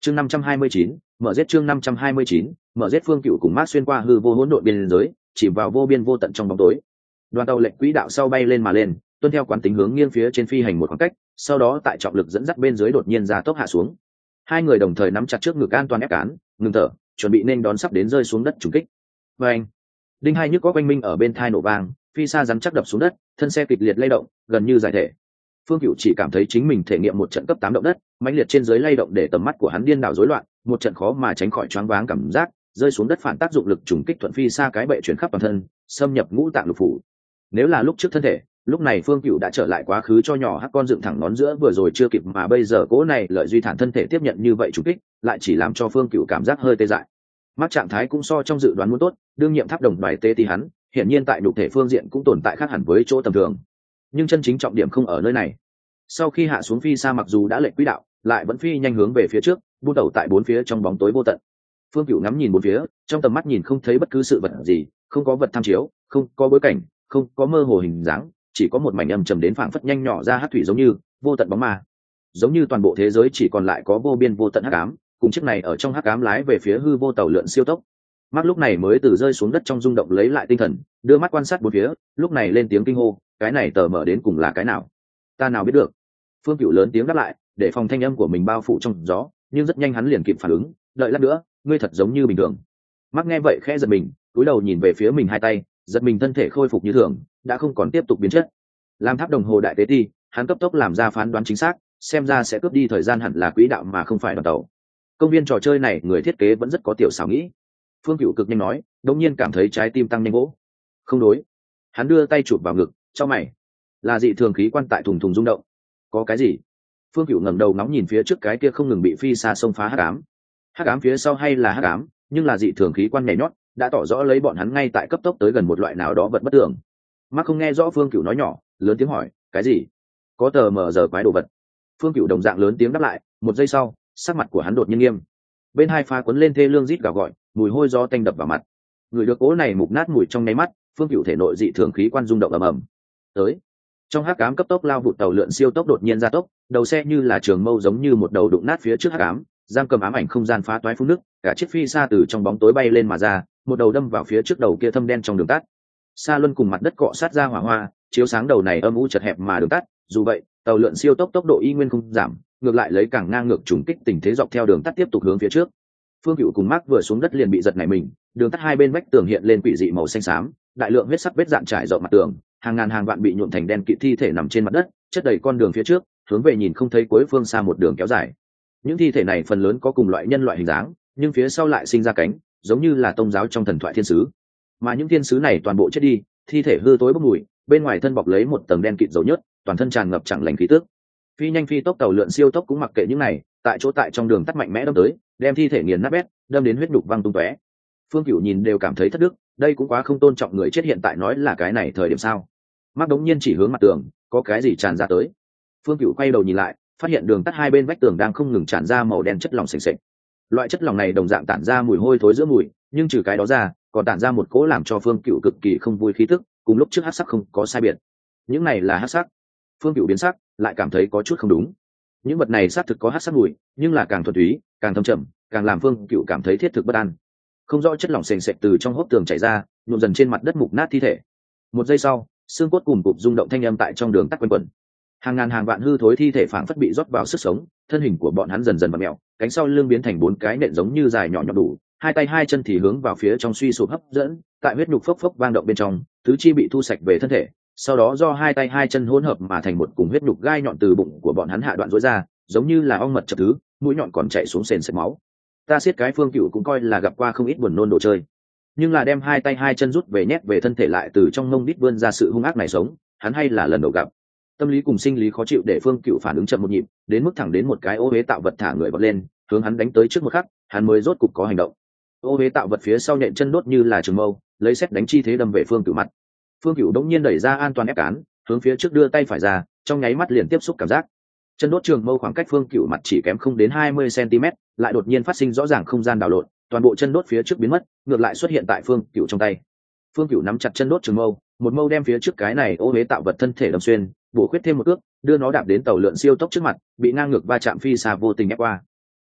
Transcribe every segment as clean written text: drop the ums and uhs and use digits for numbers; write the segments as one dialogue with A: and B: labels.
A: chương 529, mở giết chương 529, mở giết. Phương Cựu cùng Mác xuyên qua hư vô hỗn độn biên giới, chìm vào vô biên vô tận trong bóng tối. Đoàn tàu lệch quỹ đạo sau bay lên mà lên, tuân theo quán tính hướng nghiêng phía trên phi hành một khoảng cách, sau đó tại trọng lực dẫn dắt bên dưới đột nhiên ra tốc hạ xuống. Hai người đồng thời nắm chặt trước ngực an toàn ép cán, ngừng thở, chuẩn bị nên đón sắp đến rơi xuống đất trùng kích. Và anh, đinh hai nhức có quanh minh ở bên thai nổ vang, phi xa rắn chắc đập xuống đất, thân xe kịch liệt lay động, gần như giải thể. Phương Cựu chỉ cảm thấy chính mình thể nghiệm một trận cấp 8 động đất, mãnh liệt trên dưới lay động để tầm mắt của hắn điên đảo rối loạn, một trận khó mà tránh khỏi choáng váng cảm giác, rơi xuống đất phản tác dụng lực trùng kích thuận phi xa cái bệ chuyển khắp toàn thân, xâm nhập ngũ tạng lục phủ. Nếu là lúc trước thân thể, lúc này Phương Cựu đã trở lại quá khứ cho nhỏ hắc con dựng thẳng nón giữa vừa rồi chưa kịp, mà bây giờ cỗ này lợi duy thản thân thể tiếp nhận như vậy trùng kích, lại chỉ làm cho Phương Cựu cảm giác hơi tê dại. Mắc trạng thái cũng so trong dự đoán muốn tốt, đương nhiệm tháp đồng bài tê tí hắn, hiển nhiên tại nhục thể phương diện cũng tồn tại khác hẳn với chỗ tầm thường. Nhưng chân chính trọng điểm không ở nơi này. Sau khi hạ xuống phi xa mặc dù đã lệch quỹ đạo, lại vẫn phi nhanh hướng về phía trước, buôn tẩu tại bốn phía trong bóng tối vô tận. Phương Cựu ngắm nhìn bốn phía, trong tầm mắt nhìn không thấy bất cứ sự vật gì, không có vật tham chiếu, không có bối cảnh, không có mơ hồ hình dáng, chỉ có một mảnh âm trầm đến phảng phất nhanh nhỏ ra hắc thủy, giống như vô tận bóng ma, giống như toàn bộ thế giới chỉ còn lại có vô biên vô tận hắc ám, cùng chiếc này ở trong hắc ám lái về phía hư vô tàu lượn siêu tốc. Mark lúc này mới từ rơi xuống đất trong rung động lấy lại tinh thần, đưa mắt quan sát bốn phía, lúc này lên tiếng kinh hô, cái này tờ mở đến cùng là cái nào? Ta nào biết được. Phương Cựu lớn tiếng đáp lại, để phòng thanh âm của mình bao phủ trong gió, nhưng rất nhanh hắn liền kịp phản ứng, đợi lát nữa, ngươi thật giống như bình thường. Mark nghe vậy khẽ giật mình, cúi đầu nhìn về phía mình hai tay, giật mình thân thể khôi phục như thường, đã không còn tiếp tục biến chất. Làm tháp đồng hồ đại tế ti, hắn cấp tốc làm ra phán đoán chính xác, xem ra sẽ cướp đi thời gian hẳn là quỹ đạo mà không phải đoàn tàu. Công viên trò chơi này người thiết kế vẫn rất có tiểu xảo nghĩ. Phương Cựu cực nhanh nói, đột nhiên cảm thấy trái tim tăng nhanh gỗ. Không đối. Hắn đưa tay chụp vào ngực, cho mày. Là dị thường khí quan tại thùng thùng rung động. Có cái gì? Phương Cựu ngẩng đầu ngóng nhìn phía trước cái kia không ngừng bị phi xa xông phá hắc ám. Hắc ám phía sau hay là hắc ám, nhưng là dị thường khí quan nhảy nhót, đã tỏ rõ lấy bọn hắn ngay tại cấp tốc tới gần một loại nào đó vật bất tưởng. Mark không nghe rõ Phương Cựu nói nhỏ, lớn tiếng hỏi, cái gì? Có tờ mờ giờ quái đồ vật. Phương Cựu đồng dạng lớn tiếng đáp lại, một giây sau, sắc mặt của hắn đột nhiên nghiêm. Bên hai pha quấn lên thê lương rít gào gọi, mùi hôi gió tanh đập vào mặt. Người được cố này mục nát mùi trong nháy mắt, Phương Cựu thể nội dị thường khí quan rung động ầm ầm. Tới. Trong hắc ám cấp tốc lao vụt tàu lượn siêu tốc đột nhiên gia tốc, đầu xe như là trường mâu giống như một đầu đụng nát phía trước hắc ám, giam cầm ám ảnh không gian phá toái phun nước, cả chiếc phi xa từ trong bóng tối bay lên mà ra, một đầu đâm vào phía trước đầu kia thâm đen trong đường tắt. Xa luân cùng mặt đất cọ sát ra hỏa hoa, chiếu sáng đầu này âm u chật hẹp mà đường tắt, dù vậy, tàu lượn siêu tốc tốc độ y nguyên không giảm, ngược lại lấy càng ngang ngược trùng kích tình thế dọc theo đường tắt tiếp tục hướng phía trước. Phương Cựu cùng Mark vừa xuống đất liền bị giật nảy mình, đường tắt hai bên vách tường hiện lên quỷ dị màu xanh xám, đại lượng huyết sắc vết dạn trải rộng mặt tường, hàng ngàn hàng vạn bị nhuộm thành đen kịt thi thể nằm trên mặt đất, chất đầy con đường phía trước, hướng về nhìn không thấy cuối phương xa một đường kéo dài. Những thi thể này phần lớn có cùng loại nhân loại hình dáng, nhưng phía sau lại sinh ra cánh, giống như là tông giáo trong thần thoại thiên sứ. Mà những thiên sứ này toàn bộ chết đi, thi thể hư tối bốc mùi, bên ngoài thân bọc lấy một tầng đen kịt dầu nhớt, toàn thân tràn ngập chẳng lành khí tức. Phi nhanh phi tốc tàu lượn siêu tốc cũng mặc kệ những này, tại chỗ tại trong đường tắt mạnh mẽ đâm tới, đem thi thể nghiền nát bét, đâm đến huyết đục văng tung tóe. Phương Cựu nhìn đều cảm thấy thất đức, đây cũng quá không tôn trọng người chết hiện tại nói là cái này thời điểm sao? Mark đống nhiên chỉ hướng mặt tường, có cái gì tràn ra tới. Phương Cựu quay đầu nhìn lại, phát hiện đường tắt hai bên vách tường đang không ngừng tràn ra màu đen chất lỏng sền sệt. Loại chất lỏng này đồng dạng tản ra mùi hôi thối giữa mùi, nhưng trừ cái đó ra, còn tản ra một cỗ làm cho Phương Cựu cực kỳ không vui khí tức, cùng lúc trước hắc sắc không có sai biệt. Những này là hắc sắc. Phương Cựu biến sắc, lại cảm thấy có chút không đúng. Những vật này xác thực có hắc sắc mùi, nhưng là càng thuần túy, càng thâm trầm, càng làm Phương Cựu cảm thấy thiết thực bất an. Không rõ chất lỏng sền sệt từ trong hốc tường chảy ra, nhuộm dần trên mặt đất mục nát thi thể. Một giây sau, xương cốt cùng cụp rung động thanh âm tại trong đường tắt quanh quẩn. Hàng ngàn hàng vạn hư thối thi thể phảng phất bị rót vào sức sống, thân hình của bọn hắn dần dần vặn mèo, cánh sau lưng biến thành bốn cái nện giống như dài nhỏ nhọn đủ, hai tay hai chân thì hướng vào phía trong suy sụp hấp dẫn, tại huyết nhục phốc phốc vang động bên trong, tứ chi bị thu sạch về thân thể, sau đó do hai tay hai chân hỗn hợp mà thành một cùng huyết nhục gai nhọn từ bụng của bọn hắn hạ đoạn rối ra, giống như là ong mật chập thứ, mũi nhọn còn chảy xuống sền sệt máu. Ta siết cái Phương Cựu cũng coi là gặp qua không ít buồn nôn đồ chơi, nhưng là đem hai tay hai chân rút về nhét về thân thể lại từ trong mông đít vươn ra sự hung ác này sống, hắn hay là lần đầu gặp. Tâm lý cùng sinh lý khó chịu để Phương Cựu phản ứng chậm một nhịp, đến mức thẳng đến một cái ô huế tạo vật thả người vọt lên, hướng hắn đánh tới trước một khắc, hắn mới rốt cục có hành động. Ô huế tạo vật phía sau nhện chân đốt như là trường mâu, lấy sét đánh chi thế đâm về Phương Cựu mặt. Phương Cựu đống nhiên đẩy ra an toàn ép cán, hướng phía trước đưa tay phải ra, trong nháy mắt liền tiếp xúc cảm giác. Chân đốt trường mâu khoảng cách Phương Cựu mặt chỉ kém không đến 20 cm, lại đột nhiên phát sinh rõ ràng không gian đảo lộn, toàn bộ chân đốt phía trước biến mất, ngược lại xuất hiện tại Phương Cựu trong tay. Phương Cựu nắm chặt chân đốt trường mâu, một mâu đem phía trước cái này ô huế tạo vật thân thể đâm xuyên, bổ khuyết thêm một cước, đưa nó đạp đến tàu lượn siêu tốc trước mặt, bị ngang ngược va chạm phi xa vô tình ép qua.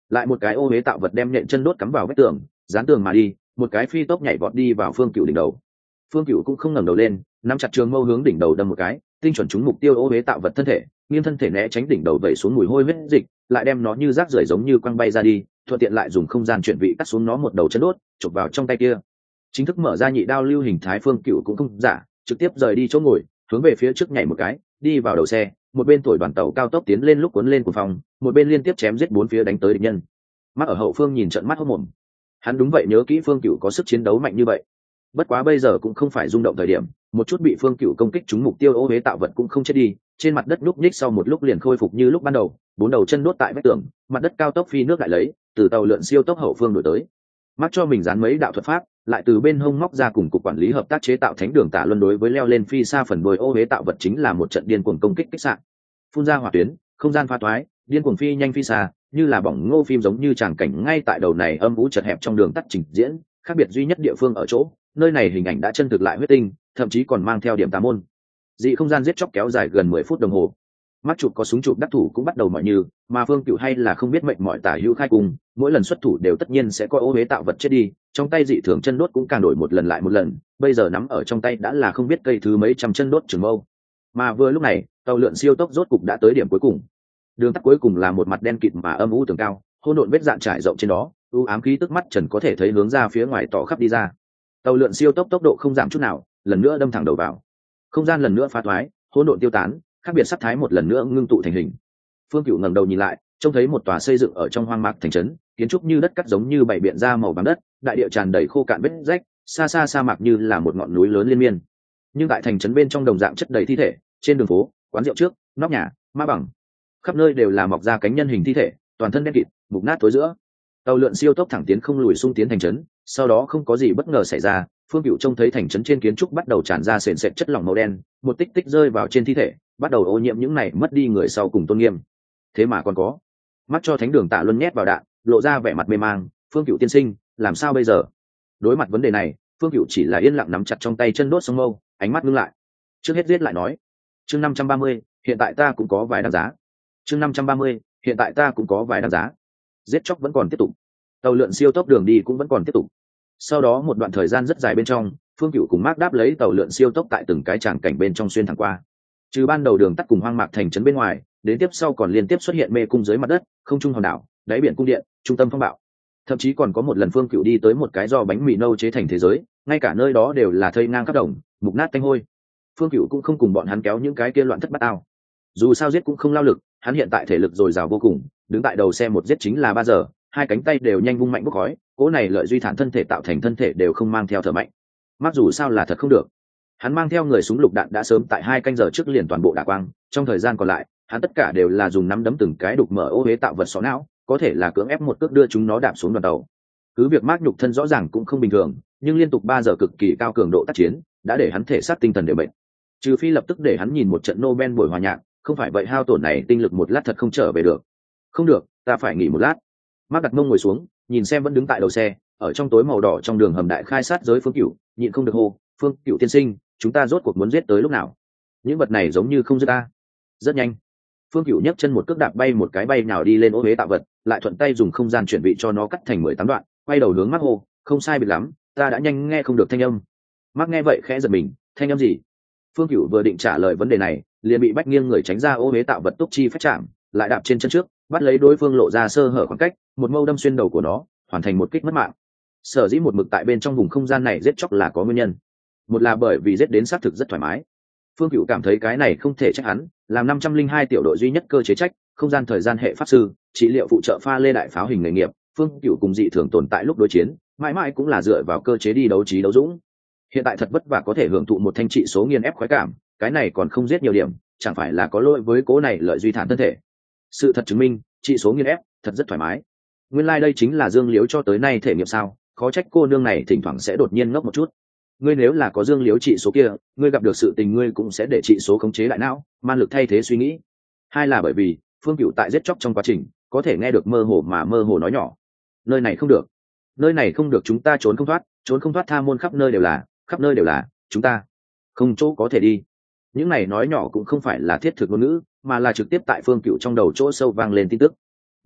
A: lại một cái ô huế tạo vật đem nhện chân đốt cắm vào vách tường, dán tường mà đi, một cái phi tốc nhảy vọt đi vào Phương Cựu đỉnh đầu. Phương Cựu cũng không ngẩng đầu lên, nắm chặt trường mâu hướng đỉnh đầu đâm một cái, tinh chuẩn trúng mục tiêu ô huế tạo vật thân thể, nghiêng thân thể né tránh đỉnh đầu vẩy xuống mùi hôi huyết dịch, lại đem nó như rác rưởi giống như quăng bay ra đi, thuận tiện lại dùng không gian chuyển vị cắt xuống nó một đầu chân đốt, chụp vào trong tay kia. Chính thức mở ra nhị đao lưu hình thái, Phương Cựu cũng không giả, trực tiếp rời đi chỗ ngồi, hướng về phía trước nhảy một cái, đi vào đầu xe, một bên thổi đoàn tàu cao tốc tiến lên lúc cuốn lên cuồng phong, một bên liên tiếp chém giết bốn phía đánh tới địch nhân. Mắt ở hậu phương nhìn trận mắt hốt mồm. Hắn đúng vậy nhớ kỹ Phương Cựu có sức chiến đấu mạnh như vậy. Bất quá bây giờ cũng không phải rung động thời điểm, một chút bị Phương Cựu công kích trúng mục tiêu ô huế tạo vật cũng không chết đi, trên mặt đất núp nhích sau một lúc liền khôi phục như lúc ban đầu, bốn đầu chân đốt tại vách tường, mặt đất cao tốc phi nước lại lấy, từ tàu lượn siêu tốc hậu phương đổi tới. Mắt cho mình dán mấy đạo thuật pháp, lại từ bên hông móc ra cùng cục quản lý hợp tác chế tạo thánh đường tả luân đối với leo lên phi xa phần đuôi ô huế tạo vật chính là một trận điên cuồng công kích kích sạn. Phun ra hỏa tuyến, không gian pha toái, điên cuồng phi nhanh phi xa, như là bỏng ngô phim giống như tràng cảnh ngay tại đầu này âm vũ chật hẹp trong đường tắt trình diễn, khác biệt duy nhất địa phương ở chỗ, nơi này hình ảnh đã chân thực lại huyết tinh, thậm chí còn mang theo điểm tà môn. Dị không gian giết chóc kéo dài gần 10 phút đồng hồ. Mắt chụp có súng chụp đắc thủ cũng bắt đầu mọi như, mà Phương Cựu hay là không biết mệnh mọi tả hữu khai cùng, mỗi lần xuất thủ đều tất nhiên sẽ coi ô huế tạo vật chết đi, trong tay dị thường chân đốt cũng càng đổi một lần lại một lần, bây giờ nắm ở trong tay đã là không biết cây thứ mấy trăm chân đốt trường mâu. Mà vừa lúc này, tàu lượn siêu tốc rốt cục đã tới điểm cuối cùng. Đường tắt cuối cùng là một mặt đen kịt mà âm u tường cao, hỗn độn vết dạn trải rộng trên đó, u ám khí tức mắt trần có thể thấy hướng ra phía ngoài tỏ khắp đi ra. Tàu lượn siêu tốc tốc độ không giảm chút nào, lần nữa đâm thẳng đầu vào. Không gian lần nữa phá thoái, hỗn độn tiêu tán, khác biệt sắc thái một lần nữa ngưng tụ thành hình. Phương Cựu ngẩng đầu nhìn lại, trông thấy một tòa xây dựng ở trong hoang mạc thành trấn, kiến trúc như đất cắt giống như bảy biện ra màu vàng đất, đại địa tràn đầy khô cạn vết rách, xa xa sa mạc như là một ngọn núi lớn liên miên. Nhưng tại thành trấn bên trong đồng dạng chất đầy thi thể, trên đường phố, quán rượu trước, nóc nhà, ma bằng, khắp nơi đều là mọc ra cánh nhân hình thi thể, toàn thân đen kịt, mục nát tối giữa. Tàu lượn siêu tốc thẳng tiến không lùi xung tiến thành trấn, sau đó không có gì bất ngờ xảy ra, Phương Cựu trông thấy thành trấn trên kiến trúc bắt đầu tràn ra sền sệt chất lỏng màu đen, một tích tích rơi vào trên thi thể, bắt đầu ô nhiễm những này mất đi người sau cùng tôn nghiêm. Thế mà còn có. Mắt cho thánh đường tạ luân nhét vào đạn, lộ ra vẻ mặt mê mang, Phương Cựu tiên sinh, làm sao bây giờ? Đối mặt vấn đề này, Phương Cựu chỉ là yên lặng nắm chặt trong tay chân đốt sông mâu, ánh mắt ngưng lại. Trước hết giết lại nói. Chương 530, hiện tại ta cũng có vài đáng giá. Chương 530, hiện tại ta cũng có vài đáng giá. Giết chóc vẫn còn tiếp tục. Tàu lượn siêu tốc đường đi cũng vẫn còn tiếp tục. Sau đó một đoạn thời gian rất dài bên trong, Phương Cựu cùng Mark đáp lấy tàu lượn siêu tốc tại từng cái tràng cảnh bên trong xuyên thẳng qua. Trừ ban đầu đường tắt cùng hoang mạc thành trấn bên ngoài, đến tiếp sau còn liên tiếp xuất hiện mê cung dưới mặt đất, không trung hòn đảo, đáy biển cung điện, trung tâm phong bạo. Thậm chí còn có một lần Phương Cựu đi tới một cái do bánh mì nâu chế thành thế giới, ngay cả nơi đó đều là thây ngang khắp đồng, mục nát tanh hôi. Phương Cựu cũng không cùng bọn hắn kéo những cái kia loạn thất bát ao. Dù sao giết cũng không lao lực, hắn hiện tại thể lực dồi dào vô cùng, đứng tại đầu xe một giết chính là 3 giờ, hai cánh tay đều nhanh vung mạnh bốc khói, cỗ này lợi duy thản thân thể tạo thành thân thể đều không mang theo thở mạnh. Mặc dù sao là thật không được. Hắn mang theo người súng lục đạn đã sớm tại 2 canh giờ trước liền toàn bộ đả quang, trong thời gian còn lại, hắn tất cả đều là dùng nắm đấm từng cái đục mở ô huế tạo vật xó não, có thể là cưỡng ép một cước đưa chúng nó đạp xuống đoàn tàu. Cứ việc Mark nhục thân rõ ràng cũng không bình thường, nhưng liên tục 3 giờ cực kỳ cao cường độ tác chiến, đã để hắn thể xác tinh thần đều bệnh. Trừ phi lập tức để hắn nhìn một trận Nobel buổi hòa nhạc, không phải vậy hao tổn này tinh lực một lát thật không trở về được. Không được, ta phải nghỉ một lát. Mark đặt mông ngồi xuống, nhìn xem vẫn đứng tại đầu xe, ở trong tối màu đỏ trong đường hầm đại khai sát giới Phương Cựu, nhịn không được hô, Phương Cựu tiên sinh, chúng ta rốt cuộc muốn giết tới lúc nào? Những vật này giống như không giết ta. Rất nhanh, Phương Cựu nhấc chân một cước đạp bay một cái bay nhào đi lên ô huế tạo vật, lại thuận tay dùng không gian chuyển vị cho nó cắt thành 18 đoạn, quay đầu hướng Mark hô, không sai biệt lắm, ta đã nhanh nghe không được thanh âm. Mark nghe vậy khẽ giật mình, thanh âm gì? Phương Cựu vừa định trả lời vấn đề này, liền bị bách nghiêng người tránh ra ô huế tạo vật túc chi phách chạm, lại đạp trên chân trước, bắt lấy đối phương lộ ra sơ hở khoảng cách, một mâu đâm xuyên đầu của nó, hoàn thành một kích mất mạng. Sở dĩ một mực tại bên trong vùng không gian này giết chóc là có nguyên nhân. Một là bởi vì giết đến xác thực rất thoải mái. Phương Cựu cảm thấy cái này không thể trách hắn, làm 502 tiểu đội duy nhất cơ chế trách, không gian thời gian hệ pháp sư, trị liệu phụ trợ pha lê đại pháo hình nghề nghiệp, Phương Cựu cùng dị thường tồn tại lúc đối chiến, mãi mãi cũng là dựa vào cơ chế đi đấu trí đấu dũng. Hiện tại thật vất vả có thể hưởng thụ một thanh trị số nghiền ép khoái cảm, cái này còn không giết nhiều điểm, chẳng phải là có lỗi với cố này lợi duy thản thân thể. Sự thật chứng minh, trị số nghiền ép thật rất thoải mái. Nguyên lai đây chính là Dương Liếu cho tới nay thể nghiệm sao? Khó trách cô nương này thỉnh thoảng sẽ đột nhiên ngốc một chút. Ngươi nếu là có Dương Liếu trị số kia, ngươi gặp được sự tình ngươi cũng sẽ để trị số khống chế lại não, man lực thay thế suy nghĩ. Hai là bởi vì Phương Cựu tại giết chóc trong quá trình có thể nghe được mơ hồ mà mơ hồ nói nhỏ. Nơi này không được, nơi này không được, chúng ta trốn không thoát, tha môn khắp nơi đều là, chúng ta không chỗ có thể đi. Những này nói nhỏ cũng không phải là thiết thực ngôn ngữ, mà là trực tiếp tại Phương Cựu trong đầu chỗ sâu vang lên tin tức.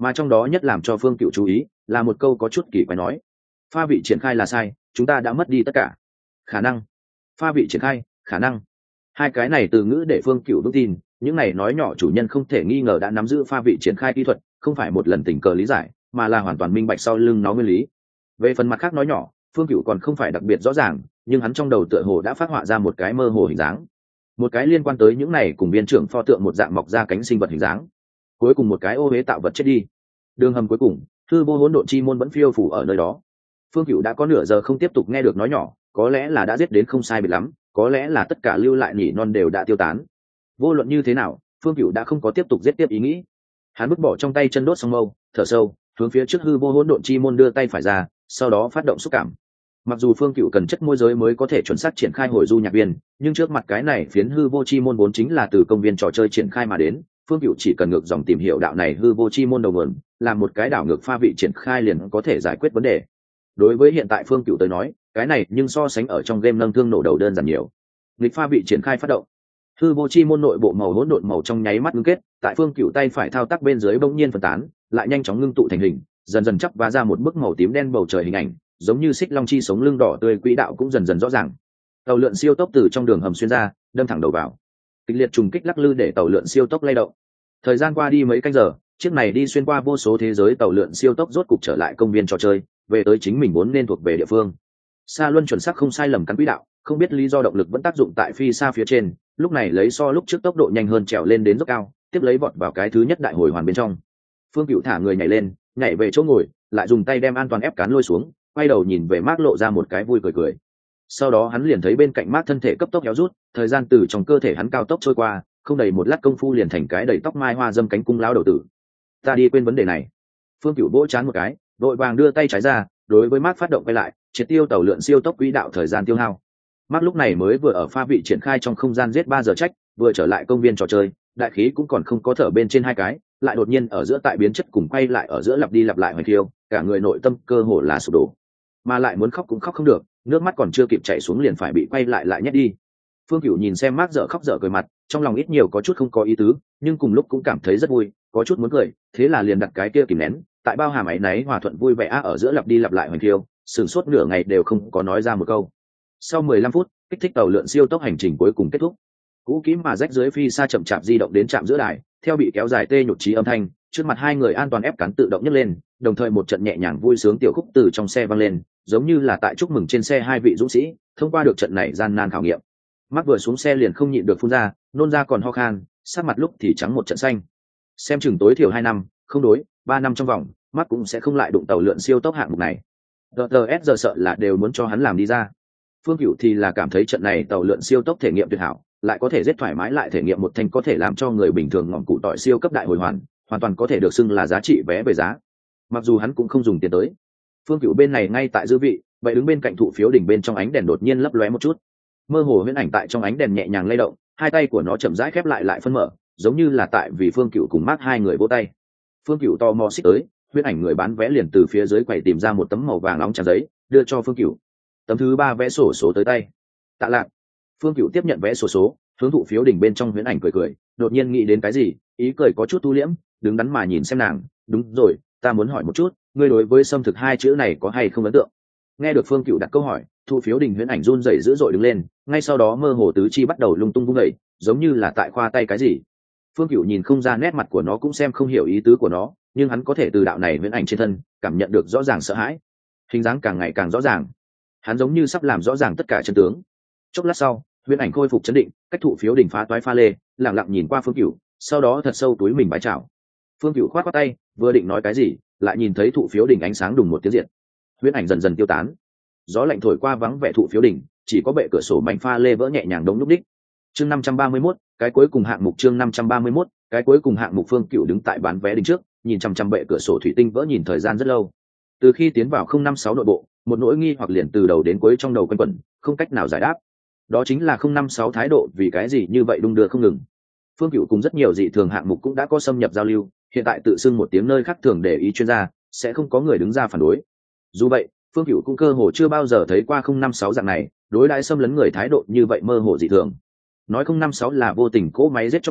A: Mà trong đó nhất làm cho Phương Cựu chú ý là một câu có chút kỳ quái nói: pha vị triển khai là sai, chúng ta đã mất đi tất cả khả năng. Pha vị triển khai, khả năng, hai cái này từ ngữ để Phương Cựu vững tin những này nói nhỏ chủ nhân không thể nghi ngờ đã nắm giữ pha vị triển khai kỹ thuật, không phải một lần tình cờ lý giải, mà là hoàn toàn minh bạch sau lưng nó nguyên lý. Về phần mặt khác nói nhỏ, Phương Cựu còn không phải đặc biệt rõ ràng, nhưng hắn trong đầu tựa hồ đã phát họa ra một cái mơ hồ hình dáng, một cái liên quan tới những này cùng viên trưởng pho tượng một dạng mọc ra cánh sinh vật hình dáng, cuối cùng một cái ô huế tạo vật chết đi. Đường hầm cuối cùng, hư vô hỗn độn chi môn vẫn phiêu phủ ở nơi đó. Phương Cựu đã có nửa giờ không tiếp tục nghe được nói nhỏ, có lẽ là đã giết đến không sai biệt lắm, có lẽ là tất cả lưu lại nhỉ non đều đã tiêu tán. Vô luận như thế nào, Phương Cựu đã không có tiếp tục giết tiếp ý nghĩ. Hắn vứt bỏ trong tay chân đốt song mâu, thở sâu, hướng phía trước hư vô hỗn độn chi môn đưa tay phải ra, sau đó phát động xúc cảm. Mặc dù Phương Cựu cần chất môi giới mới có thể chuẩn xác triển khai hồi du nhạc viên, nhưng trước mặt cái này phiến hư vô chi môn vốn chính là từ công viên trò chơi triển khai mà đến. Phương Cựu chỉ cần ngược dòng tìm hiểu đạo này hư vô chi môn đầu nguồn, làm một cái đảo ngược pha vị triển khai liền có thể giải quyết vấn đề. Đối với hiện tại Phương Cựu tới nói, cái này nhưng so sánh ở trong game nâng thương nổ đầu đơn giản nhiều. Nghịch pha vị triển khai phát động, hư vô chi môn nội bộ màu hỗn độn màu trong nháy mắt ngưng kết, tại Phương Cựu tay phải thao tác bên dưới bỗng nhiên phân tán, lại nhanh chóng ngưng tụ thành hình, dần dần chắp vá ra một bức màu tím đen bầu trời hình ảnh, giống như xích long chi sống lưng đỏ tươi quỹ đạo cũng dần dần rõ ràng. Tàu lượn siêu tốc từ trong đường hầm xuyên ra, đâm thẳng đầu vào. Kịch liệt trùng kích lắc lư để tàu lượn siêu tốc lay động. Thời gian qua đi mấy canh giờ, chiếc này đi xuyên qua vô số thế giới tàu lượn siêu tốc rốt cục trở lại công viên trò chơi, về tới chính mình vốn nên thuộc về địa phương. Sa luân chuẩn xác không sai lầm cắn quỹ đạo, không biết lý do động lực vẫn tác dụng tại phi xa phía trên, lúc này lấy so lúc trước tốc độ nhanh hơn trèo lên đến dốc cao, tiếp lấy vọt vào cái thứ nhất đại hồi hoàn bên trong. Phương Cựu thả người nhảy lên, nhảy về chỗ ngồi, lại dùng tay đem an toàn ép cán lôi xuống, quay đầu nhìn về Mark lộ ra một cái vui cười cười. Sau đó hắn liền thấy bên cạnh Mark thân thể cấp tốc héo rút, thời gian từ trong cơ thể hắn cao tốc trôi qua, không đầy một lát công phu liền thành cái đầy tóc mai hoa dâm cánh cung lão đầu tử. Ta đi quên vấn đề này. Phương Cựu vỗ chán một cái, vội vàng đưa tay trái ra, đối với Mark phát động quay lại, triệt tiêu tàu lượn siêu tốc quỹ đạo thời gian tiêu hao. Mark lúc này mới vừa ở pha vị triển khai trong không gian giết 3 giờ trách, vừa trở lại công viên trò chơi, đại khí cũng còn không có thở bên trên hai cái, lại đột nhiên ở giữa tại biến chất cùng quay lại ở giữa lặp đi lặp lại hoài thiêu, cả người nội tâm cơ hồ là sụp đổ, mà lại muốn khóc cũng khóc không được, nước mắt còn chưa kịp chảy xuống liền phải bị quay lại nhét đi. Phương Cựu nhìn xem Mark dở khóc dở cười mặt, trong lòng ít nhiều có chút không có ý tứ, nhưng cùng lúc cũng cảm thấy rất vui, có chút muốn cười, thế là liền đặt cái kia kìm nén, tại bao hàm ấy náy hòa thuận vui vẻ ở giữa lặp đi lặp lại hoài thiêu, sửng sốt nửa ngày đều không có nói ra một câu. Sau 15 phút, kích thích tàu lượn siêu tốc hành trình cuối cùng kết thúc. Cũ kỹ mà rách dưới phi xa chậm chạp di động đến trạm giữa đài, theo bị kéo dài tê nhụt chí âm thanh, trước mặt hai người an toàn ép cán tự động nhấc lên, đồng thời một trận nhẹ nhàng vui sướng tiểu khúc từ trong xe vang lên, giống như là tại chúc mừng trên xe hai vị dũng sĩ thông qua được trận này gian nan khảo nghiệm. Mắt vừa xuống xe liền không nhịn được phun ra, nôn ra còn ho khan, sắc mặt lúc thì trắng một trận xanh. Xem chừng tối thiểu 2 năm, không đối, 3 năm trong vòng, mắt cũng sẽ không lại đụng tàu lượn siêu tốc hạng mục này. DTS giờ sợ là đều muốn cho hắn làm đi ra. Phương Cựu thì là cảm thấy trận này tàu lượn siêu tốc thể nghiệm tuyệt hảo, lại có thể rất thoải mái lại thể nghiệm một thanh có thể làm cho người bình thường ngọn cụ tỏi siêu cấp đại hồi hoàn toàn có thể được xưng là giá trị vé về giá. Mặc dù hắn cũng không dùng tiền tới. Phương Cựu bên này ngay tại dư vị, vậy đứng bên cạnh thụ phiếu đỉnh bên trong ánh đèn đột nhiên lấp lóe một chút. Mơ hồ huyễn ảnh tại trong ánh đèn nhẹ nhàng lay động, hai tay của nó chậm rãi khép lại phân mở, giống như là tại vì Phương Cựu cùng Mark hai người vỗ tay. Phương Cựu tò mò xích tới, huyễn ảnh người bán vé liền từ phía dưới quầy tìm ra một tấm màu vàng nóng trang giấy, đưa cho Phương Cựu. Tấm thứ 3 vé sổ số tới tay. Tạ lạc. Phương Cựu tiếp nhận vé sổ số, hướng thụ phiếu đỉnh bên trong huyễn ảnh cười, đột nhiên nghĩ đến cái gì, ý cười có chút thu liễm, đứng đắn mà nhìn xem nàng. Đúng rồi, ta muốn hỏi một chút, ngươi đối với xâm thực 2 chữ này có hay không ấn tượng? Nghe được Phương Cựu đặt câu hỏi, thụ phiếu đỉnh huyễn ảnh run rẩy dữ dội đứng lên, ngay sau đó mơ hồ tứ chi bắt đầu lung tung vung dậy, giống như là tại khoa tay cái gì. Phương Cựu nhìn không ra nét mặt của nó cũng xem không hiểu ý tứ của nó, nhưng hắn có thể từ đạo này huyễn ảnh trên thân cảm nhận được rõ ràng sợ hãi, hình dáng càng ngày càng rõ ràng, hắn giống như sắp làm rõ ràng tất cả chân tướng. Chốc lát sau, huyễn ảnh khôi phục chấn định, cách thụ phiếu đỉnh phá toái pha lê, lặng lặng nhìn qua Phương Cựu, sau đó thật sâu túi mình bái chào. Phương Cựu khoát khoát tay, vừa định nói cái gì, lại nhìn thấy thụ phiếu đỉnh ánh sáng đùng một tiếng diệt, huyễn ảnh dần dần tiêu tán. Gió lạnh thổi qua vắng vẻ thụ phiếu đỉnh, chỉ có bệ cửa sổ mảnh pha lê vỡ nhẹ nhàng đống lúc đích. Chương 531, cái cuối cùng hạng mục. Chương 531, cái cuối cùng hạng mục. Phương Cựu đứng tại bán vé đỉnh trước, nhìn chằm chằm bệ cửa sổ thủy tinh vỡ nhìn thời gian rất lâu. Từ khi tiến vào 056 nội bộ, một nỗi nghi hoặc liền từ đầu đến cuối trong đầu quanh quẩn, không cách nào giải đáp. Đó chính là 056 thái độ vì cái gì như vậy đung đưa không ngừng. Phương Cựu cùng rất nhiều dị thường hạng mục cũng đã có xâm nhập giao lưu, hiện tại tự xưng một tiếng nơi khác thường để ý chuyên gia, sẽ không có người đứng ra phản đối. Dù vậy, Phương Cựu cũng cơ hồ chưa bao giờ thấy qua 056 dạng này, đối đãi xâm lấn người thái độ như vậy mơ hồ dị thường. Nói 056 là vô tình cỗ máy giết chóc đi,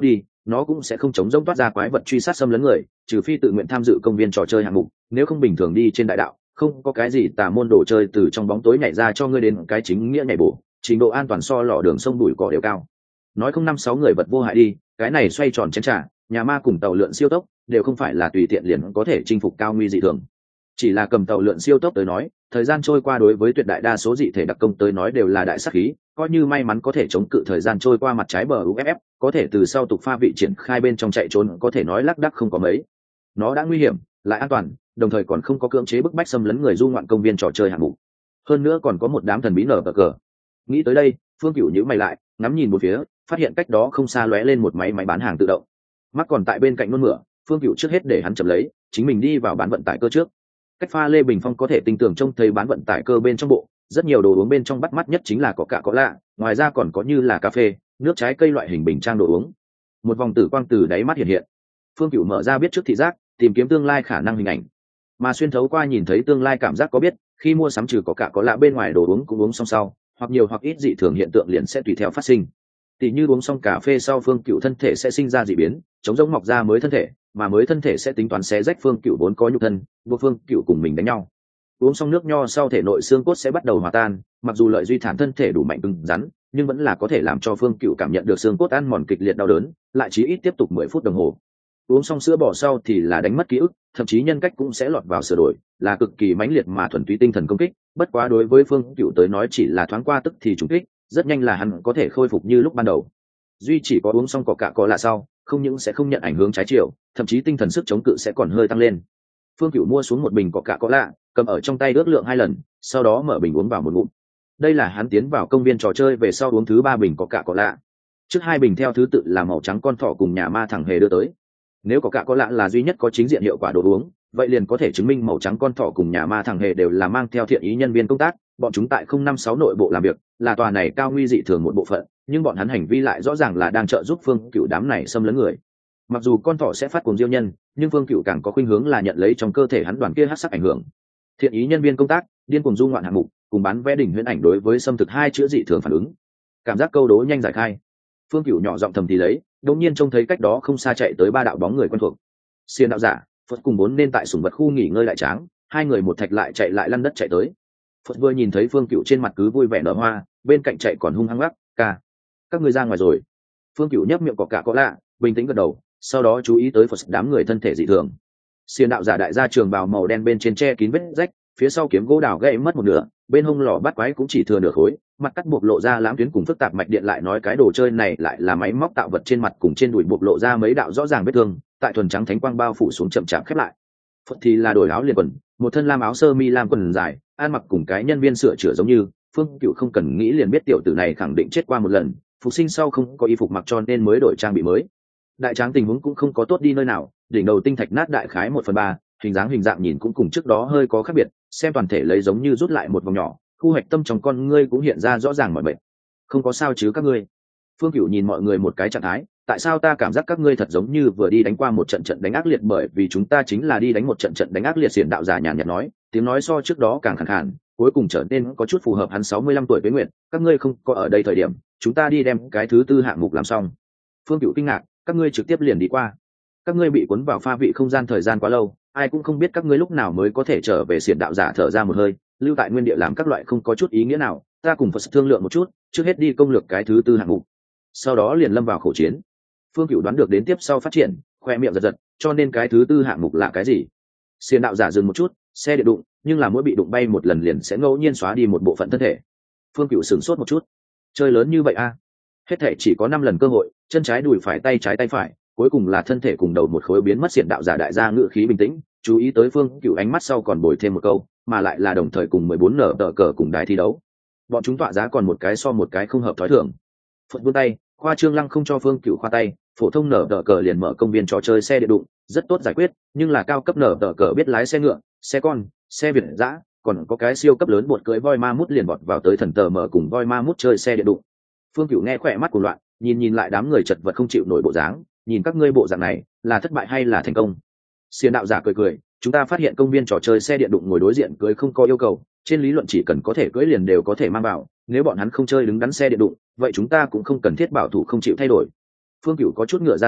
A: nó cũng sẽ không chống rỗng toát ra quái vật truy sát xâm lấn người, trừ phi tự nguyện tham dự công viên trò chơi hạng mục, nếu không bình thường đi trên đại đạo không có cái gì tà môn đồ chơi từ trong bóng tối nhảy ra cho ngươi đến cái chính nghĩa nhảy bổ, trình độ an toàn so lò đường sông bụi cỏ đều cao. Nói không 5-6 người vật vô hại đi, cái này xoay tròn chén trà, nhà ma cùng tàu lượn siêu tốc đều không phải là tùy tiện liền có thể chinh phục cao nguy dị thường. Chỉ là cầm tàu lượn siêu tốc tới nói, thời gian trôi qua đối với tuyệt đại đa số dị thể đặc công tới nói đều là đại sát khí, coi như may mắn có thể chống cự thời gian trôi qua mặt trái bờ UFF, có thể từ sau tục pha vị triển khai bên trong chạy trốn có thể nói lác đác không có mấy. Nó đã nguy hiểm, lại an toàn, đồng thời còn không có cưỡng chế bức bách xâm lấn người du ngoạn công viên trò chơi hạng mục. Hơn nữa còn có một đám thần bí nở cờ. Nghĩ tới đây, Phương Cửu nhíu mày lại, ngắm nhìn một phía, phát hiện cách đó không xa lóe lên một máy bán hàng tự động. Mắt còn tại bên cạnh nôn mửa, Phương Cửu trước hết để hắn chậm lấy, chính mình đi vào bán vận tải cơ trước. Cách pha lê bình phong có thể tinh tường trông thấy bán vận tải cơ bên trong bộ, rất nhiều đồ uống bên trong bắt mắt nhất chính là có lạ, ngoài ra còn có như là cà phê, nước trái cây loại hình bình trang đồ uống. Một vòng tử quang từ đáy mắt hiện hiện. Phương Cửu mở ra biết trước thị giác, tìm kiếm tương lai khả năng hình ảnh. Mà xuyên thấu qua nhìn thấy tương lai cảm giác có biết, khi mua sắm trừ có lạ bên ngoài đồ uống cũng uống xong sau, hoặc nhiều hoặc ít dị thường hiện tượng liền sẽ tùy theo phát sinh. Tỷ như uống xong cà phê sau Phương Cửu thân thể sẽ sinh ra dị biến, chống rỗng mọc ra mới thân thể, mà mới thân thể sẽ tính toán xé rách Phương Cửu vốn có nhục thân, buộc Phương Cửu cùng mình đánh nhau. Uống xong nước nho sau thể nội xương cốt sẽ bắt đầu hòa tan, mặc dù lợi duy thản thân thể đủ mạnh cứng rắn, nhưng vẫn là có thể làm cho Phương Cửu cảm nhận được xương cốt ăn mòn kịch liệt đau đớn, lại chí ít tiếp tục 10 phút đồng hồ. Uống xong sữa bò sau thì là đánh mất ký ức, thậm chí nhân cách cũng sẽ lọt vào sửa đổi, là cực kỳ mãnh liệt mà thuần túy tinh thần công kích, bất quá đối với Phương Cửu tới nói chỉ là thoáng qua tức thì trùng kích, rất nhanh là hắn có thể khôi phục như lúc ban đầu. Duy chỉ có uống xong có lạ sau, không những sẽ không nhận ảnh hưởng trái chiều, thậm chí tinh thần sức chống cự sẽ còn hơi tăng lên. Phương Cửu mua xuống một bình có lạ, cầm ở trong tay ước lượng 2 lần, sau đó mở bình uống vào một ngụm. Đây là hắn tiến vào công viên trò chơi về sau uống thứ 3 bình có lạ. Trước 2 bình theo thứ tự là màu trắng con thỏ cùng nhà ma thằng hề đưa tới. Nếu có lạ là duy nhất có chính diện hiệu quả đồ uống, vậy liền có thể chứng minh màu trắng con thỏ cùng nhà ma thằng hề đều là mang theo thiện ý nhân viên công tác, bọn chúng tại 056 nội bộ làm việc, là tòa này cao nguy dị thường một bộ phận, nhưng bọn hắn hành vi lại rõ ràng là đang trợ giúp Phương Cửu đám này xâm lấn người. Mặc dù con thỏ sẽ phát cuồng diêu nhân, nhưng Phương Cửu càng có khuynh hướng là nhận lấy trong cơ thể hắn đoàn kia hắc sắc ảnh hưởng. Thiện ý nhân viên công tác, điên cuồng du ngoạn hạng mục, cùng bán vẽ đỉnh huyễn ảnh đối với xâm thực hai chữa dị thường phản ứng. Cảm giác câu đố nhanh giải khai. Phương Cửu nhỏ giọng thầm thì lấy, đột nhiên trông thấy cách đó không xa chạy tới 3 đạo bóng người quen thuộc. Xiên đạo giả, Phật cùng bốn nên tại sủng vật khu nghỉ ngơi lại tráng, hai người một thạch lại chạy lại lăn đất chạy tới. Phật vừa nhìn thấy Phương Cửu trên mặt cứ vui vẻ nở hoa, bên cạnh chạy còn hung hăng gắt, "Ca, các ngươi ra ngoài rồi." Phương Cửu nhấp miệng có lạ, bình tĩnh gật đầu, sau đó chú ý tới Phật đám người thân thể dị thường. Xiên đạo giả đại gia trường bào màu đen bên trên che kín vết rách, phía sau kiếm gỗ đào gãy mất một nửa, bên hông lò bắt quái cũng chỉ thừa nửa khối, mặt cắt buộc lộ ra lãng tuyến cùng phức tạp mạch điện, lại nói cái đồ chơi này lại là máy móc tạo vật, trên mặt cùng trên đùi buộc lộ ra mấy đạo rõ ràng vết thương, tại thuần trắng thánh quang bao phủ xuống chậm chạp khép lại. Phật thì là đổi áo liền quần, một thân lam áo sơ mi lam quần dài, ăn mặc cùng cái nhân viên sửa chữa giống như. Phương Cửu không cần nghĩ liền biết tiểu tử này khẳng định chết qua một lần, phục sinh sau không có y phục mặc cho nên mới đổi trang bị mới. Đại tráng tình huống cũng không có tốt đi nơi nào, đỉnh đầu tinh thạch nát đại khái 1/3, hình dạng nhìn cũng cùng trước đó hơi có khác biệt, xem toàn thể lấy giống như rút lại một vòng nhỏ, khu hoạch tâm trong con ngươi cũng hiện ra rõ ràng mọi bệnh. "Không có sao chứ các ngươi?" Phương Cửu nhìn mọi người một cái trạng thái, "Tại sao ta cảm giác các ngươi thật giống như vừa đi đánh qua một trận đánh ác liệt?" "Bởi vì chúng ta chính là đi đánh một trận đánh ác liệt." Xiển đạo giả nhàn nhạt nói, tiếng nói so trước đó càng khàn khàn, cuối cùng trở nên có chút phù hợp hắn 65 tuổi với nguyện. "Các ngươi không có ở đây thời điểm, chúng ta đi đem cái thứ 4 hạng mục làm xong." Phương Cửu kinh ngạc, "Các ngươi trực tiếp liền đi qua? Các ngươi bị cuốn vào pha vị không gian thời gian quá lâu, ai cũng không biết các ngươi lúc nào mới có thể trở về." Xiển đạo giả thở ra một hơi, "Lưu tại nguyên địa làm các loại không có chút ý nghĩa nào, ta cùng Phật thương lượng một chút, trước hết đi công lược cái thứ 4 hạng mục, sau đó liền lâm vào khổ chiến." Phương Cửu đoán được đến tiếp sau phát triển, khoe miệng giật giật, "Cho nên cái thứ 4 hạng mục là cái gì?" Xiển đạo giả dừng một chút, "Xe điện đụng, nhưng là mỗi bị đụng bay một lần liền sẽ ngẫu nhiên xóa đi một bộ phận thân thể." Phương Cửu sửng sốt một chút, "Chơi lớn như vậy a?" Hết thể chỉ có 5 lần cơ hội, chân trái đùi phải tay trái tay phải, cuối cùng là thân thể cùng đầu một khối biến mất. Xiển đạo giả đại gia ngữ khí bình tĩnh, chú ý tới Phương Cửu ánh mắt sau còn bồi thêm một câu, "Mà lại là đồng thời cùng 14 nở tờ cờ cùng đài thi đấu. Bọn chúng tọa giá còn một cái so một cái không hợp thói thường." Phật vươn tay, khoa trương lăng không cho Phương Cửu khoa tay, "Phổ thông nở tờ cờ liền mở công viên trò chơi xe điện đụng, rất tốt giải quyết, nhưng là cao cấp nở tờ cờ biết lái xe ngựa, xe con, xe việt dã, còn có cái siêu cấp lớn bột cưỡi voi ma mút liền bọt vào tới thần tờ mở cùng voi ma mút chơi xe điện đụng." Phương Cửu nghe khỏe mắt của loạn, nhìn lại đám người chật vật không chịu nổi bộ dáng, "Nhìn các ngươi bộ dạng này, là thất bại hay là thành công?" Xiển đạo giả cười, "Chúng ta phát hiện công viên trò chơi xe điện đụng ngồi đối diện cưỡi không có yêu cầu, trên lý luận chỉ cần có thể cưỡi liền đều có thể mang vào, nếu bọn hắn không chơi đứng đắn xe điện đụng, vậy chúng ta cũng không cần thiết bảo thủ không chịu thay đổi." Phương Cửu có chút ngựa ra sau,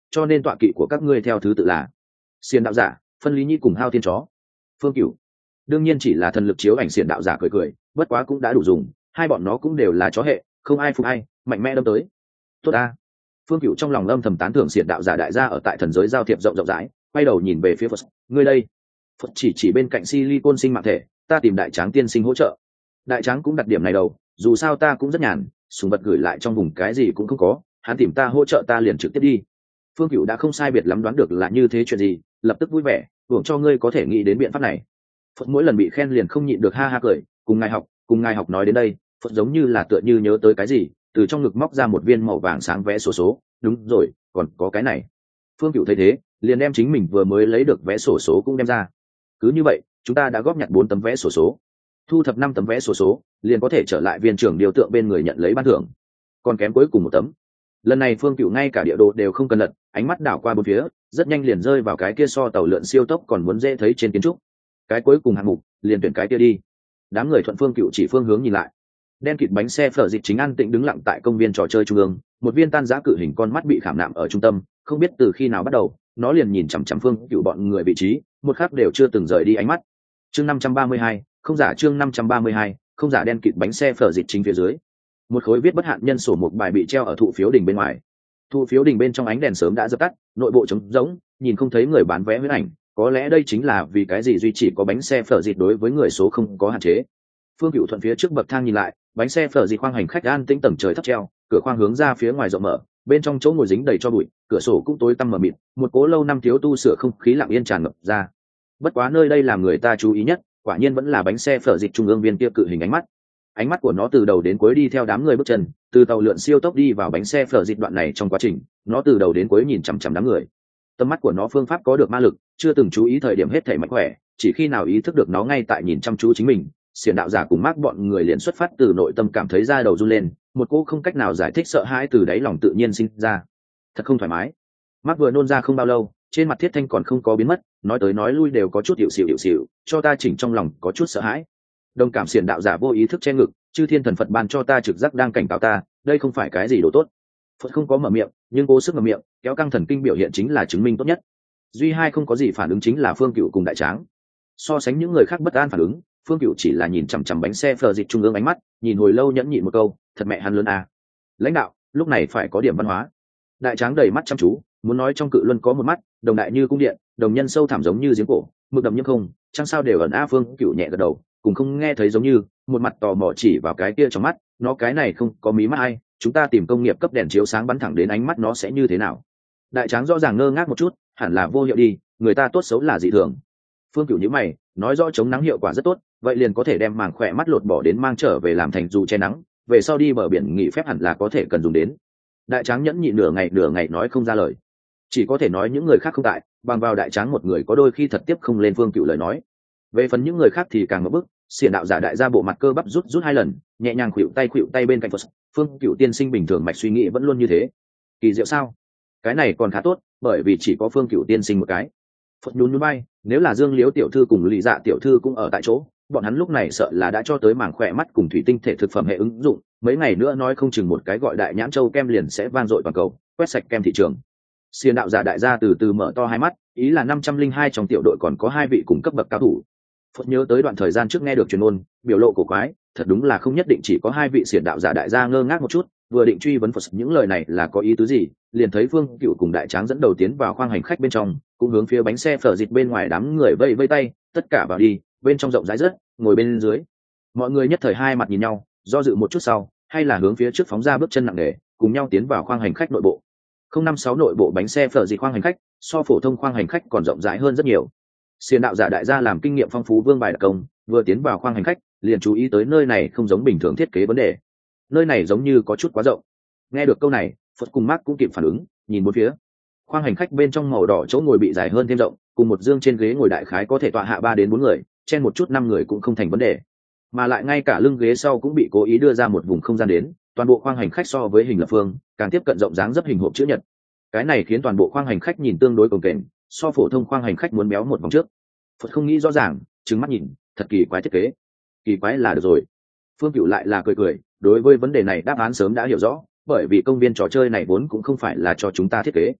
A: cho nên tọa kỵ của các ngươi theo thứ tự là xiển đạo giả, phân lý nhi cùng hao thiên chó. Phương Cửu đương nhiên chỉ là thần lực chiếu ảnh xiển đạo giả cười cười, bất quá cũng đã đủ dùng, hai bọn nó cũng đều là chó hệ, không ai phục ai, mạnh mẽ đâm tới. Tốt a. Phương Cửu trong lòng âm thầm tán thưởng xiển đạo giả đại gia ở tại thần giới giao thiệp rộng rộng rãi, quay đầu nhìn về phía Phật, ngươi đây. Phật chỉ bên cạnh silicon sinh mạng thể, ta tìm đại tráng tiên sinh hỗ trợ. Đại tráng cũng đặt điểm này đầu, dù sao ta cũng rất nhàn, sùng vật gửi lại trong vùng cái gì cũng không có, hắn tìm ta hỗ trợ ta liền trực tiếp đi. Phương Cửu đã không sai biệt lắm đoán được là như thế chuyện gì, lập tức vui vẻ, hưởng cho ngươi có thể nghĩ đến biện pháp này. Phật mỗi lần bị khen liền không nhịn được ha ha cười, cùng ngài học nói đến đây, Phật giống như là tựa như nhớ tới cái gì, từ trong ngực móc ra một viên màu vàng sáng vé số, đúng rồi, còn có cái này. Phương Cửu thấy thế, liền đem chính mình vừa mới lấy được vé sổ số cũng đem ra. Cứ như vậy, chúng ta đã góp nhặt 4 tấm vé sổ số, thu thập 5 tấm vé số, liền có thể trở lại viên trưởng điều tượng bên người nhận lấy ban thưởng. Còn kém cuối cùng 1 tấm. Lần này Phương Cửu ngay cả địa đồ đều không cần lật, ánh mắt đảo qua bốn phía, rất nhanh liền rơi vào cái kia so tàu lượn siêu tốc còn muốn dễ thấy trên kiến trúc. Cái cuối cùng hạng mục, liền tuyển cái kia đi. Đám người thuận Phương Cửu chỉ phương hướng nhìn lại. Đen kịt bánh xe phở dịch chính an tĩnh đứng lặng tại công viên trò chơi trung ương, một viên tan rã cự hình con mắt bị khảm nạm ở trung tâm, không biết từ khi nào bắt đầu, nó liền nhìn chằm chằm Phương Cửu bọn người vị trí, một khắc đều chưa từng rời đi ánh mắt. Chương 532, không giả chương 532, không giả đen kịt bánh xe phở dịch chính phía dưới. Một khối viết bất hạn nhân sổ một bài bị treo ở thụ phiếu đình bên ngoài. Thụ phiếu đình bên trong ánh đèn sớm đã dập tắt, nội bộ trống rỗng, nhìn không thấy người bán vé huyễn ảnh, có lẽ đây chính là vì cái gì duy chỉ có bánh xe phở dịch đối với người số không có hạn chế. Phương Cửu thuận phía trước bậc thang nhìn lại, bánh xe phở dịch khoang hành khách an tĩnh tầng trời thấp treo, cửa khoang hướng ra phía ngoài rộng mở, bên trong chỗ ngồi dính đầy cho bụi, cửa sổ cũng tối tăm mờ mịt, một cố lâu năm thiếu tu sửa không khí lặng yên tràn ngập ra. Bất quá nơi đây làm người ta chú ý nhất, quả nhiên vẫn là bánh xe phở dịch trung ương viên kia cự hình ánh mắt của nó từ đầu đến cuối đi theo đám người bước chân, từ tàu lượn siêu tốc đi vào bánh xe phở dịch đoạn này trong quá trình, nó từ đầu đến cuối nhìn chằm chằm đám người. Tầm mắt của nó phương pháp có được ma lực, chưa từng chú ý thời điểm hết thảy mạnh khỏe, chỉ khi nào ý thức được nó ngay tại nhìn chăm chú chính mình, xiển đạo giả cùng mác bọn người liền xuất phát từ nội tâm cảm thấy da đầu run lên, một cô không cách nào giải thích sợ hãi từ đáy lòng tự nhiên sinh ra. Thật không thoải mái. Mác vừa nôn ra không bao lâu, trên mặt Thiết Thanh còn không có biến mất, nói tới nói lui đều có chút hiệu xịu, cho ta chỉnh trong lòng có chút sợ hãi. Đồng cảm xiển đạo giả vô ý thức che ngực, chư thiên thần Phật ban cho ta trực giác đang cảnh cáo ta, đây không phải cái gì đồ tốt. Phật không có mở miệng, nhưng cố sức mở miệng, kéo căng thần kinh biểu hiện chính là chứng minh tốt nhất. Duy hai không có gì phản ứng chính là Phương Cửu cùng đại tráng. So sánh những người khác bất an phản ứng, Phương Cửu chỉ là nhìn chằm chằm bánh xe phở dịch trung ương ánh mắt, nhìn hồi lâu nhẫn nhịn một câu, thật mẹ hắn lớn à. Lãnh đạo, lúc này phải có điểm văn hóa. Đại tráng đầy mắt chăm chú, muốn nói trong cự luân có một mắt, đồng đại như cung điện, đồng nhân sâu thẳm giống như giếng cổ, mực đậm như không, chẳng sao đều ẩn a. Phương Cửu nhẹ gật đầu, cùng không nghe thấy giống như, một mặt tò mò chỉ vào cái kia trong mắt, nó cái này không có mí mắt ai, chúng ta tìm công nghiệp cấp đèn chiếu sáng bắn thẳng đến ánh mắt nó sẽ như thế nào. Đại tráng rõ ràng ngơ ngác một chút, hẳn là vô hiệu đi, người ta tốt xấu là dị thường. Phương Cửu nhíu mày, nói rõ chống nắng hiệu quả rất tốt, vậy liền có thể đem màng khỏe mắt lột bỏ đến mang trở về làm thành dù che nắng, về sau đi bờ biển nghỉ phép hẳn là có thể cần dùng đến. Đại tráng nhẫn nhịn nửa ngày nói không ra lời, chỉ có thể nói những người khác không tại, bằng vào đại tráng một người có đôi khi thật tiếp không lên Phương Cửu lời nói. Về phần những người khác thì càng ngập bức, xiển đạo giả đại ra bộ mặt cơ bắp rút 2 lần, nhẹ nhàng khuỵu tay bên cạnh Phật. Phương Cửu tiên sinh bình thường mạch suy nghĩ vẫn luôn như thế, kỳ diệu sao? Cái này còn khá tốt, bởi vì chỉ có Phương Cửu tiên sinh một cái. Phật nhún nhún bay, nếu là Dương Liễu tiểu thư cùng Lý Dạ tiểu thư cũng ở tại chỗ, bọn hắn lúc này sợ là đã cho tới màng khỏe mắt cùng thủy tinh thể thực phẩm hệ ứng dụng, mấy ngày nữa nói không chừng một cái gọi đại nhãn châu kem liền sẽ vang dội toàn cầu, quét sạch kem thị trường. Xiển đạo giả đại gia từ từ mở to hai mắt, ý là 502 trong tiểu đội còn có 2 vị cùng cấp bậc cao thủ. Phật nhớ tới đoạn thời gian trước nghe được truyền ngôn, biểu lộ cổ quái, thật đúng là không nhất định chỉ có 2 vị xiển đạo giả đại gia ngơ ngác một chút, vừa định truy vấn Phật những lời này là có ý tứ gì, liền thấy Phương Cửu cùng đại tráng dẫn đầu tiến vào khoang hành khách bên trong, cũng hướng phía bánh xe phở dịch bên ngoài đám người vây vây tay, tất cả vào đi, bên trong rộng rãi rất, ngồi bên dưới. Mọi người nhất thời hai mặt nhìn nhau, do dự một chút sau, hay là hướng phía trước phóng ra bước chân nặng nề, cùng nhau tiến vào khoang hành khách nội bộ. 056 nội bộ bánh xe phở dịch khoang hành khách, so phổ thông khoang hành khách còn rộng rãi hơn rất nhiều. Xiển đạo giả đại gia làm kinh nghiệm phong phú vương bài đặc công, vừa tiến vào khoang hành khách, liền chú ý tới nơi này không giống bình thường thiết kế vấn đề. Nơi này giống như có chút quá rộng. Nghe được câu này, Phật cùng Mark cũng kịp phản ứng, nhìn bốn phía. Khoang hành khách bên trong màu đỏ chỗ ngồi bị dài hơn thêm rộng, cùng một dương trên ghế ngồi đại khái có thể tọa hạ 3 đến 4 người, chen một chút 5 người cũng không thành vấn đề. Mà lại ngay cả lưng ghế sau cũng bị cố ý đưa ra một vùng không gian đến, toàn bộ khoang hành khách so với hình lập phương, càng tiếp cận rộng dáng dấp hình hộp chữ nhật. Cái này khiến toàn bộ khoang hành khách nhìn tương đối cồng kềnh, so phổ thông khoang hành khách muốn béo một vòng trước. Phật không nghĩ rõ ràng, trừng mắt nhìn, thật kỳ quái thiết kế. Kỳ quái là được rồi. Phương Cửu lại là cười, đối với vấn đề này đáp án sớm đã hiểu rõ, bởi vì công viên trò chơi này vốn cũng không phải là cho chúng ta thiết kế.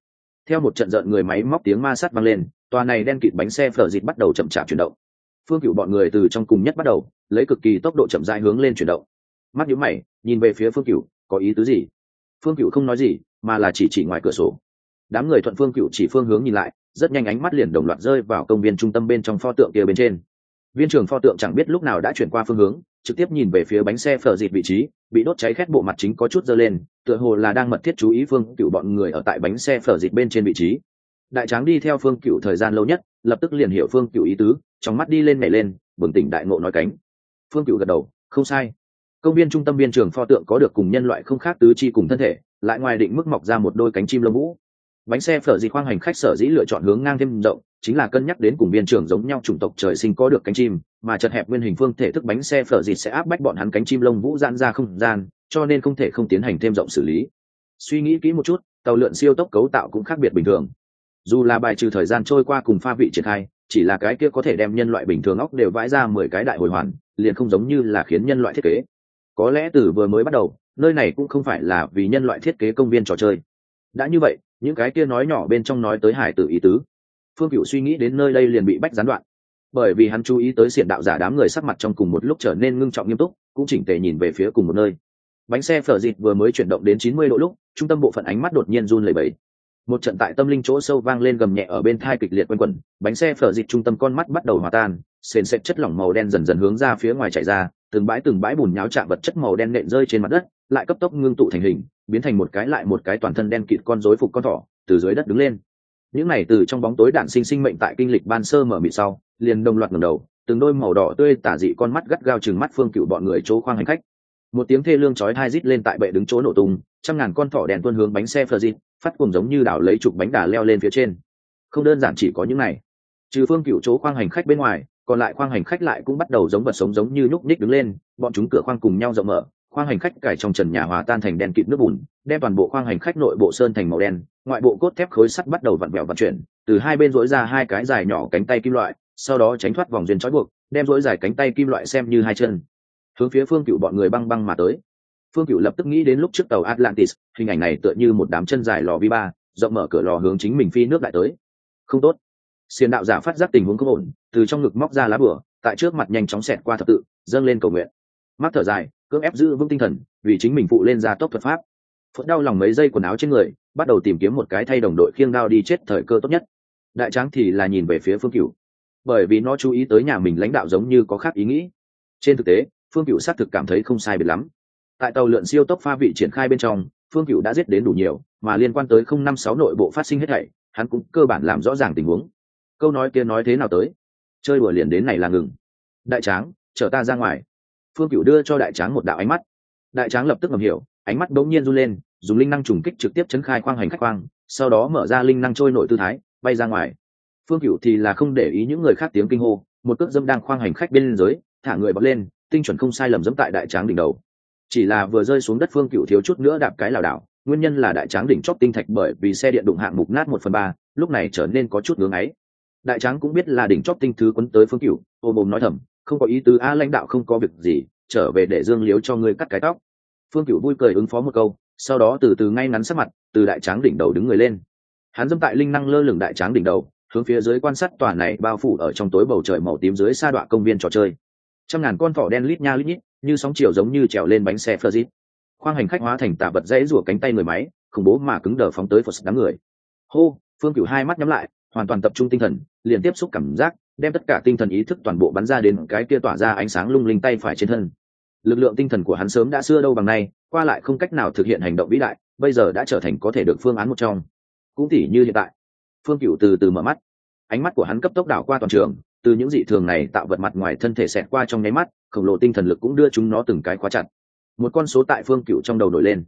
A: Theo một trận rợn người máy móc tiếng ma sát vang lên, tòa này đen kịt bánh xe phở dịt bắt đầu chậm chạp chuyển động. Phương Cựu bọn người từ trong cùng nhất bắt đầu lấy cực kỳ tốc độ chậm rãi hướng lên chuyển động. Mắt nhíu mày nhìn về phía Phương Cựu, có ý tứ gì? Phương Cựu không nói gì, mà là chỉ ngoài cửa sổ. Đám người thuận Phương Cựu chỉ phương hướng nhìn lại, rất nhanh ánh mắt liền đồng loạt rơi vào công viên trung tâm bên trong pho tượng kia bên trên. Viên trưởng pho tượng chẳng biết lúc nào đã chuyển qua phương hướng, trực tiếp nhìn về phía bánh xe phở dịt vị trí bị đốt cháy khét, bộ mặt chính có chút dơ lên, tựa hồ là đang mật thiết chú ý Phương Cựu bọn người ở tại bánh xe phở dịt bên trên vị trí. Đại tráng đi theo Phương Cựu thời gian lâu nhất, lập tức liền hiểu Phương Cựu ý tứ, trong mắt đi lên nhảy lên, bừng tỉnh đại ngộ nói cánh. Phương Cựu gật đầu, không sai. Công viên trung tâm viên trường pho tượng có được cùng nhân loại không khác tứ chi cùng thân thể, lại ngoài định mức mọc ra một đôi cánh chim lông vũ. Bánh xe phở dịt khoang hành khách sở dĩ lựa chọn hướng ngang thêm rộng, chính là cân nhắc đến cùng viên trường giống nhau chủng tộc trời sinh có được cánh chim, mà chật hẹp nguyên hình phương thể thức bánh xe phở dịt sẽ áp bách bọn hắn cánh chim lông vũ giãn ra không gian, cho nên không thể không tiến hành thêm rộng xử lý. Suy nghĩ kỹ một chút, tàu lượn siêu tốc cấu tạo cũng khác biệt bình thường. Dù là bài trừ thời gian trôi qua cùng pha vị triển khai, chỉ là cái kia có thể đem nhân loại bình thường óc đều vãi ra 10 cái đại hồi hoàn, liền không giống như là khiến nhân loại thiết kế. Có lẽ từ vừa mới bắt đầu, nơi này cũng không phải là vì nhân loại thiết kế công viên trò chơi. Đã như vậy, những cái kia nói nhỏ bên trong nói tới hải tử ý tứ, Phương Cựu suy nghĩ đến nơi đây liền bị bách gián đoạn, bởi vì hắn chú ý tới xiển đạo giả đám người sắc mặt trong cùng một lúc trở nên ngưng trọng nghiêm túc, cũng chỉnh tề nhìn về phía cùng một nơi. Bánh xe phở dịt vừa mới chuyển động đến 90 độ lúc, trung tâm bộ phận ánh mắt đột nhiên run lẩy bẩy. Một trận tại tâm linh chỗ sâu vang lên gầm nhẹ ở bên thai kịch liệt quanh quẩn, bánh xe phở dịt trung tâm con mắt bắt đầu hòa tan, sền sệt chất lỏng màu đen dần dần hướng ra phía ngoài chảy ra, từng bãi bùn nháo chạm vật chất màu đen nện rơi trên mặt đất, lại cấp tốc ngưng tụ thành hình, biến thành một cái lại một cái toàn thân đen kịt con rối phục con thỏ, từ dưới đất đứng lên. Những này từ trong bóng tối đạn sinh mệnh tại kinh lịch ban sơ mở mịt sau, liền đồng loạt ngẩng đầu, từng đôi màu đỏ tươi tả dị con mắt gắt gao trừng mắt Phương Cựu bọn người chỗ khoang hành khách. Một tiếng thê lương chói tai rít lên tại bệ đứng chỗ nổ tung, trăm ngàn con thỏ đèn tuôn hướng bánh xe phở dịt, phát cuồng giống như đảo lấy trục bánh đà leo lên phía trên. Không đơn giản chỉ có những này, trừ Phương Cựu chỗ khoang hành khách bên ngoài, còn lại khoang hành khách lại cũng bắt đầu giống vật sống giống như nhúc nhích đứng lên, bọn chúng cửa khoang cùng nhau rộng mở, khoang hành khách cải trong trần nhà hòa tan thành đen kịt nước bùn, đem toàn bộ khoang hành khách nội bộ sơn thành màu đen, ngoại bộ cốt thép khối sắt bắt đầu vặn vẹo vận chuyển, từ hai bên rỗi ra hai cái dài nhỏ cánh tay kim loại, sau đó tránh thoát vòng duyên trói buộc, đem rỗi dài cánh tay kim loại xem như hai chân, hướng phía Phương Cựu bọn người băng băng mà tới. Phương Cựu lập tức nghĩ đến lúc trước tàu Atlantis, hình ảnh này tựa như một đám chân dài lò vi ba, rộng mở cửa lò hướng chính mình phi nước lại tới. Không tốt. Xiên đạo giả phát giác tình huống không ổn, từ trong ngực móc ra lá bùa, tại trước mặt nhanh chóng xẹt qua thập tự, dâng lên cầu nguyện. Mắt thở dài, cưỡng ép giữ vững tinh thần, vì chính mình phụ lên gia tốc thuật pháp. Phất đau lòng mấy giây quần áo trên người, bắt đầu tìm kiếm một cái thay đồng đội khiêng đao đi chết thời cơ tốt nhất. Đại tráng thì là nhìn về phía Phương Cựu, bởi vì nó chú ý tới nhà mình lãnh đạo giống như có khác ý nghĩ. Trên thực tế, Phương Cựu xác thực cảm thấy không sai biệt lắm. Tại tàu lượn siêu tốc pha vị triển khai bên trong, Phương Cựu đã giết đến đủ nhiều, mà liên quan tới 056 nội bộ phát sinh hết thảy, hắn cũng cơ bản làm rõ ràng tình huống. Câu nói kia nói thế nào tới? Chơi đùa liền đến này là ngừng. Đại tráng, chở ta ra ngoài. Phương Cựu đưa cho đại tráng một đạo ánh mắt. Đại tráng lập tức ngầm hiểu, ánh mắt bỗng nhiên run lên, dùng linh năng trùng kích trực tiếp chấn khai khoang hành khách khoang, sau đó mở ra linh năng trôi nổi tư thái, bay ra ngoài. Phương Cựu thì là không để ý những người khác tiếng kinh hô, một cước dẫm đang khoang hành khách bên dưới, thả người bật lên, tinh chuẩn không sai lầm dẫm tại đại tráng đỉnh đầu. Chỉ là vừa rơi xuống đất, Phương Cựu thiếu chút nữa đạp cái lảo đảo, nguyên nhân là đại tráng đỉnh chóp tinh thạch bởi vì xe điện đụng hạng mục nát 1/3, lúc này trở nên có chút ngưỡng ấy. Đại tráng cũng biết là đỉnh chóp tinh thứ quấn tới Phương Cựu, ôm nói thầm, không có ý tứ a, lãnh đạo không có việc gì, trở về để Dương Liếu cho ngươi cắt cái tóc. Phương Cựu vui cười ứng phó một câu, sau đó từ từ ngay ngắn sắc mặt, từ đại tráng đỉnh đầu đứng người lên. Hắn dẫm tại linh năng lơ lửng đại tráng đỉnh đầu, hướng phía dưới quan sát tòa này bao phủ ở trong tối bầu trời màu tím dưới sa đọa công viên trò chơi. Trăm ngàn con thỏ đen lít nha lít nhít, như sóng chiều giống như trèo lên bánh xe phơ dít. Khoang hành khách hóa thành tà vật dãy rủa cánh tay người máy, khủng bố mà cứng đờ phóng tới phật đám người. Hô, Phương Cựu hai mắt nhắm lại, hoàn toàn tập trung tinh thần, liền tiếp xúc cảm giác, đem tất cả tinh thần ý thức toàn bộ bắn ra đến cái kia tỏa ra ánh sáng lung linh tay phải trên thân. Lực lượng tinh thần của hắn sớm đã xưa đâu bằng nay, qua lại không cách nào thực hiện hành động vĩ đại, bây giờ đã trở thành có thể được phương án một trong. Cũng tỉ như hiện tại. Phương Cựu từ từ mở mắt, ánh mắt của hắn cấp tốc đảo qua toàn trường, từ những dị thường này tạo vật mặt ngoài thân thể xẹt qua trong nháy mắt, khổng lồ tinh thần lực cũng đưa chúng nó từng cái khóa chặt. Một con số tại Phương Cựu trong đầu nổi lên,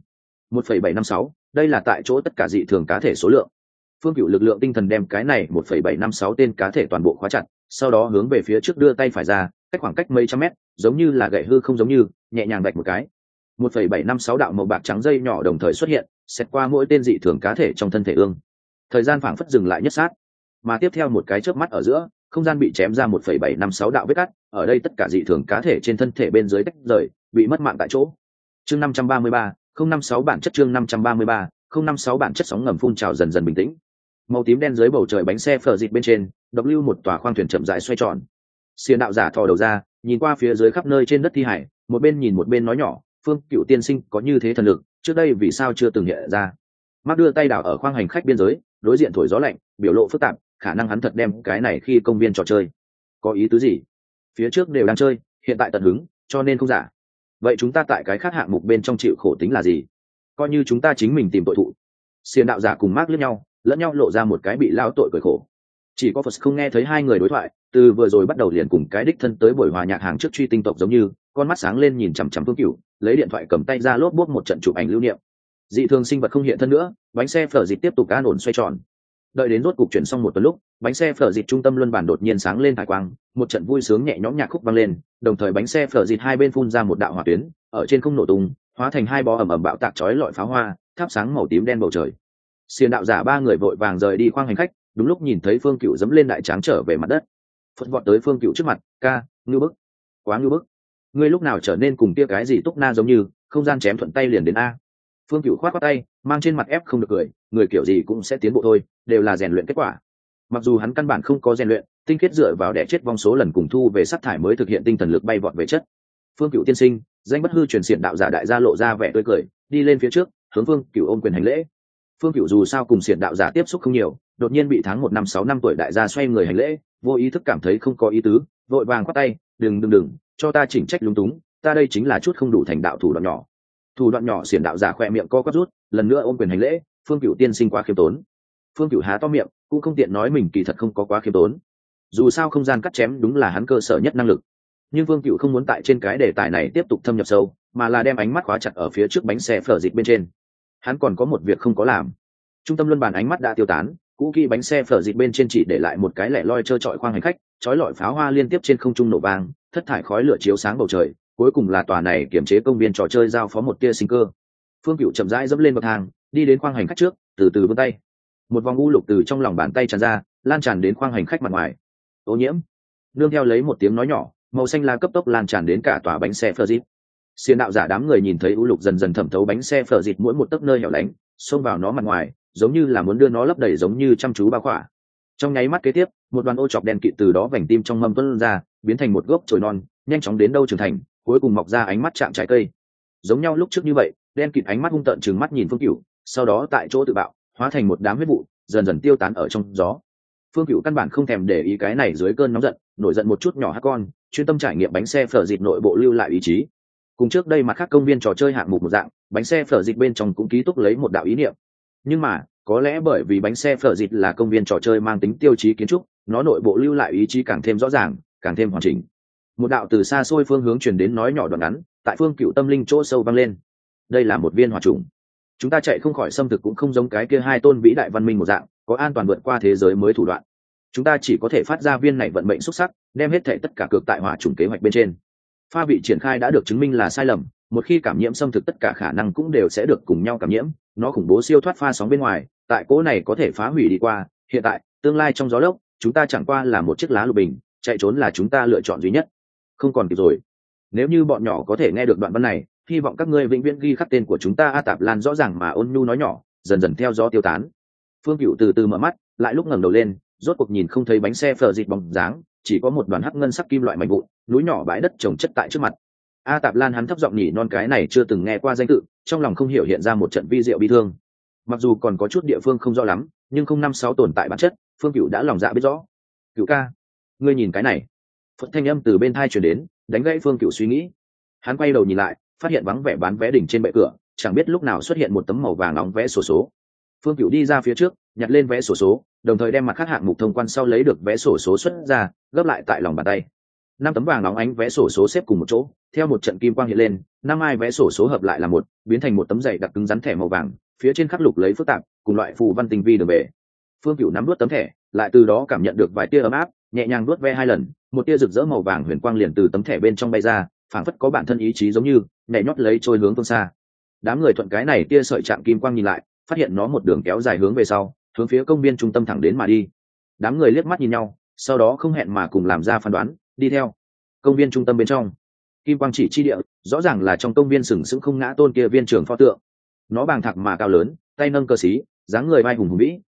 A: 1,756, đây là tại chỗ tất cả dị thường cá thể số lượng. Phương Cựu lực lượng tinh thần đem cái này 1,756 tên cá thể toàn bộ khóa chặt, sau đó hướng về phía trước đưa tay phải ra, cách khoảng cách mấy trăm mét, giống như là gậy hư không giống như, nhẹ nhàng vạch một cái. 1,756 đạo màu bạc trắng dây nhỏ đồng thời xuất hiện, xẹt qua mỗi tên dị thường cá thể trong thân thể ương. Thời gian phảng phất dừng lại nhất sát, mà tiếp theo một cái chớp mắt ở giữa, không gian bị chém ra 1,756 đạo vết cắt, ở đây tất cả dị thường cá thể trên thân thể bên dưới tách rời, bị mất mạng tại chỗ. Chương 533, 056 bản chất chương 533, 056 bản chất sóng ngầm phun trào dần dần bình tĩnh. Màu tím đen dưới bầu trời bánh xe phở dịt bên trên độc lưu một tòa khoang thuyền chậm rãi xoay tròn. Xiên đạo giả thò đầu ra nhìn qua phía dưới khắp nơi trên đất thi hải, một bên nhìn một bên nói nhỏ, Phương Cựu tiên sinh có như thế thần lực, trước đây vì sao chưa từng hiện ra? Mark đưa tay đảo ở khoang hành khách biên giới, đối diện thổi gió lạnh, biểu lộ phức tạp, khả năng hắn thật đem cái này khi công viên trò chơi. Có ý tứ gì? Phía trước đều đang chơi, hiện tại tận hứng, cho nên không giả. Vậy chúng ta tại cái khác hạng mục bên trong chịu khổ tính là gì? Coi như chúng ta chính mình tìm tội thụ. Xiên đạo giả cùng Mark liếc nhau, lẫn nhau lộ ra một cái bị lao tội cười khổ. Chỉ có Phật không nghe thấy hai người đối thoại, từ vừa rồi bắt đầu liền cùng cái đích thân tới buổi hòa nhạc hàng trước truy tinh tộc giống như, con mắt sáng lên nhìn chằm chằm Phương Cựu, lấy điện thoại cầm tay ra lốp bốp một trận chụp ảnh lưu niệm. Dị thường sinh vật không hiện thân nữa, bánh xe phở dịt tiếp tục an ổn xoay tròn. Đợi đến rốt cục chuyển xong một tuần lúc, bánh xe phở dịt trung tâm luân bản đột nhiên sáng lên thải quang, một trận vui sướng nhẹ nhõm nhạc khúc vang lên, đồng thời bánh xe phở dịt hai bên phun ra một đạo hỏa tuyến, ở trên không nổ tung, hóa thành hai bó ầm ầm bạo tạc chói lọi pháo hoa, thắp sáng màu tím đen bầu trời. Xiên đạo giả ba người vội vàng rời đi khoang hành khách, đúng lúc nhìn thấy Phương Cựu dẫm lên đại tráng trở về mặt đất. Phật vọt tới Phương Cựu trước mặt, ca, ngưu bức, quá ngưu bức, ngươi lúc nào trở nên cùng kia cái gì túc na giống như, không gian chém thuận tay liền đến a. Phương Cựu khoát khoát tay, mang trên mặt ép không được cười, người kiểu gì cũng sẽ tiến bộ thôi, đều là rèn luyện kết quả. Mặc dù hắn căn bản không có rèn luyện, tinh khiết dựa vào đẻ chết vong số lần cùng thu về sát thải mới thực hiện tinh thần lực bay vọt về chất. Phương Cựu tiên sinh, danh bất hư truyền xiển đạo giả đại gia lộ ra vẻ tươi cười, đi lên phía trước, hướng Phương Cựu ôm quyền hành lễ. Phương Cựu dù sao cùng xiển đạo giả tiếp xúc không nhiều, đột nhiên bị tháng 1 năm 6 năm tuổi đại gia xoay người hành lễ, vô ý thức cảm thấy không có ý tứ, vội vàng quát tay, đừng, cho ta chỉnh trách lúng túng, ta đây chính là chút không đủ thành đạo thủ đoạn nhỏ. Thủ đoạn nhỏ xiển đạo giả khỏe miệng co quắp rút, lần nữa ôm quyền hành lễ, Phương Cựu tiên sinh quá khiêm tốn. Phương Cựu há to miệng, cũng không tiện nói mình kỳ thật không có quá khiêm tốn. Dù sao không gian cắt chém đúng là hắn cơ sở nhất năng lực. Nhưng Phương Cựu không muốn tại trên cái đề tài này tiếp tục thâm nhập sâu, mà là đem ánh mắt khóa chặt ở phía trước bánh xe phở dịt bên trên. Hắn còn có một việc không có làm. Trung tâm luân bàn ánh mắt đã tiêu tán, cũ kỹ bánh xe phở dịt bên trên chỉ để lại một cái lẻ loi trơ trọi khoang hành khách, chói lọi pháo hoa liên tiếp trên không trung nổ vang, thất thải khói lửa chiếu sáng bầu trời, cuối cùng là tòa này kiểm chế công viên trò chơi giao phó một tia sinh cơ. Phương Cựu chậm rãi dẫm lên bậc thang, đi đến khoang hành khách trước, từ từ vươn tay. Một vòng u lục từ trong lòng bàn tay tràn ra, lan tràn đến khoang hành khách mặt ngoài. Ô nhiễm. Nương theo lấy một tiếng nói nhỏ, màu xanh lá cấp tốc lan tràn đến cả tòa bánh xe phở dịt. Xiên đạo giả đám người nhìn thấy u lục dần dần thẩm thấu bánh xe phở dịt mỗi một tấc nơi hẻo lánh, xông vào nó mặt ngoài, giống như là muốn đưa nó lấp đầy, giống như chăm chú bao khỏa. Trong nháy mắt kế tiếp, một đoàn ô chọc đen kịt từ đó vành tim trong mâm tuôn ra, biến thành một gốc chồi non, nhanh chóng đến đâu trưởng thành, cuối cùng mọc ra ánh mắt chạm trái cây. Giống nhau lúc trước như vậy, đen kịt ánh mắt hung tợn trừng mắt nhìn Phương Cựu, sau đó tại chỗ tự bạo, hóa thành một đám huyết vụ, dần dần tiêu tán ở trong gió. Phương Cựu căn bản không thèm để ý cái này, dưới cơn nóng giận, nổi giận một chút nhỏ hắc con, chuyên tâm trải nghiệm bánh xe phở dịt nội bộ lưu lại ý chí. Cùng trước đây mặt khác công viên trò chơi hạng mục một dạng, bánh xe phở dịt bên trong cũng ký túc lấy một đạo ý niệm. Nhưng mà, có lẽ bởi vì bánh xe phở dịt là công viên trò chơi mang tính tiêu chí kiến trúc, nó nội bộ lưu lại ý chí càng thêm rõ ràng, càng thêm hoàn chỉnh. Một đạo từ xa xôi phương hướng truyền đến nói nhỏ đoạn ngắn, tại Phương Cựu tâm linh chỗ sâu vang lên. Đây là một viên hỏa trùng. Chúng ta chạy không khỏi xâm thực cũng không giống cái kia hai tôn vĩ đại văn minh một dạng, có an toàn vượt qua thế giới mới thủ đoạn. Chúng ta chỉ có thể phát ra viên này vận mệnh xuất sắc, đem hết thảy tất cả cược tại hỏa trùng kế hoạch bên trên. Pha vị triển khai đã được chứng minh là sai lầm, một khi cảm nhiễm xâm thực tất cả khả năng cũng đều sẽ được cùng nhau cảm nhiễm, nó khủng bố siêu thoát pha sóng bên ngoài, tại cỗ này có thể phá hủy đi qua, hiện tại, tương lai trong gió lốc, chúng ta chẳng qua là một chiếc lá lục bình, chạy trốn là chúng ta lựa chọn duy nhất. Không còn kịp rồi. Nếu như bọn nhỏ có thể nghe được đoạn văn này, hy vọng các ngươi vĩnh viễn ghi khắc tên của chúng ta. A Tạp Lan rõ ràng mà ôn nhu nói nhỏ, dần dần theo gió tiêu tán. Phương Cựu từ từ mở mắt, lại lúc ngẩng đầu lên, rốt cuộc nhìn không thấy bánh xe phở dịt bóng dáng, chỉ có một đoàn hắc ngân sắc kim loại mạnh vụn, núi nhỏ bãi đất trồng chất tại trước mặt. A Tạp Lan hắn thấp giọng nhỉ non cái này chưa từng nghe qua danh tự, trong lòng không hiểu hiện ra một trận vi diệu bi thương. Mặc dù còn có chút địa phương không rõ lắm, nhưng 056 tồn tại bản chất, Phương Cựu đã lòng dạ biết rõ. Cựu ca, ngươi nhìn cái này. Phật thanh âm từ bên tai truyền đến, đánh gãy Phương Cựu suy nghĩ. Hắn quay đầu nhìn lại, phát hiện vắng vẻ bán vé đỉnh trên bệ cửa, chẳng biết lúc nào xuất hiện một tấm màu vàng nóng vé sổ số. Phương Cựu đi ra phía trước, nhặt lên vé sổ số, đồng thời đem mặt khác hạng mục thông quan sau lấy được vé sổ số xuất ra, gấp lại tại lòng bàn tay. 5 tấm vàng nóng ánh vé sổ số xếp cùng một chỗ, theo một trận kim quang hiện lên, 5 ai vé sổ số hợp lại là một, biến thành một tấm dày đặc cứng rắn thẻ màu vàng, phía trên khắc lục lấy phức tạp cùng loại phù văn tinh vi đường bể. Phương Cựu nắm nuốt tấm thẻ, lại từ đó cảm nhận được vài tia ấm áp, nhẹ nhàng nuốt ve 2 lần, một tia rực rỡ màu vàng huyền quang liền từ tấm thẻ bên trong bay ra, phảng phất có bản thân ý chí giống như nhảy nhót lấy trôi hướng phương xa. Đám người thuận cái này tia sợi chạm kim quang nhìn lại, phát hiện nó một đường kéo dài hướng về sau, hướng phía công viên trung tâm thẳng đến mà đi. Đám người liếc mắt nhìn nhau, sau đó không hẹn mà cùng làm ra phán đoán, đi theo. Công viên trung tâm bên trong, kim quang chỉ chi địa, rõ ràng là trong công viên sừng sững không ngã tôn kia viên trưởng pho tượng. Nó bàng thạc mà cao lớn, tay nâng cơ xí, dáng người vai hùng hùng vĩ,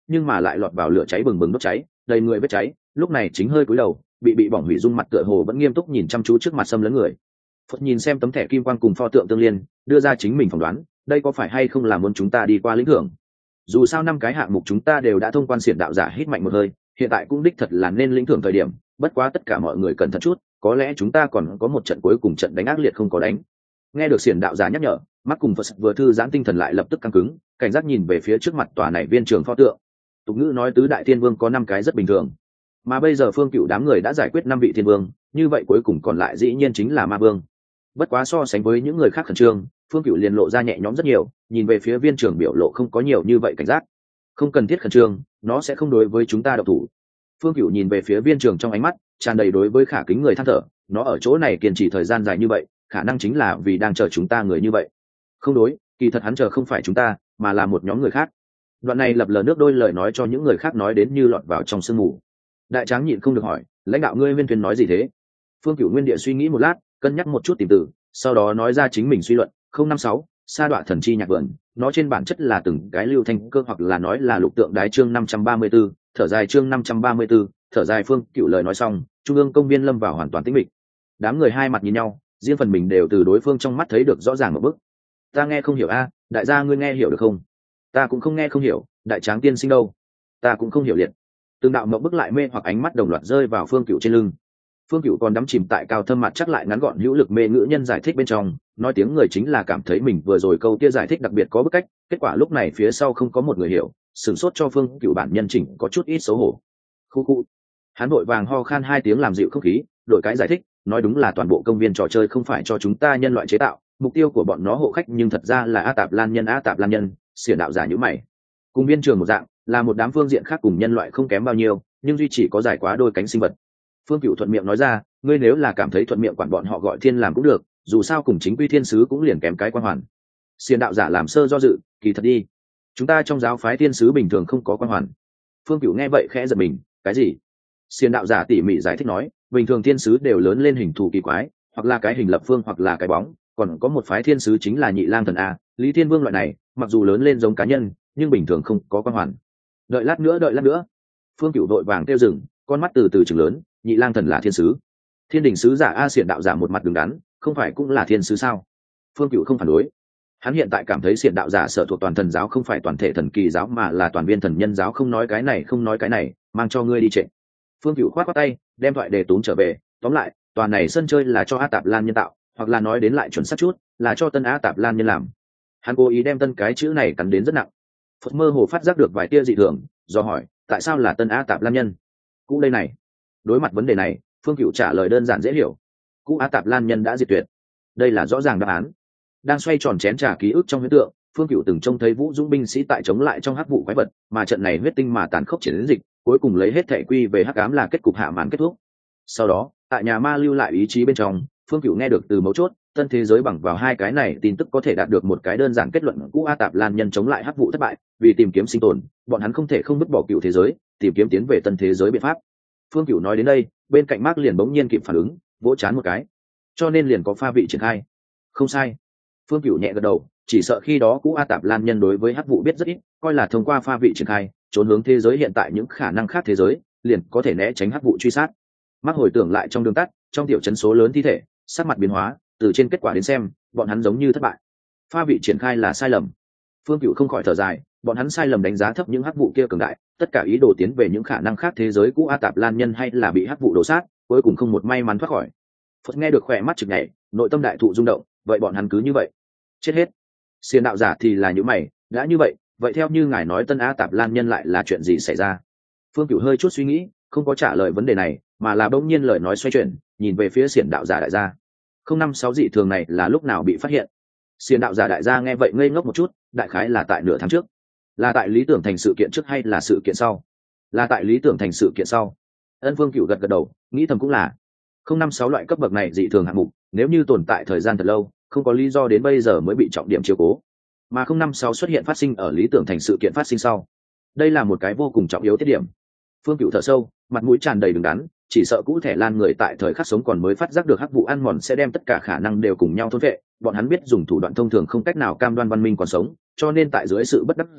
A: nhưng mà lại lọt vào lửa cháy bừng bừng đốt cháy đầy người vết cháy, lúc này chính hơi cúi đầu bị bỏng hủy dung mặt tựa hồ vẫn nghiêm túc nhìn chăm chú trước mặt xâm lấn người. Phật nhìn xem tấm thẻ kim quang cùng pho tượng tương liên, đưa ra chính mình phỏng đoán, đây có phải hay không là muốn chúng ta đi qua lĩnh thưởng? Dù sao 5 cái hạng mục chúng ta đều đã thông quan. Xiển đạo giả hít mạnh một hơi, hiện tại cũng đích thật là nên lĩnh thưởng thời điểm, bất quá tất cả mọi người cẩn thận chút, có lẽ chúng ta còn có một trận cuối cùng, trận đánh ác liệt không có đánh. Nghe được Xiển đạo giả nhắc nhở, mắt cùng Phật vừa thư giãn tinh thần lại lập tức căng cứng, cảnh giác nhìn về phía trước mặt tòa này viên trường pho tượng. Tục ngữ nói tứ đại thiên vương có 5 cái rất bình thường, mà bây giờ Phương Cựu đám người đã giải quyết 5 vị thiên vương, như vậy cuối cùng còn lại dĩ nhiên chính là ma vương. Bất quá so sánh với những người khác khẩn trương, Phương Cựu liền lộ ra nhẹ nhõm rất nhiều, nhìn về phía viên trường biểu lộ không có nhiều như vậy cảnh giác. Không cần thiết khẩn trương, nó sẽ không đối với chúng ta độc thủ. Phương Cựu nhìn về phía viên trường trong ánh mắt tràn đầy đối với khả kính người than thở, nó ở chỗ này kiên trì thời gian dài như vậy, khả năng chính là vì đang chờ chúng ta người như vậy. Không đối, kỳ thật hắn chờ không phải chúng ta, mà là một nhóm người khác. Đoạn này lập lờ nước đôi lời nói cho những người khác nói đến như lọt vào trong sương mù. Đại tráng nhịn không được hỏi, lãnh đạo ngươi Viên Thuyền nói gì thế? Phương Cựu nguyên địa suy nghĩ một lát, cân nhắc một chút tìm từ, sau đó nói ra chính mình suy luận. 056, sa đọa thần chi nhạc vườn, nó trên bản chất là từng cái lưu thanh cơ, hoặc là nói là lục tượng đái. Chương 534, thở dài. Chương 534, thở dài. Phương Cựu lời nói xong, trung ương công viên lâm vào hoàn toàn tĩnh mịch. Đám người hai mặt nhìn nhau, riêng phần mình đều từ đối phương trong mắt thấy được rõ ràng một bức. Ta nghe không hiểu a, đại gia ngươi nghe hiểu được không? Ta cũng không nghe không hiểu. Đại tráng tiên sinh đâu? Ta cũng không hiểu liệt. Từng đạo mộng bức lại mê hoặc ánh mắt đồng loạt rơi vào Phương Cựu trên lưng. Phương Cựu còn đắm chìm tại cao thâm mặt chắc lại ngắn gọn hữu lực mê ngữ nhân giải thích bên trong, nói tiếng người chính là cảm thấy mình vừa rồi câu kia giải thích đặc biệt có bức cách, kết quả lúc này phía sau không có một người hiểu, sửng sốt cho Phương Cựu bản nhân chỉnh có chút ít xấu hổ. Khu khu. Hắn vội vàng ho khan 2 tiếng làm dịu không khí, đổi cái giải thích, nói đúng là toàn bộ công viên trò chơi không phải cho chúng ta nhân loại chế tạo, mục tiêu của bọn nó hộ khách nhưng thật ra là A Tạp Lan Nhân. A Tạp Lan Nhân, Xiển đạo giả nhíu mày. Cùng viên trường một dạng, là một đám phương diện khác cùng nhân loại không kém bao nhiêu, nhưng duy chỉ có dài quá đôi cánh sinh vật. Phương Cựu thuận miệng nói ra, ngươi nếu là cảm thấy thuận miệng quản bọn họ gọi thiên làm cũng được, dù sao cùng chính quy thiên sứ cũng liền kém cái quan hoàn. Xiển đạo giả làm sơ do dự, kỳ thật đi, chúng ta trong giáo phái thiên sứ bình thường không có quan hoàn. Phương Cựu nghe vậy khẽ giật mình, cái gì? Xiển đạo giả tỉ mỉ giải thích nói, bình thường thiên sứ đều lớn lên hình thù kỳ quái, hoặc là cái hình lập phương hoặc là cái bóng, còn có một phái thiên sứ chính là Nhị Lang Thần a, Lý Thiên Vương loại này, mặc dù lớn lên giống cá nhân, nhưng bình thường không có quan hoàn. Đợi lát nữa. Phương Cựu vội vàng kêu dừng, con mắt từ từ chừng lớn. Nhị Lang Thần là thiên sứ? Thiên đình sứ giả a? Xiển đạo giả một mặt đứng đắn, không phải cũng là thiên sứ sao? Phương Cựu không phản đối. Hắn hiện tại cảm thấy Xiển đạo giả sở thuộc toàn thần giáo không phải toàn thể thần kỳ giáo mà là toàn viên thần nhân giáo. Không nói cái này, mang cho ngươi đi trệ. Phương Cựu khoát tay, đem thoại đề tốn trở về. Tóm lại, toàn này sân chơi là cho A Tạp Lan Nhân tạo, hoặc là nói đến lại chuẩn xác chút, là cho tân A Tạp Lan Nhân làm. Hắn cố ý đem tân cái chữ này cắn đến rất nặng. Phật mơ hồ phát giác được vài tia dị thường, do hỏi, tại sao là tân A Tạp Lan Nhân? Cũ đây này. Đối mặt vấn đề này, Phương Cựu trả lời đơn giản dễ hiểu. Cũ A Tạp Lan Nhân đã diệt tuyệt. Đây là rõ ràng đáp án. Đang xoay tròn chén trà ký ức trong huyễn tượng, Phương Cựu từng trông thấy Vũ Dũng binh sĩ tại chống lại trong hắc vụ quái vật, mà trận này huyết tinh mà tàn khốc chiến dịch, cuối cùng lấy hết thể quy về hắc ám là kết cục hạ màn kết thúc. Sau đó, tại nhà ma lưu lại ý chí bên trong, Phương Cựu nghe được từ mấu chốt, tân thế giới bằng vào 2 cái này tin tức có thể đạt được một cái đơn giản kết luận: cũ A Tạp Lan Nhân chống lại hắc vụ thất bại, vì tìm kiếm sinh tồn, bọn hắn không thể không vứt bỏ cựu thế giới, tìm kiếm tiến về tân thế giới biện pháp. Phương Cựu nói đến đây, bên cạnh Mark liền bỗng nhiên kịp phản ứng, vỗ chán một cái. Cho nên liền có pha vị triển khai. Không sai. Phương Cựu nhẹ gật đầu, chỉ sợ khi đó cũ A Tạp Lan Nhân đối với hắc vụ biết rất ít, coi là thông qua pha vị triển khai, trốn hướng thế giới hiện tại những khả năng khác thế giới, liền có thể né tránh hắc vụ truy sát. Mark hồi tưởng lại trong đường tắt, trong tiểu trấn số lớn thi thể, sắc mặt biến hóa, từ trên kết quả đến xem, bọn hắn giống như thất bại. Pha vị triển khai là sai lầm. Phương Cựu không khỏi thở dài, bọn hắn sai lầm đánh giá thấp những hắc vụ kia cường đại, tất cả ý đồ tiến về những khả năng khác thế giới cũ A Tạp Lan Nhân hay là bị hắc vụ đổ sát, cuối cùng không một may mắn thoát khỏi. Phật nghe được khỏe mắt chực nhảy, nội tâm đại thụ rung động, vậy bọn hắn cứ như vậy chết hết. Xiển đạo giả thì là những mày, đã như vậy theo như ngài nói tân A Tạp Lan Nhân lại là chuyện gì xảy ra? Phương Cựu hơi chút suy nghĩ, không có trả lời vấn đề này, mà là bỗng nhiên lời nói xoay chuyển, nhìn về phía Xiển đạo giả đại gia. 056 dị thường này là lúc nào bị phát hiện? Xiển đạo giả đại gia nghe vậy ngây ngốc một chút, đại khái là tại nửa tháng trước. Là tại lý tưởng thành sự kiện trước hay là sự kiện sau? Là tại lý tưởng thành sự kiện sau. Ân. Phương Cựu gật đầu, nghĩ thầm cũng là. 056 loại cấp bậc này dị thường hạng mục, nếu như tồn tại thời gian thật lâu, không có lý do đến bây giờ mới bị trọng điểm chiếu cố. Mà 056 xuất hiện phát sinh ở lý tưởng thành sự kiện phát sinh sau. Đây là một cái vô cùng trọng yếu tiết điểm. Phương Cựu thở sâu, mặt mũi tràn đầy đứng đắn, chỉ sợ cũ thẻ lan người tại thời khắc sống còn mới phát giác được hắc vụ ăn mòn sẽ đem tất cả khả năng đều cùng nhau thôn vệ, bọn hắn biết dùng thủ đoạn thông thường không cách nào cam đoan văn minh còn sống, cho nên tại dưới sự bất đắc dĩ,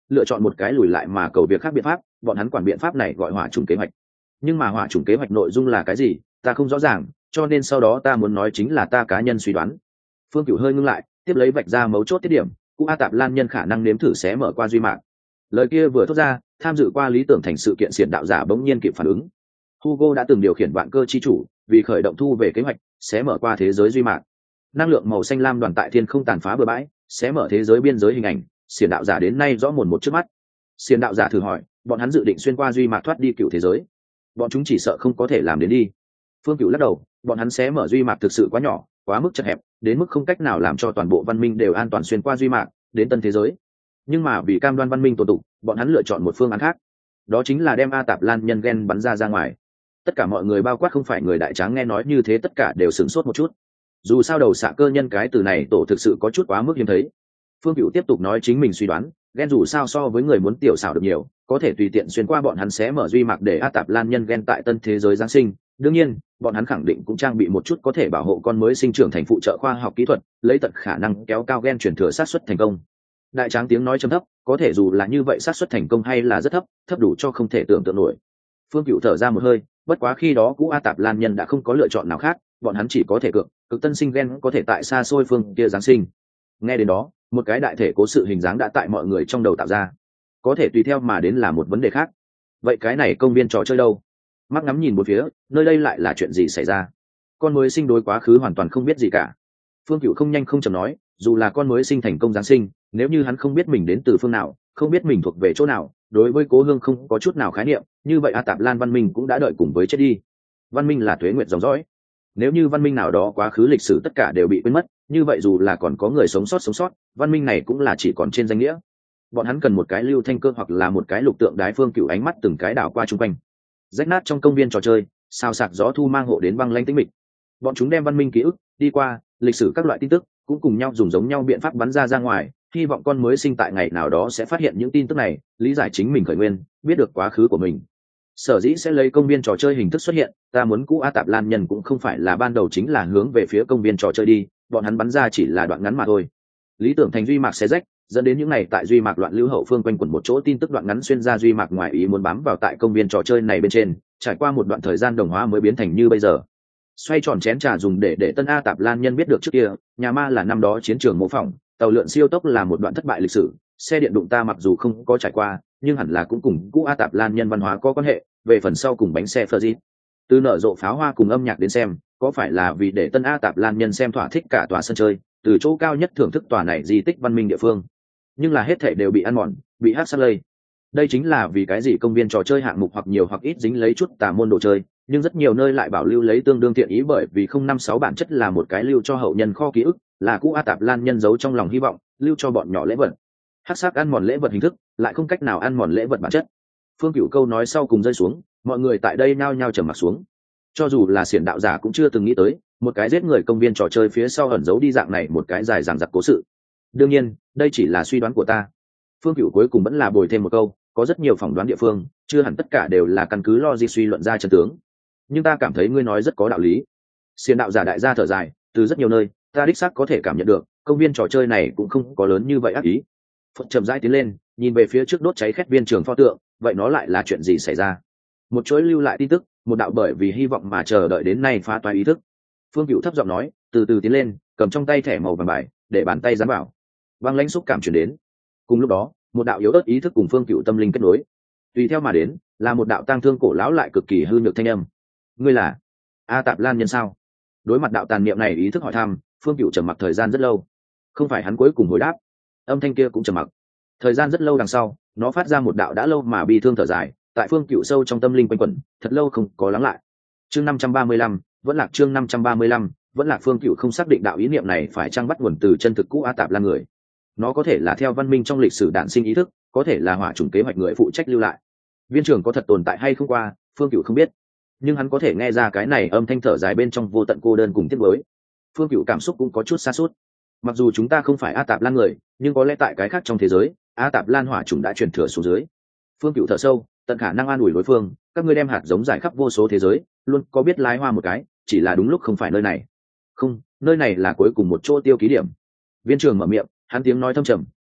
A: lựa chọn một cái lùi lại mà cầu việc khác biện pháp, bọn hắn quản biện pháp này gọi hỏa chủng kế hoạch. Nhưng mà hỏa chủng kế hoạch nội dung là cái gì ta không rõ ràng, cho nên sau đó ta muốn nói chính là ta cá nhân suy đoán. Phương Cửu hơi ngưng lại, tiếp lấy vạch ra mấu chốt tiết điểm, Cú A Tạp Lan Nhân khả năng nếm thử xé mở qua duy mạc. Lời kia vừa thốt ra, tham dự qua lý tưởng thành sự kiện xiển đạo giả bỗng nhiên kịp phản ứng. Hugo đã từng điều khiển vạn cơ chi chủ, vì khởi động thu về kế hoạch, xé mở qua thế giới duy mạc. Năng lượng màu xanh lam đoàn tại thiên không tàn phá bừa bãi, xé mở thế giới biên giới hình ảnh, xiển đạo giả đến nay rõ mồn một trước mắt. Xiển đạo giả thử hỏi, bọn hắn dự định xuyên qua duy mạc thoát đi cựu thế giới, bọn chúng chỉ sợ không có thể làm đến đi. Phương Cửu lắc đầu, bọn hắn xé mở duy mạc thực sự quá nhỏ, quá mức chật hẹp, đến mức không cách nào làm cho toàn bộ văn minh đều an toàn xuyên qua duy mạc đến tân thế giới. Nhưng mà vì cam đoan văn minh tồn tụ, bọn hắn lựa chọn một phương án khác, đó chính là đem A Tạp Lan Nhân gen bắn ra ngoài. Tất cả mọi người bao quát không phải người đại tráng nghe nói như thế tất cả đều sửng sốt một chút. Dù sao đầu xạ cơ nhân cái từ này tổ thực sự có chút quá mức hiếm thấy. Phương Cửu tiếp tục nói chính mình suy đoán, gen dù sao so với người muốn tiểu xảo được nhiều, có thể tùy tiện xuyên qua bọn hắn xé mở duy mạc để A Tạp Lan Nhân gen tại tân thế giới giáng sinh. Đương nhiên, bọn hắn khẳng định cũng trang bị một chút có thể bảo hộ con mới sinh trưởng thành phụ trợ khoa học kỹ thuật, lấy tận khả năng kéo cao gen chuyển thừa sát suất thành công. Đại tráng tiếng nói trầm thấp, có thể dù là như vậy sát suất thành công hay là rất thấp, thấp đủ cho không thể tưởng tượng nổi. Phương Cửu thở ra một hơi, bất quá khi đó Cú A Tạp Lan Nhân đã không có lựa chọn nào khác, bọn hắn chỉ có thể cực tân sinh gen có thể tại xa xôi phương kia giáng sinh. Nghe đến đó, một cái đại thể cố sự hình dáng đã tại mọi người trong đầu tạo ra. Có thể tùy theo mà đến là một vấn đề khác. Vậy cái này công viên trò chơi đâu? Mắt ngắm nhìn một phía, nơi đây lại là chuyện gì xảy ra? Con mới sinh đối quá khứ hoàn toàn không biết gì cả. Phương Cửu không nhanh không chậm nói, dù là con mới sinh thành công giáng sinh, nếu như hắn không biết mình đến từ phương nào, không biết mình thuộc về chỗ nào, đối với cố hương không có chút nào khái niệm, như vậy A Tạp Lan văn minh cũng đã đợi cùng với chết đi. Văn minh là tuế nguyệt dòng dõi. Nếu như văn minh nào đó quá khứ lịch sử tất cả đều bị quên mất, như vậy dù là còn có người sống sót, văn minh này cũng là chỉ còn trên danh nghĩa. Bọn hắn cần một cái lưu thanh cơ hoặc là một cái lục tượng đái. Phương Cửu ánh mắt từng cái đảo qua chung quanh. Rách nát trong công viên trò chơi, sao sạc gió thu mang hộ đến băng lãnh tĩnh mịch. Bọn chúng đem văn minh ký ức, đi qua, lịch sử các loại tin tức, cũng cùng nhau dùng giống nhau biện pháp bắn ra ngoài, hy vọng con mới sinh tại ngày nào đó sẽ phát hiện những tin tức này, lý giải chính mình khởi nguyên, biết được quá khứ của mình. Sở dĩ sẽ lấy công viên trò chơi hình thức xuất hiện, ta muốn Cú A Tạp Lan Nhân cũng không phải là ban đầu chính là hướng về phía công viên trò chơi đi, bọn hắn bắn ra chỉ là đoạn ngắn mà thôi. Lý tưởng thành duy mạc xé rách, dẫn đến những ngày tại duy mạc loạn lưu hậu phương quanh quẩn một chỗ tin tức đoạn ngắn xuyên ra duy mạc ngoài ý muốn bám vào tại công viên trò chơi này bên trên, trải qua một đoạn thời gian đồng hóa mới biến thành như bây giờ. Xoay tròn chén trà dùng để tân A Tạp Lan Nhân biết được trước kia, nhà ma là năm đó chiến trường mô phỏng, tàu lượn siêu tốc là một đoạn thất bại lịch sử, xe điện đụng ta mặc dù không có trải qua, nhưng hẳn là cũng cùng Cú A Tạp Lan Nhân văn hóa có quan hệ. Về phần sau cùng bánh xe Fergie, từ nở rộ pháo hoa cùng âm nhạc đến xem, có phải là vì để tân A Tạp Lan Nhân xem thỏa thích cả tòa sân chơi, từ chỗ cao nhất thưởng thức tòa này di tích văn minh địa phương. Nhưng là hết thảy đều bị ăn mòn, bị hắc sát lây. Đây chính là vì cái gì công viên trò chơi hạng mục hoặc nhiều hoặc ít dính lấy chút tà môn đồ chơi, nhưng rất nhiều nơi lại bảo lưu lấy tương đương thiện ý, bởi vì 056 bản chất là một cái lưu cho hậu nhân kho ký ức, là Cú A Tạp Lan Nhân giấu trong lòng hy vọng, lưu cho bọn nhỏ lễ vật. Hắc sắc ăn mòn lễ vật hình thức, lại không cách nào ăn mòn lễ vật bản chất. Phương Cửu câu nói sau cùng rơi xuống, mọi người tại đây nhao nhao trầm mặc xuống. Cho dù là xiển đạo giả cũng chưa từng nghĩ tới, một cái giết người công viên trò chơi phía sau ẩn giấu đi dạng này một cái dài dằng dặc cố sự. Đương nhiên, đây chỉ là suy đoán của ta. Phương Cửu cuối cùng vẫn là bồi thêm một câu, có rất nhiều phỏng đoán địa phương, chưa hẳn tất cả đều là căn cứ logic suy luận ra chân tướng. Nhưng ta cảm thấy ngươi nói rất có đạo lý. Xiển đạo giả đại gia thở dài, từ rất nhiều nơi, ta đích xác có thể cảm nhận được, công viên trò chơi này cũng không có lớn như vậy ác ý. Phật chậm rãi tiến lên, nhìn về phía trước đốt cháy khét viên trường pho tượng, vậy nó lại là chuyện gì xảy ra? Một chuỗi lưu lại tin tức, một đạo bởi vì hy vọng mà chờ đợi đến nay phá toái ý thức. Phương Cửu thấp giọng nói, từ từ tiến lên, cầm trong tay thẻ màu vàng bài, để bàn tay dán vào. Băng lãnh xúc cảm truyền đến. Cùng lúc đó, một đạo yếu ớt ý thức cùng Phương Cửu tâm linh kết nối. Tùy theo mà đến, là một đạo tang thương cổ lão lại cực kỳ hư nhược thanh âm. Ngươi là A Tạp Lan Nhân sao? Đối mặt đạo tàn niệm này ý thức hỏi thăm, Phương Cửu trầm mặc thời gian rất lâu. Không phải hắn cuối cùng hồi đáp, âm thanh kia cũng trầm mặc. Thời gian rất lâu đằng sau, nó phát ra một đạo đã lâu mà bi thương thở dài, tại Phương Cửu sâu trong tâm linh quanh quẩn, thật lâu không có lắng lại. Chương 535, vẫn lạc chương 535, vẫn lạc. Phương Cửu không xác định đạo ý niệm này phải chăng bắt nguồn từ chân thực Cú A Tạp Lan người. Nó có thể là theo văn minh trong lịch sử đản sinh ý thức, có thể là hỏa chủng kế hoạch người phụ trách lưu lại. Viên trưởng có thật tồn tại hay không qua, Phương Cửu không biết, nhưng hắn có thể nghe ra cái này âm thanh thở dài bên trong vô tận cô đơn cùng tiếc nuối. Phương Cửu cảm xúc cũng có chút xa suốt. Mặc dù chúng ta không phải A Tạp Lan người, nhưng có lẽ tại cái khác trong thế giới, A Tạp Lan hỏa chủng đã truyền thừa xuống dưới. Phương Cửu thở sâu, tận khả năng an ủi đối phương, các ngươi đem hạt giống giải khắp vô số thế giới, luôn có biết lái hoa một cái, chỉ là đúng lúc không phải nơi này. Không, nơi này là cuối cùng một chỗ tiêu ký điểm. Viên trưởng mở miệng, hắn tiếng nói thâm trầm,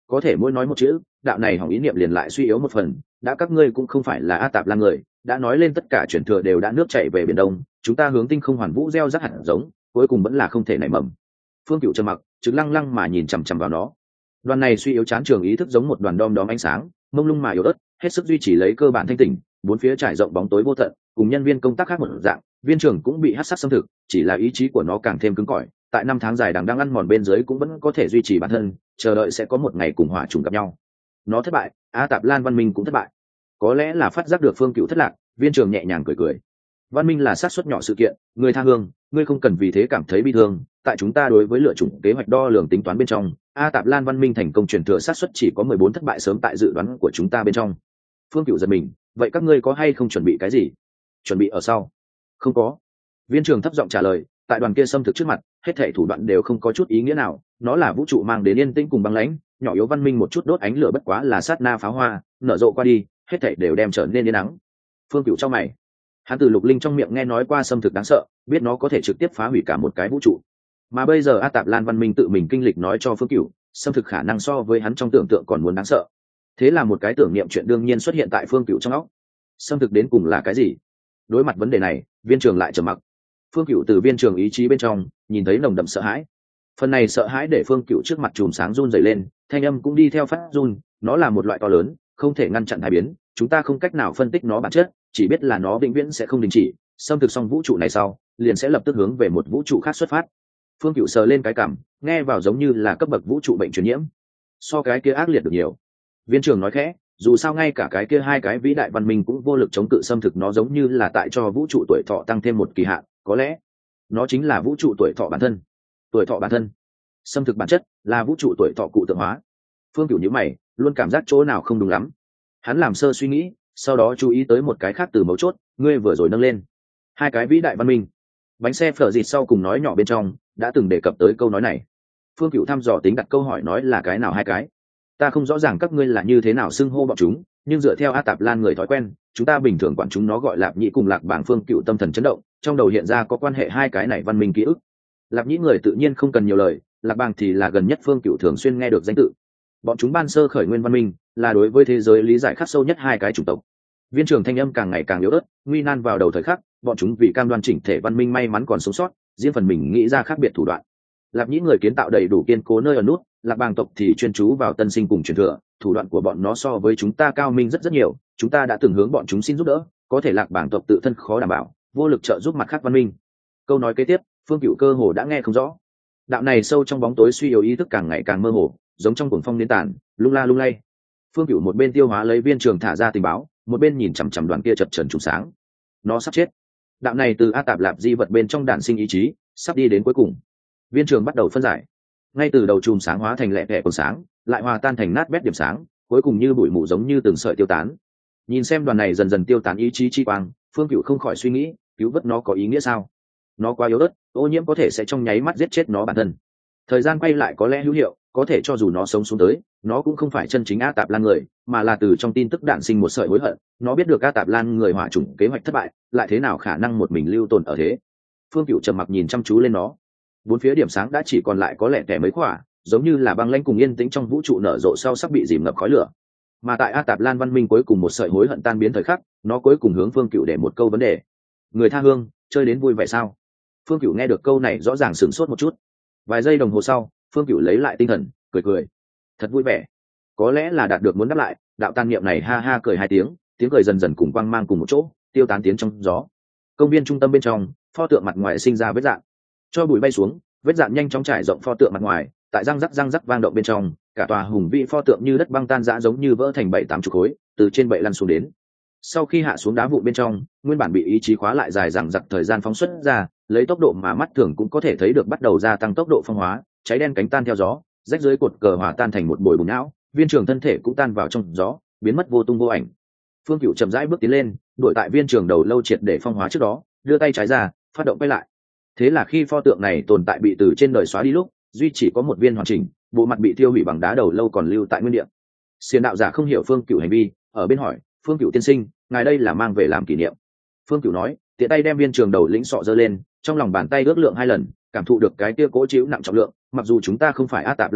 A: có thể mỗi nói một chữ, đạo này hỏng ý niệm liền lại suy yếu một phần. Đã các ngươi cũng không phải là A Tạp Lan người, đã nói lên tất cả chuyển thừa đều đã nước chảy về biển đông, chúng ta hướng tinh không hoàn vũ gieo rắc hạt giống, cuối cùng vẫn là không thể nảy mầm. Phương Cựu trầm mặc, trực lăng lăng mà nhìn chằm chằm vào nó. Đoàn này suy yếu chán trường ý thức giống một đoàn đom đóm ánh sáng, mông lung mà yếu ớt, hết sức duy trì lấy cơ bản thanh tỉnh, bốn phía trải rộng bóng tối vô tận, cùng nhân viên công tác khác một dạng, viên trưởng cũng bị hắc sắc xâm thực, chỉ là ý chí của nó càng thêm cứng cỏi, tại năm tháng dài đằng đang ăn mòn bên dưới cũng vẫn có thể duy trì bản thân, chờ đợi sẽ có một ngày cùng hỏa trùng gặp nhau. Nó thất bại, A Tạp Lan văn minh cũng thất bại. Có lẽ là phát giác được Phương Cựu thất lạc, viên trưởng nhẹ nhàng cười cười. Văn minh là xác suất nhỏ sự kiện, người tha hương, ngươi không cần vì thế cảm thấy bi thương. Tại chúng ta đối với lựa chủng kế hoạch đo lường tính toán bên trong, A Tạp Lan văn minh thành công truyền thừa xác suất chỉ có 14 thất bại sớm tại dự đoán của chúng ta bên trong. Phương Cựu giật mình, vậy các ngươi có hay không chuẩn bị cái gì? Chuẩn bị ở sau? Không có. Viên trưởng thấp giọng trả lời, tại đoàn kia xâm thực trước mặt, hết thảy thủ đoạn đều không có chút ý nghĩa nào, nó là vũ trụ mang đến yên tĩnh cùng băng lãnh, nhỏ yếu văn minh một chút đốt ánh lửa bất quá là sát na pháo hoa, nở rộ qua đi, hết thảy đều đem trở nên yên nắng. Phương Cựu trong mày, hắn từ Lục Linh trong miệng nghe nói qua xâm thực đáng sợ, biết nó có thể trực tiếp phá hủy cả một cái vũ trụ, mà bây giờ A Tạp Lan văn minh tự mình kinh lịch nói cho Phương Cựu, xâm thực khả năng so với hắn trong tưởng tượng còn muốn đáng sợ. Thế là một cái tưởng niệm chuyện đương nhiên xuất hiện tại Phương Cựu trong óc. Xâm thực đến cùng là cái gì? Đối mặt vấn đề này, viên trường lại trầm mặc. Phương Cựu từ viên trường ý chí bên trong nhìn thấy nồng đậm sợ hãi. Phần này sợ hãi để Phương Cựu trước mặt chùm sáng run rẩy lên, thanh âm cũng đi theo phát run. Nó là một loại to lớn, không thể ngăn chặn thay biến, chúng ta không cách nào phân tích nó bản chất, chỉ biết là nó vĩnh viễn sẽ không đình chỉ. Xâm thực xong vũ trụ này sau, liền sẽ lập tức hướng về một vũ trụ khác xuất phát. Phương Cựu sờ lên cái cằm, nghe vào giống như là cấp bậc vũ trụ bệnh truyền nhiễm, so cái kia ác liệt được nhiều. Viên trưởng nói khẽ, dù sao ngay cả cái kia hai cái vĩ đại văn minh cũng vô lực chống cự xâm thực, nó giống như là tại cho vũ trụ tuổi thọ tăng thêm một kỳ hạn, có lẽ nó chính là vũ trụ tuổi thọ bản thân. Tuổi thọ bản thân? Xâm thực bản chất là vũ trụ tuổi thọ cụ tượng hóa. Phương Cửu nhíu mày, luôn cảm giác chỗ nào không đúng lắm. Hắn làm sơ suy nghĩ, sau đó chú ý tới một cái khác từ mấu chốt, ngươi vừa rồi nâng lên hai cái vĩ đại văn minh. Bánh xe phở dịt sau cùng nói nhỏ bên trong đã từng đề cập tới câu nói này. Phương Cửu thăm dò tính đặt câu hỏi, nói là cái nào hai cái? Ta không rõ ràng các ngươi là như thế nào xưng hô bọn chúng, nhưng dựa theo A Tạp Lan người thói quen, chúng ta bình thường quản chúng nó gọi Lạp Nhĩ cùng Lạc Bảng. Phương Cựu tâm thần chấn động, trong đầu hiện ra có quan hệ hai cái này văn minh ký ức. Lạp Nhĩ người tự nhiên không cần nhiều lời, Lạc Bảng thì là gần nhất Phương Cựu thường xuyên nghe được danh tự. Bọn chúng ban sơ khởi nguyên văn minh, là đối với thế giới lý giải khắc sâu nhất hai cái chủng tộc. Viên trưởng thanh âm càng ngày càng yếu ớt, nguy nan vào đầu thời khắc, bọn chúng vì cam đoan chỉnh thể văn minh may mắn còn sống sót, riêng phần mình nghĩ ra khác biệt thủ đoạn. Lạp Nhĩ người kiến tạo đầy đủ kiên cố nơi ở nút, Lạc Bàng tộc thì chuyên chú vào tân sinh cùng truyền thừa, thủ đoạn của bọn nó so với chúng ta cao minh rất rất nhiều, chúng ta đã từng hướng bọn chúng xin giúp đỡ, có thể Lạc Bàng tộc tự thân khó đảm bảo, vô lực trợ giúp mặt khác văn minh. Câu nói kế tiếp, Phương Cựu cơ hồ đã nghe không rõ. Đạo này sâu trong bóng tối suy yếu ý thức càng ngày càng mơ hồ, giống trong cuồng phong đến tàn, lung la lung lay. Phương Cựu một bên tiêu hóa lấy viên trường thả ra tình báo, một bên nhìn chằm chằm đoàn kia chập chờn trùng sáng. Nó sắp chết. Đạo này từ A Tạp Lạp di vật bên trong đản sinh ý chí, sắp đi đến cuối cùng. Viên trường bắt đầu phân giải, ngay từ đầu chùm sáng hóa thành lẹ tẻ còn sáng, lại hòa tan thành nát bét điểm sáng, cuối cùng như bụi mù giống như từng sợi tiêu tán. Nhìn xem đoàn này dần dần tiêu tán ý chí chi quang, Phương Cựu không khỏi suy nghĩ, cứu vớt nó có ý nghĩa sao? Nó quá yếu ớt, ô nhiễm có thể sẽ trong nháy mắt giết chết nó bản thân. Thời gian quay lại có lẽ hữu hiệu, có thể cho dù nó sống xuống tới, nó cũng không phải chân chính A Tạp Lan người, mà là từ trong tin tức đản sinh một sợi hối hận. Nó biết được A Tạp Lan người hỏa chủng kế hoạch thất bại, lại thế nào khả năng một mình lưu tồn ở thế? Phương Cựu trầm mặc nhìn chăm chú lên nó. Bốn phía điểm sáng đã chỉ còn lại có lẻ tẻ mấy khỏa, giống như là băng lãnh cùng yên tĩnh trong vũ trụ nở rộ sau sắp bị dìm ngập khói lửa. Mà tại A Tạp Lan văn minh cuối cùng một sợi hối hận tan biến thời khắc, nó cuối cùng hướng Phương Cựu để một câu vấn đề: người tha hương, chơi đến vui vẻ sao? Phương Cựu nghe được câu này rõ ràng sửng sốt một chút. Vài giây đồng hồ sau, Phương Cựu lấy lại tinh thần, cười cười: thật vui vẻ. Có lẽ là đạt được muốn đáp lại, đạo tàn niệm này ha ha cười hai tiếng, tiếng cười dần dần cùng quang mang cùng một chỗ, tiêu tán tiến trong gió. Công viên trung tâm bên trong, pho tượng mặt ngoài sinh ra vết dạn, cho bụi bay xuống, vết dạn nhanh chóng trải rộng pho tượng mặt ngoài, tại răng rắc vang động bên trong, cả tòa hùng vĩ pho tượng như đất băng tan rã, giống như vỡ thành 7-8 khối, từ trên bệ lăn xuống đến. Sau khi hạ xuống đá vụn bên trong, nguyên bản bị ý chí khóa lại dài dằng dặc thời gian phóng xuất ra, lấy tốc độ mà mắt thường cũng có thể thấy được bắt đầu gia tăng tốc độ phong hóa, cháy đen cánh tan theo gió, rách dưới cột cờ hòa tan thành một bồi bùn não, viên trường thân thể cũng tan vào trong gió, biến mất vô tung vô ảnh. Phương Cựu chậm rãi bước tiến lên, đuổi tại viên trường đầu lâu triệt để phong hóa trước đó, đưa tay trái ra, phát động quay lại. Thế là khi pho tượng này tồn tại bị từ trên đời xóa đi lúc, duy chỉ có một viên hoàn chỉnh, bộ mặt bị tiêu hủy bằng đá đầu lâu còn lưu tại nguyên địa. Xiên đạo giả không hiểu Phương Cựu hành vi, ở bên hỏi: Phương Cựu tiên sinh, ngài đây là mang về làm kỷ niệm? Phương Cựu nói, tiện tay đem viên trường đầu lĩnh sọ giơ lên, trong lòng bàn tay ước lượng 2 lần, cảm thụ được cái kia cố chiếu nặng trọng lượng. Mặc dù chúng ta không phải A Tạp Lan người,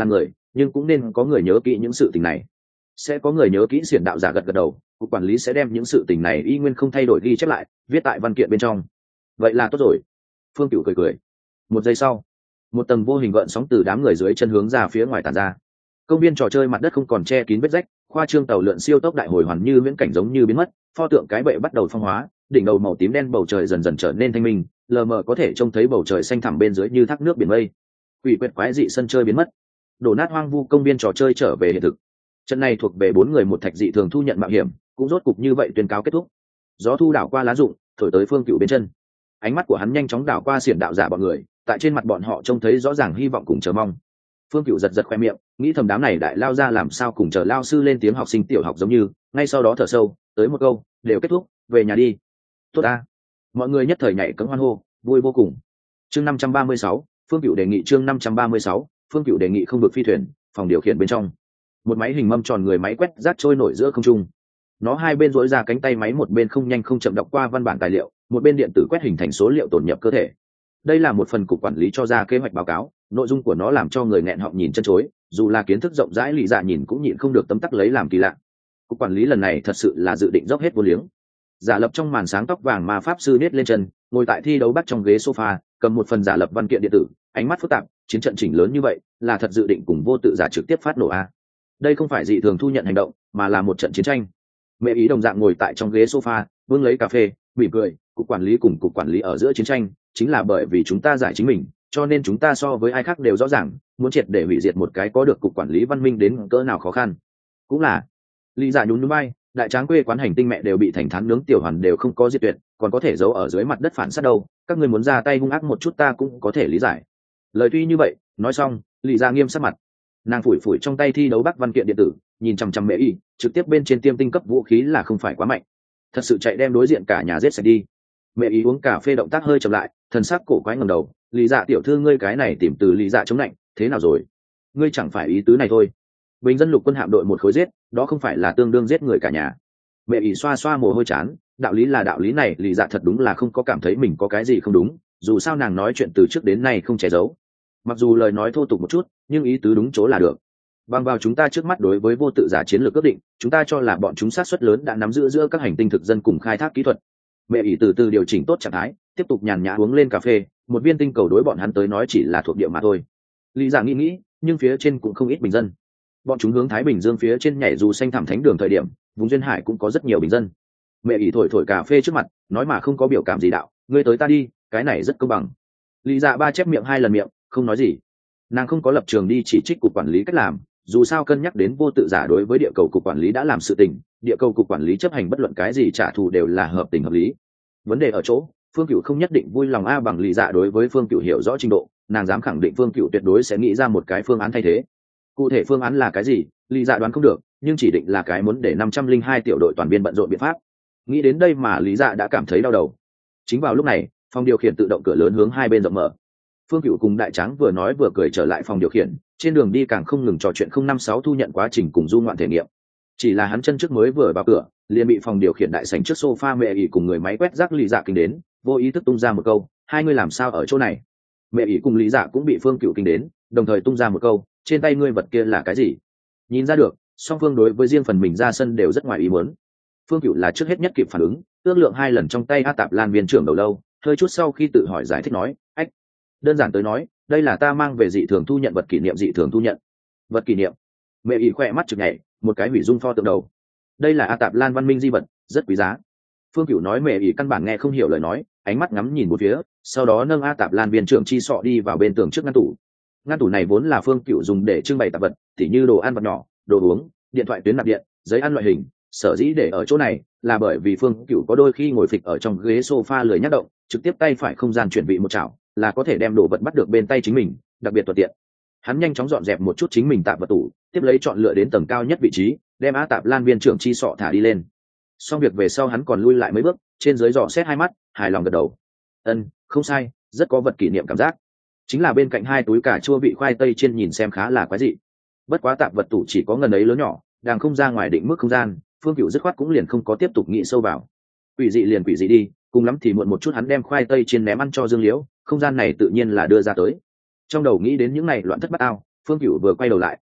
A: nhưng cũng nên có người nhớ kỹ những sự tình này. Sẽ có người nhớ kỹ. Xiển đạo giả gật gật đầu, cục quản lý sẽ đem những sự tình này y nguyên không thay đổi ghi chép lại, viết tại văn kiện bên trong. Vậy là tốt rồi. Phương Cửu cười cười. Một giây sau, một tầng vô hình gợn sóng từ đám người dưới chân hướng ra phía ngoài tản ra. Công viên trò chơi mặt đất không còn che kín vết rách, khoa trương tàu lượn siêu tốc đại hồi hoàn như viễn cảnh giống như biến mất, pho tượng cái bệ bắt đầu phong hóa, đỉnh đầu màu tím đen bầu trời dần dần trở nên thanh minh, lờ mờ có thể trông thấy bầu trời xanh thẳm bên dưới như thác nước biển mây. Quỷ quyệt quái dị sân chơi biến mất, đổ nát hoang vu công viên trò chơi trở về hiện thực. Trận này thuộc về 4 người một thạch dị thường thu nhận mạo hiểm, cũng rốt cục như vậy tuyên cáo kết thúc. Gió thu đảo qua lá rụng, thổi tới Phương Cửu bên chân. Ánh mắt của hắn nhanh chóng đảo qua xiển đạo giả bọn người, tại trên mặt bọn họ trông thấy rõ ràng hy vọng cùng chờ mong. Phương Cửu giật giật khoe miệng, nghĩ thầm đám này đại lao ra làm sao cùng chờ lao sư lên tiếng học sinh tiểu học giống như, ngay sau đó thở sâu, tới một câu, đều kết thúc, về nhà đi. Tốt a. Mọi người nhất thời nhảy cẫng hoan hô, vui vô cùng. Chương 536, Phương Cửu đề nghị chương 536, Phương Cửu đề nghị không được phi thuyền, phòng điều khiển bên trong. Một máy hình mâm tròn người máy quét rác trôi nổi giữa không trung. Nó hai bên duỗi ra cánh tay máy, một bên không nhanh không chậm đọc qua văn bản tài liệu, một bên điện tử quét hình thành số liệu tồn nhập cơ thể. Đây là một phần cục quản lý cho ra kế hoạch báo cáo, nội dung của nó làm cho người nghẹn họng nhìn chân chối, dù là kiến thức rộng rãi Lý Dạ nhìn cũng nhịn không được tấm tắc lấy làm kỳ lạ. Cục quản lý lần này thật sự là dự định dốc hết vô liếng. Giả lập trong màn sáng tóc vàng ma pháp sư nết lên chân, ngồi tại thi đấu bắt trong ghế sofa, cầm một phần giả lập văn kiện điện tử, ánh mắt phức tạp. Chiến trận chỉnh lớn như vậy, là thật dự định cùng vô tự giả trực tiếp phát nổ a? Đây không phải dị thường thu nhận hành động, mà là một trận chiến tranh. Mẹ ý đồng dạng ngồi tại trong ghế sofa, vương lấy cà phê, mỉm cười. Cục quản lý cùng cục quản lý ở giữa chiến tranh, chính là bởi vì chúng ta giải chính mình, cho nên chúng ta so với ai khác đều rõ ràng, muốn triệt để hủy diệt một cái có được cục quản lý văn minh đến cỡ nào khó khăn. Cũng là Lý Dạ nhún nhún vai, đại tráng quê quán hành tinh mẹ đều bị thành thán nướng tiểu hoàn đều không có diệt tuyệt, còn có thể giấu ở dưới mặt đất phản sát đâu, các ngươi muốn ra tay hung ác một chút ta cũng có thể lý giải. Lời tuy như vậy, nói xong, Lý Dạ nghiêm sắc mặt. Nàng phủi phủi trong tay thi đấu bắc văn kiện điện tử, nhìn chằm chằm Mẹ Y, trực tiếp bên trên tiêm tinh cấp vũ khí là không phải quá mạnh. Thật sự chạy đem đối diện cả nhà giết sạch đi. Mẹ Y uống cà phê động tác hơi chậm lại, thần sắc cổ quái ngẩng đầu, Lý Dạ tiểu thư ngươi cái này tìm từ Lý Dạ chống lạnh, thế nào rồi? Ngươi chẳng phải ý tứ này thôi. Bình dân lục quân hạm đội một khối giết, đó không phải là tương đương giết người cả nhà. Mẹ ỷ xoa xoa mồ hôi chán, đạo lý là đạo lý này, Lý Dạ thật đúng là không có cảm thấy mình có cái gì không đúng, dù sao nàng nói chuyện từ trước đến nay không che giấu. Mặc dù lời nói thô tục một chút, nhưng ý tứ đúng chỗ là được. Bằng vào chúng ta trước mắt đối với vô tự giả chiến lược ước định, chúng ta cho là bọn chúng sát suất lớn đã nắm giữ giữa các hành tinh thực dân cùng khai thác kỹ thuật. Mẹ ỷ từ từ điều chỉnh tốt trạng thái, tiếp tục nhàn nhã uống lên cà phê, một viên tinh cầu đối bọn hắn tới nói chỉ là thuộc địa mà thôi. Lý Dạ nghĩ, nhưng phía trên cũng không ít bình dân. Bọn chúng hướng Thái Bình Dương phía trên nhảy dù xanh thẳm thánh đường thời điểm, vùng duyên hải cũng có rất nhiều bình dân. Mẹ ỷ thổi thổi cà phê trước mặt, nói mà không có biểu cảm gì đạo, ngươi tới ta đi, cái này rất công bằng. Lý Dạ ba chép miệng 2 lần miệng, không nói gì. Nàng không có lập trường đi chỉ trích cục quản lý cách làm, dù sao cân nhắc đến vô tự giả đối với địa cầu cục quản lý đã làm sự tình, địa cầu cục quản lý chấp hành bất luận cái gì trả thù đều là hợp tình hợp lý. Vấn đề ở chỗ, Phương Cửu không nhất định vui lòng a bằng Lý Dạ đối với Phương Cửu hiểu rõ trình độ, nàng dám khẳng định Phương Cửu tuyệt đối sẽ nghĩ ra một cái phương án thay thế. Cụ thể phương án là cái gì, Lý Dạ đoán không được, nhưng chỉ định là cái muốn để 502 tiểu đội toàn viên bận rộn biện pháp. Nghĩ đến đây mà Lý Dạ đã cảm thấy đau đầu. Chính vào lúc này, phòng điều khiển tự động cửa lớn hướng hai bên rộng mở. Phương Cửu cùng Đại Tráng vừa nói vừa cười trở lại phòng điều khiển, trên đường đi càng không ngừng trò chuyện 056 thu nhận quá trình cùng du ngoạn thể nghiệm. Chỉ là hắn chân trước mới vừa vào cửa, liền bị phòng điều khiển đại sảnh trước sofa Mẹ ỷ cùng người máy quét rác Lý Dạ kinh đến, vô ý thức tung ra một câu, hai người làm sao ở chỗ này? Mẹ ỷ cùng Lý Dạ cũng bị Phương Cửu kinh đến, đồng thời tung ra một câu, trên tay ngươi vật kia là cái gì? Nhìn ra được, song phương đối với riêng phần mình ra sân đều rất ngoài ý muốn. Phương Cửu là trước hết nhất kịp phản ứng, ước lượng 2 lần trong tay A Tạp Lan viên trưởng đầu lâu, hơi chút sau khi tự hỏi giải thích nói, ách, đơn giản tới nói, đây là ta mang về dị thường thu nhận vật kỷ niệm dị thường thu nhận. Vật kỷ niệm? Mẹ ỷ khỏe mắt chực nhảy, một cái hủy dung pho tượng đầu. Đây là A Tạp Lan văn minh di vật, rất quý giá. Phương Cửu nói Mẹ ỷ căn bản nghe không hiểu lời nói, ánh mắt ngắm nhìn một phía, sau đó nâng A Tạp Lan viên trưởng chi sọ đi vào bên tường trước ngăn tủ. Ngăn tủ này vốn là Phương Cửu dùng để trưng bày tạp vật, tỉ như đồ ăn vật nhỏ, đồ uống, điện thoại tuyến nạp điện, giấy ăn loại hình. Sở dĩ để ở chỗ này là bởi vì Phương Cửu có đôi khi ngồi phịch ở trong ghế sofa lười nhắc động, trực tiếp tay phải không gian chuyển vị một chảo, là có thể đem đồ vật bắt được bên tay chính mình, đặc biệt thuận tiện. Hắn nhanh chóng dọn dẹp một chút chính mình tạp vật tủ, tiếp lấy chọn lựa đến tầng cao nhất vị trí, đem A Tạp Lan viên trưởng chi sọ thả đi lên. Xong việc về sau hắn còn lui lại mấy bước, trên dưới dò xét 2 mắt, hài lòng gật đầu. Không sai, rất có vật kỷ niệm cảm giác. Chính là bên cạnh 2 túi cà chua vị khoai tây trên nhìn xem khá là quái dị. Bất quá tạp vật tủ chỉ có ngần ấy lớn nhỏ, đang không ra ngoài định mức không gian, Phương Cửu dứt khoát cũng liền không có tiếp tục nghĩ sâu vào. Quỷ dị liền quỷ dị đi, cùng lắm thì muộn một chút hắn đem khoai tây chiên ném ăn cho Dương Liễu, không gian này tự nhiên là đưa ra tới. Trong đầu nghĩ đến những này loạn thất bát ao, Phương Cửu vừa quay đầu lại,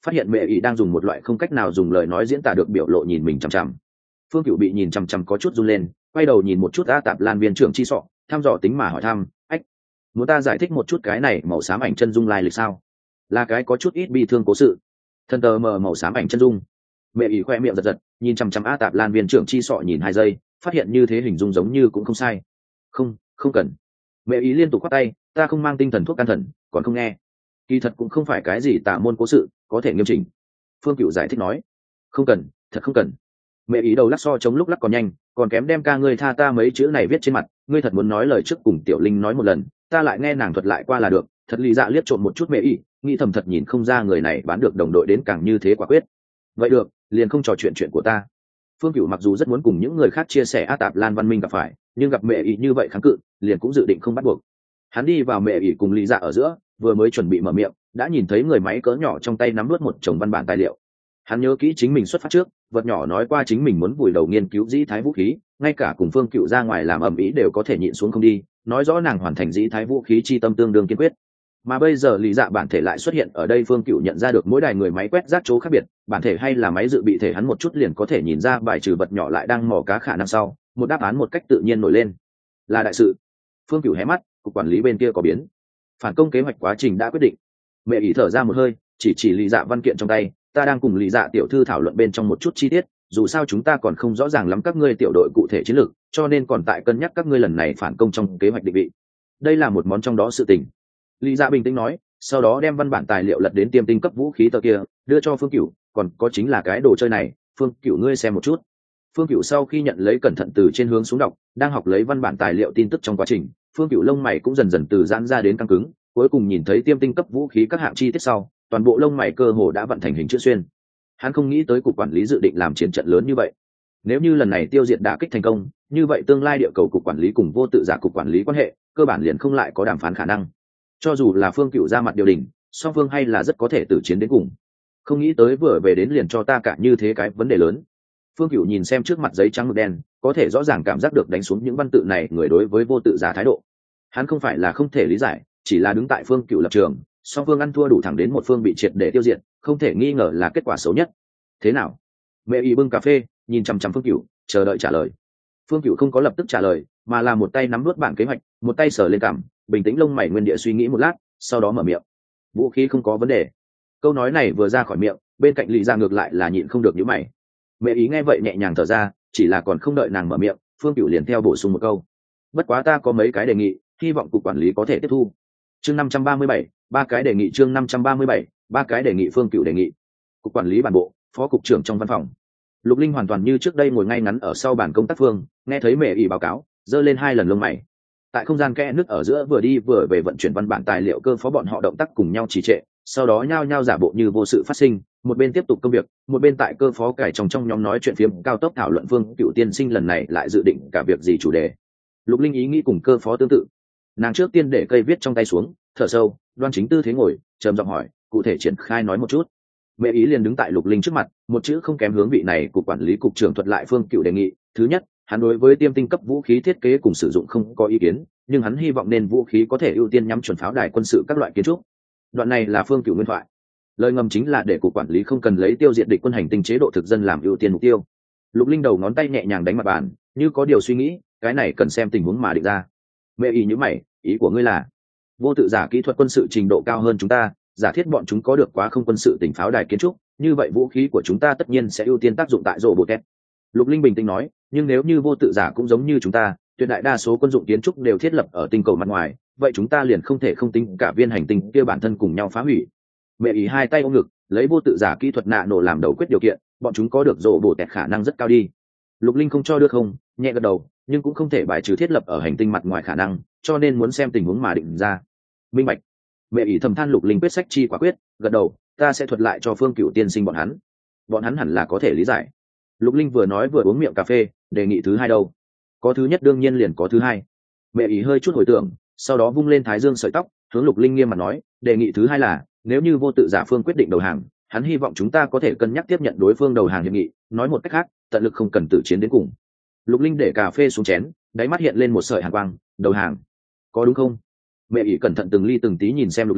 A: phát hiện mẹ ý đang dùng một loại không cách nào dùng lời nói diễn tả được biểu lộ nhìn mình chằm chằm. Phương Cửu bị nhìn chằm chằm có chút run lên, quay đầu nhìn một chút A Tạp Lan viên trưởng chi sọ, thăm dò tính mà hỏi thăm, ách, muốn ta giải thích một chút cái này màu xám ảnh chân dung lai lịch sao? Là cái có chút ít bi thương cố sự. Thân tờ mờ màu xám ảnh chân dung. Mẹ ý khoe miệng giật giật, nhìn chằm chằm A Tạp Lan viên trưởng chi sọ nhìn 2 giây, phát hiện như thế hình dung giống như cũng không sai. Không, không cần. Mẹ ý liên tục khoát tay, ta không mang tinh thần thuốc can thần, còn không nghe. Kỳ thật cũng không phải cái gì tà môn cố sự, có thể nghiêm chỉnh. Phương Cửu giải thích nói, không cần, thật không cần. Mẹ ý đầu lắc so chống lúc lắc còn nhanh, còn kém đem ca ngươi tha ta mấy chữ này viết trên mặt, ngươi thật muốn nói lời trước cùng Tiểu Linh nói một lần, ta lại nghe nàng thuật lại qua là được. Thật lý dạ liếc trộm một chút mẹ ý, nghĩ thầm thật nhìn không ra người này bán được đồng đội đến càng như thế quả quyết. Vậy được, liền không trò chuyện của ta. Phương Cửu mặc dù rất muốn cùng những người khác chia sẻ A Tạp Lan Văn Minh gặp phải, nhưng gặp mẹ ý như vậy kháng cự, liền cũng dự định không bắt buộc. Hắn đi vào mẹ ý cùng lý dạ ở giữa, vừa mới chuẩn bị mở miệng, đã nhìn thấy người máy cỡ nhỏ trong tay nắm nuốt một chồng văn bản tài liệu. Hắn nhớ kỹ chính mình xuất phát trước, vật nhỏ nói qua chính mình muốn vùi đầu nghiên cứu dĩ thái vũ khí, ngay cả cùng Phương Cửu ra ngoài làm ầm ĩ đều có thể nhịn xuống không đi, nói rõ nàng hoàn thành dĩ thái vũ khí chi tâm tương đương kiên quyết. Mà bây giờ lý dạ bản thể lại xuất hiện ở đây, Phương Cửu nhận ra được mỗi đài người máy quét rác chỗ khác biệt, bản thể hay là máy dự bị thể hắn một chút liền có thể nhìn ra bài trừ vật nhỏ lại đang mò cá khả năng sau, một đáp án một cách tự nhiên nổi lên. Là đại sự. Phương Cửu hé mắt, cục quản lý bên kia có biến. Phản công kế hoạch quá trình đã quyết định. Mẹ ý thở ra một hơi, chỉ lý dạ văn kiện trong tay, ta đang cùng lý dạ tiểu thư thảo luận bên trong một chút chi tiết, dù sao chúng ta còn không rõ ràng lắm các ngươi tiểu đội cụ thể chiến lược, cho nên còn tại cân nhắc các ngươi lần này phản công trong kế hoạch định vị. Đây là một món trong đó sự tình. Lý dạ bình tĩnh nói, sau đó đem văn bản tài liệu lật đến tiêm tinh cấp vũ khí tờ kia, đưa cho Phương Cửu, còn có chính là cái đồ chơi này, Phương Cửu ngươi xem một chút. Phương Cửu sau khi nhận lấy cẩn thận từ trên hướng xuống đọc, đang học lấy văn bản tài liệu tin tức trong quá trình, Phương Cửu lông mày cũng dần dần từ giãn ra đến căng cứng, cuối cùng nhìn thấy tiêm tinh cấp vũ khí các hạng chi tiết sau, toàn bộ lông mày cơ hồ đã vận thành hình chữ xuyên. Hắn không nghĩ tới cục quản lý dự định làm chiến trận lớn như vậy. Nếu như lần này tiêu diệt đả kích thành công, như vậy tương lai địa cầu cục quản lý cùng vô tự giả cục quản lý quan hệ, cơ bản liền không lại có đàm phán khả năng. Cho dù là Phương Cửu ra mặt điều đình, song phương hay là rất có thể tử chiến đến cùng. Không nghĩ tới vừa về đến liền cho ta cả như thế cái vấn đề lớn. Phương Cửu nhìn xem trước mặt giấy trắng mực đen, có thể rõ ràng cảm giác được đánh xuống những văn tự này người đối với vô tự giả thái độ. Hắn không phải là không thể lý giải, chỉ là đứng tại Phương Cửu lập trường, song phương ăn thua đủ thẳng đến một phương bị triệt để tiêu diệt, không thể nghi ngờ là kết quả xấu nhất. Thế nào? Mẹ y bưng cà phê, nhìn chằm chằm Phương Cửu, chờ đợi trả lời. Phương Cửu không có lập tức trả lời, mà là một tay nắm nuốt bản kế hoạch, một tay sờ lên cằm, bình tĩnh lông mày nguyên địa suy nghĩ một lát, sau đó mở miệng. Vũ khí không có vấn đề. Câu nói này vừa ra khỏi miệng, bên cạnh Lý Gia ngược lại là nhịn không được nhíu mày. Mẹ ý nghe vậy nhẹ nhàng thở ra, chỉ là còn không đợi nàng mở miệng, Phương Cửu liền theo bổ sung một câu. Bất quá ta có mấy cái đề nghị, hy vọng cục quản lý có thể tiếp thu. Chương 537, ba cái đề nghị. Chương 537, ba cái đề nghị. Phương Cửu đề nghị. Cục quản lý bản bộ, phó cục trưởng trong văn phòng. Lục Linh hoàn toàn như trước đây ngồi ngay ngắn ở sau bàn công tác phương, nghe thấy mẹ ý báo cáo, giơ lên 2 lần lông mày. Tại không gian kẽ nước ở giữa vừa đi vừa về vận chuyển văn bản tài liệu cơ phó bọn họ động tác cùng nhau trì trệ, sau đó nhao nhao giả bộ như vô sự phát sinh, một bên tiếp tục công việc, một bên tại cơ phó cải trong nhóm nói chuyện phiếm cao tốc thảo luận Phương Cửu tiên sinh lần này lại dự định cả việc gì chủ đề. Lục Linh ý nghĩ cùng cơ phó tương tự, nàng trước tiên để cây viết trong tay xuống, thở sâu, đoan chính tư thế ngồi, trầm giọng hỏi, cụ thể triển khai nói một chút. Mẹ ý liền đứng tại Lục Linh trước mặt, một chữ không kém hướng vị này cục quản lý cục trưởng thuật lại Phương Cửu đề nghị. Thứ nhất, hắn đối với tiêm tinh cấp vũ khí thiết kế cùng sử dụng không có ý kiến, nhưng hắn hy vọng nên vũ khí có thể ưu tiên nhắm chuẩn pháo đài quân sự các loại kiến trúc. Đoạn này là Phương Cửu nguyên thoại, lời ngầm chính là để cục quản lý không cần lấy tiêu diệt địch quân hành tinh chế độ thực dân làm ưu tiên mục tiêu. Lục Linh đầu ngón tay nhẹ nhàng đánh mặt bàn, như có điều suy nghĩ, cái này cần xem tình huống mà định ra. Mẹ ý như mày, ý của ngươi là vô tự giả kỹ thuật quân sự trình độ cao hơn chúng ta, giả thiết bọn chúng có được quá không quân sự tỉnh pháo đài kiến trúc, như vậy vũ khí của chúng ta tất nhiên sẽ ưu tiên tác dụng tại rổ bộ tét. Lục Linh bình tĩnh nói, nhưng nếu như vô tự giả cũng giống như chúng ta, tuyệt đại đa số quân dụng kiến trúc đều thiết lập ở tinh cầu mặt ngoài, vậy chúng ta liền không thể không tính cả viên hành tinh kia bản thân cùng nhau phá hủy. Mẹ ý 2 tay ôm ngực, lấy vô tự giả kỹ thuật nạ nổ làm đầu quyết điều kiện, bọn chúng có được rổ bộ tẹt khả năng rất cao đi. Lục Linh không cho được không, nhẹ gật đầu, nhưng cũng không thể bài trừ thiết lập ở hành tinh mặt ngoài khả năng, cho nên muốn xem tình huống mà định ra. Minh bạch. Mẹ ý thầm than. Lục Linh quyết sách chi quả quyết, gật đầu, ta sẽ thuật lại cho Phương Cửu tiên sinh bọn hắn hẳn là có thể lý giải. Lục Linh vừa nói vừa uống miệng cà phê, đề nghị thứ hai đâu? Có thứ nhất đương nhiên liền có thứ hai. Mẹ ý hơi chút hồi tưởng, sau đó vung lên thái dương sợi tóc, hướng Lục Linh nghiêm mặt nói, đề nghị thứ hai là, nếu như vô tự giả phương quyết định đầu hàng, hắn hy vọng chúng ta có thể cân nhắc tiếp nhận đối phương đầu hàng hiệp nghị, nói một cách khác, tận lực không cần tử chiến đến cùng. Lục Linh để cà phê xuống chén, đáy mắt hiện lên một sợi hàn quang, đầu hàng, có đúng không? Mẹ ý cẩn thận từng ly từng tí nhìn xem Lục Linh,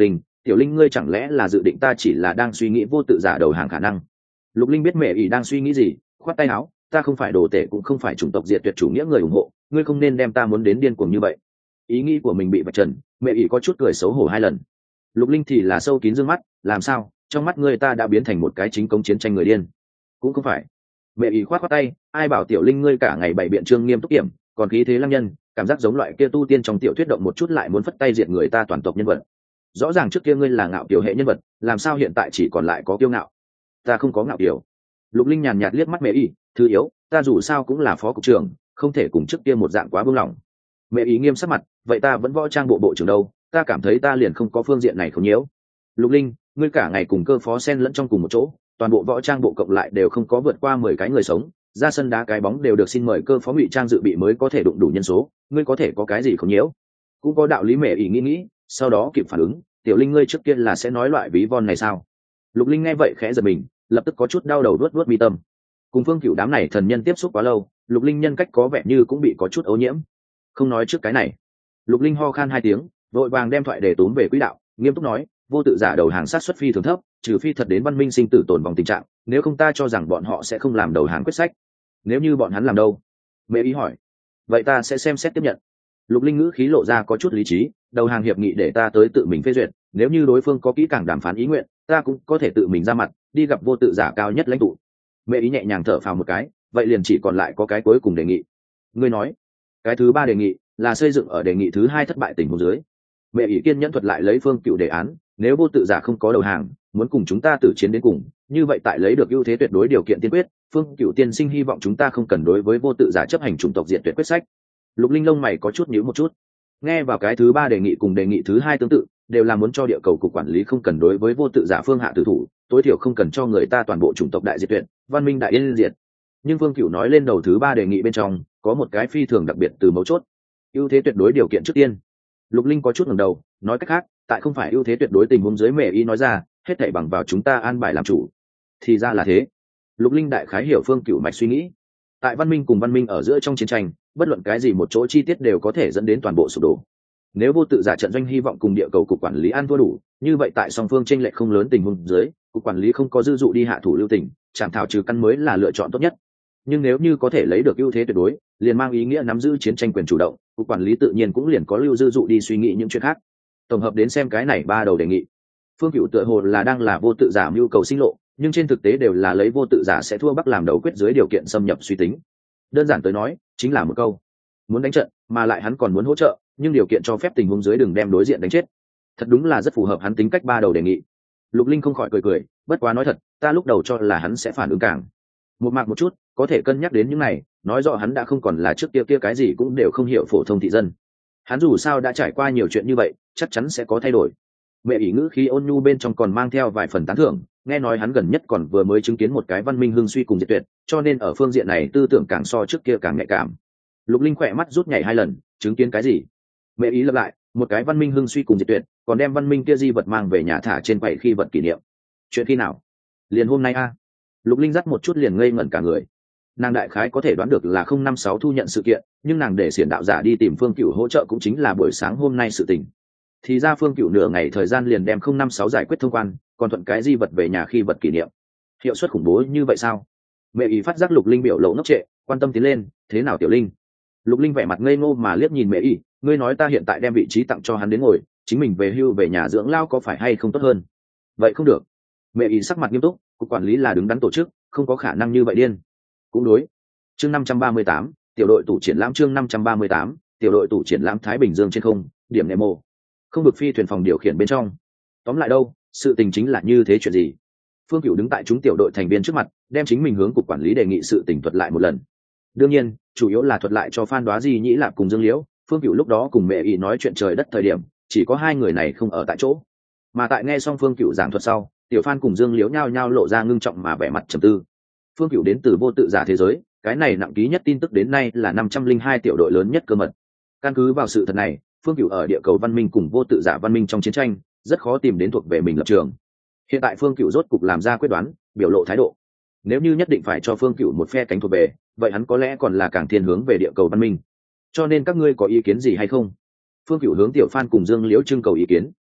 A: tiểu linh ngươi chẳng lẽ là dự định ta chỉ là đang suy nghĩ vô tự giả đầu hàng khả năng? Lục Linh biết mẹ ỷ đang suy nghĩ gì, khoát tay áo, ta không phải đồ tể cũng không phải chủng tộc diệt tuyệt chủ nghĩa người ủng hộ, ngươi không nên đem ta muốn đến điên cuồng như vậy. Ý nghĩ của mình bị vạch trần, mẹ ỷ có chút cười xấu hổ 2 lần. Lục Linh thì là sâu kín dương mắt, làm sao, trong mắt ngươi ta đã biến thành một cái chính công chiến tranh người điên? Cũng không phải. Mẹ ỷ khoát tay, ai bảo tiểu linh ngươi cả ngày bày biện trương nghiêm túc kiểm, còn khí thế lăng nhân, cảm giác giống loại kia tu tiên trong tiểu thuyết động một chút lại muốn phất tay diệt người ta toàn tộc nhân vật. Rõ ràng trước kia ngươi là ngạo kiểu hệ nhân vật, làm sao hiện tại chỉ còn lại có kiêu ngạo? Ta không có ngạo kiểu. Lục Linh nhàn nhạt liếc mắt mẹ ỷ, thứ yếu, ta dù sao cũng là phó cục trưởng, không thể cùng trước kia một dạng quá buông lỏng. Mẹ ỷ nghiêm sắc mặt, vậy ta vẫn võ trang bộ trưởng đâu, ta cảm thấy ta liền không có phương diện này không nhiễu. Lục Linh, ngươi cả ngày cùng cơ phó xen lẫn trong cùng một chỗ, toàn bộ võ trang bộ cộng lại đều không có vượt qua 10 cái người sống, ra sân đá cái bóng đều được xin mời cơ phó ngụy trang dự bị mới có thể đụng đủ nhân số, ngươi có thể có cái gì không nhiễu? Cũng có đạo lý. Mẹ ỷ nghĩ, sau đó kịp phản ứng, tiểu linh ngươi trước kia là sẽ nói loại ví von này sao? Lục Linh nghe vậy khẽ giật mình, lập tức có chút đau đầu đuốt mi tâm. Cùng Phương Cửu đám này thần nhân tiếp xúc quá lâu, Lục Linh nhân cách có vẻ như cũng bị có chút ô nhiễm. Không nói trước cái này. Lục Linh ho khan 2 tiếng, vội vàng đem thoại để tốn về quỹ đạo, nghiêm túc nói, vô tự giả đầu hàng sát xuất phi thường thấp, trừ phi thật đến văn minh sinh tử tồn vòng tình trạng, nếu không ta cho rằng bọn họ sẽ không làm đầu hàng quyết sách. Nếu như bọn hắn làm đâu? Mẹ ý hỏi. Vậy ta sẽ xem xét tiếp nhận. Lục Linh ngữ khí lộ ra có chút lý trí, đầu hàng hiệp nghị để ta tới tự mình phê duyệt, nếu như đối phương có kỹ càng đàm phán ý nguyện, ta cũng có thể tự mình ra mặt, đi gặp vô tự giả cao nhất lãnh tụ. Mẹ ý nhẹ nhàng thở phào một cái, vậy liền chỉ còn lại có cái cuối cùng đề nghị. Ngươi nói, cái thứ 3 đề nghị là xây dựng ở đề nghị thứ 2 thất bại tình huống dưới. Mẹ ý kiên nhẫn thuật lại lấy Phương Cửu đề án, nếu vô tự giả không có đầu hàng, muốn cùng chúng ta tử chiến đến cùng, như vậy tại lấy được ưu thế tuyệt đối điều kiện tiên quyết, Phương Cửu tiên sinh hy vọng chúng ta không cần đối với vô tự giả chấp hành chủng tộc diệt tuyệt quyết sách. Lục Linh lông mày có chút nhíu một chút. Nghe vào cái thứ 3 đề nghị cùng đề nghị thứ 2 tương tự, đều là muốn cho địa cầu cục quản lý không cần đối với vô tự giả phương hạ tử thủ, tối thiểu không cần cho người ta toàn bộ chủng tộc đại diệt tuyệt, văn minh đại yên diệt. Nhưng Phương Cửu nói lên đầu thứ 3 đề nghị bên trong, có một cái phi thường đặc biệt từ mấu chốt. Ưu thế tuyệt đối điều kiện trước tiên. Lục Linh có chút ngẩng đầu, nói cách khác, tại không phải ưu thế tuyệt đối tình huống dưới mẹ ý nói ra, hết thảy bằng vào chúng ta an bài làm chủ. Thì ra là thế. Lục Linh đại khái hiểu Phương Cửu mạch suy nghĩ. Tại văn minh cùng văn minh ở giữa trong chiến tranh, bất luận cái gì một chỗ chi tiết đều có thể dẫn đến toàn bộ sụp đổ. Nếu vô tự giả trận doanh hy vọng cùng địa cầu cục quản lý ăn thua đủ, như vậy tại song phương chênh lệch không lớn tình huống dưới, cục quản lý không có dư dụ đi hạ thủ lưu tình, chạm thảo trừ căn mới là lựa chọn tốt nhất. Nhưng nếu như có thể lấy được ưu thế tuyệt đối, liền mang ý nghĩa nắm giữ chiến tranh quyền chủ động, cục quản lý tự nhiên cũng liền có lưu dư dụ đi suy nghĩ những chuyện khác. Tổng hợp đến xem cái này 3 đầu đề nghị, Phương Cửu tựa hồ là đang là vô tự giả nhu cầu sinh lộ, nhưng trên thực tế đều là lấy vô tự giả sẽ thua Bắc làm đầu quyết dưới điều kiện xâm nhập suy tính. Đơn giản tới nói, chính là một câu: muốn đánh trận, mà lại hắn còn muốn hỗ trợ, nhưng điều kiện cho phép tình huống dưới đừng đem đối diện đánh chết. Thật đúng là rất phù hợp hắn tính cách 3 đầu đề nghị. Lục Linh không khỏi cười, bất quá nói thật, ta lúc đầu cho là hắn sẽ phản ứng càng một mạc một chút, có thể cân nhắc đến những này, nói rõ hắn đã không còn là trước kia cái gì cũng đều không hiểu phổ thông thị dân. Hắn dù sao đã trải qua nhiều chuyện như vậy, chắc chắn sẽ có thay đổi. Mẹ ỷ ngữ khí ôn nhu bên trong còn mang theo vài phần tán thưởng, nghe nói hắn gần nhất còn vừa mới chứng kiến một cái văn minh hưng suy cùng diệt tuyệt, cho nên ở phương diện này tư tưởng càng so trước kia càng nhạy cảm. Lục Linh khỏe mắt rút nhảy 2 lần, chứng kiến cái gì? Mẹ ý lặp lại, một cái văn minh hưng suy cùng diệt tuyệt, còn đem văn minh kia di vật mang về nhà thả trên quầy khi vật kỷ niệm. Chuyện khi nào? Liền hôm nay a. Lục Linh dắt một chút liền ngây ngẩn cả người. Nàng đại khái có thể đoán được là 056 thu nhận sự kiện, nhưng nàng để xiển đạo giả đi tìm Phương Cửu hỗ trợ cũng chính là buổi sáng hôm nay sự tình. Thì ra Phương Cửu nửa ngày thời gian liền đem 056 giải quyết thông quan, còn thuận cái di vật về nhà khi vật kỷ niệm. Hiệu suất khủng bố như vậy sao? Mẹ ý phát giác Lục Linh biểu lộ ngốc trệ, quan tâm tiến lên, thế nào tiểu Linh? Lục Linh vẻ mặt ngây ngô mà liếc nhìn mẹ ý, ngươi nói ta hiện tại đem vị trí tặng cho hắn đến ngồi, chính mình về hưu về nhà dưỡng lao có phải hay không tốt hơn? Vậy không được. Mẹ ý sắc mặt nghiêm túc, cục quản lý là đứng đắn tổ chức, không có khả năng như vậy điên. Cũng đối. Chương 538, tiểu đội tủ triển lãm chương 538, tiểu đội tủ triển lãm Thái Bình Dương trên không, điểm Nemo. Không vực phi thuyền phòng điều khiển bên trong. Tóm lại đâu, sự tình chính là như thế chuyện gì? Phương Cửu đứng tại chúng tiểu đội thành viên trước mặt, đem chính mình hướng cục quản lý đề nghị sự tình thuật lại một lần. Đương nhiên, chủ yếu là thuật lại cho Phan Đoá Di Nhĩ Lạp cùng Dương Liễu. Phương Cửu lúc đó cùng mẹ ý nói chuyện trời đất thời điểm, chỉ có 2 người này không ở tại chỗ. Mà tại nghe xong Phương Cửu giảng thuật sau, tiểu Phan cùng Dương Liễu nhao nhao lộ ra ngưng trọng mà vẻ mặt trầm tư. Phương Cửu đến từ vô tự giả thế giới, cái này nặng ký nhất tin tức đến nay là 502 tiểu đội lớn nhất cơ mật. Căn cứ vào sự thật này, Phương Cửu ở địa cầu văn minh cùng vô tự giả văn minh trong chiến tranh, rất khó tìm đến thuộc về mình lập trường. Hiện tại Phương Cửu rốt cục làm ra quyết đoán, biểu lộ thái độ. Nếu như nhất định phải cho Phương Cửu một phe cánh thuộc về, vậy hắn có lẽ còn là càng thiên hướng về địa cầu văn minh. Cho nên các ngươi có ý kiến gì hay không? Phương Cửu hướng tiểu Phan cùng Dương Liễu trưng cầu ý kiến.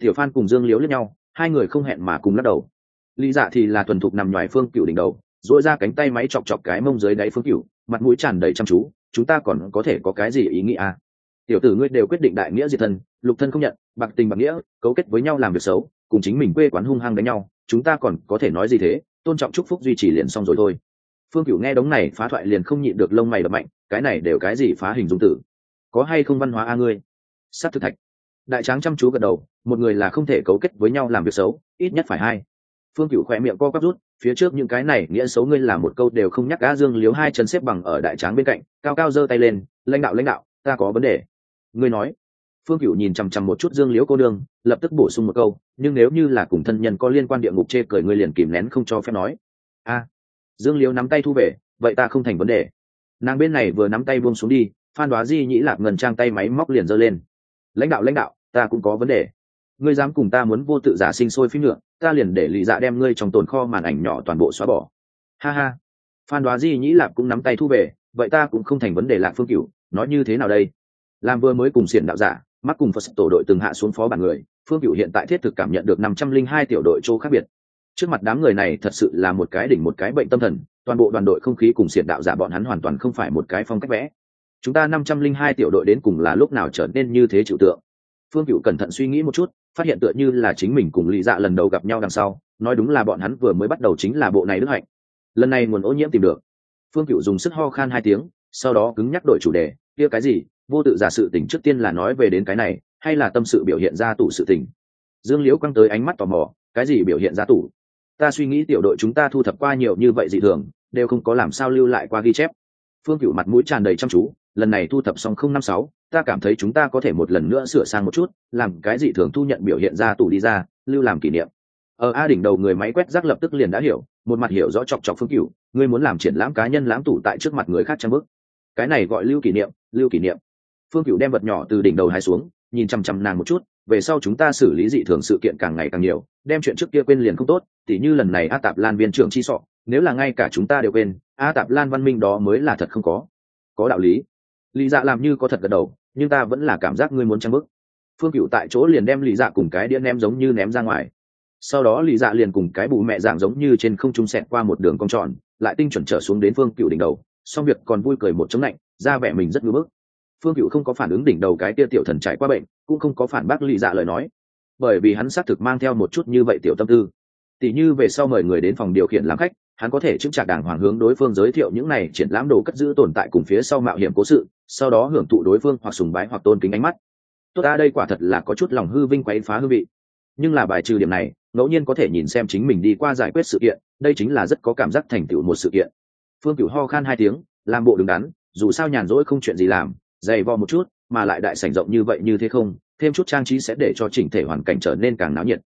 A: Tiểu Phan cùng Dương Liễu liếc nhau, hai người không hẹn mà cùng lắc đầu. Lý Dạ thì là thuần thục nằm ngoài Phương Cửu đỉnh đầu, duỗi ra cánh tay máy chọc chọc cái mông dưới đáy Phương Cửu, mặt mũi tràn đầy chăm chú. Chúng ta còn có thể có cái gì ý nghĩa à? Tiểu tử ngươi đều quyết định đại nghĩa diệt thân, lục thân không nhận, bạc tình bạc nghĩa, cấu kết với nhau làm việc xấu, cùng chính mình quê quán hung hăng đánh nhau, chúng ta còn có thể nói gì thế? Tôn trọng chúc phúc duy trì liền xong rồi thôi. Phương Cửu nghe đống này phá thoại liền không nhịn được lông mày đập mạnh, cái này đều cái gì phá hình dung tử? Có hay không văn hóa a ngươi? Sát thực thạch. Đại tráng chăm chú gật đầu, một người là không thể cấu kết với nhau làm việc xấu, ít nhất phải hai. Phương Cửu khỏe miệng co quắp rút, phía trước những cái này nghĩa xấu ngươi làm một câu đều không nhắc. Á Dương Liếu hai chân xếp bằng ở đại tráng bên cạnh, cao cao giơ tay lên, lãnh đạo, ta có vấn đề. Ngươi nói. Phương Cửu nhìn chằm chằm một chút Dương Liễu cô đương, lập tức bổ sung một câu, nhưng nếu như là cùng thân nhân có liên quan địa ngục chê cười ngươi liền kìm nén không cho phép nói. A. Dương Liễu nắm tay thu về, vậy ta không thành vấn đề. Nàng bên này vừa nắm tay buông xuống đi, Phan Đoá Di nhĩ lạc ngần trang tay máy móc liền giơ lên. Lãnh đạo, ta cũng có vấn đề. Ngươi dám cùng ta muốn vô tự giả sinh sôi phím nữa, ta liền để Lý Dạ đem ngươi trong tồn kho màn ảnh nhỏ toàn bộ xóa bỏ. Ha ha. Phan Đoá Di nhĩ lạc cũng nắm tay thu về, vậy ta cũng không thành vấn đề. Lạc Phương Cửu, nói như thế nào đây? Làm vừa mới cùng xiển đạo giả, mắt cùng Phật tổ đội từng hạ xuống phó bản người, Phương Cửu hiện tại thiết thực cảm nhận được 502 tiểu đội chỗ khác biệt. Trước mặt đám người này thật sự là một cái đỉnh một cái bệnh tâm thần, toàn bộ đoàn đội không khí cùng xiển đạo giả bọn hắn hoàn toàn không phải một cái phong cách vẽ. Chúng ta 502 tiểu đội đến cùng là lúc nào trở nên như thế chịu tượng? Phương Cửu cẩn thận suy nghĩ một chút, phát hiện tựa như là chính mình cùng Lý Dạ lần đầu gặp nhau đằng sau, nói đúng là bọn hắn vừa mới bắt đầu chính là bộ này đức hạnh. Lần này nguồn ô nhiễm tìm được. Phương Cửu dùng sức ho khan 2 tiếng, sau đó cứng nhắc đổi chủ đề, kia cái gì, vô tự giả sự tình trước tiên là nói về đến cái này, hay là tâm sự biểu hiện ra tủ sự tình? Dương Liễu quăng tới ánh mắt tò mò, cái gì biểu hiện ra tủ? Ta suy nghĩ tiểu đội chúng ta thu thập qua nhiều như vậy dị thường, đều không có làm sao lưu lại qua ghi chép. Phương Cửu mặt mũi tràn đầy chăm chú, lần này thu thập xong 056, ta cảm thấy chúng ta có thể một lần nữa sửa sang một chút, làm cái dị thường thu nhận biểu hiện ra tủ đi ra, lưu làm kỷ niệm. A đỉnh đầu người máy quét rác lập tức liền đã hiểu, một mặt hiểu rõ chọc chọc Phương Cửu, ngươi muốn làm triển lãm cá nhân lãm tủ tại trước mặt người khác trang bức. Cái này gọi lưu kỷ niệm, lưu kỷ niệm. Phương Cửu đem vật nhỏ từ đỉnh đầu hái xuống, nhìn chăm chăm nàng một chút, về sau chúng ta xử lý dị thường sự kiện càng ngày càng nhiều, đem chuyện trước kia quên liền không tốt, tỉ như lần này A Tạp Lan viên trưởng chi sọ, nếu là ngay cả chúng ta đều quên, A Tạp Lan văn minh đó mới là thật không có. Có đạo lý. Lý Dạ làm như có thật gật đầu, nhưng ta vẫn là cảm giác ngươi muốn trang bức. Phương Cửu tại chỗ liền đem Lý Dạ cùng cái đĩa ném giống như ném ra ngoài. Sau đó Lý Dạ liền cùng cái bù mẹ dạng giống như trên không trung xẹt qua một đường cong tròn, lại tinh chuẩn trở xuống đến Phương Cửu đỉnh đầu, xong việc còn vui cười một chống lạnh, ra vẻ mình rất ngưỡng bức. Phương Cửu không có phản ứng đỉnh đầu cái tia tiểu thần trải qua bệnh, cũng không có phản bác Lý Dạ lời nói, bởi vì hắn xác thực mang theo một chút như vậy tiểu tâm tư. Tỷ như về sau mời người đến phòng điều khiển làm khách, hắn có thể chứng trạc đàng hoàng hướng đối phương giới thiệu những này triển lãm đồ cất giữ tồn tại cùng phía sau mạo hiểm cố sự, sau đó hưởng thụ đối phương hoặc sùng bái hoặc tôn kính ánh mắt. Tốt ta đây quả thật là có chút lòng hư vinh quấy phá hư vị, nhưng là bài trừ điểm này, ngẫu nhiên có thể nhìn xem chính mình đi qua giải quyết sự kiện, đây chính là rất có cảm giác thành tựu một sự kiện. Phương Cửu ho khan 2 tiếng, làm bộ đứng đắn, dù sao nhàn rỗi không chuyện gì làm, dày vò một chút, mà lại đại sảnh rộng như vậy như thế không, thêm chút trang trí sẽ để cho chỉnh thể hoàn cảnh trở nên càng náo nhiệt.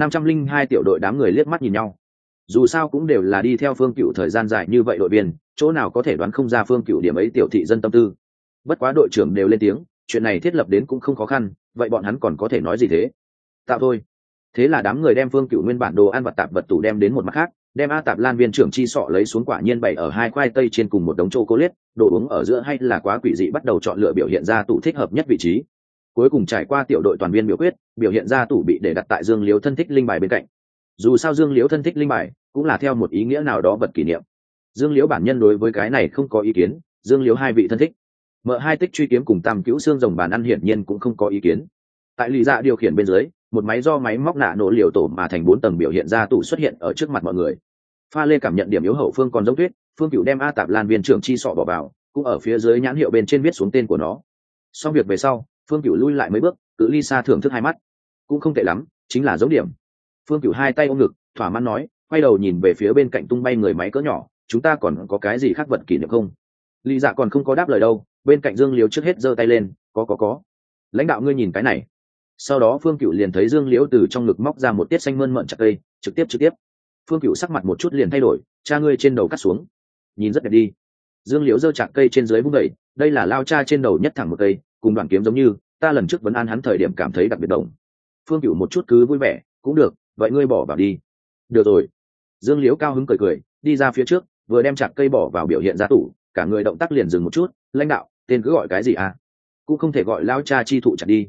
A: 502 tiểu đội đám người liếc mắt nhìn nhau. Dù sao cũng đều là đi theo Phương Cửu thời gian dài như vậy đội viên, chỗ nào có thể đoán không ra Phương Cửu điểm ấy tiểu thị dân tâm tư. Bất quá đội trưởng đều lên tiếng, chuyện này thiết lập đến cũng không khó khăn, vậy bọn hắn còn có thể nói gì thế? Tạo thôi. Thế là đám người đem Phương Cửu nguyên bản đồ ăn vặt tạp vật tủ đem đến một mặt khác, đem A Tạp Lan viên trưởng chi sọ lấy xuống, quả nhiên bày ở 2 khoai tây trên cùng một đống chocolate, đồ uống ở giữa hay là quá quỷ dị bắt đầu chọn lựa biểu hiện ra tủ thích hợp nhất vị trí. Cuối cùng trải qua tiểu đội toàn viên biểu quyết, biểu hiện ra tủ bị để đặt tại Dương Liếu thân thích linh bài bên cạnh. Dù sao Dương Liếu thân thích linh bài cũng là theo một ý nghĩa nào đó vật kỷ niệm. Dương Liếu bản nhân đối với cái này không có ý kiến, Dương Liếu hai vị thân thích, mợ hai tích truy kiếm cùng tam cứu xương rồng bàn ăn hiển nhiên cũng không có ý kiến. Tại Lý Dạ điều khiển bên dưới, một máy do máy móc nạ nổ liều tổ mà thành 4 tầng biểu hiện ra tủ xuất hiện ở trước mặt mọi người. Pha Lê cảm nhận điểm yếu hậu phương còn giống tuyết, Phương Cửu đem A Tạp Lan viên trưởng chi sọ bỏ vào, cũng ở phía dưới nhãn hiệu bên trên viết xuống tên của nó. Xong việc về sau, Phương Cửu lui lại mấy bước, cự ly xa thưởng thức 2 mắt, cũng không tệ lắm, chính là dấu điểm. Phương Cửu 2 tay ôm ngực, thỏa mãn nói, quay đầu nhìn về phía bên cạnh tung bay người máy cỡ nhỏ, chúng ta còn có cái gì khác vật kỷ niệm không? Lý Dạ còn không có đáp lời đâu, bên cạnh Dương Liễu trước hết giơ tay lên, có. Lãnh đạo ngươi nhìn cái này. Sau đó Phương Cửu liền thấy Dương Liễu từ trong ngực móc ra một tiết xanh mơn mởn chặt cây, trực tiếp. Phương Cửu sắc mặt một chút liền thay đổi, cha ngươi trên đầu cắt xuống, nhìn rất đẹp đi. Dương Liễu giơ chặt cây trên dưới vung đẩy, đây là lao cha trên đầu nhất thẳng một cây, cùng đoạn kiếm giống như, ta lần trước vấn an hắn thời điểm cảm thấy đặc biệt đồng. Phương Cửu một chút cứ vui vẻ, cũng được, vậy ngươi bỏ vào đi. Được rồi. Dương Liễu cao hứng cười, đi ra phía trước, vừa đem chặt cây bỏ vào biểu hiện ra tủ, cả người động tác liền dừng một chút, lãnh đạo, tên cứ gọi cái gì à? Cũng không thể gọi lao cha chi thụ chặt đi.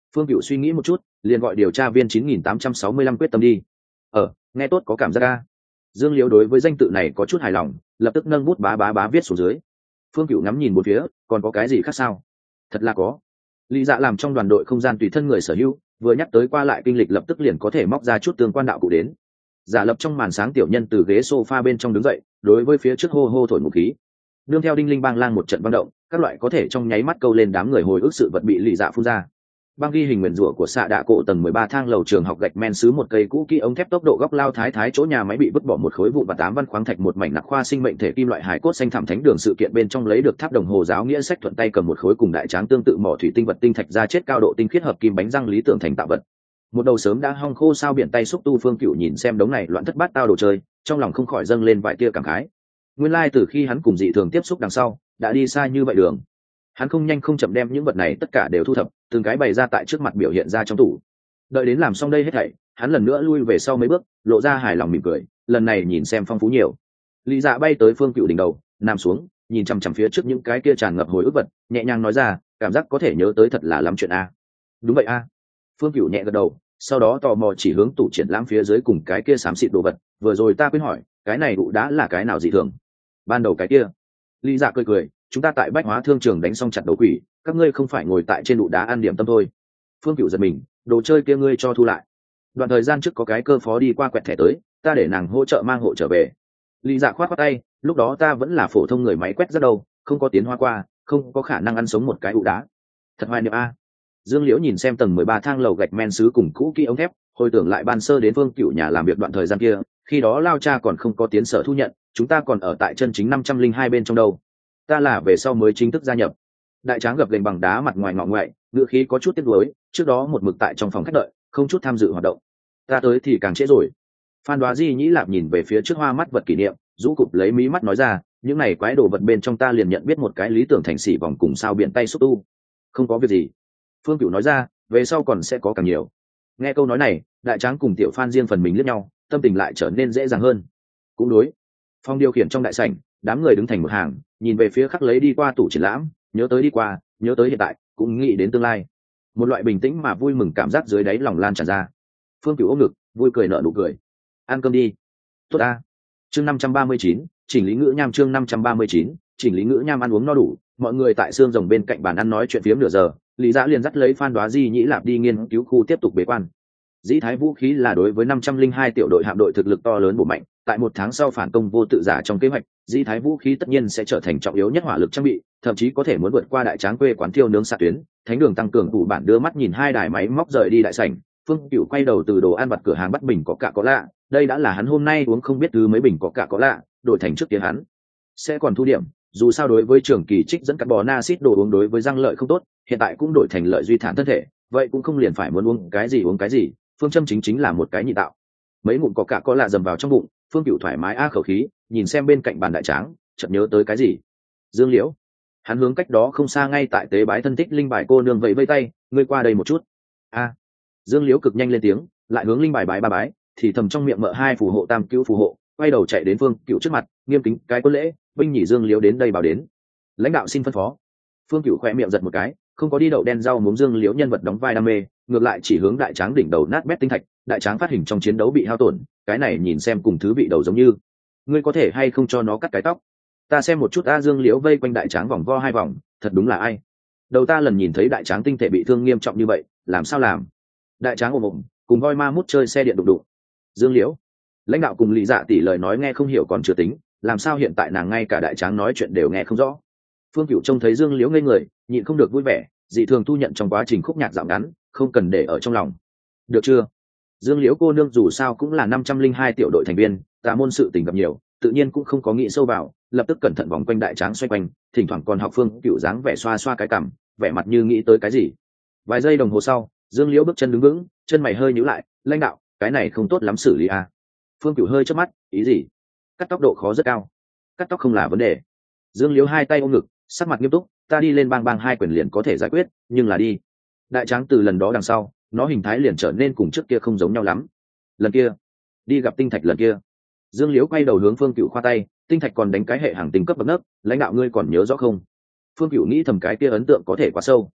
A: Phương Cựu suy nghĩ một chút, liền gọi điều tra viên 9865 quyết tâm đi. Nghe tốt có cảm giác ca. Dương Liễu đối với danh tự này có chút hài lòng, lập tức nâng bút bá bá bá viết xuống dưới. Phương Cựu ngắm nhìn một phía, còn có cái gì khác sao? Thật là có. Lý Dạ làm trong đoàn đội không gian tùy thân người sở hữu, vừa nhắc tới qua lại kinh lịch lập tức liền có thể móc ra chút tương quan đạo cụ đến. Giả lập trong màn sáng tiểu nhân từ ghế sofa bên trong đứng dậy, đối với phía trước hô hô thổi một khí. Nương theo đinh linh bang lang một trận băng động, các loại có thể trong nháy mắt câu lên đám người hồi ức sự vật bị Lý Dạ phun ra. Băng ghi hình nguyền rủa của xạ đạ cổ tầng 13 thang lầu trường học gạch men sứ một cây cũ kỹ ống thép tốc độ góc lao thái thái chỗ nhà máy bị vứt bỏ một khối vụn và 8 văn khoáng thạch một mảnh nặc khoa sinh mệnh thể kim loại hải cốt xanh thảm thánh đường sự kiện bên trong lấy được tháp đồng hồ giáo nghĩa sách thuận tay cầm một khối cùng đại tráng tương tự mỏ thủy tinh vật tinh thạch ra chết cao độ tinh khiết hợp kim bánh răng lý tưởng thành tạo vật. Một đầu sớm đã hong khô sao biển tay xúc tu Phương Cựu nhìn xem đống này loạn thất bát tao đồ chơi, trong lòng không khỏi dâng lên vài tia cảm khái. Nguyên lai từ khi hắn cùng dị thường tiếp xúc đằng sau, đã đi xa như vậy đường. Hắn không nhanh không chậm đem những vật này tất cả đều thu thập, từng cái bày ra tại trước mặt biểu hiện ra trong tủ. Đợi đến làm xong đây hết thảy, hắn lần nữa lui về sau mấy bước, lộ ra hài lòng mỉm cười, lần này nhìn xem phong phú nhiều. Lý Dạ bay tới Phương Cựu đỉnh đầu, nằm xuống, nhìn chằm chằm phía trước những cái kia tràn ngập hồi ức vật, nhẹ nhàng nói ra, cảm giác có thể nhớ tới thật là lắm chuyện a. Đúng vậy a. Phương Cựu nhẹ gật đầu, sau đó tò mò chỉ hướng tủ triển lãm phía dưới cùng cái kia xám xịt đồ vật, vừa rồi ta quên hỏi, cái này đủ đã là cái nào dị thường? Ban đầu cái kia. Lý Dạ cười cười, chúng ta tại bách hóa thương trường đánh xong chặt đầu quỷ, các ngươi không phải ngồi tại trên đụ đá ăn điểm tâm thôi. Phương Cựu giật mình, đồ chơi kia ngươi cho thu lại. Đoạn thời gian trước có cái cơ phó đi qua quẹt thẻ tới, ta để nàng hỗ trợ mang hộ trở về. Lý Dạ khoát khoát tay, lúc đó ta vẫn là phổ thông người máy quét rất đâu, không có tiến hóa qua, không có khả năng ăn sống một cái ụ đá. Thật hoài niệm a. Dương Liễu nhìn xem tầng 13 thang lầu gạch men sứ cùng cũ kỹ ống thép, hồi tưởng lại ban sơ đến Phương Cựu nhà làm việc đoạn thời gian kia, khi đó lao cha còn không có tiến sở thu nhận, chúng ta còn ở tại chân chính 502 bên trong đâu. Ta là về sau mới chính thức gia nhập. Đại tráng gập gềnh bằng đá mặt ngoài ngọ ngoại, ngựa khí có chút tiếc nuối, trước đó một mực tại trong phòng khách đợi, không chút tham dự hoạt động. Ta tới thì càng trễ rồi. Phan Đoá Di Nhĩ Lạp nhìn về phía trước hoa mắt vật kỷ niệm, rũ cụp lấy mí mắt nói ra, những này quái đồ vật bên trong ta liền nhận biết một cái lý tưởng thành xỉ vòng cùng sao biển tay xúc tu. Không có việc gì. Phương Cựu nói ra, về sau còn sẽ có càng nhiều. Nghe câu nói này, đại tráng cùng tiểu Phan riêng phần mình liếc nhau, tâm tình lại trở nên dễ dàng hơn. Cũng đối. Phòng điều khiển trong đại sảnh, đám người đứng thành một hàng, nhìn về phía khắc lấy đi qua tủ triển lãm, nhớ tới đi qua, nhớ tới hiện tại, cũng nghĩ đến tương lai. Một loại bình tĩnh mà vui mừng cảm giác dưới đáy lòng lan tràn ra. Phương Cựu ôm ngực, vui cười nở nụ cười. Ăn cơm đi. Tốt a. Chương 539, chỉnh lý ngữ nham chương 539, chỉnh lý ngữ nham ăn uống no đủ, mọi người tại xương rồng bên cạnh bàn ăn nói chuyện phiếm nửa giờ, Lý Dã liền dắt lấy Phan Đoá Di Nhĩ Lạp đi nghiên cứu khu tiếp tục bế quan. Dĩ thái vũ khí là đối với 502 tiểu đội hạm đội thực lực to lớn bổ mạnh, tại một tháng sau phản công vô tự giả trong kế hoạch, dĩ thái vũ khí tất nhiên sẽ trở thành trọng yếu nhất hỏa lực trang bị, thậm chí có thể muốn vượt qua đại tráng quê quán thiêu nướng xạ tuyến, thánh đường tăng cường tủ bản đưa mắt nhìn hai đài máy móc rời đi đại sảnh, Phương Cựu quay đầu từ đồ ăn vặt cửa hàng bắt bình có cả có lạ, đây đã là hắn hôm nay uống không biết thứ mấy bình có cả có lạ, đổi thành trước kia hắn sẽ còn thu điểm, dù sao đối với trường kỳ trích dẫn carbon acid đồ uống đối với răng lợi không tốt, hiện tại cũng đổi thành lợi duy thản thân thể, vậy cũng không liền phải muốn uống cái gì, phương châm chính là một cái nhị tạo. Mấy ngụm có cả có lạ dầm vào trong bụng, Phương Cựu thoải mái khẩu khí, nhìn xem bên cạnh bàn đại tráng, chợt nhớ tới cái gì. Dương Liễu, hắn hướng cách đó không xa ngay tại tế bái thân thích linh bài cô nương vẫy vây tay, ngươi qua đây một chút. Dương Liễu cực nhanh lên tiếng, lại hướng linh bài bái ba bái, thì thầm trong miệng mợ hai phù hộ tam cứu phù hộ, quay đầu chạy đến Phương Cựu trước mặt, nghiêm kính cái quân lễ, binh nhỉ Dương Liễu đến đây bảo đến. Lãnh đạo xin phân phó. Phương Cựu khẽ miệng giật một cái, không có đi đậu đen rau muống Dương Liễu nhân vật đóng vai đam mê, ngược lại chỉ hướng đại tráng đỉnh đầu nát bét tinh thạch, đại tráng phát hình trong chiến đấu bị hao tổn, cái này nhìn xem cùng thứ bị đầu giống như. Ngươi có thể hay không cho nó cắt cái tóc? Ta xem một chút. Dương Liễu vây quanh đại tráng vòng vo hai vòng, thật đúng là ai. Đầu ta lần nhìn thấy đại tráng tinh thể bị thương nghiêm trọng như vậy, làm sao làm? Đại tráng ồm ồm, cùng voi ma mút chơi xe điện đụng đụng. Dương Liễu, lãnh đạo cùng Lý Dạ tỷ lời nói nghe không hiểu còn chưa tính, làm sao hiện tại nàng ngay cả đại tráng nói chuyện đều nghe không rõ. Phương Cựu trông thấy Dương Liễu ngây người, nhịn không được vui vẻ, dị thường thu nhận trong quá trình khúc nhạc dạo ngắn, không cần để ở trong lòng. Được chưa? Dương Liễu cô nương dù sao cũng là 502 tiểu đội thành viên, tà môn sự tình gặp nhiều, tự nhiên cũng không có nghĩ sâu vào, lập tức cẩn thận vòng quanh đại tráng xoay quanh, thỉnh thoảng còn học Phương Cựu dáng vẻ xoa xoa cái cằm, vẻ mặt như nghĩ tới cái gì. Vài giây đồng hồ sau, Dương Liễu bước chân đứng vững, chân mày hơi nhíu lại, lãnh đạo, cái này không tốt lắm xử lý à? Phương Cựu hơi chớp mắt, ý gì? Cắt tóc độ khó rất cao. Cắt tóc không là vấn đề. Dương Liễu hai tay ôm ngực, sắc mặt nghiêm túc, ta đi lên bang bang hai quyền liền có thể giải quyết, nhưng là đi. Đại tráng từ lần đó đằng sau, nó hình thái liền trở nên cùng trước kia không giống nhau lắm. Lần kia, đi gặp tinh thạch lần kia. Dương Liễu quay đầu hướng Phương Cựu khoa tay, tinh thạch còn đánh cái hệ hàng tinh cấp bậc nấc, lãnh đạo ngươi còn nhớ rõ không? Phương Cựu nghĩ thầm cái kia ấn tượng có thể quá sâu.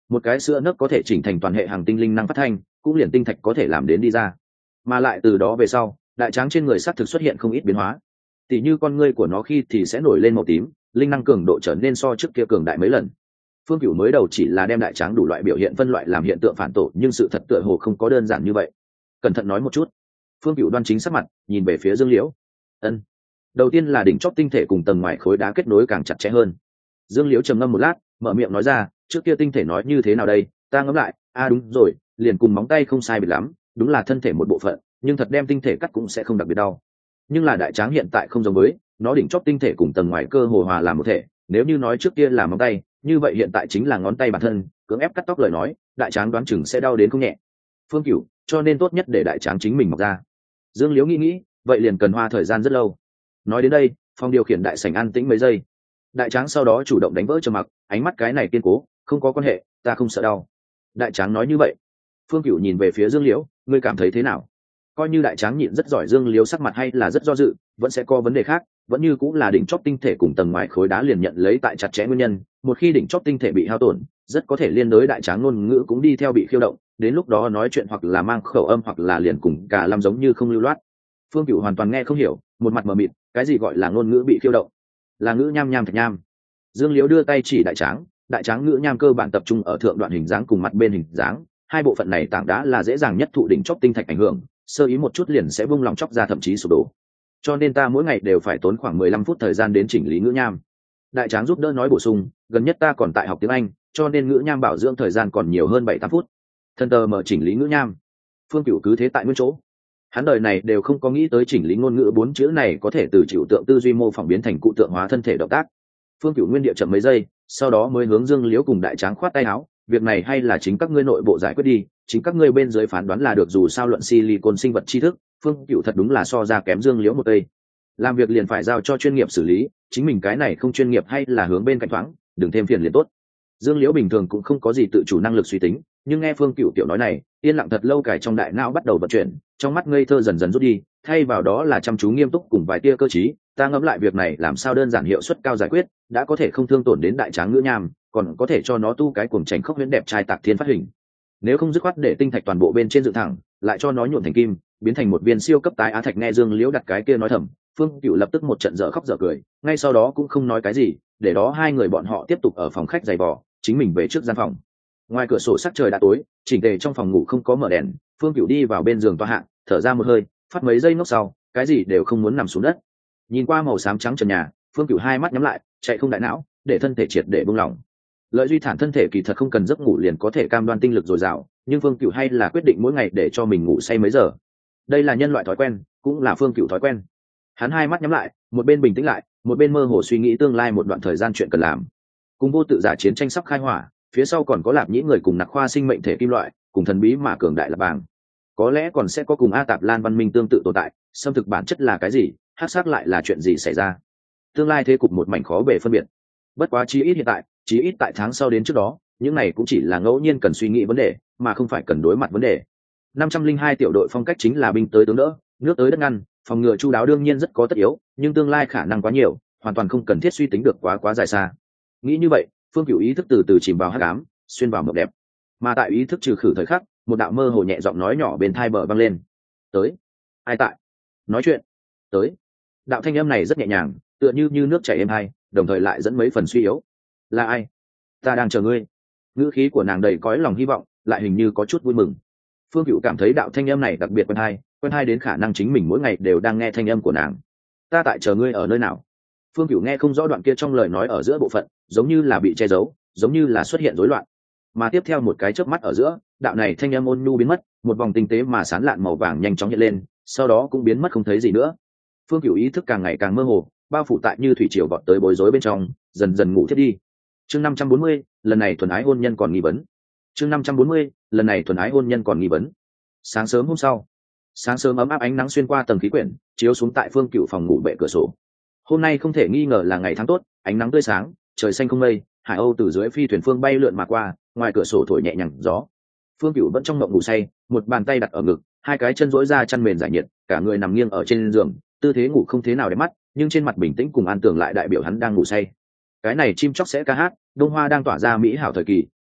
A: một cái sữa nấc có thể chỉnh thành toàn hệ hàng tinh linh năng phát thanh, cũng liền tinh thạch có thể làm đến đi ra. Mà lại từ đó về sau, đại tráng trên người xác thực xuất hiện không ít biến hóa. Tỉ như con ngươi của nó khi thì sẽ nổi lên màu tím, linh năng cường độ trở nên so trước kia cường đại mấy lần. Phương Cửu mới đầu chỉ là đem đại tráng đủ loại biểu hiện phân loại làm hiện tượng phản tổ, nhưng sự thật tựa hồ không có đơn giản như vậy. Cẩn thận nói một chút. Phương Cửu đoan chính sắc mặt, nhìn về phía Dương Liễu. Ân. Đầu tiên là đỉnh chóp tinh thể cùng tầng ngoài khối đá kết nối càng chặt chẽ hơn. Dương Liễu trầm ngâm một lát, mở miệng nói ra, trước kia tinh thể nói như thế nào đây, ta ngẫm lại, đúng rồi, liền cùng móng tay không sai biệt lắm, đúng là thân thể một bộ phận, nhưng thật đem tinh thể cắt cũng sẽ không đặc biệt đau. Nhưng là đại tráng hiện tại không giống với, nó đỉnh chóp tinh thể cùng tầng ngoài cơ hồ hòa làm một thể, nếu như nói trước kia là móng tay, như vậy hiện tại chính là ngón tay bản thân, cưỡng ép cắt tóc lời nói, đại tráng đoán chừng sẽ đau đến không nhẹ. Phương Cửu, cho nên tốt nhất để đại tráng chính mình mọc ra. Dương Liễu nghĩ, vậy liền cần hoa thời gian rất lâu. Nói đến đây, phòng điều khiển đại sảnh an tĩnh mấy giây. Đại tráng sau đó chủ động đánh vỡ trầm mặc, ánh mắt cái này kiên cố, không có quan hệ, ta không sợ đau. Đại tráng nói như vậy. Phương Cửu nhìn về phía Dương Liễu, ngươi cảm thấy thế nào? Coi như đại tráng nhịn rất giỏi, Dương Liễu sắc mặt hay là rất do dự, vẫn sẽ có vấn đề khác, vẫn như cũng là đỉnh chóp tinh thể cùng tầng ngoài khối đá liền nhận lấy tại chặt chẽ nguyên nhân, một khi đỉnh chóp tinh thể bị hao tổn, rất có thể liên đối đại tráng ngôn ngữ cũng đi theo bị khiêu động, đến lúc đó nói chuyện hoặc là mang khẩu âm hoặc là liền cùng cả làm giống như không lưu loát. Phương Cửu hoàn toàn nghe không hiểu, một mặt mờ mịt, cái gì gọi là ngôn ngữ bị khiêu động? Là ngữ nham nham thạch nham. Dương Liễu đưa tay chỉ đại tráng ngữ nham cơ bản tập trung ở thượng đoạn hình dáng cùng mặt bên hình dáng, hai bộ phận này tảng đá là dễ dàng nhất thụ đỉnh chóp tinh thạch ảnh hưởng, sơ ý một chút liền sẽ bung lòng chóc ra thậm chí sụp đổ. Cho nên ta mỗi ngày đều phải tốn khoảng 15 phút thời gian đến chỉnh lý ngữ nham. Đại tráng giúp đỡ nói bổ sung, gần nhất ta còn tại học tiếng Anh, cho nên ngữ nham bảo dưỡng thời gian còn nhiều hơn 7-8 phút. Thân tờ mở chỉnh lý ngữ nham. Phương Cửu cứ thế tại nguyên chỗ. Hắn đời này đều không có nghĩ tới chỉnh lý ngôn ngữ 4 chữ này có thể từ chịu tượng tư duy mô phỏng biến thành cụ tượng hóa thân thể động tác. Phương Cửu nguyên địa chậm mấy giây, sau đó mới hướng Dương Liễu cùng đại tráng khoát tay áo, việc này hay là chính các ngươi nội bộ giải quyết đi, chính các ngươi bên dưới phán đoán là được, dù sao luận silicon sinh vật tri thức, Phương Cửu thật đúng là so ra kém Dương Liễu một cây. Làm việc liền phải giao cho chuyên nghiệp xử lý, chính mình cái này không chuyên nghiệp hay là hướng bên cạnh thoáng, đừng thêm phiền liền tốt. Dương Liễu bình thường cũng không có gì tự chủ năng lực suy tính, nhưng nghe Phương Cửu tiểu nói này, yên lặng thật lâu, cải trong đại não bắt đầu vận chuyển, trong mắt ngây thơ dần dần rút đi, thay vào đó là chăm chú nghiêm túc cùng vài tia cơ trí. Ta ngẫm lại việc này làm sao đơn giản hiệu suất cao giải quyết, đã có thể không thương tổn đến đại tráng ngữ nham, còn có thể cho nó tu cái cuồng tránh khốc huyễn đẹp trai tạc thiên phát hình. Nếu không dứt khoát để tinh thạch toàn bộ bên trên dựng thẳng, lại cho nó nhuộm thành kim, biến thành một viên siêu cấp tái á thạch. Nghe Dương Liễu đặt cái kia nói thầm, Phương Cửu lập tức một trận dở khóc dở cười, ngay sau đó cũng không nói cái gì, để đó hai người bọn họ tiếp tục ở phòng khách giày vò, chính mình về trước gian phòng. Ngoài cửa sổ sắc trời đã tối, chỉnh tề trong phòng ngủ không có mở đèn. Phương Cửu đi vào bên giường toa hạng, thở ra một hơi, phát mấy giây ngốc sau, cái gì đều không muốn, nằm xuống đất. Nhìn qua màu xám trắng trần nhà, Phương Cửu hai mắt nhắm lại, chạy không đại não, để thân thể triệt để buông lỏng. Lợi duy thản thân thể kỳ thật không cần giấc ngủ liền có thể cam đoan tinh lực dồi dào, nhưng Phương Cửu hay là quyết định mỗi ngày để cho mình ngủ say mấy giờ. Đây là nhân loại thói quen, cũng là Phương Cửu thói quen. Hắn hai mắt nhắm lại, một bên bình tĩnh lại, một bên mơ hồ suy nghĩ tương lai một đoạn thời gian chuyện cần làm. Cùng vô tự giả chiến tranh sắp khai hỏa, phía sau còn có Lạp Nhĩ người cùng Nặc Khoa sinh mệnh thể kim loại, cùng thần bí mà cường đại là bàng. Có lẽ còn sẽ có cùng A Tạp Lan văn minh tương tự tồn tại, xâm thực bản chất là cái gì, hắc xác lại là chuyện gì xảy ra. Tương lai thế cục một mảnh khó bề phân biệt. Bất quá chí ít hiện tại, chí ít tại tháng sau đến trước đó, những này cũng chỉ là ngẫu nhiên cần suy nghĩ vấn đề, mà không phải cần đối mặt vấn đề. 502 tiểu đội phong cách chính là binh tới tướng đỡ, nước tới đất ngăn, phòng ngừa chu đáo đương nhiên rất có tất yếu, nhưng tương lai khả năng quá nhiều, hoàn toàn không cần thiết suy tính được quá dài xa. Nghĩ như vậy, Phương Cửu ý thức từ từ chìm vào hắc ám, xuyên vào mộng đẹp. Mà tại ý thức trừ khử thời khắc, một đạo mơ hồ nhẹ giọng nói nhỏ bên tai bờ vang lên. Tới. Ai tại? Nói chuyện. Tới. Đạo thanh âm này rất nhẹ nhàng, tựa như nước chảy êm hai, đồng thời lại dẫn mấy phần suy yếu. Là ai? Ta đang chờ ngươi. Ngữ khí của nàng đầy cõi lòng hy vọng, lại hình như có chút vui mừng. Phương Cửu cảm thấy đạo thanh âm này đặc biệt quen hay đến khả năng chính mình mỗi ngày đều đang nghe thanh âm của nàng. Ta tại chờ ngươi ở nơi nào? Phương Cửu nghe không rõ đoạn kia trong lời nói ở giữa bộ phận, giống như là bị che giấu, giống như là xuất hiện rối loạn. Mà tiếp theo một cái chớp mắt ở giữa, đạo này thanh âm ôn nhu biến mất, một vòng tinh tế mà sán lạn màu vàng nhanh chóng hiện lên, sau đó cũng biến mất không thấy gì nữa. Phương Cửu ý thức càng ngày càng mơ hồ, bao phủ tại như thủy triều vọt tới bối rối bên trong, dần dần ngủ thiếp đi. Chương 540, lần này thuần ái hôn nhân còn nghi vấn. Chương 540, lần này thuần ái hôn nhân còn nghi vấn. Sáng sớm hôm sau, sáng sớm ấm áp ánh nắng xuyên qua tầng khí quyển, chiếu xuống tại Phương Cửu phòng ngủ bệ cửa sổ. Hôm nay không thể nghi ngờ là ngày tháng tốt, ánh nắng tươi sáng, trời xanh không mây, hải âu từ dưới phi thuyền phương bay lượn mà qua, ngoài cửa sổ thổi nhẹ nhàng gió. Phương Cửu vẫn trong mộng ngủ say, một bàn tay đặt ở ngực, hai cái chân duỗi ra chăn mền giải nhiệt, cả người nằm nghiêng ở trên giường, tư thế ngủ không thế nào đẹp mắt, nhưng trên mặt bình tĩnh cùng an tường lại đại biểu hắn đang ngủ say. Cái này chim chóc sẽ ca hát, đông hoa đang tỏa ra mỹ hảo thời kỳ,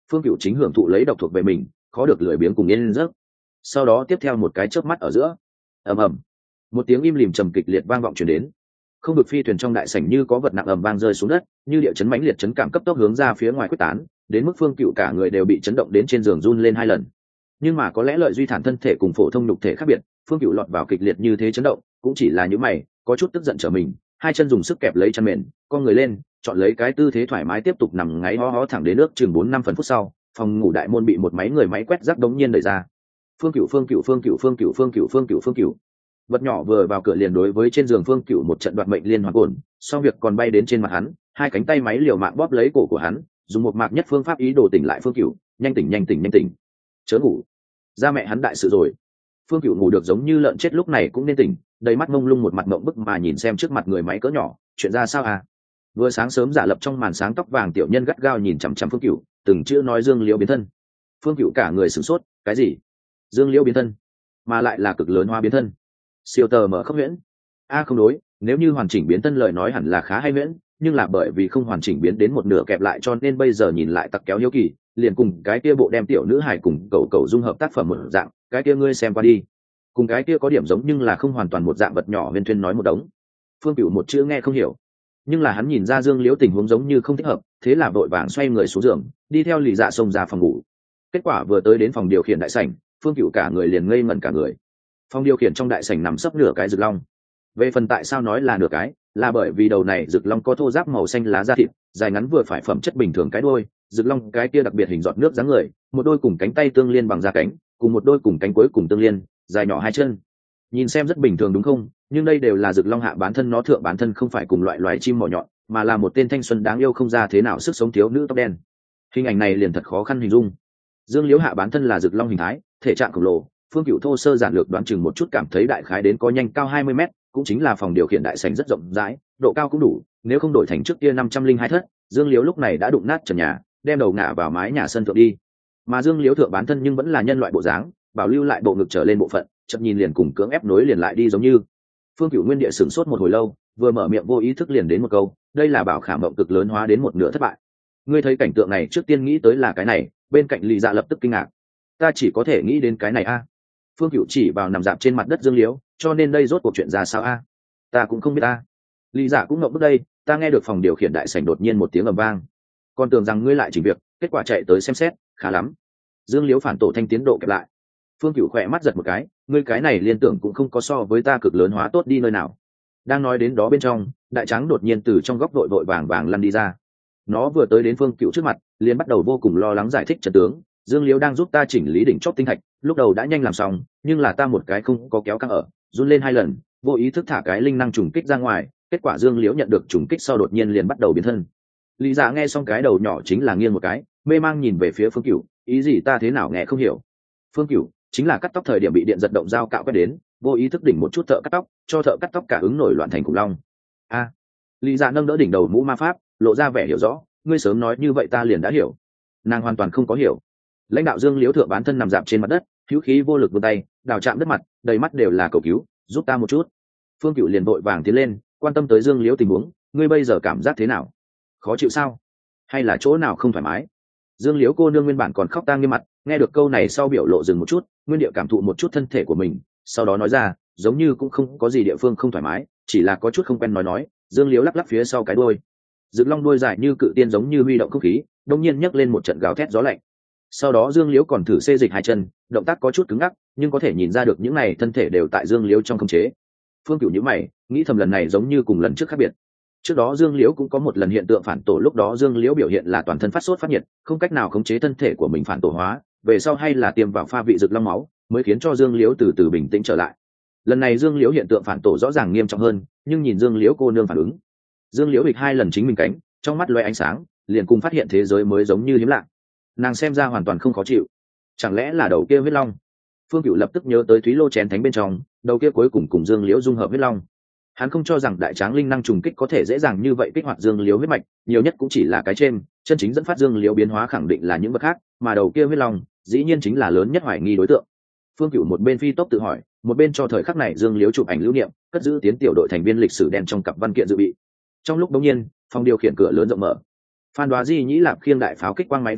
A: Phương Cựu chính hưởng thụ lấy độc thuộc về mình, khó được lười biếng cùng yên giấc. Sau đó tiếp theo một cái chớp mắt ở giữa, ầm ầm, một tiếng im lìm trầm kịch liệt vang vọng truyền đến. Không vực phi thuyền trong đại sảnh như có vật nặng ầm vang rơi xuống đất, như địa chấn mãnh liệt chấn cảm cấp tốc hướng ra phía ngoài quyết tán, đến mức Phương Cựu cả người đều bị chấn động đến trên giường run lên 2 lần. Nhưng mà có lẽ lợi duy thản thân thể cùng phổ thông nhục thể khác biệt, Phương Cựu lọt vào kịch liệt như thế chấn động, cũng chỉ là những mày, có chút tức giận trở mình, hai chân dùng sức kẹp lấy chăn mền, con người lên, chọn lấy cái tư thế thoải mái tiếp tục nằm ngáy ho ho thẳng đến nước chừng 4-5 phần phút sau, phòng ngủ đại môn bị một máy người máy quét rác đống nhiên đẩy ra. Phương Cựu, Phương Cựu, Phương Cựu, Phương Cựu, Phương Cựu, Phương Cựu, Phương Cựu. Vật nhỏ vừa vào cửa liền đối với trên giường Phương Cựu một trận đoạt mệnh liên hoàn ổn, xong việc còn bay đến trên mặt hắn, hai cánh tay máy liều mạng bóp lấy cổ của hắn, dùng một mạc nhất phương pháp ý đồ tỉnh lại Phương Cựu, nhanh tỉnh nhanh tỉnh nhanh tỉnh, chớ ngủ, ra mẹ hắn đại sự rồi. Phương Cựu ngủ được giống như lợn chết lúc này cũng nên tỉnh, đầy mắt mông lung một mặt mộng bức mà nhìn xem trước mặt người máy cỡ nhỏ, chuyện ra sao à? Vừa sáng sớm giả lập trong màn sáng tóc vàng tiểu nhân gắt gao nhìn chằm chằm Phương Cựu, từng chữ nói Dương Liễu biến thân. Phương Cựu cả người sửng sốt, cái gì? Dương Liễu biến thân, mà lại là cực lớn hóa biến thân, siêu tờ mở khốc huyễn. Không đối, nếu như hoàn chỉnh biến thân lời nói hẳn là khá hay huyễn, nhưng là bởi vì không hoàn chỉnh biến đến một nửa kẹp lại cho nên bây giờ nhìn lại tặc kéo hiếu kỳ, liền cùng cái kia bộ đem tiểu nữ hài cùng cậu cậu dung hợp tác phẩm một dạng, cái kia ngươi xem qua đi. Cùng cái kia có điểm giống nhưng là không hoàn toàn một dạng vật nhỏ Viên Thuyên nói một đống. Phương Cựu một chữ nghe không hiểu, nhưng là hắn nhìn ra Dương Liễu tình huống giống như không thích hợp, thế là vội vàng xoay người xuống giường, đi theo Lý Dạ xông ra phòng ngủ. Kết quả vừa tới đến phòng điều khiển đại sảnh, Phương Cựu cả người liền ngây ngẩn cả người. Phòng điều khiển trong đại sảnh nằm sấp nửa cái rực long. Về phần tại sao nói là nửa cái, là bởi vì đầu này rực long có thô giáp màu xanh lá da thịt, dài ngắn vừa phải phẩm chất bình thường cái đuôi, rực long cái kia đặc biệt hình giọt nước dáng người, một đôi cùng cánh tay tương liên bằng da cánh, cùng một đôi cùng cánh cuối cùng tương liên, dài nhỏ 2 chân. Nhìn xem rất bình thường đúng không? Nhưng đây đều là rực long hạ bán thân, nó thượng bán thân không phải cùng loại loài chim mỏ nhọn, mà là một tên thanh xuân đáng yêu không ra thế nào sức sống thiếu nữ tóc đen. Hình ảnh này liền thật khó khăn hình dung. Dương Liễu hạ bán thân là rực long hình thái, thể trạng khổng lồ, Phương Cựu thô sơ giản lược đoán chừng một chút cảm thấy đại khái đến có nhanh cao 20 mét, cũng chính là phòng điều khiển đại sảnh rất rộng rãi, độ cao cũng đủ, nếu không đổi thành trước kia 502 thất, Dương Liễu lúc này đã đụng nát trần nhà, đem đầu ngã vào mái nhà sân thượng đi. Mà Dương Liễu thượng bán thân nhưng vẫn là nhân loại bộ dáng, bảo lưu lại bộ ngực trở lên bộ phận, chậm nhìn liền cùng cưỡng ép nối liền lại đi giống như. Phương Cựu nguyên địa sửng sốt một hồi lâu, vừa mở miệng vô ý thức liền đến một câu, đây là bảo khả mộng cực lớn hóa đến một nửa thất bại. Ngươi thấy cảnh tượng này trước tiên nghĩ tới là cái này, bên cạnh Lý Dạ lập tức kinh ngạc. Ta chỉ có thể nghĩ đến cái này a. Phương Cựu chỉ vào nằm dạp trên mặt đất Dương Liễu, cho nên đây rốt cuộc chuyện ra sao a? Ta cũng không biết a. Lý Dạ cũng ngậm bước đây, ta nghe được phòng điều khiển đại sảnh đột nhiên một tiếng ầm vang, còn tưởng rằng ngươi lại chỉnh việc, kết quả chạy tới xem xét, khá lắm. Dương Liễu phản tổ thanh tiến độ kẹp lại. Phương Cựu khỏe mắt giật một cái, ngươi cái này liên tưởng cũng không có so với ta cực lớn hóa tốt đi nơi nào. Đang nói đến đó bên trong, đại trắng đột nhiên từ trong góc vội vội vàng vàng lăn đi ra. Nó vừa tới đến Phương Cựu trước mặt, liền bắt đầu vô cùng lo lắng giải thích trận tướng. Dương Liễu đang giúp ta chỉnh lý đỉnh chóp tinh thạch, lúc đầu đã nhanh làm xong, nhưng là ta một cái không có kéo căng ở, run lên 2 lần, vô ý thức thả cái linh năng trùng kích ra ngoài, kết quả Dương Liễu nhận được trùng kích sau đột nhiên liền bắt đầu biến thân. Lý Dạ nghe xong cái đầu nhỏ chính là nghiêng một cái, mê mang nhìn về phía Phương Cựu, ý gì ta thế nào nghe không hiểu. Phương Cựu chính là cắt tóc thời điểm bị điện giật động dao cạo quét đến, vô ý thức đỉnh một chút thợ cắt tóc, cho thợ cắt tóc cả ứng nổi loạn thành khủng long. Lý Dạ nâng đỡ đỉnh đầu mũ ma pháp, lộ ra vẻ hiểu rõ, ngươi sớm nói như vậy ta liền đã hiểu. Nàng hoàn toàn không có hiểu. Lãnh đạo Dương Liễu thượng bán thân nằm dạp trên mặt đất, hữu khí vô lực vươn tay đào chạm đất mặt, đầy mắt đều là cầu cứu, giúp ta một chút. Phương Cựu liền vội vàng tiến lên, quan tâm tới Dương Liễu tình huống, ngươi bây giờ cảm giác thế nào? Khó chịu sao? Hay là chỗ nào không thoải mái? Dương Liễu cô nương nguyên bản còn khóc tang nghiêm mặt, nghe được câu này sau biểu lộ dừng một chút, nguyên địa cảm thụ một chút thân thể của mình, sau đó nói ra, giống như cũng không có gì địa phương không thoải mái, chỉ là có chút không quen nói. Dương Liễu lắc lắc phía sau cái đuôi, Dực long đuôi dài như cự tiên giống như huy động không khí, đột nhiên nhấc lên một trận gào thét gió lạnh. Sau đó Dương Liễu còn thử xê dịch 2 chân, động tác có chút cứng ngắc, nhưng có thể nhìn ra được những này thân thể đều tại Dương Liễu trong khống chế. Phương Cựu nhíu mày, nghĩ thầm lần này giống như cùng lần trước khác biệt. Trước đó Dương Liễu cũng có một lần hiện tượng phản tổ, lúc đó Dương Liễu biểu hiện là toàn thân phát sốt phát nhiệt, không cách nào khống chế thân thể của mình phản tổ hóa, về sau hay là tiêm vào pha vị Dực long máu, mới khiến cho Dương Liễu từ từ bình tĩnh trở lại. Lần này Dương Liễu hiện tượng phản tổ rõ ràng nghiêm trọng hơn, nhưng nhìn Dương Liễu cô nương phản ứng. Dương Liễu bịch 2 lần chính mình cánh, trong mắt loe ánh sáng, liền cùng phát hiện thế giới mới giống như hiếm lạ. Nàng xem ra hoàn toàn không khó chịu. Chẳng lẽ là đầu kia huyết long? Phương Cựu lập tức nhớ tới Thúy Lô chén thánh bên trong, đầu kia cuối cùng cùng Dương Liễu dung hợp huyết long. Hắn không cho rằng đại tráng linh năng trùng kích có thể dễ dàng như vậy kích hoạt Dương Liễu huyết mạch, nhiều nhất cũng chỉ là cái trên, chân chính dẫn phát Dương Liễu biến hóa khẳng định là những vật khác, mà đầu kia huyết long, dĩ nhiên chính là lớn nhất hoài nghi đối tượng. Phương Cựu một bên phi tốc tự hỏi, một bên cho thời khắc này Dương Liễu chụp ảnh lưu niệm, cất giữ tiến tiểu đội thành viên lịch sử đen trong cặp văn kiện dự bị. Trong lúc đống nhiên, phòng điều khiển cửa lớn rộng mở. Phan Đoá Di nhĩ lạp khiêng đại pháo kích quang máy phát xạ,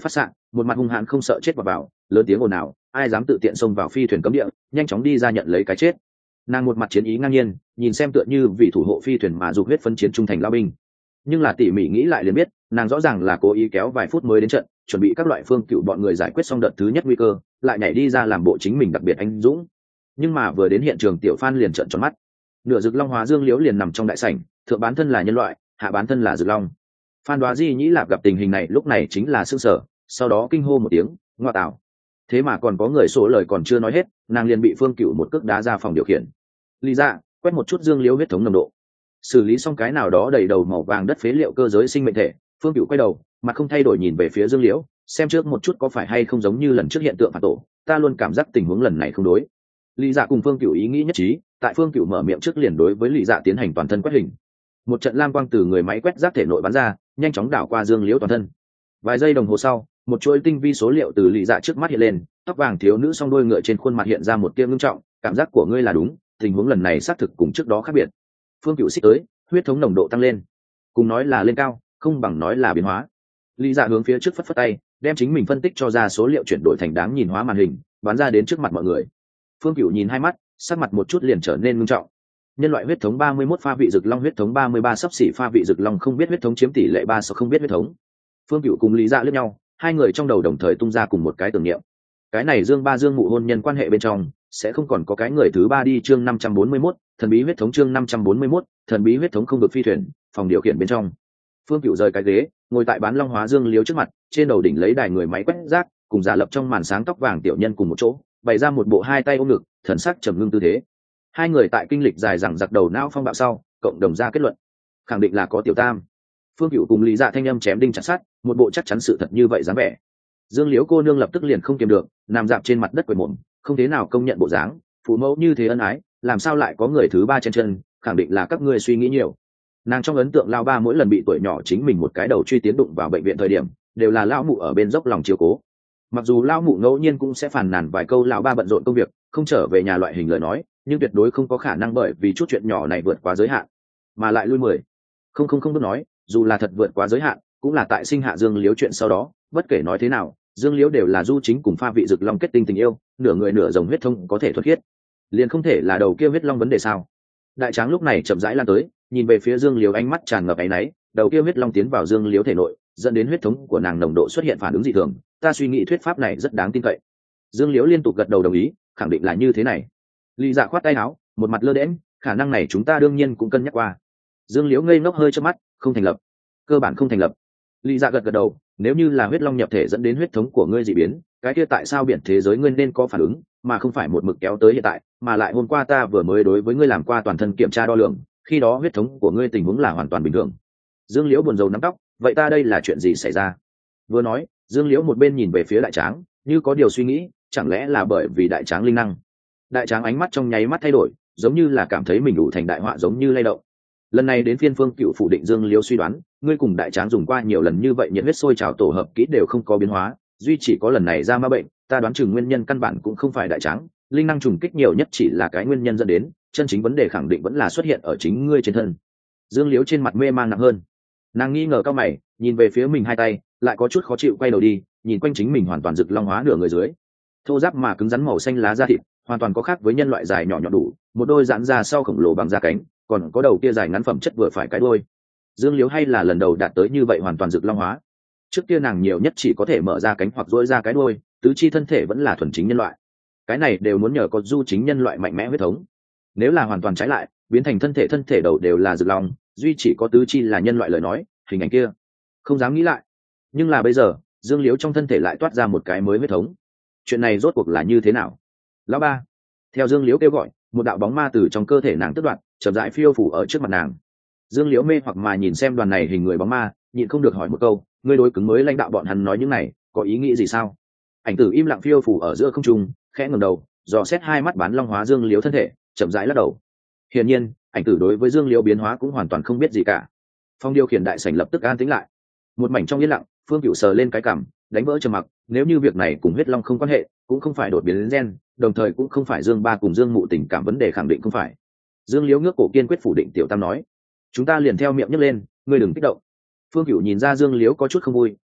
A: một mặt hung hãn không sợ chết vào lớn tiếng ồn ào, ai dám tự tiện xông vào phi thuyền cấm địa, nhanh chóng đi ra nhận lấy cái chết. Nàng một mặt chiến ý ngang nhiên, nhìn xem tựa như vì thủ hộ phi thuyền mà dục huyết phân chiến trung thành lao binh. Nhưng là tỉ mỉ nghĩ lại liền biết, nàng rõ ràng là cố ý kéo vài phút mới đến trận, chuẩn bị các loại phương cựu bọn người giải quyết xong đợt thứ nhất nguy cơ, lại nhảy đi ra làm bộ chính mình đặc biệt anh dũng. Nhưng mà vừa đến hiện trường, Tiểu Phan liền trợn tròn mắt. Nửa Dực Long hóa Dương Liễu liền nằm trong đại sảnh, thượng bán thân là nhân loại, hạ bán thân là Dực Long. Phan Đoá Di nhĩ lạp gặp tình hình này lúc này chính là sững sờ, sau đó kinh hô một tiếng, ngoa tạo. Thế mà còn có người số lời còn chưa nói hết, nàng liền bị Phương Cựu một cước đá ra phòng điều khiển. Lý dạ, quét một chút Dương Liễu huyết thống nồng độ, xử lý xong cái nào đó đầy đầu màu vàng đất phế liệu cơ giới sinh mệnh thể. Phương Cựu quay đầu, mặt không thay đổi nhìn về phía Dương Liễu, xem trước một chút có phải hay không giống như lần trước hiện tượng phản tổ, ta luôn cảm giác tình huống lần này không đối. Lý dạ cùng Phương Cựu ý nghĩ nhất trí, tại Phương Cựu mở miệng trước liền đối với Lý dạ tiến hành toàn thân quét hình. Một trận lam quang từ người máy quét rác thể nội bắn ra, nhanh chóng đảo qua Dương Liễu toàn thân. Vài giây đồng hồ sau, một chuỗi tinh vi số liệu từ Lý dạ trước mắt hiện lên, tóc vàng thiếu nữ song đôi ngựa trên khuôn mặt hiện ra một tia ngưng trọng, cảm giác của ngươi là đúng, tình huống lần này xác thực cùng trước đó khác biệt. Phương Cựu xích tới, huyết thống nồng độ tăng lên, cùng nói là lên cao, không bằng nói là biến hóa. Lý dạ hướng phía trước phất phất tay, đem chính mình phân tích cho ra số liệu chuyển đổi thành đáng nhìn hóa màn hình, bắn ra đến trước mặt mọi người. Phương Cựu nhìn hai mắt, sắc mặt một chút liền trở nên ngưng trọng. Nhân loại huyết thống 31 pha vị Dực Long huyết thống 33 sấp xỉ pha vị Dực Long không biết huyết thống chiếm tỷ lệ 3 so không biết huyết thống. Phương Cựu cùng Lý Dạ liếc nhau, hai người trong đầu đồng thời tung ra cùng một cái tưởng niệm. Cái này Dương Ba Dương Mụ hôn nhân quan hệ bên trong sẽ không còn có cái người thứ ba đi. Chương 541, thần bí huyết thống. Chương 541, thần bí huyết thống không được phi thuyền, phòng điều khiển bên trong. Phương Cựu rời cái ghế, ngồi tại bán Long Hóa Dương Liếu trước mặt, trên đầu đỉnh lấy đài người máy quét rác, cùng giả lập trong màn sáng tóc vàng tiểu nhân cùng một chỗ, bày ra một bộ hai tay ôm ngực, thần sắc trầm ngưng tư thế. Hai người tại kinh lịch dài dằng dặc đầu não phong bạo sau, cộng đồng ra kết luận, khẳng định là có tiểu tam. Phương Cựu cùng Lý Dạ thanh âm chém đinh chặt sắt, một bộ chắc chắn sự thật như vậy dáng vẻ. Dương Liễu cô nương lập tức liền không kiềm được, nằm dạp trên mặt đất quỳ mồm, không thế nào công nhận bộ dáng, phụ mẫu như thế ân ái, làm sao lại có người thứ ba trên chân, khẳng định là các ngươi suy nghĩ nhiều. Nàng trong ấn tượng lão ba mỗi lần bị tuổi nhỏ chính mình một cái đầu truy tiến đụng vào bệnh viện thời điểm, đều là lão mụ ở bên dốc lòng chiếu cố. Mặc dù lão mụ ngẫu nhiên cũng sẽ phàn nàn vài câu lão ba bận rộn công việc, không trở về nhà loại hình lời nói, nhưng tuyệt đối không có khả năng bởi vì chút chuyện nhỏ này vượt quá giới hạn mà lại lui 10. Không biết nói, dù là thật vượt quá giới hạn, cũng là tại sinh hạ Dương Liễu chuyện sau đó, bất kể nói thế nào, Dương Liễu đều là du chính cùng pha vị Dực Long kết tinh tình yêu, nửa người nửa rồng huyết thông có thể thuần khiết, liền không thể là đầu kia huyết long vấn đề sao? Đại tráng lúc này chậm rãi lan tới, nhìn về phía Dương Liễu ánh mắt tràn ngập áy náy, đầu kia huyết long tiến vào Dương Liễu thể nội, dẫn đến huyết thống của nàng nồng độ xuất hiện phản ứng dị thường, ta suy nghĩ thuyết pháp này rất đáng tin cậy. Dương Liễu liên tục gật đầu đồng ý, khẳng định là như thế này. Lý Dạ khoát tay áo, một mặt lơ đễnh, khả năng này chúng ta đương nhiên cũng cân nhắc qua. Dương Liễu ngây ngốc hơi chớp mắt, không thành lập, cơ bản không thành lập. Lý Dạ gật gật đầu, nếu như là huyết long nhập thể dẫn đến huyết thống của ngươi dị biến, cái kia tại sao biển thế giới ngươi nên có phản ứng, mà không phải một mực kéo tới hiện tại, mà lại hôm qua ta vừa mới đối với ngươi làm qua toàn thân kiểm tra đo lường, khi đó huyết thống của ngươi tình huống là hoàn toàn bình thường. Dương Liễu buồn rầu nắm tóc, vậy ta đây là chuyện gì xảy ra? Vừa nói, Dương Liễu một bên nhìn về phía đại tráng, như có điều suy nghĩ, chẳng lẽ là bởi vì đại tráng linh năng? Đại tráng ánh mắt trong nháy mắt thay đổi, giống như là cảm thấy mình đủ thành đại họa giống như lay động. Lần này đến phiên Phương Cựu phủ định Dương Liễu suy đoán, ngươi cùng đại tráng dùng qua nhiều lần như vậy nhiệt huyết sôi trào tổ hợp kỹ đều không có biến hóa, duy chỉ có lần này ra ma bệnh, ta đoán chừng nguyên nhân căn bản cũng không phải đại tráng, linh năng trùng kích nhiều nhất chỉ là cái nguyên nhân dẫn đến, chân chính vấn đề khẳng định vẫn là xuất hiện ở chính ngươi trên thân. Dương Liễu trên mặt mê mang nặng hơn, nàng nghi ngờ cao mày, nhìn về phía mình hai tay, lại có chút khó chịu quay đầu đi, nhìn quanh chính mình hoàn toàn Dực Long hóa nửa người dưới, thô ráp mà cứng rắn màu xanh lá da thịt, hoàn toàn có khác với nhân loại dài nhỏ nhọn đủ, một đôi giãn ra sau khổng lồ bằng da cánh, còn có đầu kia dài ngắn phẩm chất vừa phải cái đuôi. Dương Liễu hay là lần đầu đạt tới như vậy hoàn toàn Dực Long hóa. Trước kia nàng nhiều nhất chỉ có thể mở ra cánh hoặc duỗi ra cái đuôi, tứ chi thân thể vẫn là thuần chính nhân loại. Cái này đều muốn nhờ có du chính nhân loại mạnh mẽ huyết thống. Nếu là hoàn toàn trái lại, biến thành thân thể đầu đều là Dực Long, duy chỉ có tứ chi là nhân loại lời nói, hình ảnh kia không dám nghĩ lại. Nhưng là bây giờ, Dương Liễu trong thân thể lại toát ra một cái mới huyết thống. Chuyện này rốt cuộc là như thế nào? Lão ba. Theo Dương Liễu kêu gọi, một đạo bóng ma từ trong cơ thể nàng tước đoạt, chậm rãi phiêu phủ ở trước mặt nàng. Dương Liễu mê hoặc mà nhìn xem đoàn này hình người bóng ma, nhịn không được hỏi một câu, ngươi đối cứng mới lãnh đạo bọn hắn nói những này, có ý nghĩ gì sao? Ảnh tử im lặng phiêu phủ ở giữa không trung, khẽ ngẩng đầu, dò xét hai mắt bán Long hóa Dương Liễu thân thể, chậm rãi lắc đầu. Hiển nhiên, ảnh tử đối với Dương Liễu biến hóa cũng hoàn toàn không biết gì cả. Phong điều khiển đại sảnh lập tức an tĩnh lại. Một mảnh trong yên lặng, Phương Cựu sờ lên cái cằm, đánh vỡ trầm mặc, nếu như việc này cùng huyết long không quan hệ, cũng không phải đột biến đến gen, đồng thời cũng không phải Dương Ba cùng Dương Mụ tình cảm vấn đề khẳng định không phải. Dương Liễu ngước cổ kiên quyết phủ định. Tiểu Tam nói, chúng ta liền theo miệng nhấc lên, ngươi đừng kích động. Phương Cựu nhìn ra Dương Liễu có chút không vui,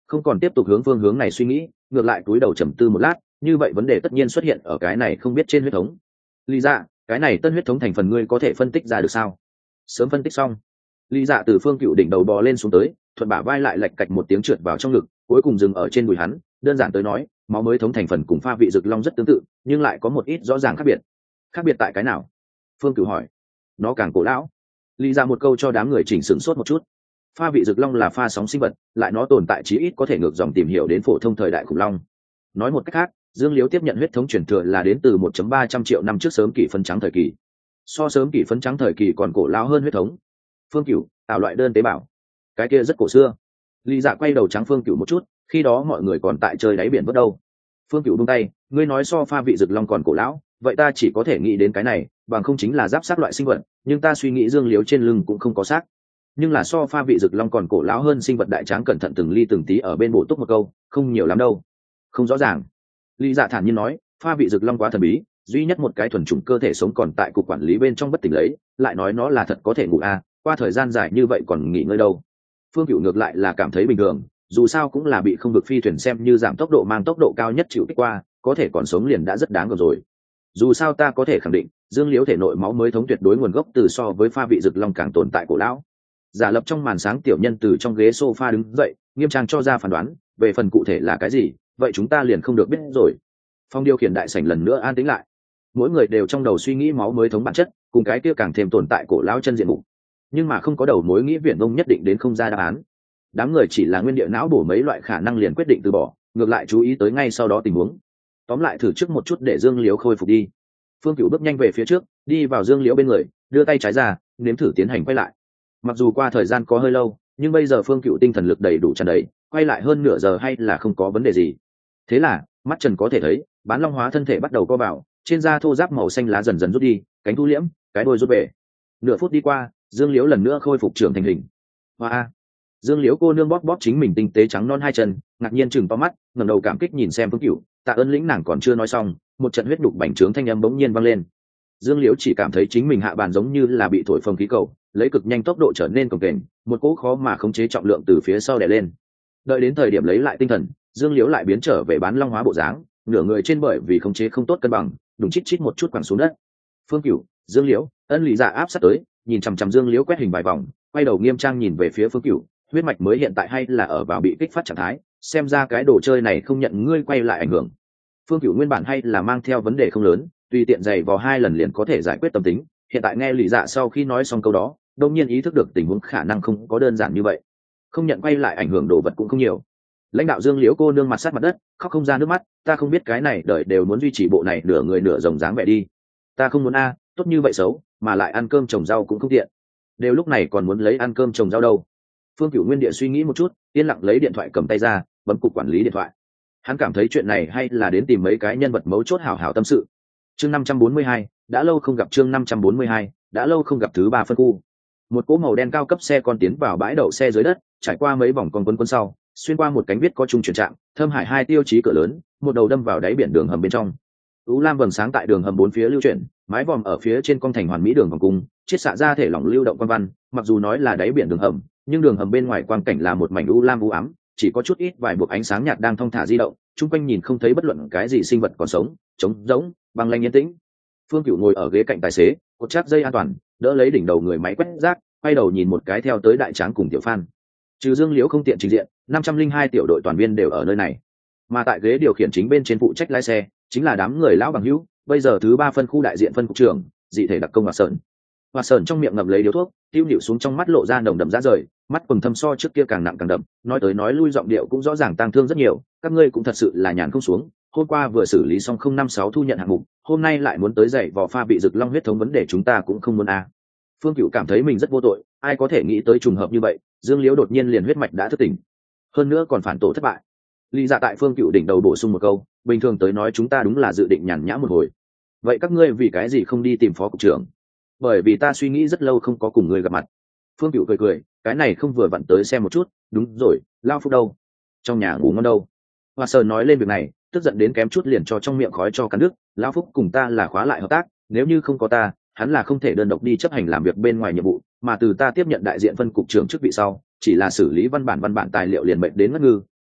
A: không còn tiếp tục hướng phương hướng này suy nghĩ, ngược lại cúi đầu trầm tư một lát, như vậy vấn đề tất nhiên xuất hiện ở cái này không biết trên huyết thống. Lý Dạ, cái này tân huyết thống thành phần ngươi có thể phân tích ra được sao? Sớm phân tích xong. Lý Dạ từ Phương Cựu đỉnh đầu bò lên xuống tới, thuận bả vai lại lạch cạch một tiếng trượt vào trong ngực, cuối cùng dừng ở trên đùi hắn. Đơn giản tới nói, máu mới thống thành phần cùng pha vị rực long rất tương tự, nhưng lại có một ít rõ ràng khác biệt. Khác biệt tại cái nào? Phương Cựu hỏi. Nó càng cổ lão. Lý Dạ một câu cho đám người chỉnh sửng sốt một chút. Pha vị rực long là pha sóng sinh vật, lại nó tồn tại chí ít có thể ngược dòng tìm hiểu đến phổ thông thời đại khủng long. Nói một cách khác, Dương Liếu tiếp nhận huyết thống truyền thừa là đến từ 1.300 triệu năm trước sớm kỷ phấn trắng thời kỳ. So sớm kỷ phấn trắng thời kỳ còn cổ lão hơn huyết thống. Phương Cửu, tạo loại đơn tế bào. Cái kia rất cổ xưa. Lý Dạ quay đầu trắng Phương Cửu một chút, khi đó mọi người còn tại chơi đáy biển vớt đâu. Phương Cửu buông tay, ngươi nói so pha vị rực long còn cổ lão, vậy ta chỉ có thể nghĩ đến cái này, bằng không chính là giáp sát loại sinh vật, nhưng ta suy nghĩ Dương Liếu trên lưng cũng không có xác. Nhưng là so pha vị rực long còn cổ lão hơn sinh vật đại tráng cẩn thận từng ly từng tí ở bên bổ túc một câu, không nhiều lắm đâu. Không rõ ràng. Lý Dạ thản nhiên nói, pha vị rực long quá thần bí, duy nhất một cái thuần chủng cơ thể sống còn tại cục quản lý bên trong bất tỉnh lấy, lại nói nó là thật có thể ngủ qua thời gian dài như vậy còn nghỉ ngơi đâu. Phương Cửu ngược lại là cảm thấy bình thường, dù sao cũng là bị không vực phi thuyền xem như giảm tốc độ mang tốc độ cao nhất chịu kích qua, có thể còn sống liền đã rất đáng rồi. Dù sao ta có thể khẳng định, Dương Liếu thể nội máu mới thống tuyệt đối nguồn gốc từ so với pha vị rực long càng tồn tại cổ lão. Giả lập trong màn sáng tiểu nhân từ trong ghế sofa đứng dậy, nghiêm trang cho ra phán đoán, về phần cụ thể là cái gì, vậy chúng ta liền không được biết rồi. Phong điều khiển đại sảnh lần nữa an tĩnh lại, mỗi người đều trong đầu suy nghĩ máu mới thống bản chất, cùng cái kia càng thêm tồn tại cổ lão chân diện mục, nhưng mà không có đầu mối nghĩ viển vông nhất định đến không ra đáp án. Đám người chỉ là nguyên địa não bổ mấy loại khả năng liền quyết định từ bỏ, ngược lại chú ý tới ngay sau đó tình huống. Tóm lại thử trước một chút để Dương Liếu khôi phục đi. Phương Cửu bước nhanh về phía trước, đi vào Dương Liễu bên người, đưa tay trái ra, nếm thử tiến hành quay lại. Mặc dù qua thời gian có hơi lâu, nhưng bây giờ Phương Cửu tinh thần lực đầy đủ tràn đầy, quay lại hơn nửa giờ hay là không có vấn đề gì. Thế là mắt trần có thể thấy, bán long hóa thân thể bắt đầu co vào, trên da thô ráp màu xanh lá dần dần rút đi, cánh thu liễm, cái đuôi rút về. Nửa phút đi qua, Dương Liễu lần nữa khôi phục trưởng thành hình. Hoa! Dương Liễu cô nương bóp bóp chính mình tinh tế trắng non hai chân, ngạc nhiên chừng to mắt, ngẩng đầu cảm kích nhìn xem Phương Cửu, tạ ơn lĩnh nàng còn chưa nói xong, một trận huyết đục bành trướng thanh âm bỗng nhiên vang lên. Dương Liễu chỉ cảm thấy chính mình hạ bàn giống như là bị thổi phồng khí cầu, lấy cực nhanh tốc độ trở nên cồng kềnh, một cỗ khó mà khống chế trọng lượng từ phía sau đè lên. Đợi đến thời điểm lấy lại tinh thần, Dương Liễu lại biến trở về bán long hóa bộ dáng, nửa người trên bởi vì khống chế không tốt cân bằng, đùng chít chít một chút quẳng xuống đất. Phương Cửu, Dương Liễu, ân Lý Dạ áp sát tới, nhìn chằm chằm Dương Liễu quét hình vài vòng, quay đầu nghiêm trang nhìn về phía Phương Cửu, huyết mạch mới hiện tại hay là ở vào bị kích phát trạng thái, xem ra cái đồ chơi này không nhận ngươi quay lại ảnh hưởng. Phương Cửu nguyên bản hay là mang theo vấn đề không lớn, tùy tiện giày vò 2 lần liền có thể giải quyết tâm tính, hiện tại nghe Lý Dạ sau khi nói xong câu đó, đột nhiên ý thức được tình huống khả năng không có đơn giản như vậy. Không nhận quay lại ảnh hưởng đồ vật cũng không nhiều. Lãnh đạo Dương Liễu cô nương mặt sát mặt đất, khóc không ra nước mắt, ta không biết cái này đời đều muốn duy trì bộ này nửa người nửa rồng dáng vẻ đi. Ta không muốn tốt như vậy xấu, mà lại ăn cơm trồng rau cũng không tiện. Đều lúc này còn muốn lấy ăn cơm trồng rau đâu. Phương Cửu nguyên địa suy nghĩ một chút, yên lặng lấy điện thoại cầm tay ra, bấm cục quản lý điện thoại. Hắn cảm thấy chuyện này hay là đến tìm mấy cái nhân vật mấu chốt hào hào tâm sự. Chương 542, đã lâu không gặp chương 542, đã lâu không gặp thứ 3 phân khu. Một cỗ màu đen cao cấp xe con tiến vào bãi đậu xe dưới đất, trải qua mấy vòng con quấn sau, xuyên qua một cánh viết có trung chuyển trạm, Thâm Hải 2 tiêu chí cửa lớn, một đầu đâm vào đáy biển đường hầm bên trong. U lam vầng sáng tại đường hầm bốn phía lưu chuyển, mái vòm ở phía trên con thành hoàn mỹ đường vòng cung, chiết xạ ra thể lỏng lưu động quan văn, mặc dù nói là đáy biển đường hầm, nhưng đường hầm bên ngoài quang cảnh là một mảnh u lam u ám, chỉ có chút ít vài buộc ánh sáng nhạt đang thong thả di động, chung quanh nhìn không thấy bất luận cái gì sinh vật còn sống, trống rỗng, băng lanh yên tĩnh. Phương Cửu ngồi ở ghế cạnh tài xế, cột chắc dây an toàn, đỡ lấy đỉnh đầu người máy quét rác, quay đầu nhìn một cái theo tới đại tráng cùng tiểu phan. Trừ Dương Liễu không tiện trình diện, 502 tiểu đội toàn viên đều ở nơi này. Mà tại ghế điều khiển chính bên trên phụ trách lái xe, chính là đám người lão bằng hữu, bây giờ thứ 3 phân khu đại diện phân cục trưởng, dị thể đặc công Hoạt Sởn. Hoạt Sởn trong miệng ngậm lấy điếu thuốc, tiêu nhịu xuống trong mắt lộ ra nồng đậm rã rời, mắt quầng thâm so trước kia càng nặng càng đậm, nói tới nói lui giọng điệu cũng rõ ràng tang thương rất nhiều, các ngươi cũng thật sự là nhàn không xuống, hôm qua vừa xử lý xong 056 thu nhận hạng mục, hôm nay lại muốn tới dậy vò pha bị rực long huyết thống vấn đề chúng ta cũng không muốn Phương Cửu cảm thấy mình rất vô tội, ai có thể nghĩ tới trùng hợp như vậy, Dương Liễu đột nhiên liền huyết mạch đã thức tỉnh, hơn nữa còn phản tổ thất bại. Lý Dạ tại Phương Cửu đỉnh đầu bổ sung một câu, bình thường tới nói chúng ta đúng là dự định nhàn nhã một hồi. Vậy các ngươi vì cái gì không đi tìm phó cục trưởng? Bởi vì ta suy nghĩ rất lâu không có cùng ngươi gặp mặt. Phương Cửu cười cười, cái này không vừa vặn tới xem một chút, đúng rồi, Lao Phúc đâu? Trong nhà ngủ ngon đâu? Hoa Sơn nói lên việc này, tức giận đến kém chút liền cho trong miệng khói cho cắn nước. Lão Phúc cùng ta là khóa lại hợp tác, nếu như không có ta, hắn là không thể đơn độc đi chấp hành làm việc bên ngoài nhiệm vụ, mà từ ta tiếp nhận đại diện phân cục trưởng chức vị sau, chỉ là xử lý văn bản tài liệu liền mệnh đến ngất ngư,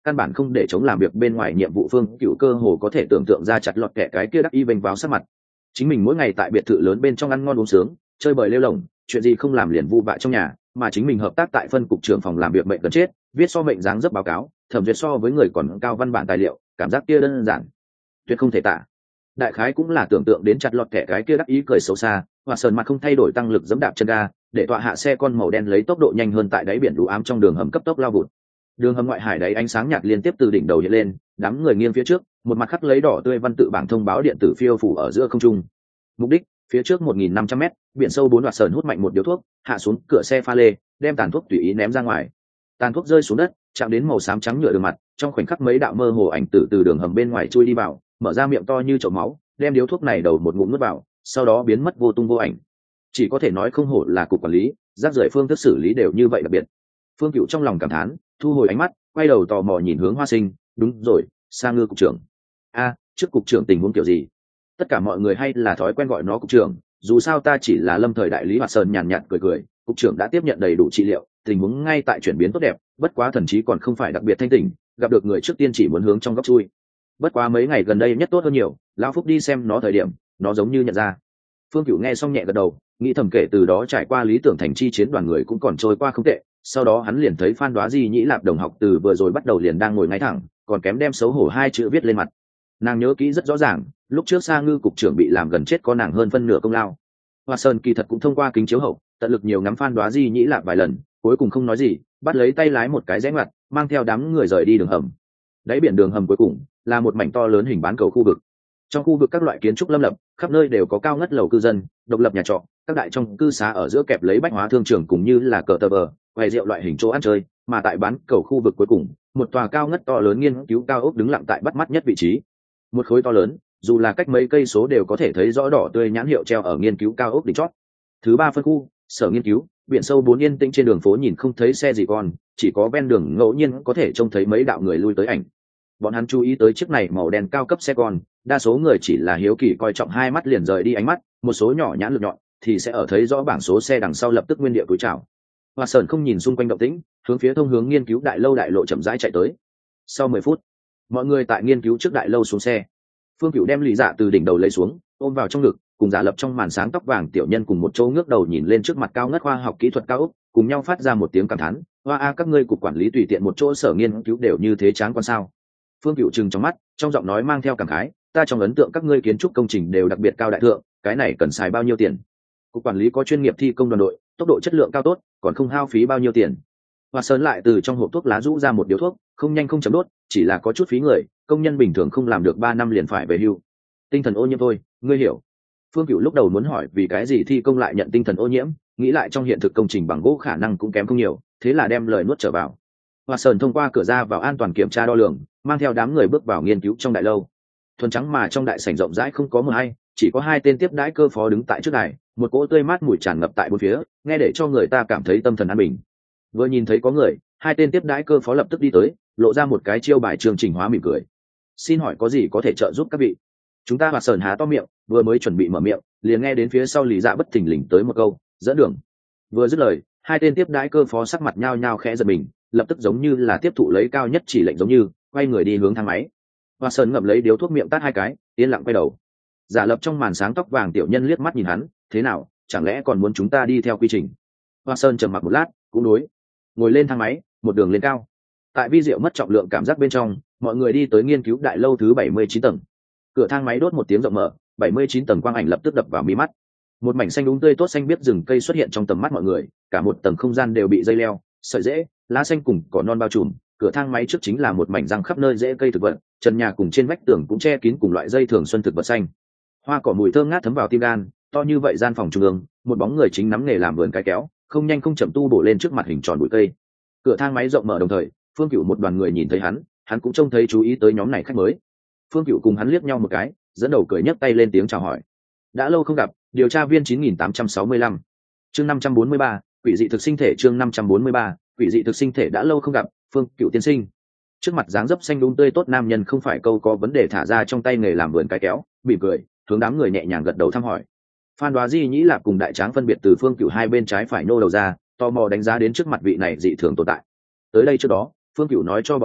A: căn bản không để chống làm việc bên ngoài nhiệm vụ. Phương Cựu cơ hồ có thể tưởng tượng ra chặt lọt kẻ cái kia đắc y vênh vào sắc mặt. Chính mình mỗi ngày tại biệt thự lớn bên trong ăn ngon uống sướng, chơi bời lêu lồng, chuyện gì không làm liền vu vạ trong nhà, mà chính mình hợp tác tại phân cục trưởng phòng làm việc mệnh gần chết, viết so mệnh dáng dấp báo cáo, thẩm duyệt so với người còn cao văn bản tài liệu, cảm giác kia đơn giản tuyệt không thể tả. Đại khái cũng là tưởng tượng đến chặt lọt kẻ cái kia đắc ý cười xấu xa, và sờn mặt không thay đổi tăng lực giẫm đạp chân ga, để tọa hạ xe con màu đen lấy tốc độ nhanh hơn tại đáy biển đủ ám trong đường hầm cấp tốc lao vụt. Đường hầm ngoại hải đáy ánh sáng nhạt liên tiếp từ đỉnh đầu hiện lên, đám người nghiêng phía trước, một mặt khắc lấy đỏ tươi văn tự bảng thông báo điện tử phiêu phủ ở giữa không trung. Mục đích, phía trước 1.500 m, biển sâu 4 đoạt sờn hút mạnh một điếu thuốc, hạ xuống cửa xe pha lê, đem tàn thuốc tùy ý ném ra ngoài. Tàn thuốc rơi xuống đất, chạm đến màu xám trắng nhựa đường mặt, trong khoảnh khắc mấy đạo mơ hồ ảnh tử từ đường hầm bên ngoài chui đi vào, mở ra miệng to như chậu máu, đem điếu thuốc này đầu một ngụm nuốt vào, sau đó biến mất vô tung vô ảnh. Chỉ có thể nói không hổ là cục quản lý, rác rưởi phương thức xử lý đều như vậy đặc biệt. Phương Cựu trong lòng cảm thán, thu hồi ánh mắt, quay đầu tò mò nhìn hướng Hoa Sinh. Đúng rồi, Sa Ngư cục trưởng. Trước cục trưởng tình huống kiểu gì? Tất cả mọi người hay là thói quen gọi nó cục trưởng, dù sao ta chỉ là lâm thời đại lý Hoạt Sơn. Nhàn nhạt cười cười, cục trưởng đã tiếp nhận đầy đủ trị liệu, tình huống ngay tại chuyển biến tốt đẹp, bất quá thần trí còn không phải đặc biệt thanh tỉnh, gặp được người trước tiên chỉ muốn hướng trong góc chui. Bất quá mấy ngày gần đây nhất tốt hơn nhiều, lão Phúc đi xem nó thời điểm, nó giống như nhận ra. Phương Cựu nghe xong nhẹ gật đầu, nghĩ thầm kể từ đó trải qua lý tưởng thành chi chiến đoàn người cũng còn trôi qua không tệ. Sau đó hắn liền thấy Phan Đoá Di Nhĩ Lạp đồng học từ vừa rồi bắt đầu liền đang ngồi ngay thẳng, còn kém đem xấu hổ hai chữ viết lên mặt. Nàng nhớ kỹ rất rõ ràng, lúc trước Sa Ngư cục trưởng bị làm gần chết có nàng hơn phân nửa công lao. Hoa Sơn kỳ thật cũng thông qua kính chiếu hậu, tận lực nhiều ngắm Phan Đoá Di Nhĩ Lạp vài lần, cuối cùng không nói gì, bắt lấy tay lái một cái rẽ ngoặt, mang theo đám người rời đi đường hầm. Đáy biển đường hầm cuối cùng là một mảnh to lớn hình bán cầu khu vực. Trong khu vực các loại kiến trúc lâm lập, khắp nơi đều có cao ngất lầu cư dân, độc lập nhà trọ, các đại trong cư xá ở giữa kẹp lấy bách hóa thương trường cùng như là cờ tờ vờ, quầy rượu loại hình chỗ ăn chơi. Mà tại bán cầu khu vực cuối cùng, một tòa cao ngất to lớn nghiên cứu cao ốc đứng lặng tại bắt mắt nhất vị trí. Một khối to lớn, dù là cách mấy cây số đều có thể thấy rõ đỏ tươi nhãn hiệu treo ở nghiên cứu cao ốc đỉnh chót. Thứ 3 phân khu, sở nghiên cứu. Biển sâu 4 yên tĩnh, trên đường phố nhìn không thấy xe gì con, chỉ có ven đường ngẫu nhiên có thể trông thấy mấy đạo người lui tới ảnh. Bọn hắn chú ý tới chiếc này màu đen cao cấp xe con, đa số người chỉ là hiếu kỳ coi trọng, hai mắt liền rời đi ánh mắt, một số nhỏ nhãn lực nhọn thì sẽ ở thấy rõ bảng số xe đằng sau lập tức nguyên địa cúi chào. Hoa Sơn không nhìn xung quanh động tĩnh, hướng phía thông hướng nghiên cứu đại lâu đại lộ chậm rãi chạy tới. Sau 10 phút, mọi người tại nghiên cứu trước đại lâu xuống xe. Phương Cựu đem Lý Dạ từ đỉnh đầu lấy xuống, ôm vào trong ngực, cùng giả lập trong màn sáng tóc vàng tiểu nhân cùng một chỗ ngước đầu nhìn lên trước mặt cao ngất khoa học kỹ thuật cao ốc, cùng nhau phát ra một tiếng cảm thán: "Hoa các ngươi cục quản lý tùy tiện một chỗ sở nghiên cứu đều như thế tráng quan sao?" Phương Cựu trừng trong mắt, trong giọng nói mang theo cảm khái: "Ta trong ấn tượng các ngươi kiến trúc công trình đều đặc biệt cao đại thượng, cái này cần xài bao nhiêu tiền? Cục quản lý có chuyên nghiệp thi công đoàn đội, tốc độ chất lượng cao tốt, còn không hao phí bao nhiêu tiền?" Hoa Sơn lại từ trong hộp thuốc lá rũ ra một điếu thuốc, không nhanh không chấm đốt, chỉ là có chút phí người, công nhân bình thường không làm được 3 năm liền phải về hưu. Tinh thần ô nhiễm thôi, ngươi hiểu. Phương Cựu lúc đầu muốn hỏi vì cái gì thi công lại nhận tinh thần ô nhiễm, nghĩ lại trong hiện thực công trình bằng gỗ khả năng cũng kém không nhiều, thế là đem lời nuốt trở vào. Hoa Sơn thông qua cửa ra vào an toàn kiểm tra đo lường, mang theo đám người bước vào nghiên cứu trong đại lâu. Thuần trắng mà trong đại sảnh rộng rãi không có mờ hay, chỉ có 2 tên tiếp đãi cơ phó đứng tại trước đài, một cỗ tươi mát mùi tràn ngập tại bốn phía, nghe để cho người ta cảm thấy tâm thần an bình. Vừa nhìn thấy có người, 2 tên tiếp đãi cơ phó lập tức đi tới, lộ ra một cái chiêu bài chương trình hóa mỉm cười. "Xin hỏi có gì có thể trợ giúp các vị?" Chúng ta Hoa Sơn há to miệng, vừa mới chuẩn bị mở miệng, liền nghe đến phía sau Lý Dạ bất thình lình tới một câu: "Dẫn đường." Vừa dứt lời, 2 tên tiếp đãi cơ phó sắc mặt nhao nhao khẽ giật mình, lập tức giống như là tiếp thụ lấy cao nhất chỉ lệnh giống như, quay người đi hướng thang máy. Hoa Sơn ngậm lấy điếu thuốc miệng tát 2 cái, yên lặng quay đầu. Giả lập trong màn sáng tóc vàng tiểu nhân liếc mắt nhìn hắn: "Thế nào, chẳng lẽ còn muốn chúng ta đi theo quy trình?" Hoa Sơn trầm mặc một lát, cũng đối. Ngồi lên thang máy, một đường lên cao. Tại vi diệu mất trọng lượng cảm giác bên trong, mọi người đi tới nghiên cứu đại lâu thứ 79 tầng. Cửa thang máy đốt một tiếng rộng mở, 79 tầng quang ảnh lập tức đập vào mí mắt. Một mảnh xanh đúng tươi tốt xanh biếc rừng cây xuất hiện trong tầm mắt mọi người, cả một tầng không gian đều bị dây leo, sợi rễ, lá xanh cùng cỏ non bao trùm. Cửa thang máy trước chính là một mảnh răng khắp nơi rễ cây thực vật, trần nhà cùng trên vách tường cũng che kín cùng loại dây thường xuân thực vật xanh. Hoa cỏ mùi thơm ngát thấm vào tim gan, to như vậy gian phòng trung ương, một bóng người chính nắm nghề làm vườn cái kéo, không nhanh không chậm tu bổ lên trước mặt hình tròn bụi cây. Cửa thang máy rộng mở đồng thời, Phương Cựu một đoàn người nhìn thấy hắn cũng trông thấy chú ý tới nhóm này khách mới. Phương Cựu cùng hắn liếc nhau một cái, dẫn đầu cười nhấc tay lên tiếng chào hỏi. "Đã lâu không gặp, điều tra viên 9865." Chương 543, quỷ dị thực sinh thể. Chương 543, quỷ dị thực sinh thể. "Đã lâu không gặp, Phương Cựu tiên sinh." Trước mặt dáng dấp xanh đúng tươi tốt nam nhân không phải câu có vấn đề thả ra trong tay nghề làm vườn cái kéo, mỉm cười, hướng đám người nhẹ nhàng gật đầu thăm hỏi. Phan Đoá Di Nhĩ Lạp cùng Đại Tráng phân biệt từ Phương Cựu hai bên trái phải nô đầu ra, tò mò đánh giá đến trước mặt vị này dị thường tồn tại. Tới đây trước đó, Phương Cựu nói cho bọn hắn,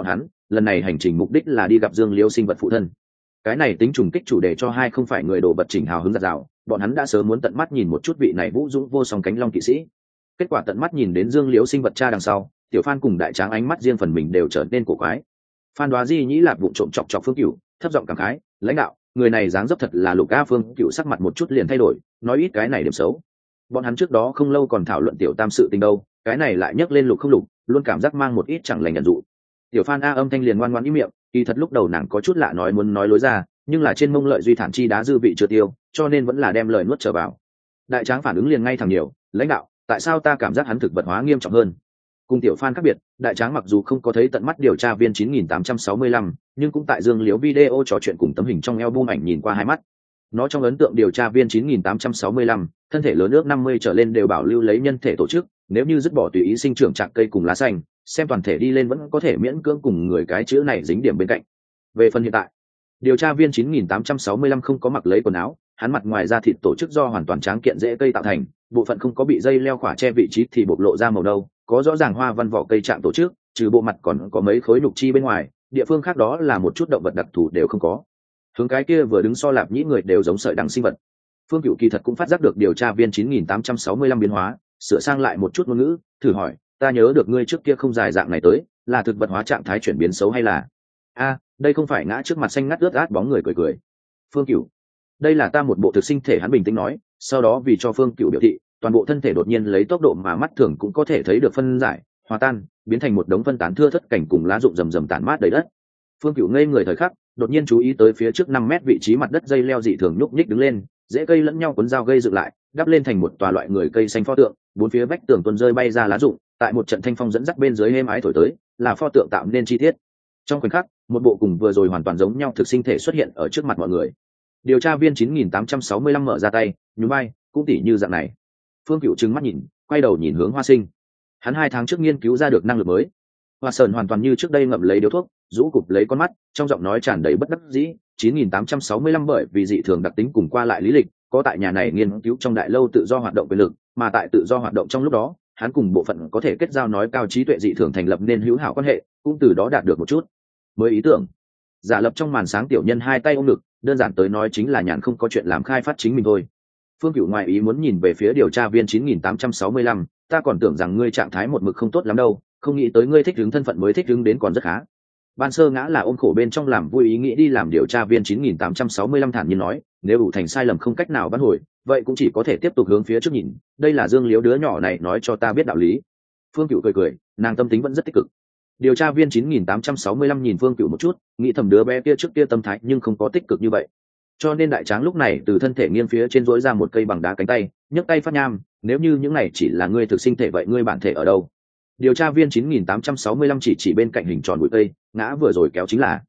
A: lần này hành trình mục đích là đi gặp Dương Liễu sinh vật phụ thân. Cái này tính trùng kích chủ đề cho hai không phải người đồ vật chỉnh hào hứng giật rào, bọn hắn đã sớm muốn tận mắt nhìn một chút vị này vũ dũng vô song cánh long kỵ sĩ. Kết quả tận mắt nhìn đến Dương Liễu sinh vật cha đằng sau, tiểu Phan cùng đại tráng ánh mắt riêng phần mình đều trở nên cổ quái. Phan Đoá Di nhĩ lạp vụng trộm chọc chọc Phương Cửu, thấp giọng cảm khái, lãnh đạo, người này dáng dấp thật là Lục A. Phương Cửu sắc mặt một chút liền thay đổi, nói ít cái này điểm xấu. Bọn hắn trước đó không lâu còn thảo luận tiểu tam sự tình đâu, cái này lại nhắc lên Lục không Lục, luôn cảm giác mang một ít chẳng lành nhận dụ. Tiểu Phan A âm thanh liền ngoan ngoãn im miệng, kỳ thật lúc đầu nàng có chút lạ nói muốn nói lối ra, nhưng là trên mông lợi duy thản chi đá dư vị chưa tiêu, cho nên vẫn là đem lời nuốt trở vào. Đại tráng phản ứng liền ngay thẳng nhiều, lãnh đạo, tại sao ta cảm giác hắn thực vật hóa nghiêm trọng hơn? Cùng tiểu Phan khác biệt, đại tráng mặc dù không có thấy tận mắt điều tra viên 9865, nhưng cũng tại Dương Liễu video trò chuyện cùng tấm hình trong album ảnh nhìn qua hai mắt. Nó trong ấn tượng điều tra viên 9865, thân thể lớn ước 50 trở lên đều bảo lưu lấy nhân thể tổ chức, nếu như dứt bỏ tùy ý sinh trưởng trạng cây cùng lá xanh, xem toàn thể đi lên vẫn có thể miễn cưỡng cùng người cái chữ này dính điểm bên cạnh. Về phần hiện tại, điều tra viên 9865 không có mặc lấy quần áo, hắn mặt ngoài da thịt tổ chức do hoàn toàn tráng kiện rễ cây tạo thành, bộ phận không có bị dây leo khỏa che vị trí thì bộc lộ ra màu nâu, có rõ ràng hoa văn vỏ cây trạng tổ chức, trừ bộ mặt còn có mấy khối nhục chi bên ngoài, địa phương khác đó là một chút động vật đặc thù đều không có. Hướng cái kia vừa đứng so lạp nhĩ người đều giống sợi đằng sinh vật. Phương Cửu kỳ thật cũng phát giác được điều tra viên 9865 biến hóa, sửa sang lại một chút ngôn ngữ, thử hỏi, ta nhớ được ngươi trước kia không dài dạng này tới, là thực vật hóa trạng thái chuyển biến xấu hay là? Đây không phải ngã trước mặt xanh ngắt ướt át bóng người cười cười. Phương Cửu, đây là ta một bộ thực sinh thể, hắn bình tĩnh nói, sau đó vì cho Phương Cửu biểu thị, toàn bộ thân thể đột nhiên lấy tốc độ mà mắt thường cũng có thể thấy được phân giải, hòa tan, biến thành một đống phân tán thưa thớt cảnh cùng lá rụng rầm rầm tản mát đầy đất. Phương Cửu ngây người thời khắc, đột nhiên chú ý tới phía trước 5 mét vị trí mặt đất dây leo dị thường nhúc nhích đứng lên, rễ cây lẫn nhau cuốn dao gây dựng lại, đắp lên thành một tòa loại người cây xanh pho tượng, bốn phía vách tường tuôn rơi bay ra lá rụng, tại một trận thanh phong dẫn dắt bên dưới êm ái thổi tới, là pho tượng tạo nên chi tiết. Trong khoảnh khắc, một bộ cùng vừa rồi hoàn toàn giống nhau thực sinh thể xuất hiện ở trước mặt mọi người. Điều tra viên 9865 mở ra tay, nhún vai, cũng tỉ như dạng này. Phương Cửu trừng mắt nhìn, quay đầu nhìn hướng Hoa Sinh. Hắn 2 tháng trước nghiên cứu ra được năng lực mới. Hoa Sơn hoàn toàn như trước đây ngậm lấy điếu thuốc, rũ cụp lấy con mắt, trong giọng nói tràn đầy bất đắc dĩ. 9865 bởi vì dị thường đặc tính cùng qua lại lý lịch, có tại nhà này nghiên cứu trong đại lâu tự do hoạt động quyền lực, mà tại tự do hoạt động trong lúc đó, hắn cùng bộ phận có thể kết giao nói cao trí tuệ dị thường thành lập nên hữu hảo quan hệ, cũng từ đó đạt được một chút mới ý tưởng. Giả lập trong màn sáng tiểu nhân 2 tay ôm ngực, đơn giản tới nói chính là nhàn không có chuyện làm khai phát chính mình thôi. Phương Cửu ngoài ý muốn nhìn về phía điều tra viên 9865, ta còn tưởng rằng ngươi trạng thái một mực không tốt lắm đâu, không nghĩ tới ngươi thích ứng thân phận mới thích ứng đến còn rất khá. Ban sơ ngã là ôm khổ bên trong làm vui ý nghĩ đi làm điều tra viên 9865 thản nhiên nói, nếu đủ thành sai lầm không cách nào bắt hồi, vậy cũng chỉ có thể tiếp tục hướng phía trước nhìn, đây là Dương Liễu đứa nhỏ này nói cho ta biết đạo lý. Phương Cửu cười cười, nàng tâm tính vẫn rất tích cực. Điều tra viên 9865 nhìn Phương Cửu một chút, nghĩ thầm đứa bé kia trước kia tâm thái nhưng không có tích cực như vậy. Cho nên đại tráng lúc này từ thân thể nghiêng phía trên rỗi ra một cây bằng đá cánh tay, nhấc tay phát nham, nếu như những này chỉ là ngươi thực sinh thể vậy ngươi bản thể ở đâu? Điều tra viên 9865 chỉ bên cạnh hình tròn bụi cây, ngã vừa rồi kéo chính là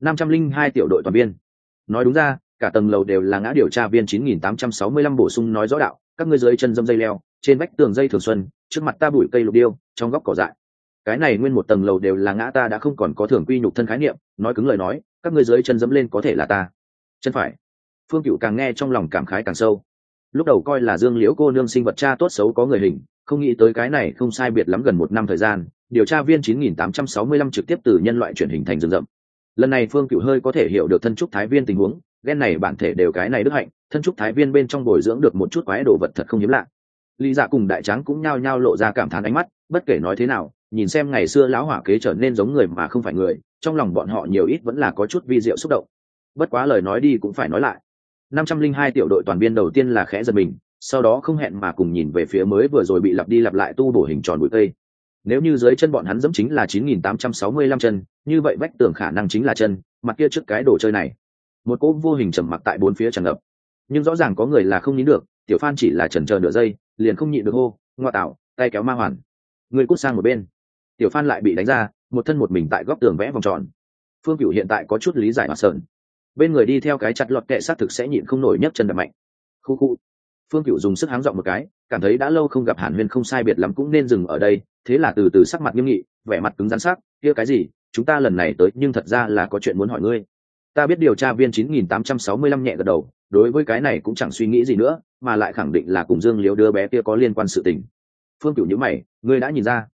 A: 502 tiểu đội toàn viên. Nói đúng ra, cả tầng lầu đều là ngã. Điều tra viên 9865 bổ sung nói rõ đạo, các ngươi dưới chân dâm dây leo, trên vách tường dây thường xuân, trước mặt ta bụi cây lục điêu, trong góc cỏ dại. Cái này nguyên một tầng lầu đều là ngã, ta đã không còn có thường quy nhục thân khái niệm, nói cứng lời nói, các ngươi dưới chân dẫm lên có thể là ta. Chân phải. Phương Cửu càng nghe trong lòng cảm khái càng sâu. Lúc đầu coi là Dương Liễu cô nương sinh vật cha tốt xấu có người hình, không nghĩ tới cái này không sai biệt lắm gần 1 năm thời gian, điều tra viên 9865 trực tiếp từ nhân loại chuyển hình thành rừng rậm. Lần này Phương Cửu hơi có thể hiểu được thân trúc thái viên tình huống, gen này bản thể đều cái này đức hạnh, thân trúc thái viên bên trong bồi dưỡng được một chút quái đồ vật thật không hiếm lạ. Lý Dạ cùng đại tráng cũng nhao nhao lộ ra cảm thán ánh mắt, bất kể nói thế nào, nhìn xem ngày xưa lão hỏa kế trở nên giống người mà không phải người, trong lòng bọn họ nhiều ít vẫn là có chút vi diệu xúc động. Bất quá lời nói đi cũng phải nói lại. 502 tiểu đội toàn viên đầu tiên là khẽ giật mình, sau đó không hẹn mà cùng nhìn về phía mới vừa rồi bị lặp đi lặp lại tu bổ hình tròn bụi cây. Nếu như dưới chân bọn hắn dẫm chính là 9865 chân, như vậy vách tường khả năng chính là chân, mặt kia trước cái đồ chơi này. Một cỗ vô hình trầm mặc tại bốn phía tràn ngập. Nhưng rõ ràng có người là không nín được, Tiểu Phan chỉ là chần chờ nửa giây, liền không nhịn được hô, ngoa tạo, tay kéo ma hoàn. Người cút sang một bên. Tiểu Phan lại bị đánh ra, một thân một mình tại góc tường vẽ vòng tròn. Phương Cửu hiện tại có chút lý giải mà sợn. Bên người đi theo cái chặt lọt kệ xác thực sẽ nhịn không nổi nhấc chân đập mạnh. Khu khu. Phương Cửu dùng sức háng giọng một cái, cảm thấy đã lâu không gặp Hàn Huyên không sai biệt lắm cũng nên dừng ở đây, thế là từ từ sắc mặt nghiêm nghị, vẻ mặt cứng rắn sắc, kia cái gì, chúng ta lần này tới nhưng thật ra là có chuyện muốn hỏi ngươi. Ta biết điều tra viên 9865 nhẹ gật đầu, đối với cái này cũng chẳng suy nghĩ gì nữa, mà lại khẳng định là cùng Dương Liễu đứa bé kia có liên quan sự tình. Phương Cửu nhíu mày, ngươi đã nhìn ra?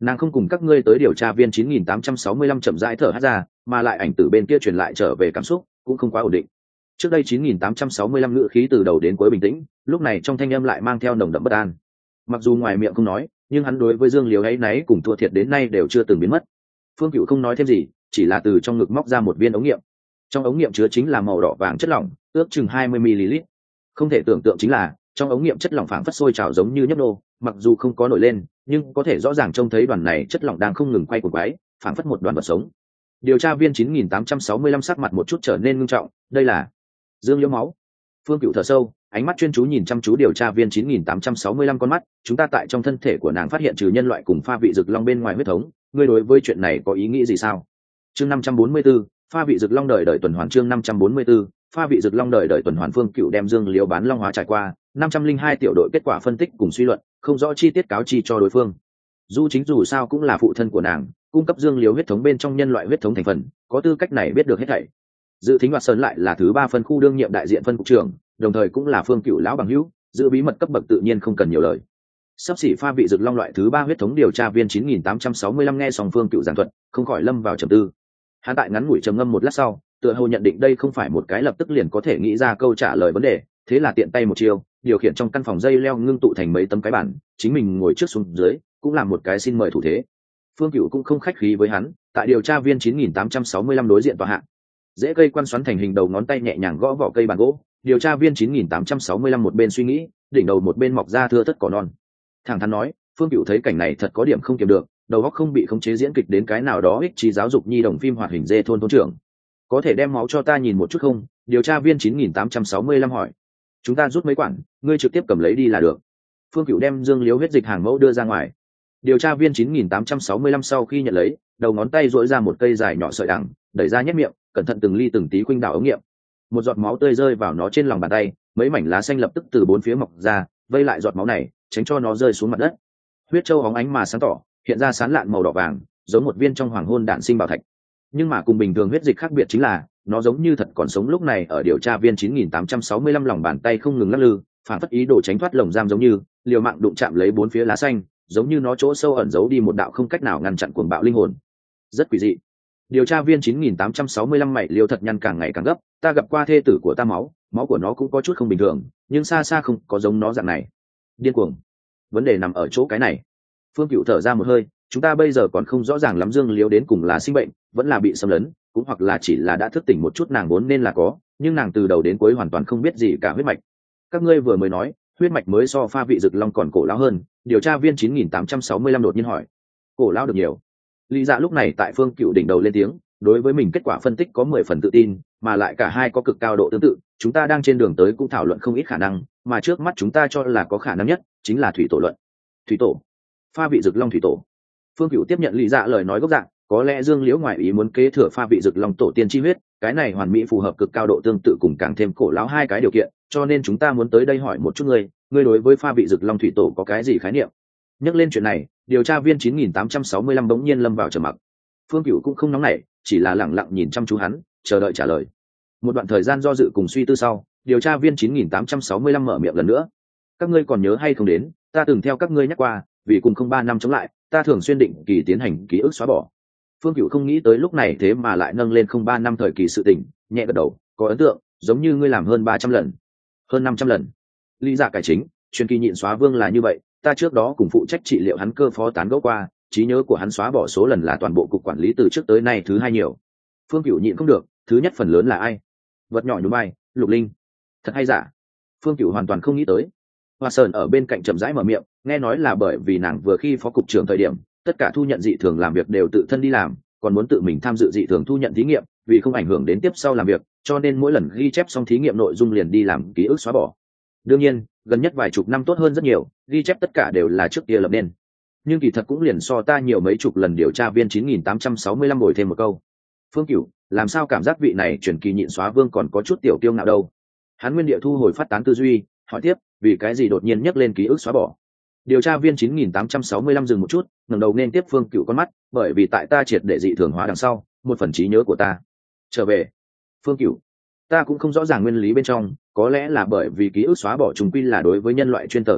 A: Nàng không cùng các ngươi tới điều tra viên 9865 chậm rãi thở hắt ra, mà lại ảnh tử bên kia truyền lại trở về cảm xúc cũng không quá ổn định. Trước đây 9865 ngữ khí từ đầu đến cuối bình tĩnh, lúc này trong thanh âm lại mang theo nồng đậm bất an. Mặc dù ngoài miệng không nói, nhưng hắn đối với Dương Liếu ấy náy cùng thua thiệt đến nay đều chưa từng biến mất. Phương Cựu không nói thêm gì, chỉ là từ trong ngực móc ra một viên ống nghiệm. Trong ống nghiệm chứa chính là màu đỏ vàng chất lỏng, ước chừng 20 ml. Không thể tưởng tượng chính là trong ống nghiệm chất lỏng phảng phất sôi trào giống như nhấp nô, mặc dù không có nổi lên, nhưng có thể rõ ràng trông thấy đoàn này chất lỏng đang không ngừng quay cuồng quái, phảng phất một đoàn vật sống. Điều tra viên 9865 sắc mặt một chút trở nên ngưng trọng, đây là Dương Liễu máu. Phương Cựu thở sâu, ánh mắt chuyên chú nhìn chăm chú điều tra viên 9865 con mắt, chúng ta tại trong thân thể của nàng phát hiện trừ nhân loại cùng pha vị rực long bên ngoài huyết thống, ngươi đối với chuyện này có ý nghĩ gì sao? Chương 544, pha vị rực long đời đời tuần hoàn. Chương 544, pha vị rực long đời đời tuần hoàn. Phương Cựu đem Dương Liễu bán long hóa trải qua 502 tiểu đội kết quả phân tích cùng suy luận, không rõ chi tiết cáo chi cho đối phương. Du Chính dù sao cũng là phụ thân của nàng, cung cấp Dương Liễu huyết thống bên trong nhân loại huyết thống thành phần, có tư cách này biết được hết thảy. Dự Thính Hoạt Sơn lại là thứ 3 phân khu đương nhiệm đại diện phân cục trưởng, đồng thời cũng là Phương Cựu lão bằng hữu, giữ bí mật cấp bậc tự nhiên không cần nhiều lời. Sắp xỉ pha vị rực long loại thứ 3 huyết thống điều tra viên 9865 nghe xong Phương Cựu giảng thuật, không khỏi lâm vào trầm tư. Hắn tại ngắn ngủi trầm ngâm một lát sau, tựa hồ nhận định đây không phải một cái lập tức liền có thể nghĩ ra câu trả lời vấn đề, thế là tiện tay một chiêu, điều khiển trong căn phòng dây leo ngưng tụ thành mấy tấm cái bản, chính mình ngồi trước xuống dưới, cũng làm một cái xin mời thủ thế. Phương Cựu cũng không khách khí với hắn, tại điều tra viên 9865 đối diện tòa hạ. Dễ cây quan xoắn thành hình đầu ngón tay nhẹ nhàng gõ vỏ cây bàn gỗ, điều tra viên 9865 một bên suy nghĩ, đỉnh đầu một bên mọc ra thưa thất cỏ non. Thẳng thắn nói, Phương Cựu thấy cảnh này thật có điểm không kiềm được, đầu óc không bị khống chế diễn kịch đến cái nào đó ích trí giáo dục nhi đồng phim hoạt hình dê thôn thôn trưởng. Có thể đem máu cho ta nhìn một chút không? Điều tra viên 9865 hỏi. Chúng ta rút mấy quản, ngươi trực tiếp cầm lấy đi là được. Phương Cựu đem Dương Liễu huyết dịch hàng mẫu đưa ra ngoài. Điều tra viên 9865 sau khi nhận lấy, đầu ngón tay duỗi ra một cây dài nhỏ sợi đằng, đẩy ra nhếch miệng, cẩn thận từng ly từng tí khuynh đảo ống nghiệm. Một giọt máu tươi rơi vào nó trên lòng bàn tay, mấy mảnh lá xanh lập tức từ bốn phía mọc ra, vây lại giọt máu này, tránh cho nó rơi xuống mặt đất. Huyết châu óng ánh mà sáng tỏ, hiện ra sáng lạn màu đỏ vàng, giống một viên trong hoàng hôn đạn sinh bảo thạch. Nhưng mà cùng bình thường huyết dịch khác biệt chính là, nó giống như thật còn sống lúc này ở điều tra viên 9865 lòng bàn tay không ngừng lắc lư, phản phất ý đồ tránh thoát lồng giam giống như, liều mạng đụng chạm lấy bốn phía lá xanh, giống như nó chỗ sâu ẩn giấu đi một đạo không cách nào ngăn chặn cuồng bạo linh hồn. Rất quỷ dị. Điều tra viên 9865 mày liều thật nhăn càng ngày càng gấp, ta gặp qua thê tử của ta máu của nó cũng có chút không bình thường, nhưng xa xa không có giống nó dạng này. Điên cuồng. Vấn đề nằm ở chỗ cái này. Phương Cựu thở ra một hơi, chúng ta bây giờ còn không rõ ràng lắm Dương Liễu đến cùng là sinh bệnh, vẫn là bị xâm lấn, cũng hoặc là chỉ là đã thức tỉnh một chút nàng vốn nên là có, nhưng nàng từ đầu đến cuối hoàn toàn không biết gì cả huyết mạch. Các ngươi vừa mới nói, huyết mạch mới so pha vị rực long còn cổ lão hơn, điều tra viên 9865 đột nhiên hỏi. Cổ lão được nhiều. Lý Dạ lúc này tại Phương Cựu đỉnh đầu lên tiếng, đối với mình kết quả phân tích có 10 phần tự tin, mà lại cả hai có cực cao độ tương tự, chúng ta đang trên đường tới cũng thảo luận không ít khả năng, mà trước mắt chúng ta cho là có khả năng nhất chính là thủy tổ luận. Thủy tổ? Pha vị rực long thủy tổ? Phương Cựu tiếp nhận Lý Dạ lời nói gốc dạng, có lẽ Dương Liễu ngoài ý muốn kế thừa pha vị rực long tổ tiên chi huyết, cái này hoàn mỹ phù hợp cực cao độ tương tự cùng càng thêm cổ lão hai cái điều kiện, cho nên chúng ta muốn tới đây hỏi một chút ngươi đối với pha vị rực long thủy tổ có cái gì khái niệm? Nhắc lên chuyện này, điều tra viên 9865 bỗng nhiên lâm vào trầm mặc. Phương Cựu cũng không nóng nảy, chỉ là lẳng lặng nhìn chăm chú hắn, chờ đợi trả lời. Một đoạn thời gian do dự cùng suy tư sau, điều tra viên 9865 mở miệng lần nữa. Các ngươi còn nhớ hay không đến, ta từng theo các ngươi nhắc qua, vì cùng không 3 năm chống lại, ta thường xuyên định kỳ tiến hành ký ức xóa bỏ. Phương Cựu không nghĩ tới lúc này thế mà lại nâng lên không 3 năm thời kỳ sự tình, nhẹ gật đầu, có ấn tượng, giống như ngươi làm hơn 300 lần, hơn 500 lần. Lý Dạ cải chính, truyền kỳ nhịn xóa vương là như vậy, ta trước đó cùng phụ trách trị liệu hắn cơ phó tán gẫu qua, trí nhớ của hắn xóa bỏ số lần là toàn bộ cục quản lý từ trước tới nay thứ hai nhiều. Phương Cựu nhịn không được, thứ nhất phần lớn là ai? Vật nhỏ nhún vai, Lục Linh. Thật hay giả? Phương Cựu hoàn toàn không nghĩ tới. Hoa Sơn ở bên cạnh chậm rãi mở miệng, nghe nói là bởi vì nàng vừa khi phó cục trưởng thời điểm, tất cả thu nhận dị thường làm việc đều tự thân đi làm, còn muốn tự mình tham dự dị thường thu nhận thí nghiệm, vì không ảnh hưởng đến tiếp sau làm việc, cho nên mỗi lần ghi chép xong thí nghiệm nội dung liền đi làm ký ức xóa bỏ. Đương nhiên, gần nhất vài chục năm tốt hơn rất nhiều, ghi chép tất cả đều là trước kia lập nên. Nhưng kỳ thật cũng liền so ta nhiều mấy chục lần. Điều tra viên 9865 bồi thêm một câu. Phương Cựu, làm sao cảm giác vị này truyền kỳ nhịn xóa vương còn có chút tiểu kiêu ngạo đâu? Hắn nguyên địa thu hồi phát tán tư duy, hỏi tiếp, vì cái gì đột nhiên nhắc lên ký ức xóa bỏ? Điều tra viên 9865 dừng một chút, ngẩng đầu nên tiếp Phương Cựu con mắt, bởi vì tại ta triệt để dị thường hóa đằng sau, một phần trí nhớ của ta trở về. Phương Cựu, ta cũng không rõ ràng nguyên lý bên trong, có lẽ là bởi vì ký ức xóa bỏ trùng quy là đối với nhân loại chuyên tờ kỹ thuật,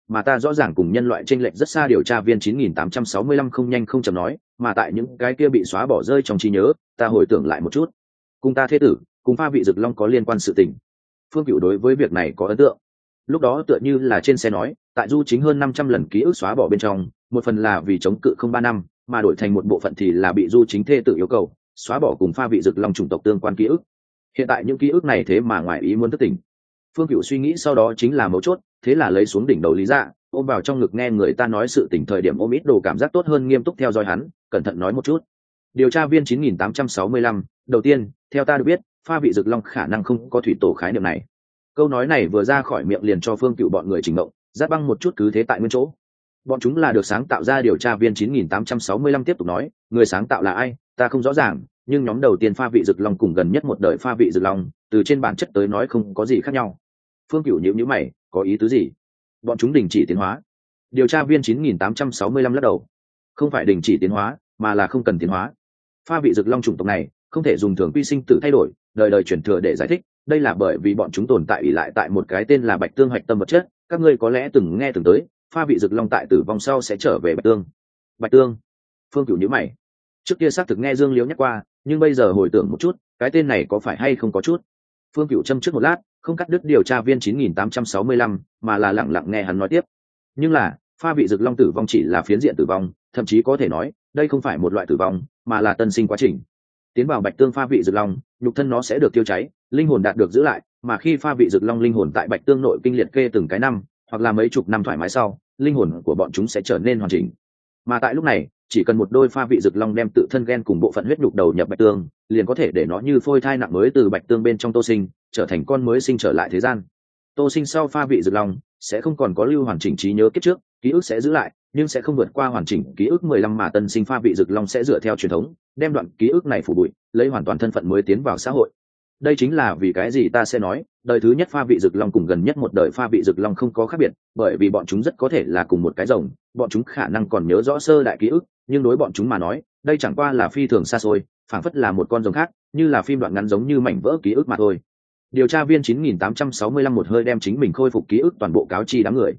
A: mà ta rõ ràng cùng nhân loại chênh lệch rất xa. Điều tra viên 9865 không nhanh không chậm nói, mà tại những cái kia bị xóa bỏ rơi trong trí nhớ, ta hồi tưởng lại một chút, cùng ta thế tử cùng pha vị rực long có liên quan sự tình. Phương Cựu đối với việc này có ấn tượng. Lúc đó tựa như là trên xe nói, tại du chính hơn 500 lần ký ức xóa bỏ bên trong, một phần là vì chống cự không 3 năm, mà đổi thành một bộ phận thì là bị du chính thê tự yêu cầu xóa bỏ cùng pha vị rực long chủng tộc tương quan ký ức. Hiện tại những ký ức này thế mà ngoài ý muốn thức tỉnh. Phương Cựu suy nghĩ sau đó chính là mấu chốt, thế là lấy xuống đỉnh đầu Lý Dạ, ôm vào trong ngực nghe người ta nói sự tỉnh, thời điểm ôm ít đồ cảm giác tốt hơn, nghiêm túc theo dõi hắn, cẩn thận nói một chút. Điều tra viên 9865, đầu tiên, theo ta được biết, pha vị rực long khả năng không có thủy tổ khái niệm này. Câu nói này vừa ra khỏi miệng liền cho Phương Cựu bọn người chỉnh mộng, giáp băng một chút cứ thế tại nguyên chỗ. Bọn chúng là được sáng tạo ra. Điều tra viên 9865 tiếp tục nói, người sáng tạo là ai ta không rõ ràng, nhưng nhóm đầu tiên pha vị rực long cùng gần nhất một đời pha vị rực long, từ trên bản chất tới nói không có gì khác nhau. Phương Cựu nhíu mày, có ý tứ gì? Bọn chúng đình chỉ tiến hóa. Điều tra viên 9865 lắc đầu, không phải đình chỉ tiến hóa, mà là không cần tiến hóa. Pha vị rực long chủng tộc này không thể dùng thường quy sinh tử thay đổi, đời đời chuyển thừa để giải thích. Đây là bởi vì bọn chúng tồn tại ỷ lại tại một cái tên là bạch tương hoạch tâm vật chất. Các ngươi có lẽ từng nghe từng tới, pha vị rực long tại tử vong sau sẽ trở về bạch tương. Bạch tương? Phương Cựu nhíu mày. Trước kia xác thực nghe Dương Liễu nhắc qua, nhưng bây giờ hồi tưởng một chút, cái tên này có phải hay không có chút. Phương Cựu châm trước một lát, không cắt đứt điều tra viên 9865, mà là lặng lặng nghe hắn nói tiếp. Nhưng là pha vị rực long tử vong chỉ là phiến diện tử vong, thậm chí có thể nói đây không phải một loại tử vong, mà là tân sinh quá trình. Tiến vào bạch tương pha vị rực long, nhục thân nó sẽ được tiêu cháy, linh hồn đạt được giữ lại, mà khi pha vị rực long linh hồn tại bạch tương nội kinh liệt kê từng cái năm hoặc là mấy chục năm thoải mái sau, linh hồn của bọn chúng sẽ trở nên hoàn chỉnh. Mà tại lúc này, chỉ cần một đôi pha vị rực long đem tự thân gen cùng bộ phận huyết nhục đầu nhập bạch tương, liền có thể để nó như phôi thai nặng mới từ bạch tương bên trong tô sinh, trở thành con mới sinh trở lại thế gian. Tô sinh sau pha vị rực long sẽ không còn có lưu hoàn chỉnh trí nhớ kiếp trước, ký ức sẽ giữ lại, nhưng sẽ không vượt qua hoàn chỉnh ký ức 15, mà tân sinh pha vị rực long sẽ dựa theo truyền thống, đem đoạn ký ức này phủ bụi, lấy hoàn toàn thân phận mới tiến vào xã hội. Đây chính là vì cái gì ta sẽ nói, đời thứ nhất pha vị rực long cùng gần nhất một đời pha vị rực long không có khác biệt, bởi vì bọn chúng rất có thể là cùng một cái rồng, bọn chúng khả năng còn nhớ rõ sơ đại ký ức, nhưng đối bọn chúng mà nói, đây chẳng qua là phi thường xa xôi, phảng phất là một con rồng khác, như là phim đoạn ngắn giống như mảnh vỡ ký ức mà thôi. Điều tra viên 9865 một hơi đem chính mình khôi phục ký ức toàn bộ cáo chi đám người.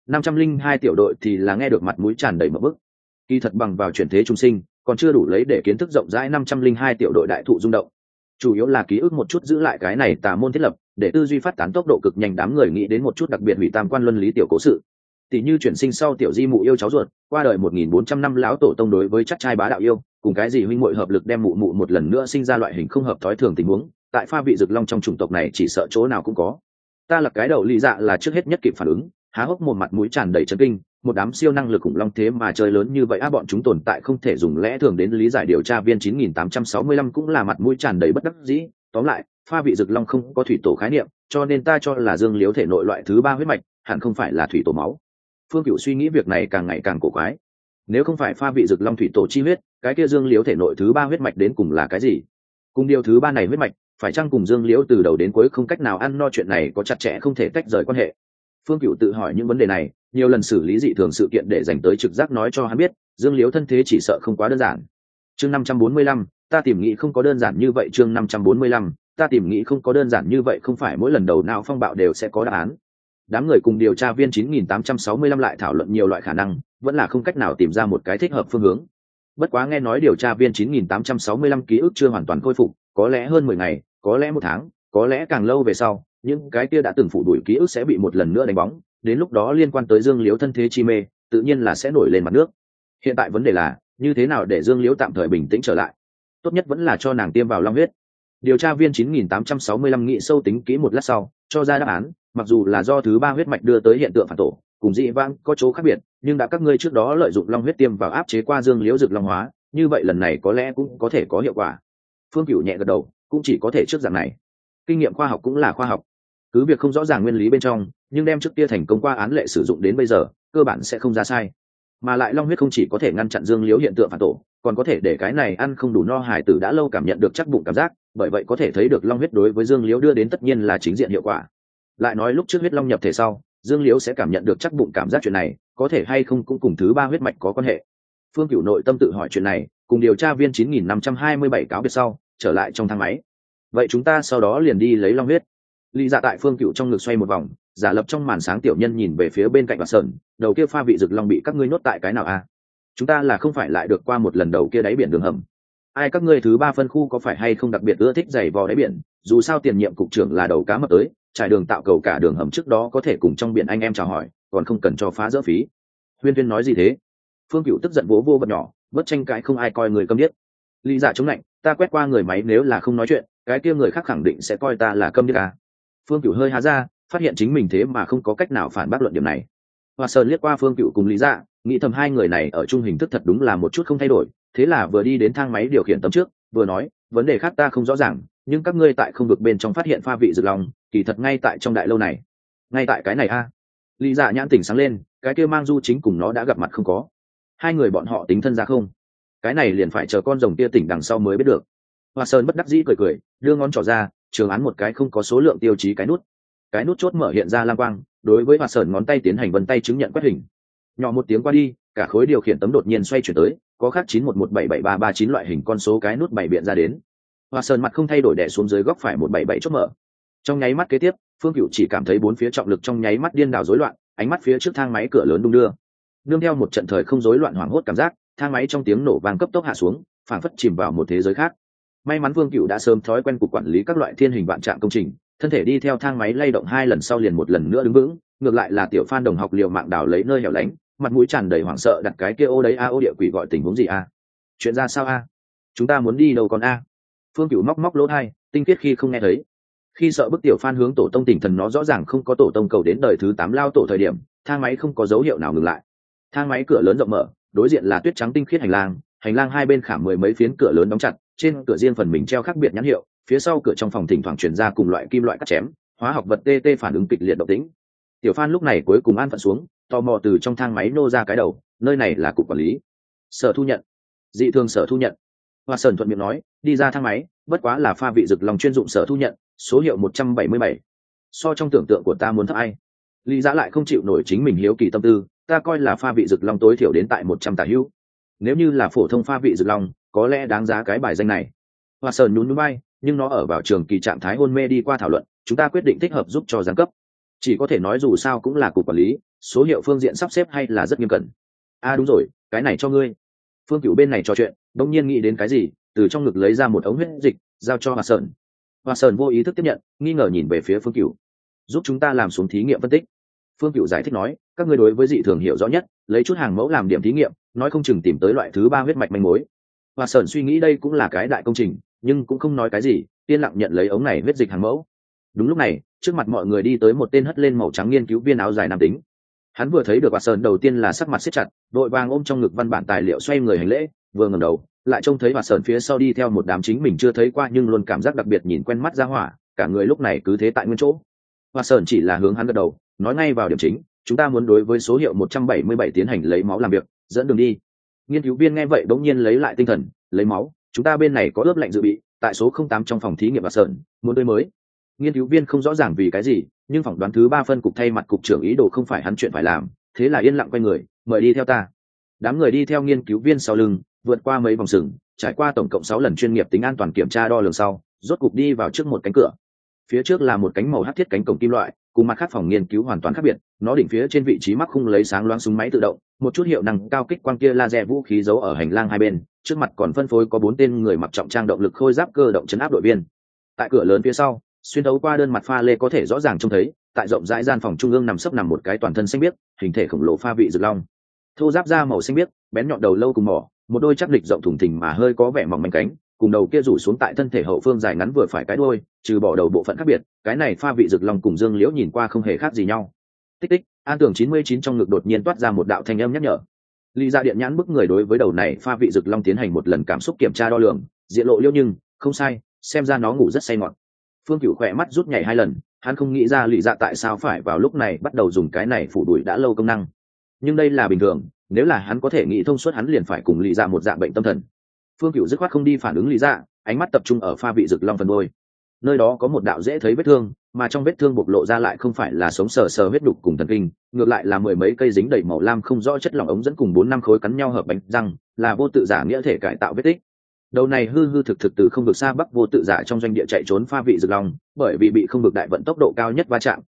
A: 502 tiểu đội thì là nghe được mặt mũi tràn đầy mở bức. Kỳ thật bằng vào chuyển thế trung sinh, còn chưa đủ lấy để kiến thức rộng rãi. 502 tiểu đội đại thụ rung động. Chủ yếu là ký ức một chút giữ lại cái này tà môn thiết lập, để tư duy phát tán tốc độ cực nhanh, đám người nghĩ đến một chút đặc biệt hủy tam quan luân lý tiểu cố sự. Tỷ như chuyển sinh sau tiểu di mụ yêu cháu ruột, qua đời 1400 năm lão tổ tông đối với chắc trai bá đạo yêu, cùng cái gì huynh muội hợp lực đem mụ mụ một lần nữa sinh ra loại hình không hợp thói thường tình huống, tại pha vị rực long trong chủng tộc này chỉ sợ chỗ nào cũng có. Ta là cái đầu lý dạ là trước hết nhất kịp phản ứng, há hốc một mặt mũi tràn đầy chấn kinh, một đám siêu năng lực khủng long thế mà chơi lớn như vậy bọn chúng tồn tại không thể dùng lẽ thường đến lý giải. Điều tra viên 9865 cũng là mặt mũi tràn đầy bất đắc dĩ. Tóm lại, pha vị rực long không có thủy tổ khái niệm, cho nên ta cho là Dương Liễu thể nội loại thứ 3 huyết mạch hẳn không phải là thủy tổ máu. Phương Cửu suy nghĩ việc này càng ngày càng cổ quái. Nếu không phải pha vị rực long thủy tổ chi huyết, cái kia Dương Liễu thể nội thứ 3 huyết mạch đến cùng là cái gì? Cùng điều thứ 3 này huyết mạch, phải chăng cùng Dương Liễu từ đầu đến cuối không cách nào ăn no chuyện này có chặt chẽ không thể tách rời quan hệ? Phương Cửu tự hỏi những vấn đề này, nhiều lần xử lý dị thường sự kiện để dành tới trực giác nói cho hắn biết, Dương Liễu thân thế chỉ sợ không quá đơn giản. Chương 545, ta tìm nghĩ không có đơn giản như vậy. Chương 545, ta tìm nghĩ không có đơn giản như vậy, không phải mỗi lần đầu não phong bạo đều sẽ có đáp án. Đám người cùng điều tra viên 9865 lại thảo luận nhiều loại khả năng, vẫn là không cách nào tìm ra một cái thích hợp phương hướng. Bất quá nghe nói điều tra viên 9865 ký ức chưa hoàn toàn khôi phục, có lẽ hơn 10 ngày, có lẽ 1 tháng, có lẽ càng lâu về sau, những cái kia đã từng phủ đuổi ký ức sẽ bị một lần nữa đánh bóng, đến lúc đó liên quan tới Dương Liễu thân thế chi mê, tự nhiên là sẽ nổi lên mặt nước. Hiện tại vấn đề là, như thế nào để Dương Liễu tạm thời bình tĩnh trở lại? Tốt nhất vẫn là cho nàng tiêm vào long huyết. Điều tra viên 9865 nghĩ sâu tính kỹ một lát sau, cho ra đáp án, mặc dù là do thứ 3 huyết mạch đưa tới hiện tượng phản tổ, cùng dị vãng có chỗ khác biệt, nhưng đã các ngươi trước đó lợi dụng long huyết tiêm vào áp chế qua Dương Liễu Dực Long hóa, như vậy lần này có lẽ cũng có thể có hiệu quả. Phương Cửu nhẹ gật đầu, cũng chỉ có thể trước dạng này. Kinh nghiệm khoa học cũng là khoa học. Cứ việc không rõ ràng nguyên lý bên trong, nhưng đem trước kia thành công qua án lệ sử dụng đến bây giờ, cơ bản sẽ không ra sai. Mà lại long huyết không chỉ có thể ngăn chặn Dương Liễu hiện tượng phản tổ, còn có thể để cái này ăn không đủ no hài tử đã lâu cảm nhận được chắc bụng cảm giác, bởi vậy có thể thấy được long huyết đối với Dương Liễu đưa đến tất nhiên là chính diện hiệu quả. Lại nói lúc trước huyết long nhập thể sau, Dương Liễu sẽ cảm nhận được chắc bụng cảm giác, chuyện này có thể hay không cũng cùng thứ 3 huyết mạch có quan hệ. Phương Cửu nội tâm tự hỏi chuyện này, cùng điều tra viên 9527 cáo biệt sau, trở lại trong thang máy. Vậy chúng ta sau đó liền đi lấy long huyết. Lý Dạ tại Phương Cửu trong ngực xoay một vòng, giả lập trong màn sáng tiểu nhân nhìn về phía bên cạnh và sơn, đầu kia pha vị rực long bị các ngươi nhốt tại cái nào a? Chúng ta là không phải lại được qua một lần đầu kia đáy biển đường hầm? Ai các ngươi thứ ba phân khu có phải hay không đặc biệt ưa thích giày vò đáy biển? Dù sao tiền nhiệm cục trưởng là đầu cá mập tới, trải đường tạo cầu cả đường hầm trước đó có thể cùng trong biển anh em chào hỏi, còn không cần cho phá dỡ phí. Huyên Tuyên nói gì thế? Phương Cựu tức giận vỗ vô vật nhỏ, bất tranh cãi không ai coi người câm điếc. Lý Dạ chống lạnh, ta quét qua người máy nếu là không nói chuyện, cái kia người khác khẳng định sẽ coi ta là câm điếc à? Phương Cựu hơi há ra, phát hiện chính mình thế mà không có cách nào phản bác luận điểm này. Hoa Sơn liếc qua Phương Cựu cùng Lý Dạ, nghĩ thầm hai người này ở chung hình thức thật đúng là một chút không thay đổi, thế là vừa đi đến thang máy điều khiển tấm trước, vừa nói, vấn đề khác ta không rõ ràng, nhưng các ngươi tại không vực bên trong phát hiện pha vị rực long, kỳ thật ngay tại trong đại lâu này. Ngay tại cái này a? Lý Dạ nhãn tỉnh sáng lên, cái kia mang Du Chính cùng nó đã gặp mặt không có? Hai người bọn họ tính thân ra không? Cái này liền phải chờ con rồng kia tỉnh đằng sau mới biết được. Hoa Sơn bất đắc dĩ cười cười, đưa ngón trỏ ra, trường án một cái không có số lượng tiêu chí cái nút chốt mở hiện ra lam quang, đối với Hoa Sơn ngón tay tiến hành vân tay chứng nhận quét hình. Nhỏ một tiếng qua đi, cả khối điều khiển tấm đột nhiên xoay chuyển tới, có khác 911773339 loại hình con số cái nút bảy biện ra đến. Hoa Sơn mặt không thay đổi đè xuống dưới góc phải 177 chốt mở. Trong nháy mắt kế tiếp, Phương Cựu chỉ cảm thấy bốn phía trọng lực trong nháy mắt điên đảo rối loạn, ánh mắt phía trước thang máy cửa lớn đung đưa. Nương theo một trận thời không rối loạn hoảng hốt cảm giác, thang máy trong tiếng nổ vang cấp tốc hạ xuống, phảng phất chìm vào một thế giới khác. May mắn Vương Cựu đã sớm thói quen cục quản lý các loại thiên hình vạn trạng công trình, thân thể đi theo thang máy lay động 2 lần sau liền một lần nữa đứng vững. Ngược lại là tiểu Phan đồng học liều mạng đào lấy nơi hẻo lánh, mặt mũi tràn đầy hoảng sợ đặt cái kia ô đấy a ô địa quỷ gọi tình huống gì a? Chuyện ra sao a? Chúng ta muốn đi đâu còn a? Phương Cựu móc lỗ tai, tinh khiết khi không nghe thấy. Khi sợ bức tiểu Phan hướng tổ tông tỉnh thần nó rõ ràng không có tổ tông cầu đến đời thứ 8 lao tổ thời điểm, thang máy không có dấu hiệu nào ngừng lại. Thang máy cửa lớn rộng mở, đối diện là tuyết trắng tinh khiết hành lang hai bên khảm mười mấy phiến cửa lớn đóng chặt, trên cửa riêng phần mình treo khác biệt nhãn hiệu, phía sau cửa trong phòng thỉnh thoảng truyền ra cùng loại kim loại cắt chém, hóa học vật tê phản ứng kịch liệt động tĩnh. Tiểu Phan lúc này cuối cùng an phận xuống, tò mò từ trong thang máy nô ra cái đầu, nơi này là cục quản lý. Sở thu nhận. Dị thường sở thu nhận. Hoa Sơn thuận miệng nói, đi ra thang máy, bất quá là pha vị rực lòng chuyên dụng sở thu nhận, số hiệu 177. So trong tưởng tượng của ta muốn thấp ai. Lý Giá lại không chịu nổi chính mình hiếu kỳ tâm tư, ta coi là pha vị rực long tối thiểu đến tại 100 tả hữu. Nếu như là phổ thông pha vị rực long, có lẽ đáng giá cái bài danh này. Hoa Sơn nhún nhún vai, nhưng nó ở vào trường kỳ trạng thái hôn mê đi qua thảo luận, chúng ta quyết định thích hợp giúp cho giáng cấp. Chỉ có thể nói dù sao cũng là cục quản lý, số hiệu phương diện sắp xếp hay là rất nghiêm cẩn. Đúng rồi, cái này cho ngươi. Phương Cửu bên này trò chuyện, đột nhiên nghĩ đến cái gì, từ trong ngực lấy ra một ống huyết dịch, giao cho Hoa Sơn. Hoa Sơn vô ý thức tiếp nhận, nghi ngờ nhìn về phía Phương Cửu. Giúp chúng ta làm xuống thí nghiệm phân tích. Phương Cửu giải thích nói, các ngươi đối với dị thường hiểu rõ nhất, lấy chút hàng mẫu làm điểm thí nghiệm, nói không chừng tìm tới loại thứ 3 huyết mạch manh mối. Hoa Sơn suy nghĩ đây cũng là cái đại công trình, nhưng cũng không nói cái gì, yên lặng nhận lấy ống này huyết dịch hàng mẫu. Đúng lúc này, trước mặt mọi người đi tới một tên hất lên màu trắng nghiên cứu viên áo dài nam tính. Hắn vừa thấy được Hoa Sơn đầu tiên là sắc mặt siết chặt, đội vàng ôm trong ngực văn bản tài liệu xoay người hành lễ, vừa ngẩng đầu, lại trông thấy Hoa Sơn phía sau đi theo một đám chính mình chưa thấy qua nhưng luôn cảm giác đặc biệt nhìn quen mắt ra hỏa, cả người lúc này cứ thế tại nguyên chỗ. Hoa Sơn chỉ là hướng hắn gật đầu, nói ngay vào điểm chính, chúng ta muốn đối với số hiệu 177 tiến hành lấy máu làm việc, dẫn đường đi. Nghiên cứu viên nghe vậy bỗng nhiên lấy lại tinh thần, lấy máu, chúng ta bên này có ướp lạnh dự bị, tại số 08 trong phòng thí nghiệm Hoa Sơn, muốn tươi mới. Nghiên cứu viên không rõ ràng vì cái gì, nhưng phỏng đoán thứ 3 phân cục thay mặt cục trưởng ý đồ không phải hắn chuyện phải làm, thế là yên lặng quay người, mời đi theo ta. Đám người đi theo nghiên cứu viên sau lưng, vượt qua mấy vòng sừng, trải qua tổng cộng 6 lần chuyên nghiệp tính an toàn kiểm tra đo lường sau, rốt cục đi vào trước một cánh cửa. Phía trước là một cánh màu hắc thiết cánh cổng kim loại, cùng mặt khác phòng nghiên cứu hoàn toàn khác biệt, nó đỉnh phía trên vị trí mắc khung lấy sáng loáng súng máy tự động, một chút hiệu năng cao kích quang kia laser vũ khí giấu ở hành lang hai bên, trước mặt còn phân phối có 4 tên người mặc trọng trang động lực khôi giáp cơ động trấn áp đội viên. Tại cửa lớn phía sau, xuyên thấu qua đơn mặt pha lê có thể rõ ràng trông thấy, tại rộng rãi gian phòng trung ương nằm một cái toàn thân xanh biếc, hình thể khổng lồ pha vị rực long. Thô giáp da màu xanh biếc, bén nhọn đầu lâu cùng mỏ, một đôi chắc lịch rộng thùng thình mà hơi có vẻ mỏng manh cánh, cùng đầu kia rủ xuống tại thân thể hậu phương dài ngắn vừa phải cái đuôi, trừ bỏ đầu bộ phận khác biệt, cái này pha vị rực long cùng Dương Liễu nhìn qua không hề khác gì nhau. Tích tích, An Tưởng 99 trong ngực đột nhiên toát ra một đạo thanh âm nhắc nhở. Lý Gia điện nhãn bức người đối với đầu này pha vị rực long tiến hành một lần cảm xúc kiểm tra đo lường, diện lộ liêu nhưng không sai, xem ra nó ngủ rất say ngọt. Phương Cửu khỏe mắt rút nhảy 2 lần, hắn không nghĩ ra Lý Dạ tại sao phải vào lúc này bắt đầu dùng cái này phủ đuổi đã lâu công năng. Nhưng đây là bình thường, nếu là hắn có thể nghĩ thông suốt hắn liền phải cùng Lý Dạ một dạng bệnh tâm thần. Phương Cửu dứt khoát không đi phản ứng Lý Dạ, ánh mắt tập trung ở pha vị rực long phần đuôi. Nơi đó có một đạo dễ thấy vết thương, mà trong vết thương bộc lộ ra lại không phải là sống sờ sờ huyết đục cùng thần kinh, ngược lại là 10 mấy cây dính đầy màu lam không rõ chất lỏng ống dẫn cùng 4-5 khối cắn nhau hợp bánh răng, là vô tự giả nghĩa thể cải tạo vết tích. Đầu này hư thực từ không vực xa bắc vô tự giả trong doanh địa chạy trốn pha vị rực long, bởi vì bị không vực đại vận tốc độ cao nhất va chạm,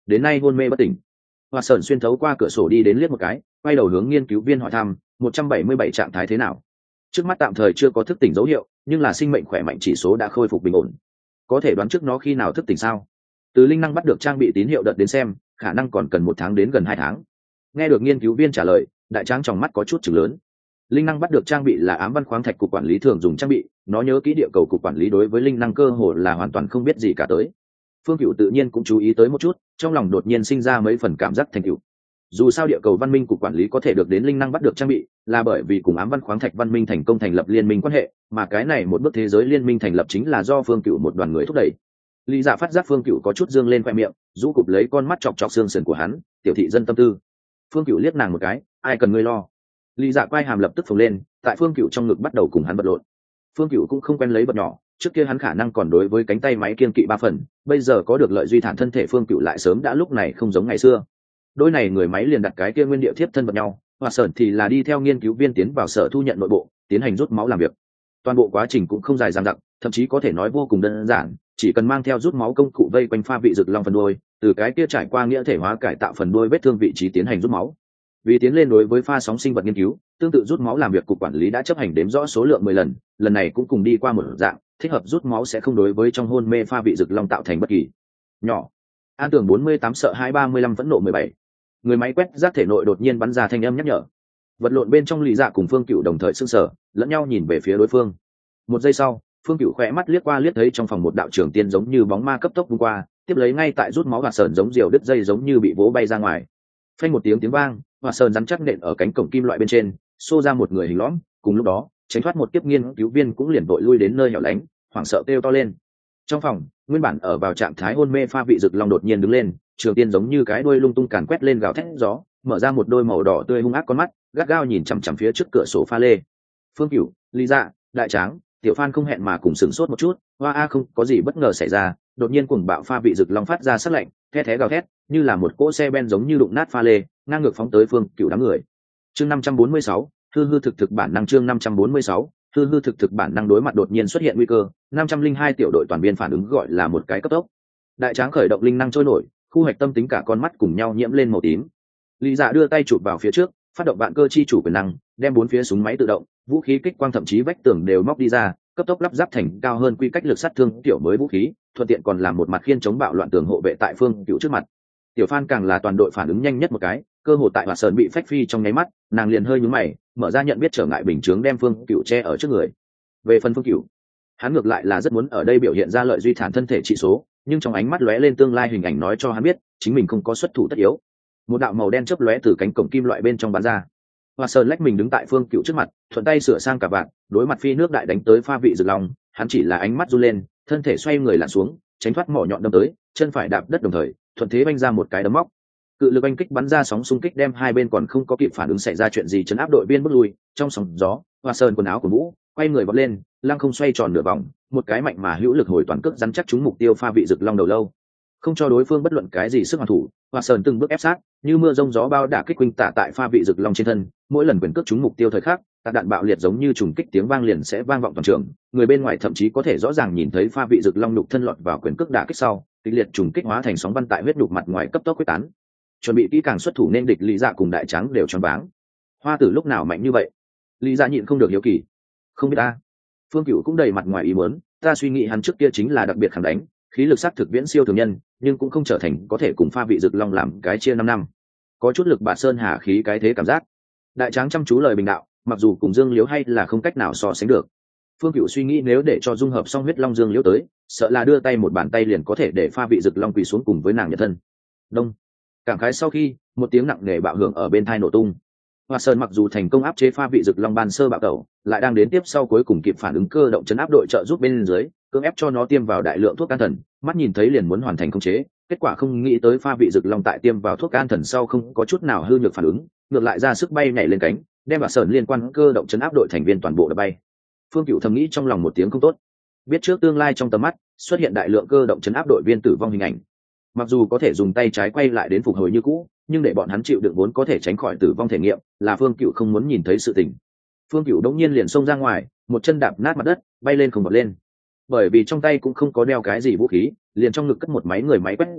A: đến nay hôn mê bất tỉnh. Hoa Sơn xuyên thấu qua cửa sổ đi đến liếc một cái, quay đầu hướng nghiên cứu viên hỏi thăm 177 trạng thái thế nào. Trước mắt tạm thời chưa có thức tỉnh dấu hiệu, nhưng là sinh mệnh khỏe mạnh chỉ số đã khôi phục bình ổn. Có thể đoán trước nó khi nào thức tỉnh sao? Từ linh năng bắt được trang bị tín hiệu đợt đến xem, khả năng còn cần 1 tháng đến gần 2 tháng. Nghe được nghiên cứu viên trả lời, đại tráng trong mắt có chút chừng lớn. Linh năng bắt được trang bị là ám văn khoáng thạch cục quản lý thường dùng trang bị, nó nhớ kỹ địa cầu cục quản lý đối với linh năng cơ hồ là hoàn toàn không biết gì cả tới. Phương Cựu tự nhiên cũng chú ý tới một chút, trong lòng đột nhiên sinh ra mấy phần cảm giác thành tựu. Dù sao địa cầu văn minh cục quản lý có thể được đến linh năng bắt được trang bị, là bởi vì cùng ám văn khoáng thạch văn minh thành công thành lập liên minh quan hệ, mà cái này một bước thế giới liên minh thành lập chính là do Phương Cựu một đoàn người thúc đẩy. Lý Dạ phát giác Phương Cựu có chút dương lên khoe miệng, rũ cụp lấy con mắt chọc chọc xương sườn của hắn, tiểu thị dân tâm tư. Phương Cựu liếc nàng một cái, ai cần ngươi lo. Lý Dạ quay hàm lập tức phồng lên, tại Phương Cựu trong ngực bắt đầu cùng hắn vật lộn. Phương Cựu cũng không quen lấy vật nhỏ, trước kia hắn khả năng còn đối với cánh tay máy kiên kỵ 3 phần, bây giờ có được lợi duy thản thân thể Phương Cựu lại sớm đã lúc này không giống ngày xưa. Đôi này người máy liền đặt cái kia nguyên địa thiếp thân vật nhau, Hoa Sơn thì là đi theo nghiên cứu viên tiến vào sở thu nhận nội bộ, tiến hành rút máu làm việc. Toàn bộ quá trình cũng không dài dằng dặc, thậm chí có thể nói vô cùng đơn giản, chỉ cần mang theo rút máu công cụ vây quanh pha vị rực long phần đuôi, từ cái kia trải qua nghĩa thể hóa cải tạo phần đuôi vết thương vị trí tiến hành rút máu. Vì tiến lên đối với pha sóng sinh vật nghiên cứu, tương tự rút máu làm việc cục quản lý đã chấp hành đếm rõ số lượng 10 lần, lần này cũng cùng đi qua một dạng, thích hợp rút máu sẽ không đối với trong hôn mê pha vị rực long tạo thành bất kỳ nhỏ. An tưởng 48 sợ 235 vẫn nộ 17. Người máy quét rác thể nội đột nhiên bắn ra thanh âm nhắc nhở. Vật lộn bên trong Lý Dạ cùng Phương Cựu đồng thời sững sờ, lẫn nhau nhìn về phía đối phương. Một giây sau, Phương Cựu khẽ mắt liếc qua liếc thấy trong phòng một đạo trưởng tiên giống như bóng ma cấp tốc vung qua, tiếp lấy ngay tại rút máu Hoa Sơn giống diều đứt dây giống như bị vỗ bay ra ngoài. Phanh một tiếng vang, Hoa Sơn rắn chắc nện ở cánh cổng kim loại bên trên, xô ra một người hình lõm. Cùng lúc đó, tránh thoát một kiếp nghiên cứu viên cũng liền vội lui đến nơi hẻo lánh, hoảng sợ kêu to lên. Trong phòng, nguyên bản ở vào trạng thái hôn mê pha vị rực long đột nhiên đứng lên, trường tiên giống như cái đuôi lung tung càn quét lên gào thét gió, mở ra một đôi màu đỏ tươi hung ác con mắt, gắt gao nhìn chằm chằm phía trước cửa sổ pha lê. Phương Cửu, Lý Dạ, đại tráng, tiểu phan không hẹn mà cùng sửng sốt một chút, hoa a không có gì bất ngờ xảy ra, đột nhiên cuồng bạo pha vị rực long phát ra sắc lạnh, the thé gào thét, như là một cỗ xe ben giống như đụng nát pha lê, ngang ngược phóng tới Phương Cửu đám người. Chương 546, hư hư thực thực bản năng. Chương 546, hư hư thực thực bản năng. Đối mặt đột nhiên xuất hiện nguy cơ, 502 tiểu đội toàn viên phản ứng gọi là một cái cấp tốc. Đại tráng khởi động linh năng trôi nổi, khu hoạch tâm tính cả con mắt cùng nhau nhiễm lên màu tím. Lý Dạ đưa tay chụp vào phía trước, phát động vạn cơ chi chủ quyền năng, đem 4 phía súng máy tự động, vũ khí kích quang thậm chí vách tường đều móc đi ra, cấp tốc lắp ráp thành cao hơn quy cách lực sát thương tiểu mới vũ khí, thuận tiện còn làm một mặt khiên chống bạo loạn tường hộ vệ tại Phương Cửu trước mặt. Tiểu Phan càng là toàn đội phản ứng nhanh nhất một cái, cơ hội tại Hoa Sơn bị phách phi trong nháy mắt, nàng liền hơi nhướng mày, mở ra nhận biết trở ngại bình chướng đem Phương Cửu che ở trước người. Về phần Phương Cửu, hắn ngược lại là rất muốn ở đây biểu hiện ra lợi duy thản thân thể trị số, nhưng trong ánh mắt lóe lên tương lai hình ảnh nói cho hắn biết, chính mình không có xuất thủ tất yếu. Một đạo màu đen chớp lóe từ cánh cổng kim loại bên trong bắn ra. Hoa Sơn lách mình đứng tại Phương Cửu trước mặt, thuận tay sửa sang cả vạn, đối mặt phi nước đại đánh tới pha vị rực long, hắn chỉ là ánh mắt run lên, thân thể xoay người lặn xuống, tránh thoát mỏ nhọn đâm tới, chân phải đạp đất đồng thời, thuận thế vung ra một cái đấm móc. Cự lực oanh kích bắn ra sóng xung kích đem hai bên còn không có kịp phản ứng xảy ra chuyện gì chấn áp đội viên bước lui, trong sóng gió, Hoa Sơn quần áo của vũ, quay người vọt lên, lăng không xoay tròn nửa vòng, một cái mạnh mà hữu lực hồi toàn cước rắn chắc trúng mục tiêu pha vị rực long đầu lâu. Không cho đối phương bất luận cái gì sức hoàn thủ, Hoa Sơn từng bước ép sát, như mưa rông gió bao đả kích quanh tả tại pha vị rực long trên thân, mỗi lần quyền cước trúng mục tiêu thời khắc, các đạn bạo liệt giống như trùng kích tiếng vang liền sẽ vang vọng toàn trường, người bên ngoài thậm chí có thể rõ ràng nhìn thấy pha vị rực long nhục thân lọt vào quyền cước đả kích sau, kịch liệt trùng kích hóa thành sóng băng tại huyết nhục mặt ngoài cấp tốc quyết tán. Chuẩn bị kỹ càng xuất thủ nên địch Lý Dạ cùng đại tráng đều choáng váng. Hoa Tử lúc nào mạnh như vậy? Lý Dạ nhịn không được hiếu kỳ. Không biết ta. Phương Cửu cũng đầy mặt ngoài ý muốn, ta suy nghĩ hắn trước kia chính là đặc biệt khẳng đánh, khí lực sắc thực viễn siêu thường nhân, nhưng cũng không trở thành có thể cùng pha vị rực long làm cái chia 5 năm. Có chút lực bạt sơn hà khí cái thế cảm giác. Đại tráng chăm chú lời bình đạo, mặc dù cùng Dương Liễu hay là không cách nào so sánh được. Phương Cửu suy nghĩ nếu để cho dung hợp song huyết long Dương Liễu tới, sợ là đưa tay một bàn tay liền có thể để pha vị rực long quỳ xuống cùng với nàng nhật thân. Đông. Cảm khái sau khi, một tiếng nặng nề bạo hưởng ở bên tai nổ tung. Hoa Sơn mặc dù thành công áp chế pha vị rực long ban sơ bạo tẩu, lại đang đến tiếp sau cuối cùng kịp phản ứng cơ động chấn áp đội trợ giúp bên dưới, cưỡng ép cho nó tiêm vào đại lượng thuốc can thần, mắt nhìn thấy liền muốn hoàn thành khống chế, kết quả không nghĩ tới pha vị rực long tại tiêm vào thuốc can thần sau không có chút nào hư nhược phản ứng, ngược lại ra sức bay nhảy lên cánh, đem Hoa Sơn liên quan cơ động chấn áp đội thành viên toàn bộ đập bay. Phương Cửu thầm nghĩ trong lòng một tiếng không tốt, biết trước tương lai trong tầm mắt xuất hiện đại lượng cơ động chấn áp đội viên tử vong hình ảnh. Mặc dù có thể dùng tay trái quay lại đến phục hồi như cũ, nhưng để bọn hắn chịu đựng vốn có thể tránh khỏi tử vong thể nghiệm, là Phương Cửu không muốn nhìn thấy sự tình. Phương Cửu đống nhiên liền xông ra ngoài, một chân đạp nát mặt đất, bay lên không vọt lên. Bởi vì trong tay cũng không có đeo cái gì vũ khí, liền trong ngực cất một máy người máy quét rác,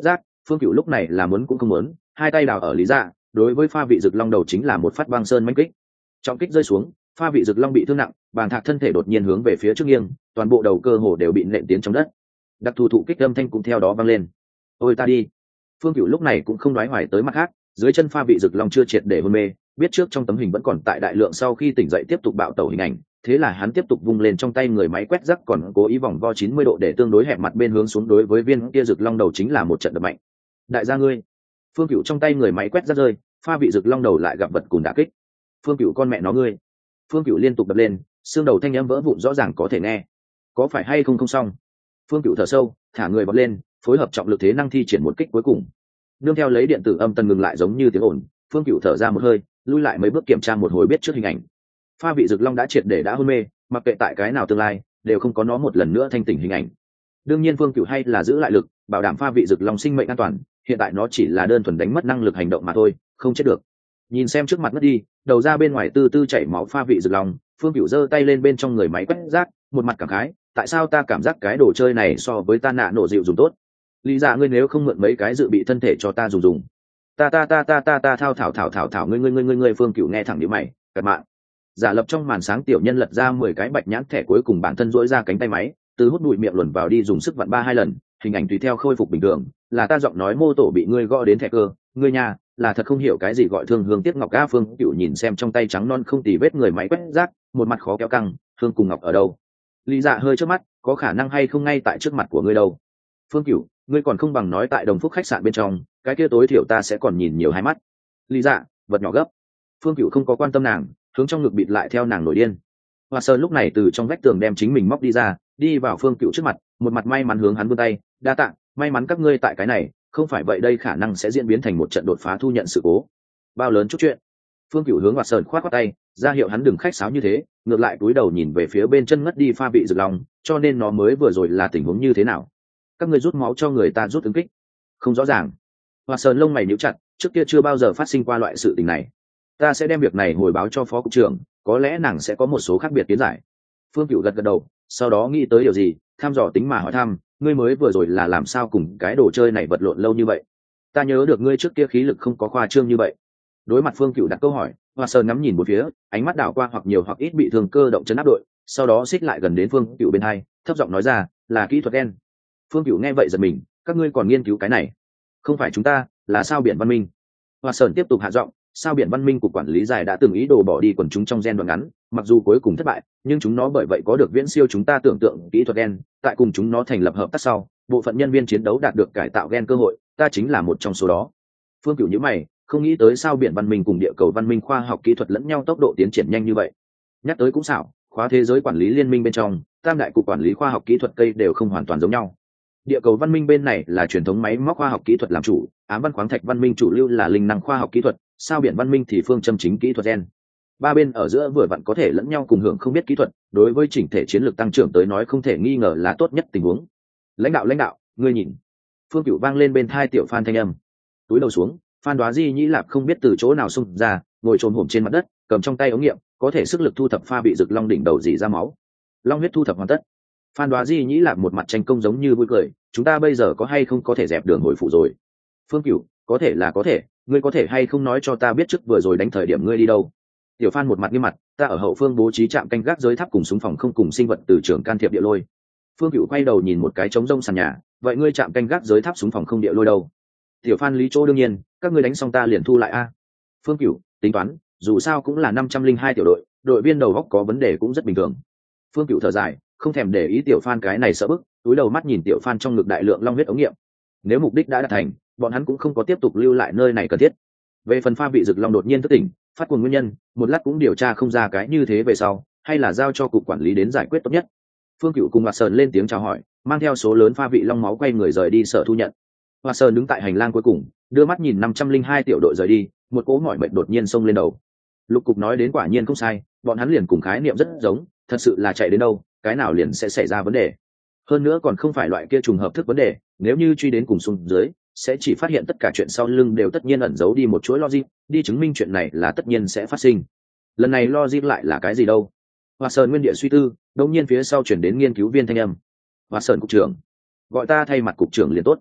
A: Phương Cửu lúc này là muốn cũng không muốn, hai tay đào ở lý dạ, đối với pha vị rực long đầu chính là một phát băng sơn mãnh kích. Trọng kích rơi xuống, pha vị rực long bị thương nặng, bàng thạc thân thể đột nhiên hướng về phía trước nghiêng, toàn bộ đầu cơ hồ đều bị nện tiến trong đất. Đặc thù thụ kích âm thanh cũng theo đó vang lên. Ôi ta đi. Phương Cửu lúc này cũng không đoái hoài tới mặt khác, dưới chân pha vị rực long chưa triệt để hôn mê, biết trước trong tấm hình vẫn còn tại đại lượng sau khi tỉnh dậy tiếp tục bạo tẩu hình ảnh, thế là hắn tiếp tục vung lên trong tay người máy quét rác còn cố ý vòng vo 90 độ để tương đối hẹp mặt bên hướng xuống đối với viên kia rực long đầu chính là một trận đập mạnh. Đại gia ngươi. Phương Cửu trong tay người máy quét rác rơi, pha vị rực long đầu lại gặp vật cùng đả kích. Phương Cửu con mẹ nó ngươi. Phương Cửu liên tục đập lên, xương đầu thanh âm vỡ vụn rõ ràng có thể nghe. Có phải hay không không xong? Phương Cửu thở sâu, thả người bật lên, phối hợp trọng lực thế năng thi triển một kích cuối cùng. Nương theo lấy điện tử âm tần ngừng lại giống như tiếng ồn, Phương Cửu thở ra một hơi, lui lại mấy bước kiểm tra một hồi biết trước hình ảnh. Pha vị rực long đã triệt để đã hôn mê, mặc kệ tại cái nào tương lai, đều không có nó một lần nữa thanh tỉnh hình ảnh. Đương nhiên Phương Cửu hay là giữ lại lực, bảo đảm pha vị rực long sinh mệnh an toàn, hiện tại nó chỉ là đơn thuần đánh mất năng lực hành động mà thôi, không chết được. Nhìn xem trước mặt mất đi, đầu ra bên ngoài từ từ chảy máu pha vị rực long, Phương Cửu giơ tay lên bên trong người máy quét rác, một mặt cảm khái, tại sao ta cảm giác cái đồ chơi này so với ta nạ nổ dịu dùng tốt. Lý dạ ngươi nếu không mượn mấy cái dự bị thân thể cho ta dùng. Ta thao thảo ngươi Phương Cửu nghe thẳng nhíu mày, cật mạng. Giả lập trong màn sáng tiểu nhân lật ra 10 cái bạch nhãn thẻ cuối cùng bản thân duỗi ra cánh tay máy, từ hút bụi miệng luồn vào đi dùng sức vặn 3-2 lần, hình ảnh tùy theo khôi phục bình thường, là ta giọng nói mô tổ bị ngươi gõ đến thẻ cơ, ngươi nhà, là thật không hiểu cái gì gọi thương hương tiếc ngọc a. Phương Cửu nhìn xem trong tay trắng non không tì vết người máy quét rác, một mặt khó kéo căng, thương cùng ngọc ở đâu? Lý Dạ hơi trước mắt, có khả năng hay không ngay tại trước mặt của ngươi đâu. Phương Cửu, ngươi còn không bằng nói tại Đồng Phúc khách sạn bên trong, cái kia tối thiểu ta sẽ còn nhìn nhiều hai mắt. Lý Dạ, vật nhỏ gấp. Phương Cửu không có quan tâm nàng, hướng trong ngực bịt lại theo nàng nổi điên. Hoa Sơn lúc này từ trong vách tường đem chính mình móc đi ra, đi vào Phương Cửu trước mặt, một mặt may mắn hướng hắn vươn tay, đa tạ, may mắn các ngươi tại cái này, không phải vậy đây khả năng sẽ diễn biến thành một trận đột phá thu nhận sự cố. Bao lớn chút chuyện. Phương Cửu hướng Hoa Sơn khoát khoát tay, ra hiệu hắn đừng khách sáo như thế, ngược lại cúi đầu nhìn về phía bên chân ngất đi pha vị rực long, cho nên nó mới vừa rồi là tình huống như thế nào? Các ngươi rút máu cho người ta rút ứng kích? Không rõ ràng. Hoa Sơn lông mày nhíu chặt, trước kia chưa bao giờ phát sinh qua loại sự tình này. Ta sẽ đem việc này hồi báo cho phó cục trưởng, có lẽ nàng sẽ có một số khác biệt kiến giải. Phương Cửu gật gật đầu, sau đó nghĩ tới điều gì, thăm dò tính mà hỏi thăm, ngươi mới vừa rồi là làm sao cùng cái đồ chơi này vật lộn lâu như vậy? Ta nhớ được ngươi trước kia khí lực không có khoa trương như vậy. Đối mặt Phương Cửu đặt câu hỏi, Hoa Sơn ngắm nhìn một phía, ánh mắt đảo qua hoặc nhiều hoặc ít bị thương cơ động chấn áp đội, sau đó xích lại gần đến Phương Cửu bên hai, thấp giọng nói ra, là kỹ thuật đen. Phương Cửu nghe vậy giật mình, các ngươi còn nghiên cứu cái này? Không phải chúng ta, là sao biển văn minh. Hoa Sơn tiếp tục hạ giọng, sao biển văn minh cục quản lý giải đã từng ý đồ bỏ đi quần chúng trong gen đoạn ngắn, mặc dù cuối cùng thất bại, nhưng chúng nó bởi vậy có được viễn siêu chúng ta tưởng tượng kỹ thuật gen, tại cùng chúng nó thành lập hợp tác sau, bộ phận nhân viên chiến đấu đạt được cải tạo gen cơ hội, ta chính là một trong số đó. Phương Cửu nhíu mày, không nghĩ tới sao biển văn minh cùng địa cầu văn minh khoa học kỹ thuật lẫn nhau tốc độ tiến triển nhanh như vậy. Nhắc tới cũng xảo, khóa thế giới quản lý liên minh bên trong, tam đại cục quản lý khoa học kỹ thuật cây đều không hoàn toàn giống nhau. Địa cầu văn minh bên này là truyền thống máy móc khoa học kỹ thuật làm chủ, ám văn khoáng thạch văn minh chủ lưu là linh năng khoa học kỹ thuật, sao biển văn minh thì phương châm chính kỹ thuật gen. Ba bên ở giữa vừa vặn có thể lẫn nhau cùng hưởng không biết kỹ thuật, đối với chỉnh thể chiến lược tăng trưởng tới nói không thể nghi ngờ là tốt nhất tình huống. Lãnh đạo, ngươi nhìn. Phương Cửu vang lên bên thai tiểu Phan thanh âm. Túi đầu xuống, Phan Đoá Di Nhĩ Lạp không biết từ chỗ nào xung ra, ngồi trồm hổm trên mặt đất, cầm trong tay ống nghiệm, có thể sức lực thu thập pha bị rực long đỉnh đầu dỉ ra máu. Long huyết thu thập hoàn tất. Phan Đoá Di Nhĩ Lạp một mặt tranh công giống như vui cười, chúng ta bây giờ có hay không có thể dẹp đường hồi phụ rồi? Phương Cửu, có thể là có thể, ngươi có thể hay không nói cho ta biết trước vừa rồi đánh thời điểm ngươi đi đâu? Tiểu Phan một mặt nghiêm mặt, ta ở hậu phương bố trí trạm canh gác giới tháp cùng súng phòng không cùng sinh vật từ trường can thiệp địa lôi. Phương Cửu quay đầu nhìn một cái trống rông sàn nhà, vậy ngươi trạm canh gác giới tháp súng phòng không địa lôi đâu? Tiểu Phan lý chỗ đương nhiên, các ngươi đánh xong ta liền thu lại a. Phương Cửu, tính toán, dù sao cũng là 502 tiểu đội, đội viên đầu góc có vấn đề cũng rất bình thường. Phương Cửu thở dài, không thèm để ý Tiểu Phan cái này sợ bức, túi đầu mắt nhìn Tiểu Phan trong ngực đại lượng long huyết ống nghiệm. Nếu mục đích đã đạt thành, bọn hắn cũng không có tiếp tục lưu lại nơi này cần thiết. Về phần pha vị rực long đột nhiên thức tỉnh, phát cuồng nguyên nhân, một lát cũng điều tra không ra cái như thế về sau, hay là giao cho cục quản lý đến giải quyết tốt nhất. Phương Cửu cùng Hoa Sơn lên tiếng chào hỏi, mang theo số lớn pha vị long máu quay người rời đi sở thu nhận. Hoa Sơn đứng tại hành lang cuối cùng, đưa mắt nhìn 502 tiểu đội rời đi, một cỗ mỏi mệt đột nhiên xông lên đầu. Lục cục nói đến quả nhiên không sai, bọn hắn liền cùng khái niệm rất giống, thật sự là chạy đến đâu, cái nào liền sẽ xảy ra vấn đề. Hơn nữa còn không phải loại kia trùng hợp thức vấn đề, nếu như truy đến cùng xuống dưới, sẽ chỉ phát hiện tất cả chuyện sau lưng đều tất nhiên ẩn giấu đi một chuỗi logic, đi chứng minh chuyện này là tất nhiên sẽ phát sinh. Lần này logic lại là cái gì đâu? Hoa Sơn nguyên địa suy tư, đột nhiên phía sau chuyển đến nghiên cứu viên thanh âm. Hoa Sơn cục trưởng, gọi ta thay mặt cục trưởng liền tốt.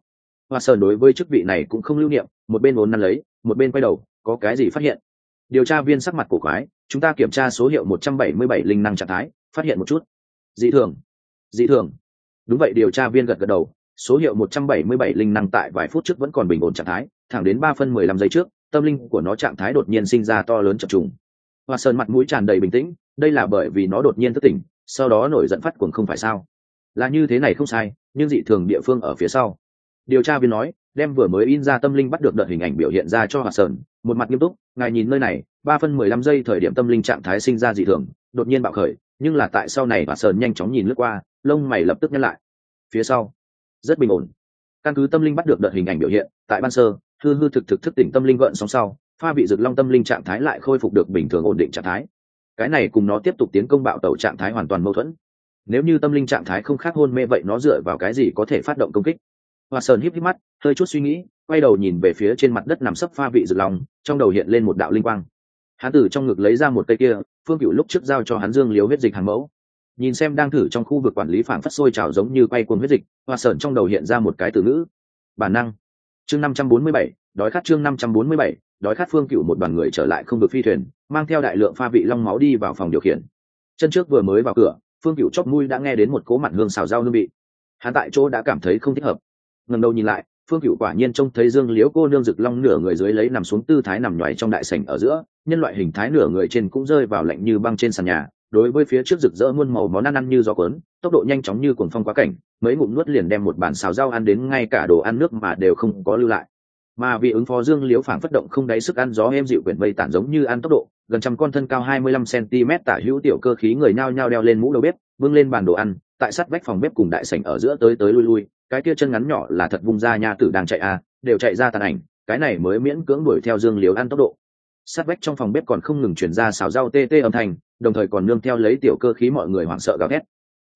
A: Hoa Sơn đối với chức vị này cũng không lưu niệm, một bên vốn năn lấy, một bên quay đầu, có cái gì phát hiện? Điều tra viên sắc mặt cổ quái, chúng ta kiểm tra số hiệu 177 linh năng trạng thái, phát hiện một chút dị thường. Dị thường? Đúng vậy, điều tra viên gật gật đầu, số hiệu 177 linh năng tại vài phút trước vẫn còn bình ổn trạng thái, thẳng đến 3 phân 15 giây trước, tâm linh của nó trạng thái đột nhiên sinh ra to lớn chập trùng. Hoa Sơn mặt mũi tràn đầy bình tĩnh, đây là bởi vì nó đột nhiên thức tỉnh, sau đó nổi giận phát cuồng không phải sao? Là như thế này không sai, nhưng dị thường địa phương ở phía sau. Điều tra viên nói, đem vừa mới in ra tâm linh bắt được đợt hình ảnh biểu hiện ra cho Hoa Sơn, một mặt nghiêm túc, ngài nhìn nơi này, 3 phân 15 giây thời điểm tâm linh trạng thái sinh ra dị thường, đột nhiên bạo khởi, nhưng là tại sau này Hoa Sơn nhanh chóng nhìn lướt qua, lông mày lập tức nhăn lại. Phía sau, rất bình ổn. Căn cứ tâm linh bắt được đợt hình ảnh biểu hiện, tại ban sơ, hư hư thực thực thức tỉnh tâm linh gợn sóng sau, pha vị Dực Long tâm linh trạng thái lại khôi phục được bình thường ổn định trạng thái. Cái này cùng nó tiếp tục tiến công bạo tẩu trạng thái hoàn toàn mâu thuẫn. Nếu như tâm linh trạng thái không khác hôn mê vậy nó dựa vào cái gì có thể phát động công kích? Hoa Sơn híp híp mắt, hơi chút suy nghĩ, quay đầu nhìn về phía trên mặt đất nằm sấp pha vị Dực Long, trong đầu hiện lên một đạo linh quang. Hắn từ trong ngực lấy ra một cây kia, Phương Cửu lúc trước giao cho hắn dương liếu huyết dịch hàng mẫu. Nhìn xem đang thử trong khu vực quản lý phảng phất sôi trào giống như quay cuồng huyết dịch, Hoa Sơn trong đầu hiện ra một cái từ ngữ: bản năng. Chương 547, đói khát. Chương 547, đói khát. Phương Cửu một đoàn người trở lại không vực phi thuyền, mang theo đại lượng pha vị long máu đi vào phòng điều khiển. Chân trước vừa mới vào cửa, Phương Cửu chóp mũi đã nghe đến một cỗ mặn hương xào rau hương vị. Hắn tại chỗ đã cảm thấy không thích hợp. Ngẩng đầu nhìn lại, Phương Cửu quả nhiên trông thấy Dương Liễu cô nương Dực Long nửa người dưới lấy nằm xuống tư thái nằm nhoài trong đại sảnh ở giữa, nhân loại hình thái nửa người trên cũng rơi vào lạnh như băng trên sàn nhà. Đối với phía trước rực rỡ muôn màu món ăn như gió cuốn, tốc độ nhanh chóng như cuồng phong quá cảnh, mấy ngụm nuốt liền đem một bàn xào rau ăn đến ngay cả đồ ăn nước mà đều không có lưu lại. Mà vì ứng phó Dương Liễu phảng phất động không đáy sức ăn gió êm dịu quyển vây tản giống như ăn tốc độ, gần trăm con thân cao 25 cm tả hữu tiểu cơ khí người nhao nhao đeo lên mũ đầu bếp, bưng lên bàn đồ ăn, tại sát vách phòng bếp cùng đại sảnh ở giữa tới tới lui lui, cái kia chân ngắn nhỏ là thật vung ra nha tử đang chạy đều chạy ra tàn ảnh, cái này mới miễn cưỡng đuổi theo Dương Liễu ăn tốc độ. Sát vách trong phòng bếp còn không ngừng truyền ra xào rau tê tê âm thanh, đồng thời còn nương theo lấy tiểu cơ khí mọi người hoảng sợ gào thét.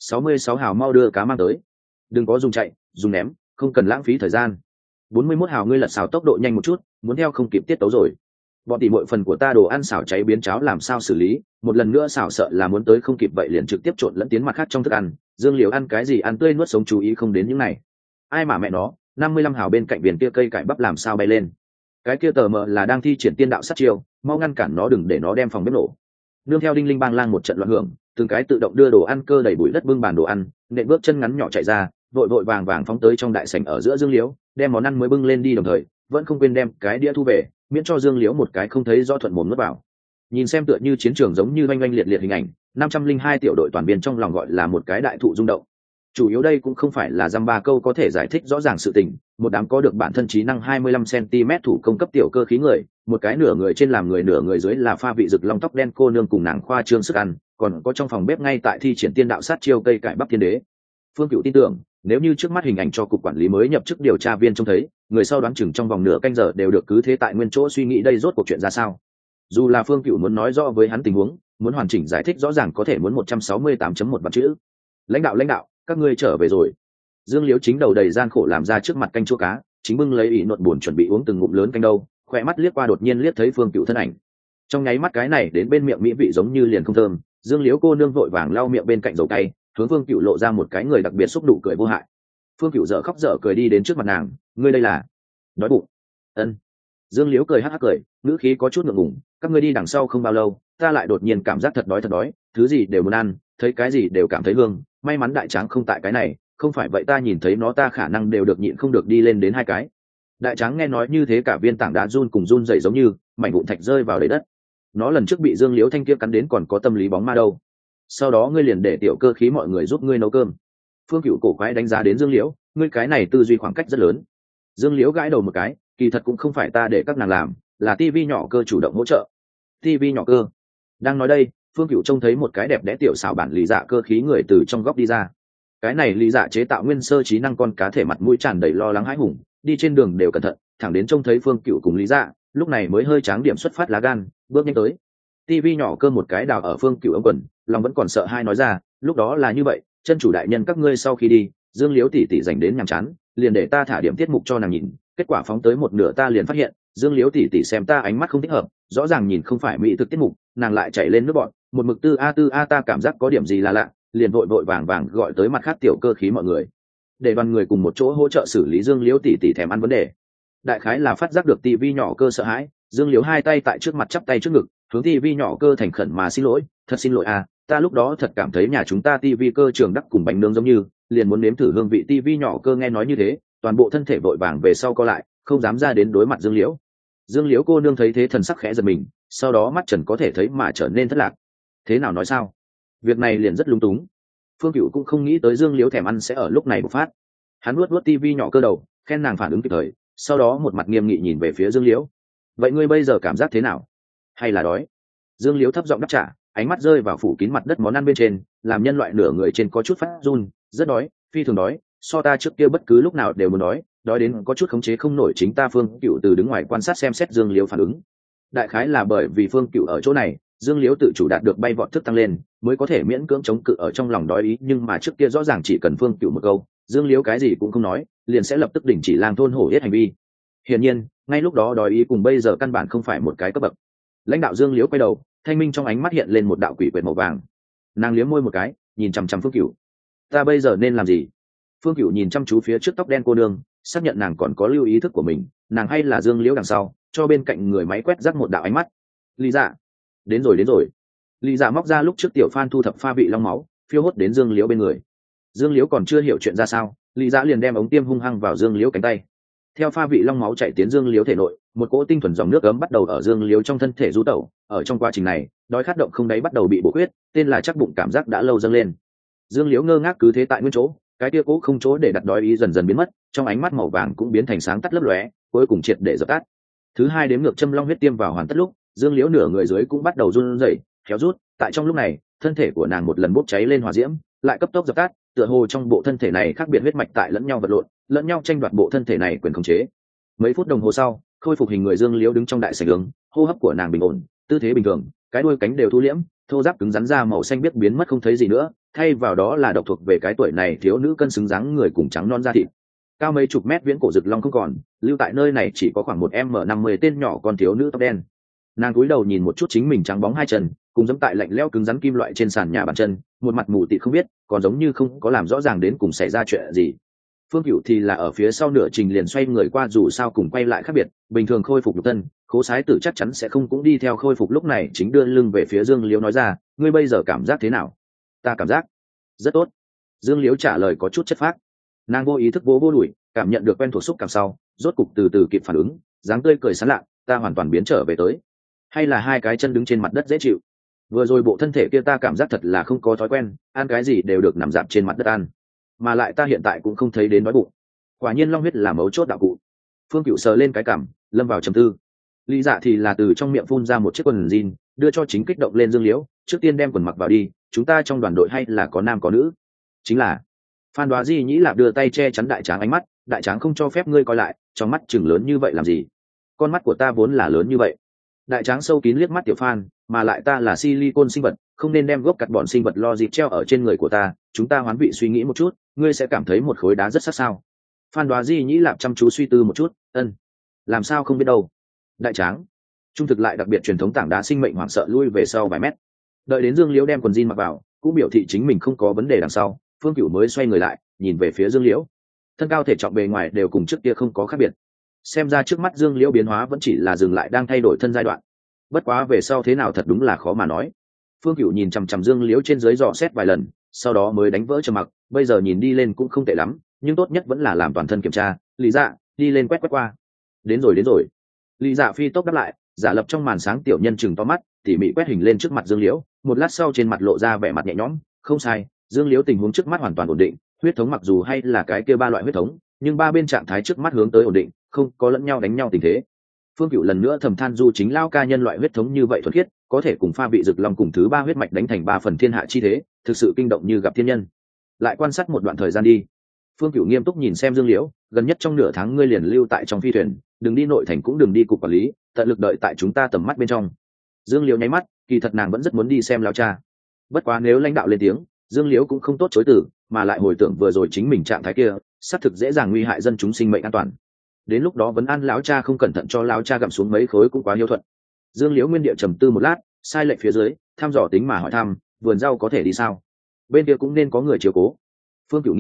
A: 66 hào mau đưa cá mang tới. Đừng có dùng chạy, dùng ném, không cần lãng phí thời gian. 41 hào ngươi lật xào tốc độ nhanh một chút, muốn theo không kịp tiết tấu rồi. Bọn tỉ muội phần của ta đồ ăn xào cháy biến cháo làm sao xử lý, một lần nữa xào sợ là muốn tới không kịp vậy liền trực tiếp trộn lẫn tiến mặt khác trong thức ăn. Dương Liễu ăn cái gì ăn tươi nuốt sống chú ý không đến những này. Ai mà mẹ nó, 55 hào bên cạnh viền kia cây cải bắp làm sao bay lên. Cái kia tờ mờ là đang thi triển tiên đạo sát chiêu, mau ngăn cản nó đừng để nó đem phòng bếp nổ. Nương theo đinh linh bang lang một trận loạn hưởng, từng cái tự động đưa đồ ăn cơ đầy bụi đất bưng bàn đồ ăn, nện bước chân ngắn nhỏ chạy ra, vội vội vàng vàng phóng tới trong đại sảnh ở giữa Dương Liễu, đem món ăn mới bưng lên đi đồng thời vẫn không quên đem cái đĩa thu về, miễn cho Dương Liễu một cái không thấy do thuận mồm nuốt vào. Nhìn xem tựa như chiến trường giống như oanh oanh liệt liệt hình ảnh, 502 tiểu đội toàn viên trong lòng gọi là một cái đại thụ rung động. Chủ yếu đây cũng không phải là dăm ba câu có thể giải thích rõ ràng sự tình, một đám có được bản thân trí năng 25 cm thủ công cấp tiểu cơ khí người, một cái nửa người trên làm người nửa người dưới là pha vị Dực Long tóc đen cô nương cùng nàng khoa trương sức ăn, còn có trong phòng bếp ngay tại thi triển tiên đạo sát chiêu cây cải bắp thiên đế. Phương Cửu tin tưởng, nếu như trước mắt hình ảnh cho cục quản lý mới nhập chức điều tra viên trông thấy, người sau đoán chừng trong vòng nửa canh giờ đều được cứ thế tại nguyên chỗ suy nghĩ đây rốt cuộc chuyện ra sao. Dù là Phương Cửu muốn nói rõ với hắn tình huống, muốn hoàn chỉnh giải thích rõ ràng có thể muốn 168.1 vạn chữ. Lãnh đạo, các ngươi trở về rồi. Dương Liễu chính đầu đầy gian khổ làm ra trước mặt canh chua cá, chính bưng lấy ỉ nột buồn chuẩn bị uống từng ngụm lớn canh đâu, khỏe mắt liếc qua đột nhiên liếc thấy Phương Cửu thân ảnh. Trong nháy mắt cái này đến bên miệng mỹ vị giống như liền không thơm, Dương Liễu cô nương vội vàng lau miệng bên cạnh dầu cay, hướng Phương Cửu lộ ra một cái người đặc biệt xúc nụ cười vô hại. Phương Cửu dở khóc dở cười đi đến trước mặt nàng, ngươi đây là đói bụng? Ân. Dương Liễu cười hắc hắc cười, ngữ khí có chút ngượng ngùng, các ngươi đi đằng sau không bao lâu, ta lại đột nhiên cảm giác thật đói, thứ gì đều muốn ăn, thấy cái gì đều cảm thấy hương, may mắn đại tráng không tại cái này, không phải vậy ta nhìn thấy nó ta khả năng đều được nhịn không được đi lên đến hai cái. Đại tráng nghe nói như thế cả viên tảng đá run cùng run dày giống như mảnh vụn thạch rơi vào đầy đất. Nó lần trước bị Dương Liễu thanh kia cắn đến còn có tâm lý bóng ma đâu. Sau đó ngươi liền để tiểu cơ khí mọi người giúp ngươi nấu cơm. Phương Cửu cổ quái đánh giá đến Dương Liễu, ngươi cái này tư duy khoảng cách rất lớn. Dương Liễu gãi đầu một cái, kỳ thật cũng không phải ta để các nàng làm, là tivi nhỏ cơ chủ động hỗ trợ. Tivi nhỏ cơ? Đang nói đây, Phương Cửu trông thấy một cái đẹp đẽ tiểu xảo bản lý dạ cơ khí người từ trong góc đi ra. Cái này lý dạ chế tạo nguyên sơ trí năng con cá thể mặt mũi tràn đầy lo lắng hãi hùng, đi trên đường đều cẩn thận, thẳng đến trông thấy Phương Cửu cùng lý dạ, lúc này mới hơi tráng điểm xuất phát lá gan, bước nhanh tới. Tivi nhỏ cơ một cái đào ở Phương Cửu ống quần, lòng vẫn còn sợ hai nói ra, lúc đó là như vậy, chân chủ đại nhân các ngươi sau khi đi, Dương Liễu tỷ tỷ dành đến nhàm chán, liền để ta thả điểm tiết mục cho nàng nhìn, kết quả phóng tới một nửa ta liền phát hiện, Dương Liễu tỷ tỷ xem ta ánh mắt không thích hợp, rõ ràng nhìn không phải mỹ thực tiết mục, nàng lại chạy lên nước bọn, một mực tư a ta cảm giác có điểm gì là lạ, liền vội vàng gọi tới mặt khác tiểu cơ khí mọi người. để đoàn người cùng một chỗ hỗ trợ xử lý Dương Liễu tỷ tỷ thèm ăn vấn đề. Đại khái là phát giác được tivi nhỏ cơ sợ hãi, Dương Liễu hai tay tại trước mặt chắp tay trước ngực, hướng tivi nhỏ cơ thành khẩn mà xin lỗi, thật xin lỗi à, ta lúc đó thật cảm thấy nhà chúng ta tivi cơ trường đắc cùng bánh nướng giống như, liền muốn nếm thử hương vị tivi nhỏ cơ. Nghe nói như thế, toàn bộ thân thể vội vàng về sau co lại, không dám ra đến đối mặt Dương Liễu. Dương Liễu cô nương thấy thế thần sắc khẽ giật mình, sau đó mắt trần có thể thấy mà trở nên thất lạc. Thế nào nói sao? Việc này liền rất lung túng. Phương Cửu cũng không nghĩ tới Dương Liễu thèm ăn sẽ ở lúc này bộc phát. Hắn nuốt tivi nhỏ cơ đầu, khen nàng phản ứng kịp thời, sau đó một mặt nghiêm nghị nhìn về phía Dương Liễu. Vậy ngươi bây giờ cảm giác thế nào? Hay là đói? Dương Liễu thấp giọng đáp trả, ánh mắt rơi vào phủ kín mặt đất món ăn bên trên, làm nhân loại nửa người trên có chút phát run, rất đói, phi thường đói, so ta trước kia bất cứ lúc nào đều muốn đói đến có chút khống chế không nổi chính ta. Phương Cửu từ đứng ngoài quan sát xem xét Dương Liễu phản ứng. Đại khái là bởi vì Phương Cửu ở chỗ này, Dương Liễu tự chủ đạt được bay vọt thức tăng lên, mới có thể miễn cưỡng chống cự ở trong lòng đói ý, nhưng mà trước kia rõ ràng chỉ cần Phương Cửu một câu, Dương Liễu cái gì cũng không nói, liền sẽ lập tức đình chỉ lang thôn hổ yết hành vi. Hiển nhiên, ngay lúc đó đói ý cùng bây giờ căn bản không phải một cái cấp bậc. Lãnh đạo Dương Liễu quay đầu, thanh minh trong ánh mắt hiện lên một đạo quỷ quyệt màu vàng. Nàng liếm môi một cái, nhìn chằm chằm Phương Cửu. Ta bây giờ nên làm gì? Phương Cửu nhìn chăm chú phía trước tóc đen cô nương, xác nhận nàng còn có lưu ý thức của mình, nàng hay là Dương Liễu đằng sau, cho bên cạnh người máy quét rắc một đạo ánh mắt. Lý Dạ, đến rồi. Lý Dạ móc ra lúc trước tiểu Phan thu thập pha vị long máu, phiêu hốt đến Dương Liễu bên người. Dương Liễu còn chưa hiểu chuyện ra sao, Lý Dạ liền đem ống tiêm hung hăng vào Dương Liễu cánh tay. Theo pha vị long máu chạy tiến Dương Liễu thể nội, một cỗ tinh thuần dòng nước ấm bắt đầu ở Dương Liễu trong thân thể du tẩu. Ở trong quá trình này, đói khát động không đáy bắt đầu bị bổ khuyết, tên là chắc bụng cảm giác đã lâu dâng lên. Dương Liễu ngơ ngác cứ thế tại nguyên chỗ, cái kia cỗ không chỗ để đặt đói ý dần dần biến mất, trong ánh mắt màu vàng cũng biến thành sáng tắt lấp lóe, cuối cùng triệt để dập tắt. Thứ hai đếm ngược châm long huyết tiêm vào hoàn tất lúc, Dương Liễu nửa người dưới cũng bắt đầu run rẩy, kéo rút. Tại trong lúc này, thân thể của nàng một lần bốc cháy lên hỏa diễm, lại cấp tốc dập tắt, tựa hồ trong bộ thân thể này khác biệt huyết mạch tại lẫn nhau vật lộn, lẫn nhau tranh đoạt bộ thân thể này quyền khống chế. Mấy phút đồng hồ sau, khôi phục hình người Dương Liễu đứng trong đại sảnh hướng, hô hấp của nàng bình ổn, tư thế bình thường, cái đuôi cánh đều thu liễm, thô ráp cứng rắn da màu xanh biết biến mất không thấy gì nữa, thay vào đó là độc thuộc về cái tuổi này thiếu nữ cân xứng dáng người cùng trắng non da thịt. Cao mấy chục mét viễn cổ rực long không còn, lưu tại nơi này chỉ có khoảng 1m50 tên nhỏ con thiếu nữ tóc đen. Nàng cúi đầu nhìn một chút chính mình trắng bóng hai chân, cùng dẫm tại lạnh lẽo cứng rắn kim loại trên sàn nhà bàn chân, một mặt mù tịt không biết, còn giống như không có làm rõ ràng đến cùng xảy ra chuyện gì. Phương Cửu thì là ở phía sau nửa trình liền xoay người qua, dù sao cùng quay lại khác biệt, bình thường khôi phục nhục thân, Khố Sái Tử chắc chắn sẽ không cũng đi theo khôi phục. Lúc này chính đưa lưng về phía Dương Liễu nói ra, ngươi bây giờ cảm giác thế nào? Ta cảm giác rất tốt. Dương Liễu trả lời có chút chất phác. Nàng vô ý thức vô đuổi, cảm nhận được quen thuộc xúc cảm sau, rốt cục từ từ kịp phản ứng, dáng tươi cười sán lạ, ta hoàn toàn biến trở về tới. Hay là hai cái chân đứng trên mặt đất dễ chịu. Vừa rồi bộ thân thể kia ta cảm giác thật là không có thói quen, ăn cái gì đều được nằm dạp trên mặt đất ăn, mà lại ta hiện tại cũng không thấy đến đói bụng. Quả nhiên long huyết là mấu chốt đạo cụ. Phương Cửu sờ lên cái cằm, lâm vào trầm tư. Lý Dạ thì là từ trong miệng phun ra một chiếc quần jean, đưa cho chính kích động lên Dương Liễu, trước tiên đem quần mặc vào đi, chúng ta trong đoàn đội hay là có nam có nữ? Chính là. Phan Đoá Di Nhĩ Lạp đưa tay che chắn đại tráng ánh mắt, đại tráng không cho phép ngươi coi lại, trong mắt chừng lớn như vậy làm gì? Con mắt của ta vốn là lớn như vậy. Đại tráng sâu kín liếc mắt tiểu Phan, mà lại ta là silicon sinh vật, không nên đem gốc cắt bọn sinh vật lo dịp treo ở trên người của ta, chúng ta hoán vị suy nghĩ một chút, ngươi sẽ cảm thấy một khối đá rất sắc sao? Phan Đoá Di Nhĩ Lạp chăm chú suy tư một chút, làm sao không biết đâu. Đại tráng trung thực lại đặc biệt truyền thống tảng đá sinh mệnh hoảng sợ lui về sau vài mét. Đợi đến Dương Liễu đem quần jean mặc vào, cũng biểu thị chính mình không có vấn đề đằng sau, Phương Cửu mới xoay người lại, nhìn về phía Dương Liễu. Thân cao thể trọng bề ngoài đều cùng trước kia không có khác biệt. Xem ra trước mắt Dương Liễu biến hóa vẫn chỉ là dừng lại đang thay đổi thân giai đoạn. Bất quá về sau thế nào thật đúng là khó mà nói. Phương Cửu nhìn chằm chằm Dương Liễu trên dưới dò xét vài lần, sau đó mới đánh vỡ trầm mặc, bây giờ nhìn đi lên cũng không tệ lắm, nhưng tốt nhất vẫn là làm toàn thân kiểm tra. Lý Dạ, đi lên quét qua. Đến rồi. Lý Dạ phi tốc đáp lại, giả lập trong màn sáng tiểu nhân chừng to mắt, tỉ mỉ quét hình lên trước mặt Dương Liễu, một lát sau trên mặt lộ ra vẻ mặt nhẹ nhõm, không sai, Dương Liễu tình huống trước mắt hoàn toàn ổn định, huyết thống mặc dù hay là cái kia ba loại huyết thống, nhưng ba bên trạng thái trước mắt hướng tới ổn định, không có lẫn nhau đánh nhau tình thế. Phương Cửu lần nữa thầm than du chính lao ca nhân loại huyết thống như vậy thuần khiết, có thể cùng pha vị rực long cùng thứ ba huyết mạch đánh thành ba phần thiên hạ chi thế, thực sự kinh động như gặp thiên nhân. Lại quan sát một đoạn thời gian đi. Phương Cửu nghiêm túc nhìn xem Dương Liễu, gần nhất trong nửa tháng ngươi liền lưu tại trong phi thuyền, đừng đi nội thành cũng đừng đi cục quản lý, tận lực đợi tại chúng ta tầm mắt bên trong. Dương Liễu nháy mắt, kỳ thật nàng vẫn rất muốn đi xem lão cha. Bất quá nếu lãnh đạo lên tiếng, Dương Liễu cũng không tốt chối từ, mà lại hồi tưởng vừa rồi chính mình trạng thái kia, xác thực dễ dàng nguy hại dân chúng sinh mệnh an toàn. Đến lúc đó vấn an lão cha không cẩn thận cho lão cha gặm xuống mấy khối cũng quá hiếu thuận. Dương Liễu nguyên địa trầm tư một lát, sai lệnh phía dưới, thăm dò tính mà hỏi thăm, vườn rau có thể đi sao? Bên kia cũng nên có người chiếu cố. Phương Cửu nghĩ,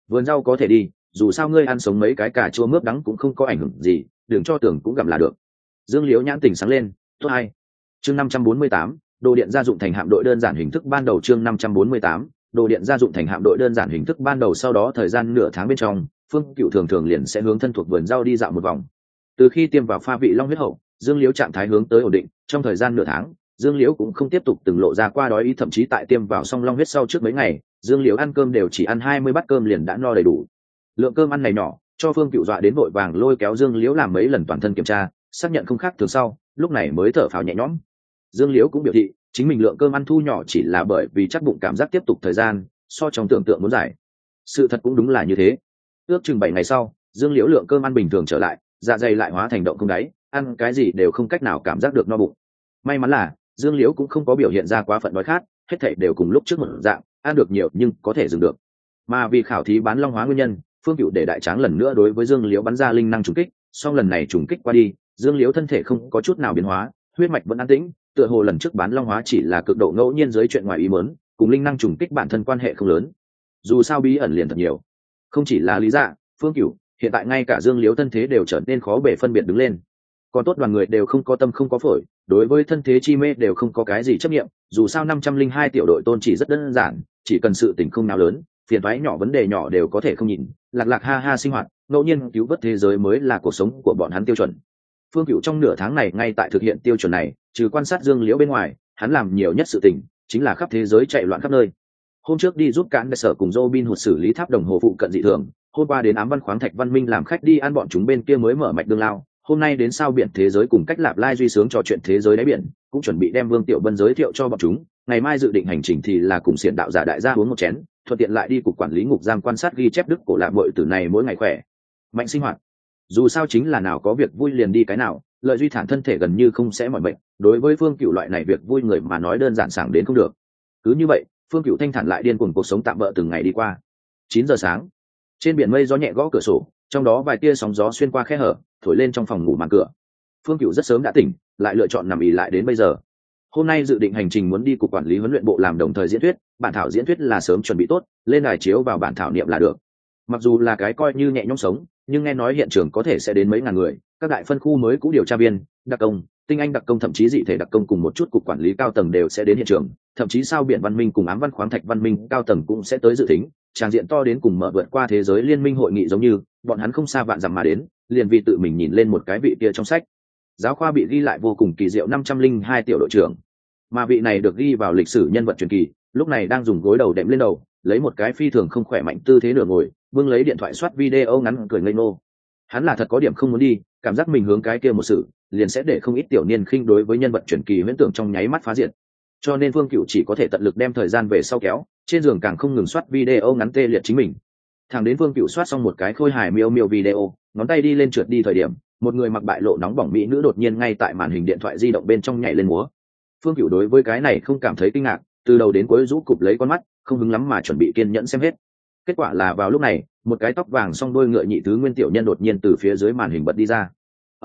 A: vườn rau có thể đi, dù sao ngươi ăn sống mấy cái cà chua mướp đắng cũng không có ảnh hưởng gì, đừng cho tưởng cũng gặm là được. Dương Liễu nhãn tỉnh sáng lên, tốt hay. Chương 548, đồ điện gia dụng thành hạm đội đơn giản hình thức ban đầu. Chương 548, đồ điện gia dụng thành hạm đội đơn giản hình thức ban đầu. Sau đó thời gian nửa tháng bên trong, Phương Cựu thường liền sẽ hướng thân thuộc vườn rau đi dạo một vòng. Từ khi tiêm vào pha vị long huyết hậu, Dương Liễu trạng thái hướng tới ổn định, trong thời gian nửa tháng, Dương Liễu cũng không tiếp tục từng lộ ra qua đói ý, thậm chí tại tiêm vào xong long huyết sau trước mấy ngày, Dương Liễu ăn cơm đều chỉ ăn 20 bát cơm liền đã no đầy đủ. Lượng cơm ăn này nhỏ, cho Phương Cựu dọa đến vội vàng lôi kéo Dương Liễu làm mấy lần toàn thân kiểm tra, xác nhận không khác thường sau, lúc này mới thở phào nhẹ nhõm. Dương Liễu cũng biểu thị, chính mình lượng cơm ăn thu nhỏ chỉ là bởi vì chắc bụng cảm giác tiếp tục thời gian, so trong tưởng tượng muốn giải. Sự thật cũng đúng là như thế. Ước chừng 7 ngày sau, Dương Liễu lượng cơm ăn bình thường trở lại, dạ dày lại hóa thành động không đáy, ăn cái gì đều không cách nào cảm giác được no bụng. May mắn là Dương Liễu cũng không có biểu hiện ra quá phận đói khát, hết thảy đều cùng lúc trước một dạng, ăn được nhiều nhưng có thể dừng được. Mà vì khảo thí bán long hóa nguyên nhân, Phương Cựu để đại tráng lần nữa đối với Dương Liễu bắn ra linh năng trùng kích, song lần này trùng kích qua đi, Dương Liễu thân thể không có chút nào biến hóa, huyết mạch vẫn an tĩnh, tựa hồ lần trước bán long hóa chỉ là cực độ ngẫu nhiên dưới chuyện ngoài ý muốn, cùng linh năng trùng kích bản thân quan hệ không lớn. Dù sao bí ẩn liền thật nhiều, không chỉ là Lý Dạ, Phương Cựu, hiện tại ngay cả Dương Liễu thân thế đều trở nên khó bề phân biệt đứng lên. Còn tốt đoàn người đều không có tâm không có phổi, đối với thân thế chi mê đều không có cái gì chấp nghiệm, dù sao 502 tiểu đội tôn chỉ rất đơn giản, chỉ cần sự tình không nào lớn, phiền toái nhỏ vấn đề nhỏ đều có thể không nhìn, lạc lạc ha ha sinh hoạt, ngẫu nhiên cứu vớt thế giới mới là cuộc sống của bọn hắn tiêu chuẩn. Phương Cựu trong nửa tháng này ngay tại thực hiện tiêu chuẩn này, trừ quan sát Dương Liễu bên ngoài, hắn làm nhiều nhất sự tình chính là khắp thế giới chạy loạn khắp nơi. Hôm trước đi giúp cán đại sở cùng Robin Hood xử lý tháp đồng hồ phụ cận dị thường, hôm qua đến ám văn khoáng thạch văn minh làm khách đi ăn bọn chúng bên kia mới mở mạch đường lao, hôm nay đến sao biển thế giới cùng cách lạp lai duy sướng trò chuyện thế giới đáy biển, cũng chuẩn bị đem Vương Tiểu Bân giới thiệu cho bọn chúng, ngày mai dự định hành trình thì là cùng xiển đạo giả đại gia uống một chén, thuận tiện lại đi cục quản lý ngục giam quan sát ghi chép đức cổ lạc muội tử này mỗi ngày khỏe mạnh sinh hoạt. Dù sao chính là nào có việc vui liền đi cái nào, lợi duy thản thân thể gần như không sẽ mỏi mệt, đối với Phương Cựu loại này việc vui người mà nói đơn giản sảng đến không được. Cứ như vậy, Phương Cựu thanh thản lại điên cuồng cuộc sống tạm bỡ từng ngày đi qua. 9 giờ sáng, trên biển mây gió nhẹ gõ cửa sổ, trong đó vài tia sóng gió xuyên qua khe hở, thổi lên trong phòng ngủ màn cửa. Phương Cựu rất sớm đã tỉnh, lại lựa chọn nằm ì lại đến bây giờ. Hôm nay dự định hành trình muốn đi cục quản lý huấn luyện bộ làm đồng thời diễn thuyết, bản thảo diễn thuyết là sớm chuẩn bị tốt, lên đài chiếu vào bản thảo niệm là được. Mặc dù là cái coi như nhẹ nhõm sống, nhưng nghe nói hiện trường có thể sẽ đến mấy ngàn người, các đại phân khu mới cũ điều tra viên, đặc công, tinh anh đặc công, thậm chí dị thể đặc công cùng một chút cục quản lý cao tầng đều sẽ đến hiện trường, thậm chí sao biển văn minh cùng ám văn khoáng thạch văn minh cao tầng cũng sẽ tới dự thính, tràng diện to đến cùng mở vượt qua thế giới liên minh hội nghị giống như, bọn hắn không xa vạn dặm mà đến, liền vì tự mình nhìn lên một cái vị kia trong sách giáo khoa bị ghi lại vô cùng kỳ diệu 502 tiểu đội trưởng, mà vị này được ghi vào lịch sử nhân vật truyền kỳ, lúc này đang dùng gối đầu đệm lên đầu, lấy một cái phi thường không khỏe mạnh tư thế nửa ngồi, bưng lấy điện thoại soát video ngắn cười ngây ngô. Hắn là thật có điểm không muốn đi, cảm giác mình hướng cái kia một sự, liền sẽ để không ít tiểu niên khinh đối với nhân vật truyền kỳ huyễn tưởng trong nháy mắt phá diệt. Cho nên Phương Cựu chỉ có thể tận lực đem thời gian về sau kéo, trên giường càng không ngừng soát video ngắn tê liệt chính mình. Thằng đến Phương Cựu soát xong một cái khôi hài miêu miêu video, ngón tay đi lên trượt đi thời điểm, một người mặc bại lộ nóng bỏng mỹ nữ đột nhiên ngay tại màn hình điện thoại di động bên trong nhảy lên múa. Phương Cựu đối với cái này không cảm thấy kinh ngạc, từ đầu đến cuối rũ cụp lấy con mắt, không hứng lắm mà chuẩn bị kiên nhẫn xem hết. Kết quả là vào lúc này, một cái tóc vàng song đôi ngựa nhị thứ nguyên tiểu nhân đột nhiên từ phía dưới màn hình bật đi ra.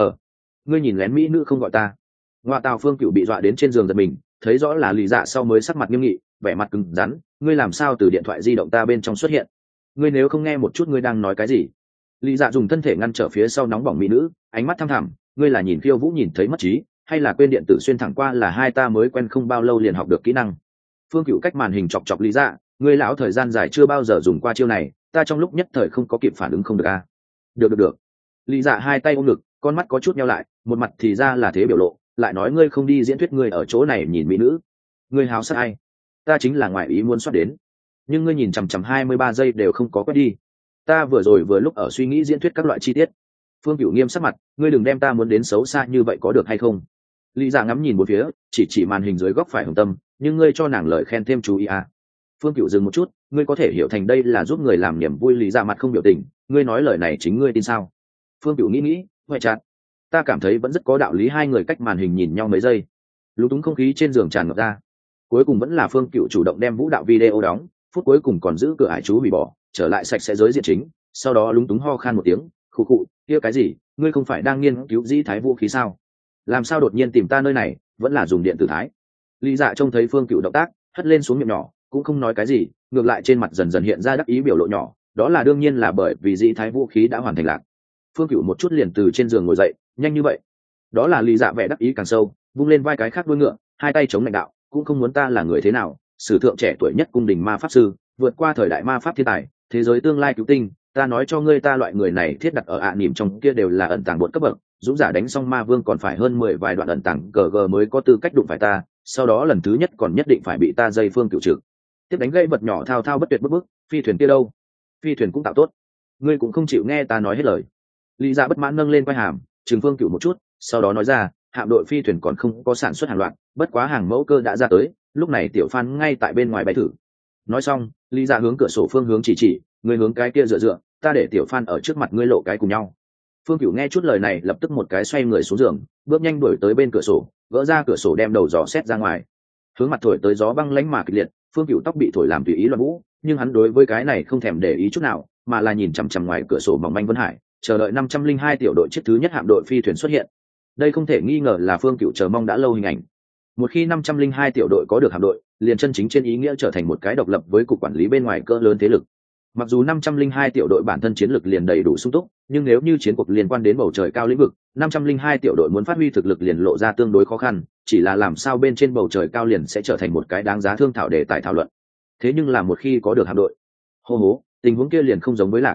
A: Ngươi nhìn lén mỹ nữ không gọi ta? Ngoại tào. Phương Cựu bị dọa đến trên giường giật mình, thấy rõ là Lý Dạ sau mới sắc mặt nghiêm nghị, vẻ mặt cứng rắn, ngươi làm sao từ điện thoại di động ta bên trong xuất hiện? Ngươi nếu không nghe một chút ngươi đang nói cái gì? Lý Dạ dùng thân thể ngăn trở phía sau nóng bỏng mỹ nữ, ánh mắt thăm thẳm, ngươi là nhìn Khiêu Vũ nhìn thấy mất trí, hay là quên điện tử xuyên thẳng qua là hai ta mới quen không bao lâu liền học được kỹ năng? Phương Cựu cách màn hình chọc chọc Lý Dạ, ngươi lão thời gian dài chưa bao giờ dùng qua chiêu này, ta trong lúc nhất thời không có kịp phản ứng không được a. Được. Lý Dạ hai tay ôm ngực, con mắt có chút nheo lại, một mặt thì ra là thế biểu lộ, lại nói ngươi không đi diễn thuyết, ngươi ở chỗ này nhìn mỹ nữ, ngươi háo sắc ai? Ta chính là ngoại ý muốn soát đến, nhưng ngươi nhìn chằm chằm 23 giây đều không có quét đi. Ta vừa rồi vừa lúc ở suy nghĩ diễn thuyết các loại chi tiết. Phương Cựu nghiêm sắc mặt, ngươi đừng đem ta muốn đến xấu xa như vậy có được hay không? Lý Dạ ngắm nhìn một phía, chỉ màn hình dưới góc phải hồng tâm, nhưng ngươi cho nàng lời khen thêm chú ý à? Phương Cựu dừng một chút, ngươi có thể hiểu thành đây là giúp người làm niềm vui. Lý Dạ mặt không biểu tình, ngươi nói lời này chính ngươi tin sao? Phương Cựu nghĩ, ngoại chặt, ta cảm thấy vẫn rất có đạo lý. Hai người cách màn hình nhìn nhau mấy giây, lúng túng không khí trên giường tràn ngập ra. Cuối cùng vẫn là Phương Cựu chủ động đem vũ đạo video đóng, phút cuối cùng còn giữ cửa ải chú hủy bỏ, trở lại sạch sẽ giới diện chính, sau đó lúng túng ho khan một tiếng, khụ khụ, kia cái gì, ngươi không phải đang nghiên cứu dĩ thái vũ khí sao? Làm sao đột nhiên tìm ta nơi này, vẫn là dùng điện tử thái? Lý Dạ trông thấy Phương Cựu động tác, hất lên xuống miệng nhỏ, cũng không nói cái gì, ngược lại trên mặt dần dần hiện ra đắc ý biểu lộ nhỏ, đó là đương nhiên là bởi vì dĩ thái vũ khí đã hoàn thành lạc. Phương Cửu một chút liền từ trên giường ngồi dậy, nhanh như vậy. Đó là Lý Dạ vẻ đắc ý càng sâu, vung lên vai cái khác đuôi ngựa, hai tay chống lãnh đạo, cũng không muốn ta là người thế nào, sử thượng trẻ tuổi nhất cung đình ma pháp sư, vượt qua thời đại ma pháp thiên tài, thế giới tương lai cứu tinh, ta nói cho ngươi ta loại người này thiết đặt ở niềm trong kia đều là ẩn tàng bột cấp bậc, dũng giả đánh xong ma vương còn phải hơn 10 vài đoạn ẩn tàng GG mới có tư cách đụng phải ta, sau đó lần thứ nhất còn nhất định phải bị ta dây Phương Cửu trực tiếp đánh gây vật nhỏ thao thao bất tuyệt bức, phi thuyền kia đâu? Phi thuyền cũng tạo tốt, ngươi cũng không chịu nghe ta nói hết lời. Lý Dạ bất mãn nâng lên quai hàm, trừng Phương Cửu một chút, sau đó nói ra, hạm đội phi thuyền còn không có sản xuất hàng loạt, bất quá hàng mẫu cơ đã ra tới, lúc này Tiểu Phan ngay tại bên ngoài bay thử. Nói xong, Lý Dạ hướng cửa sổ phương hướng chỉ, ngươi hướng cái kia dựa, ta để Tiểu Phan ở trước mặt ngươi lộ cái cùng nhau. Phương Cửu nghe chút lời này lập tức một cái xoay người xuống giường, bước nhanh đuổi tới bên cửa sổ, gỡ ra cửa sổ đem đầu gió xét ra ngoài. Hướng mặt thổi tới gió băng lãnh mà kịch liệt, Phương Cửu tóc bị thổi làm tùy ý loạn vũ, nhưng hắn đối với cái này không thèm để ý chút nào, mà là nhìn chằm chằm ngoài cửa sổ mỏng manh vân hải, chờ đợi 502 tiểu đội chiếc thứ nhất hạm đội phi thuyền xuất hiện. Đây không thể nghi ngờ là Phương Cửu chờ mong đã lâu hình ảnh. Một khi 502 tiểu đội có được hạm đội, liền chân chính trên ý nghĩa trở thành một cái độc lập với cục quản lý bên ngoài cỡ lớn thế lực. Mặc dù 502 tiểu đội bản thân chiến lực liền đầy đủ sung túc, nhưng nếu như chiến cuộc liên quan đến bầu trời cao lĩnh vực, 502 tiểu đội muốn phát huy thực lực liền lộ ra tương đối khó khăn, chỉ là làm sao bên trên bầu trời cao liền sẽ trở thành một cái đáng giá thương thảo đề tài thảo luận. Thế nhưng là một khi có được hạm đội, hô hố, tình huống kia liền không giống với lạc.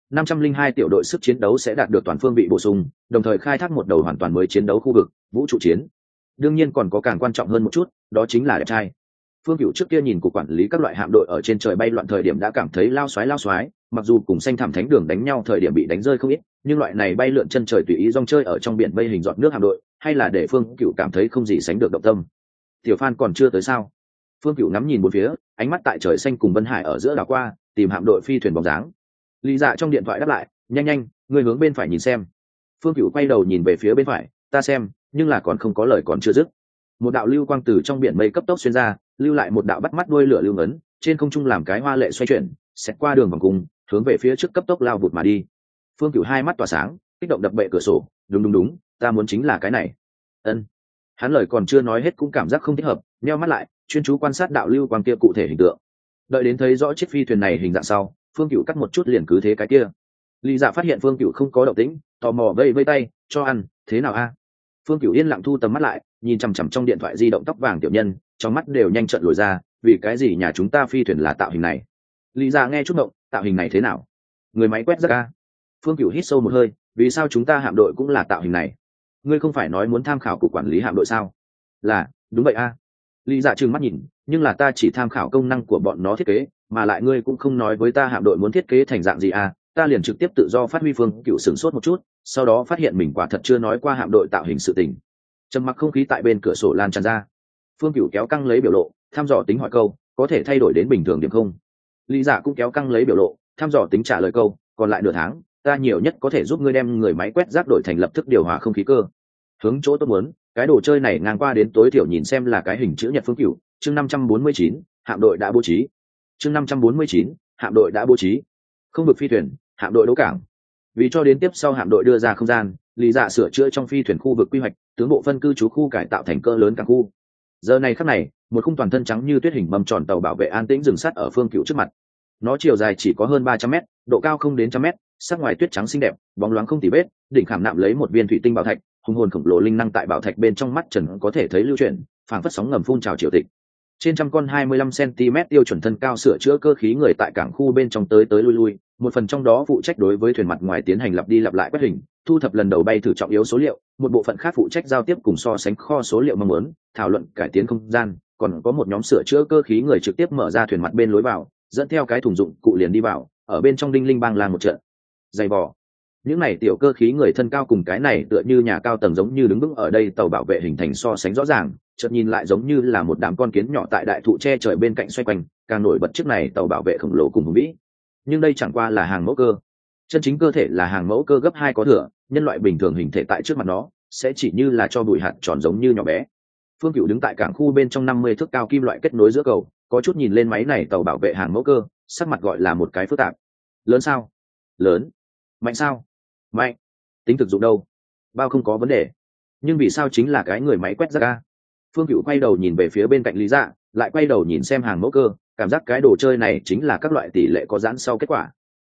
A: 502 tiểu đội sức chiến đấu sẽ đạt được toàn phương vị bổ sung, đồng thời khai thác một đầu hoàn toàn mới chiến đấu khu vực, vũ trụ chiến. Đương nhiên còn có càng quan trọng hơn một chút, đó chính là đẹp trai. Phương Cửu trước kia nhìn cục quản lý các loại hạm đội ở trên trời bay loạn thời điểm đã cảm thấy lao xoái, mặc dù cùng xanh thảm thánh đường đánh nhau thời điểm bị đánh rơi không ít, nhưng loại này bay lượn chân trời tùy ý rong chơi ở trong biển mây hình giọt nước hạm đội, hay là để Phương Cửu cảm thấy không gì sánh được động tâm. Tiểu Phan còn chưa tới sao? Phương Cửu ngắm nhìn bốn phía, ánh mắt tại trời xanh cùng vân hải ở giữa đảo qua, tìm hạm đội phi thuyền bóng dáng. Lý Dạ trong điện thoại đáp lại, nhanh, người hướng bên phải nhìn xem. Phương Cửu quay đầu nhìn về phía bên phải, ta xem, nhưng là còn không có lời còn chưa dứt. Một đạo lưu quang từ trong biển mây cấp tốc xuyên ra, lưu lại một đạo bắt mắt đuôi lửa lưu ngấn, trên không trung làm cái hoa lệ xoay chuyển, xẹt qua đường vòng cung, hướng về phía trước cấp tốc lao vụt mà đi. Phương Cửu hai mắt tỏa sáng, kích động đập bệ cửa sổ, đúng, ta muốn chính là cái này. Ân. Hắn lời còn chưa nói hết cũng cảm giác không thích hợp, nheo mắt lại, chuyên chú quan sát đạo lưu quang kia cụ thể hình tượng. Đợi đến thấy rõ chiếc phi thuyền này hình dạng sau, Phương Cửu cắt một chút liền cứ thế cái kia. Lý Dạ phát hiện Phương Cửu không có động tĩnh, tò mò vây tay, cho ăn, thế nào a? Phương Cửu yên lặng thu tầm mắt lại, nhìn chằm chằm trong điện thoại di động tóc vàng tiểu nhân, trong mắt đều nhanh trợn lồi ra, vì cái gì nhà chúng ta phi thuyền là tạo hình này? Lý Dạ nghe chút động, tạo hình này thế nào? Người máy quét rác a? Phương Cửu hít sâu một hơi, vì sao chúng ta hạm đội cũng là tạo hình này? Ngươi không phải nói muốn tham khảo cục quản lý hạm đội sao? Là, đúng vậy a. Lý Dạ trừng mắt nhìn, nhưng là ta chỉ tham khảo công năng của bọn nó thiết kế, mà lại ngươi cũng không nói với ta hạm đội muốn thiết kế thành dạng gì a, ta liền trực tiếp tự do phát huy. Phương Cửu sửng sốt một chút, sau đó phát hiện mình quả thật chưa nói qua hạm đội tạo hình sự tình. Trầm mặc không khí tại bên cửa sổ lan tràn ra. Phương Cửu kéo căng lấy biểu lộ, thăm dò tính hỏi câu, có thể thay đổi đến bình thường điểm không? Lý Dạ cũng kéo căng lấy biểu lộ, thăm dò tính trả lời câu, còn lại nửa tháng, ta nhiều nhất có thể giúp ngươi đem người máy quét rác đổi thành lập tức điều hòa không khí cơ. Hướng chỗ tôi muốn, cái đồ chơi này ngang qua đến tối thiểu nhìn xem là cái hình chữ nhật. Phương Cửu, chương 549, hạm đội đã bố trí. Chương 549, hạm đội đã bố trí. Không vực phi thuyền, hạm đội đấu cảng. Vì cho đến tiếp sau hạm đội đưa ra không gian, Lý Dạ sửa chữa trong phi thuyền khu vực quy hoạch, tướng bộ phân cư trú khu cải tạo thành cỡ lớn cảng khu. Giờ này khắc này, một khung toàn thân trắng như tuyết hình mâm tròn tàu bảo vệ an tĩnh dừng sát ở Phương Cửu trước mặt. Nó chiều dài chỉ có hơn 300 m, độ cao không đến 100 m, sắc ngoài tuyết trắng xinh đẹp, bóng loáng không tì vết, đỉnh khảm nạm lấy một viên thủy tinh bảo thạch, hùng hồn khổng lồ linh năng tại bảo thạch bên trong mắt trần có thể thấy lưu chuyển, phảng phất sóng ngầm phun trào triều tịch. Trên trăm con 25 cm tiêu chuẩn thân cao sửa chữa cơ khí người tại cảng khu bên trong tới lui, một phần trong đó phụ trách đối với thuyền mặt ngoài tiến hành lặp đi lặp lại quét hình, thu thập lần đầu bay thử trọng yếu số liệu, một bộ phận khác phụ trách giao tiếp cùng so sánh kho số liệu mong muốn, thảo luận cải tiến không gian, còn có một nhóm sửa chữa cơ khí người trực tiếp mở ra thuyền mặt bên lối vào, dẫn theo cái thùng dụng cụ liền đi vào, ở bên trong đinh linh bang làm một trận dày vò. Những này tiểu cơ khí người thân cao cùng cái này tựa như nhà cao tầng giống như đứng vững ở đây tàu bảo vệ hình thành so sánh rõ ràng, chợt nhìn lại giống như là một đám con kiến nhỏ tại đại thụ che trời bên cạnh xoay quanh, càng nổi bật trước này tàu bảo vệ khổng lồ cùng hùng vĩ. Nhưng đây chẳng qua là hàng mẫu cơ, chân chính cơ thể là hàng mẫu cơ gấp 2 có thừa, nhân loại bình thường hình thể tại trước mặt nó sẽ chỉ như là cho bụi hạt tròn giống như nhỏ bé. Phương Cửu đứng tại cảng khu bên trong 50 thước cao kim loại kết nối giữa cầu, có chút nhìn lên máy này tàu bảo vệ hàng mẫu cơ, sắc mặt gọi là một cái phức tạp. Lớn sao? Lớn. Mạnh sao? Mạnh. Tính thực dụng đâu? Bao không có vấn đề. Nhưng vì sao chính là cái người máy quét rác a? Phương Cửu quay đầu nhìn về phía bên cạnh Lý Dạ, lại quay đầu nhìn xem hàng mẫu cơ, cảm giác cái đồ chơi này chính là các loại tỷ lệ có giãn sau kết quả.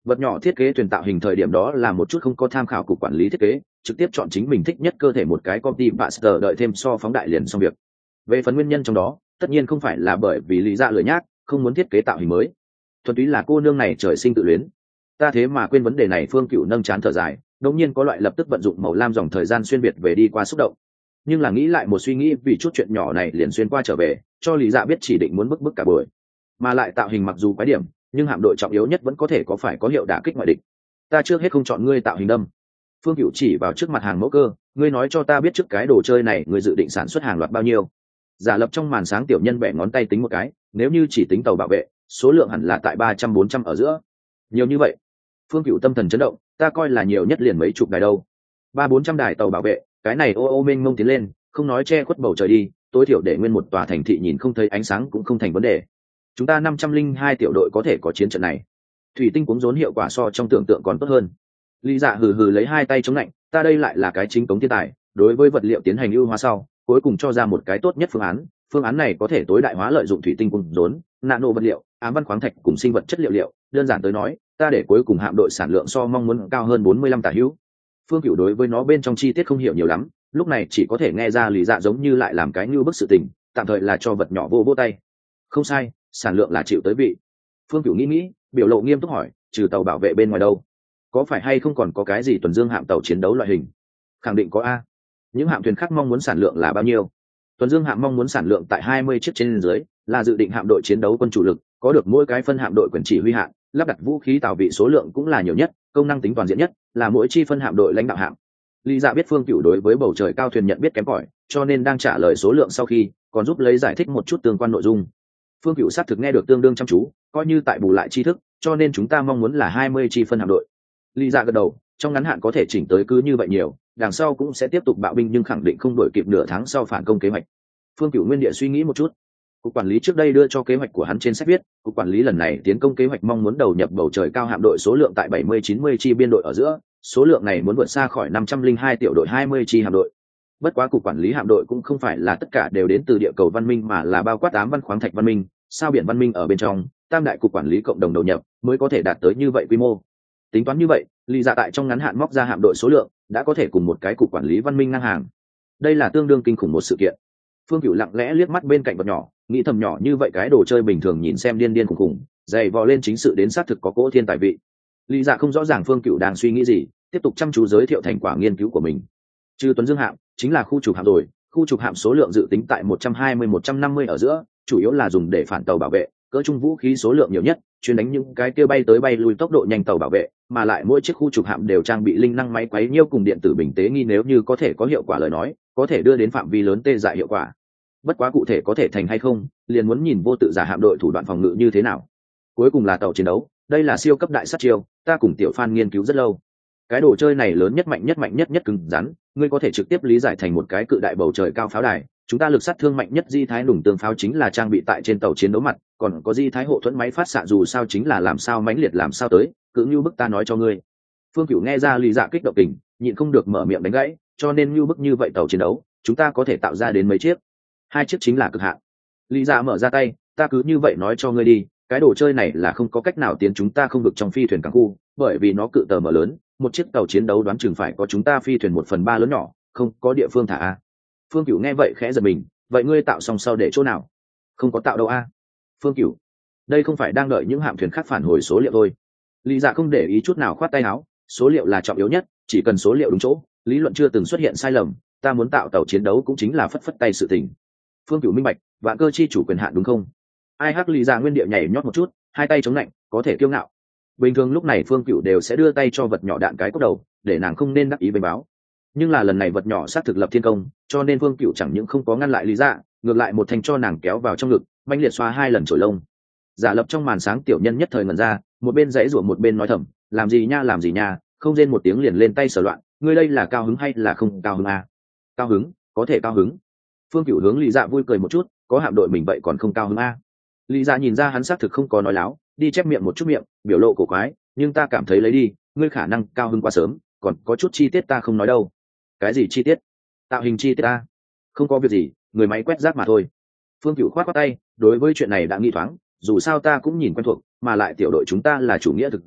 A: vật nhỏ thiết kế thuyền tạo hình thời điểm đó là một chút không có tham khảo cục quản lý thiết kế, trực tiếp chọn chính mình thích nhất cơ thể một cái copy paste, đợi thêm so phóng đại liền xong việc. Về phần nguyên nhân trong đó, tất nhiên không phải là bởi vì lý dạ lười nhác không muốn thiết kế tạo hình mới, thuần túy là cô nương này trời sinh tự luyến. Ta thế mà quên vấn đề này. Phương Cựu nâng chán thở dài, đột nhiên có loại lập tức vận dụng màu lam dòng thời gian xuyên việt về đi qua xúc động. Nhưng là nghĩ lại một suy nghĩ, vì chút chuyện nhỏ này liền xuyên qua trở về, cho lý dạ biết chỉ định muốn bức cả buổi. Mà lại tạo hình mặc dù quái điểm, nhưng hạm đội trọng yếu nhất vẫn có thể phải có hiệu đả kích ngoại địch. Ta trước hết không chọn ngươi tạo hình đâm. Phương Cựu chỉ vào trước mặt hàng mẫu cơ, ngươi nói cho ta biết trước cái đồ chơi này ngươi dự định sản xuất hàng loạt bao nhiêu. Giả lập trong màn sáng tiểu nhân bẻ ngón tay tính một cái, nếu như chỉ tính tàu bảo vệ, số lượng hẳn là tại 300-400 ở giữa. Nhiều như vậy? Phương Cựu tâm thần chấn động, ta coi là nhiều nhất liền mấy chục đài đâu. 300-400 đài tàu bảo vệ, cái này ô mênh mông tiến lên, không nói che khuất bầu trời đi, tối thiểu để nguyên một tòa thành thị nhìn không thấy ánh sáng cũng không thành vấn đề. Chúng ta 502 tiểu đội có thể có chiến trận này. Thủy tinh cuống rốn hiệu quả so trong tưởng tượng còn tốt hơn. Lý Dạ hừ hừ lấy hai tay chống lạnh, ta đây lại là cái chính cống thiên tài, đối với vật liệu tiến hành ưu hóa sau, cuối cùng cho ra một cái tốt nhất phương án này có thể tối đại hóa lợi dụng thủy tinh cuống rốn, nano vật liệu, ám văn khoáng thạch cùng sinh vật chất liệu, đơn giản tới nói, ta để cuối cùng hạm đội sản lượng so mong muốn cao hơn 45 tả hữu. Phương Cửu đối với nó bên trong chi tiết không hiểu nhiều lắm, lúc này chỉ có thể nghe ra Lý Dạ giống như lại làm cái như bức sự tình, tạm thời là cho vật nhỏ vô tay. Không sai, sản lượng là chịu tới vị. Phương Cửu nghĩ, biểu lộ nghiêm túc hỏi, trừ tàu bảo vệ bên ngoài đâu, có phải hay không còn có cái gì tuần dương hạm tàu chiến đấu loại hình? Khẳng định có a. Những hạm thuyền khác mong muốn sản lượng là bao nhiêu? Tuần dương hạm mong muốn sản lượng tại 20 chiếc trên dưới, là dự định hạm đội chiến đấu quân chủ lực, có được mỗi cái phân hạm đội quyền chỉ huy hạm, lắp đặt vũ khí tàu vị số lượng cũng là nhiều nhất, công năng tính toàn diện nhất, là mỗi chi phân hạm đội lãnh đạo hạm. Lý Dạ biết Phương Cửu đối với bầu trời cao thuyền nhận biết kém cỏi, cho nên đang trả lời số lượng sau khi, còn giúp lấy giải thích một chút tương quan nội dung. Phương Cửu xác thực nghe được tương đương chăm chú, coi như tại bù lại tri thức, cho nên chúng ta mong muốn là 20 chi phân hạm đội. Lý Dạ gật đầu, trong ngắn hạn có thể chỉnh tới cứ như vậy nhiều, đằng sau cũng sẽ tiếp tục bạo binh nhưng khẳng định không đổi kịp nửa tháng sau phản công kế hoạch. Phương Cửu nguyên địa suy nghĩ một chút. Cục quản lý trước đây đưa cho kế hoạch của hắn trên sách viết, cục quản lý lần này tiến công kế hoạch mong muốn đầu nhập bầu trời cao hạm đội số lượng tại 70-90 chi biên đội ở giữa, số lượng này muốn vượt xa khỏi 502 tiểu đội 20 chi hạm đội. Bất quá cục quản lý hạm đội cũng không phải là tất cả đều đến từ địa cầu văn minh mà là bao quát 8 văn khoáng thạch văn minh, sao biển văn minh ở bên trong, tam đại cục quản lý cộng đồng đầu nhập mới có thể đạt tới như vậy quy mô. Tính toán như vậy, Lý Dạ tại trong ngắn hạn móc ra hạm đội số lượng đã có thể cùng một cái cục quản lý văn minh ngang hàng. Đây là tương đương kinh khủng một sự kiện. Phương Cửu lặng lẽ liếc mắt bên cạnh vật nhỏ, nghĩ thầm nhỏ như vậy cái đồ chơi bình thường nhìn xem điên khủng khủng, dày vò lên chính sự đến xác thực có cỗ thiên tài vị. Lý Dạ không rõ ràng Phương Cửu đang suy nghĩ gì, tiếp tục chăm chú giới thiệu thành quả nghiên cứu của mình. Trừ tuần dương hạm, chính là khu trục hạm rồi, khu trục hạm số lượng dự tính tại 120-150 ở giữa, chủ yếu là dùng để phản tàu bảo vệ, cỡ trung vũ khí số lượng nhiều nhất, chuyên đánh những cái kia bay tới bay lui tốc độ nhanh tàu bảo vệ, mà lại mỗi chiếc khu trục hạm đều trang bị linh năng máy quấy nhiêu cùng điện tử bình tế nghi, nếu như có thể có hiệu quả lời nói, có thể đưa đến phạm vi lớn tê dại hiệu quả. Bất quá cụ thể có thể thành hay không, liền muốn nhìn vô tự giả hạm đội thủ đoạn phòng ngự như thế nào. Cuối cùng là tàu chiến đấu, đây là siêu cấp đại sát chiêu, ta cùng Tiểu Phan nghiên cứu rất lâu. Cái đồ chơi này lớn nhất mạnh nhất cứng rắn, ngươi có thể trực tiếp lý giải thành một cái cự đại bầu trời cao pháo đài. Chúng ta lực sát thương mạnh nhất di thái nùng tương pháo chính là trang bị tại trên tàu chiến đấu mặt, còn có di thái hộ thuẫn máy phát xạ dù sao chính là làm sao mãnh liệt làm sao tới, cứ như bức ta nói cho ngươi. Phương Cửu nghe ra Lý Dạ kích động tình, nhịn không được mở miệng đánh gãy, cho nên như bức như vậy tàu chiến đấu, chúng ta có thể tạo ra đến mấy chiếc? 2 chiếc chính là cực hạn. Lý Dạ mở ra tay, ta cứ như vậy nói cho ngươi đi, cái đồ chơi này là không có cách nào tiến chúng ta không vực trong phi thuyền cảng khu, bởi vì nó cự tờ mở lớn, một chiếc tàu chiến đấu đoán chừng phải có chúng ta phi thuyền 1/3 lớn nhỏ, không có địa phương thả a. Phương Cửu nghe vậy khẽ giật mình, vậy ngươi tạo xong sau để chỗ nào? Không có tạo đâu a. Phương Cửu, đây không phải đang đợi những hạm thuyền khác phản hồi số liệu thôi. Lý Dạ không để ý chút nào khoát tay áo, số liệu là trọng yếu nhất, chỉ cần số liệu đúng chỗ, lý luận chưa từng xuất hiện sai lầm, ta muốn tạo tàu chiến đấu cũng chính là phất tay sự tình. Phương Cửu minh bạch, vạn cơ chi chủ quyền hạn đúng không? Ai hắc Lý Dạ nguyên địa nhảy nhót một chút, hai tay chống lạnh, có thể kiêu ngạo. Bình thường lúc này Phương Cửu đều sẽ đưa tay cho vật nhỏ đạn cái cốc đầu, để nàng không nên đắc ý bày báo. Nhưng là lần này vật nhỏ xác thực lập thiên công, cho nên Phương Cửu chẳng những không có ngăn lại Lý Dạ, ngược lại một thành cho nàng kéo vào trong ngực, manh liệt xoa 2 lần chổi lông. Giả lập trong màn sáng tiểu nhân nhất thời ngẩn ra, một bên dãy rủa một bên nói thầm, làm gì nha, không rên một tiếng liền lên tay sờ loạn, ngươi đây là cao hứng hay là không cao hứng à? Cao hứng, có thể cao hứng. Phương Cửu hướng Lý Dạ vui cười một chút, có hạm đội mình vậy còn không cao hứng à? Lý Dạ nhìn ra hắn xác thực không có nói láo, đi chép miệng một chút miệng, biểu lộ cổ quái, nhưng ta cảm thấy lấy đi, ngươi khả năng cao hứng quá sớm, còn có chút chi tiết ta không nói đâu. Cái gì chi tiết? Tạo hình chi tiết ta? Không có việc gì, người máy quét rác mà thôi. Phương Cửu khoát tay, đối với chuyện này đã nghĩ thoáng, dù sao ta cũng nhìn quen thuộc, mà lại tiểu đội chúng ta là chủ nghĩa thực dụng,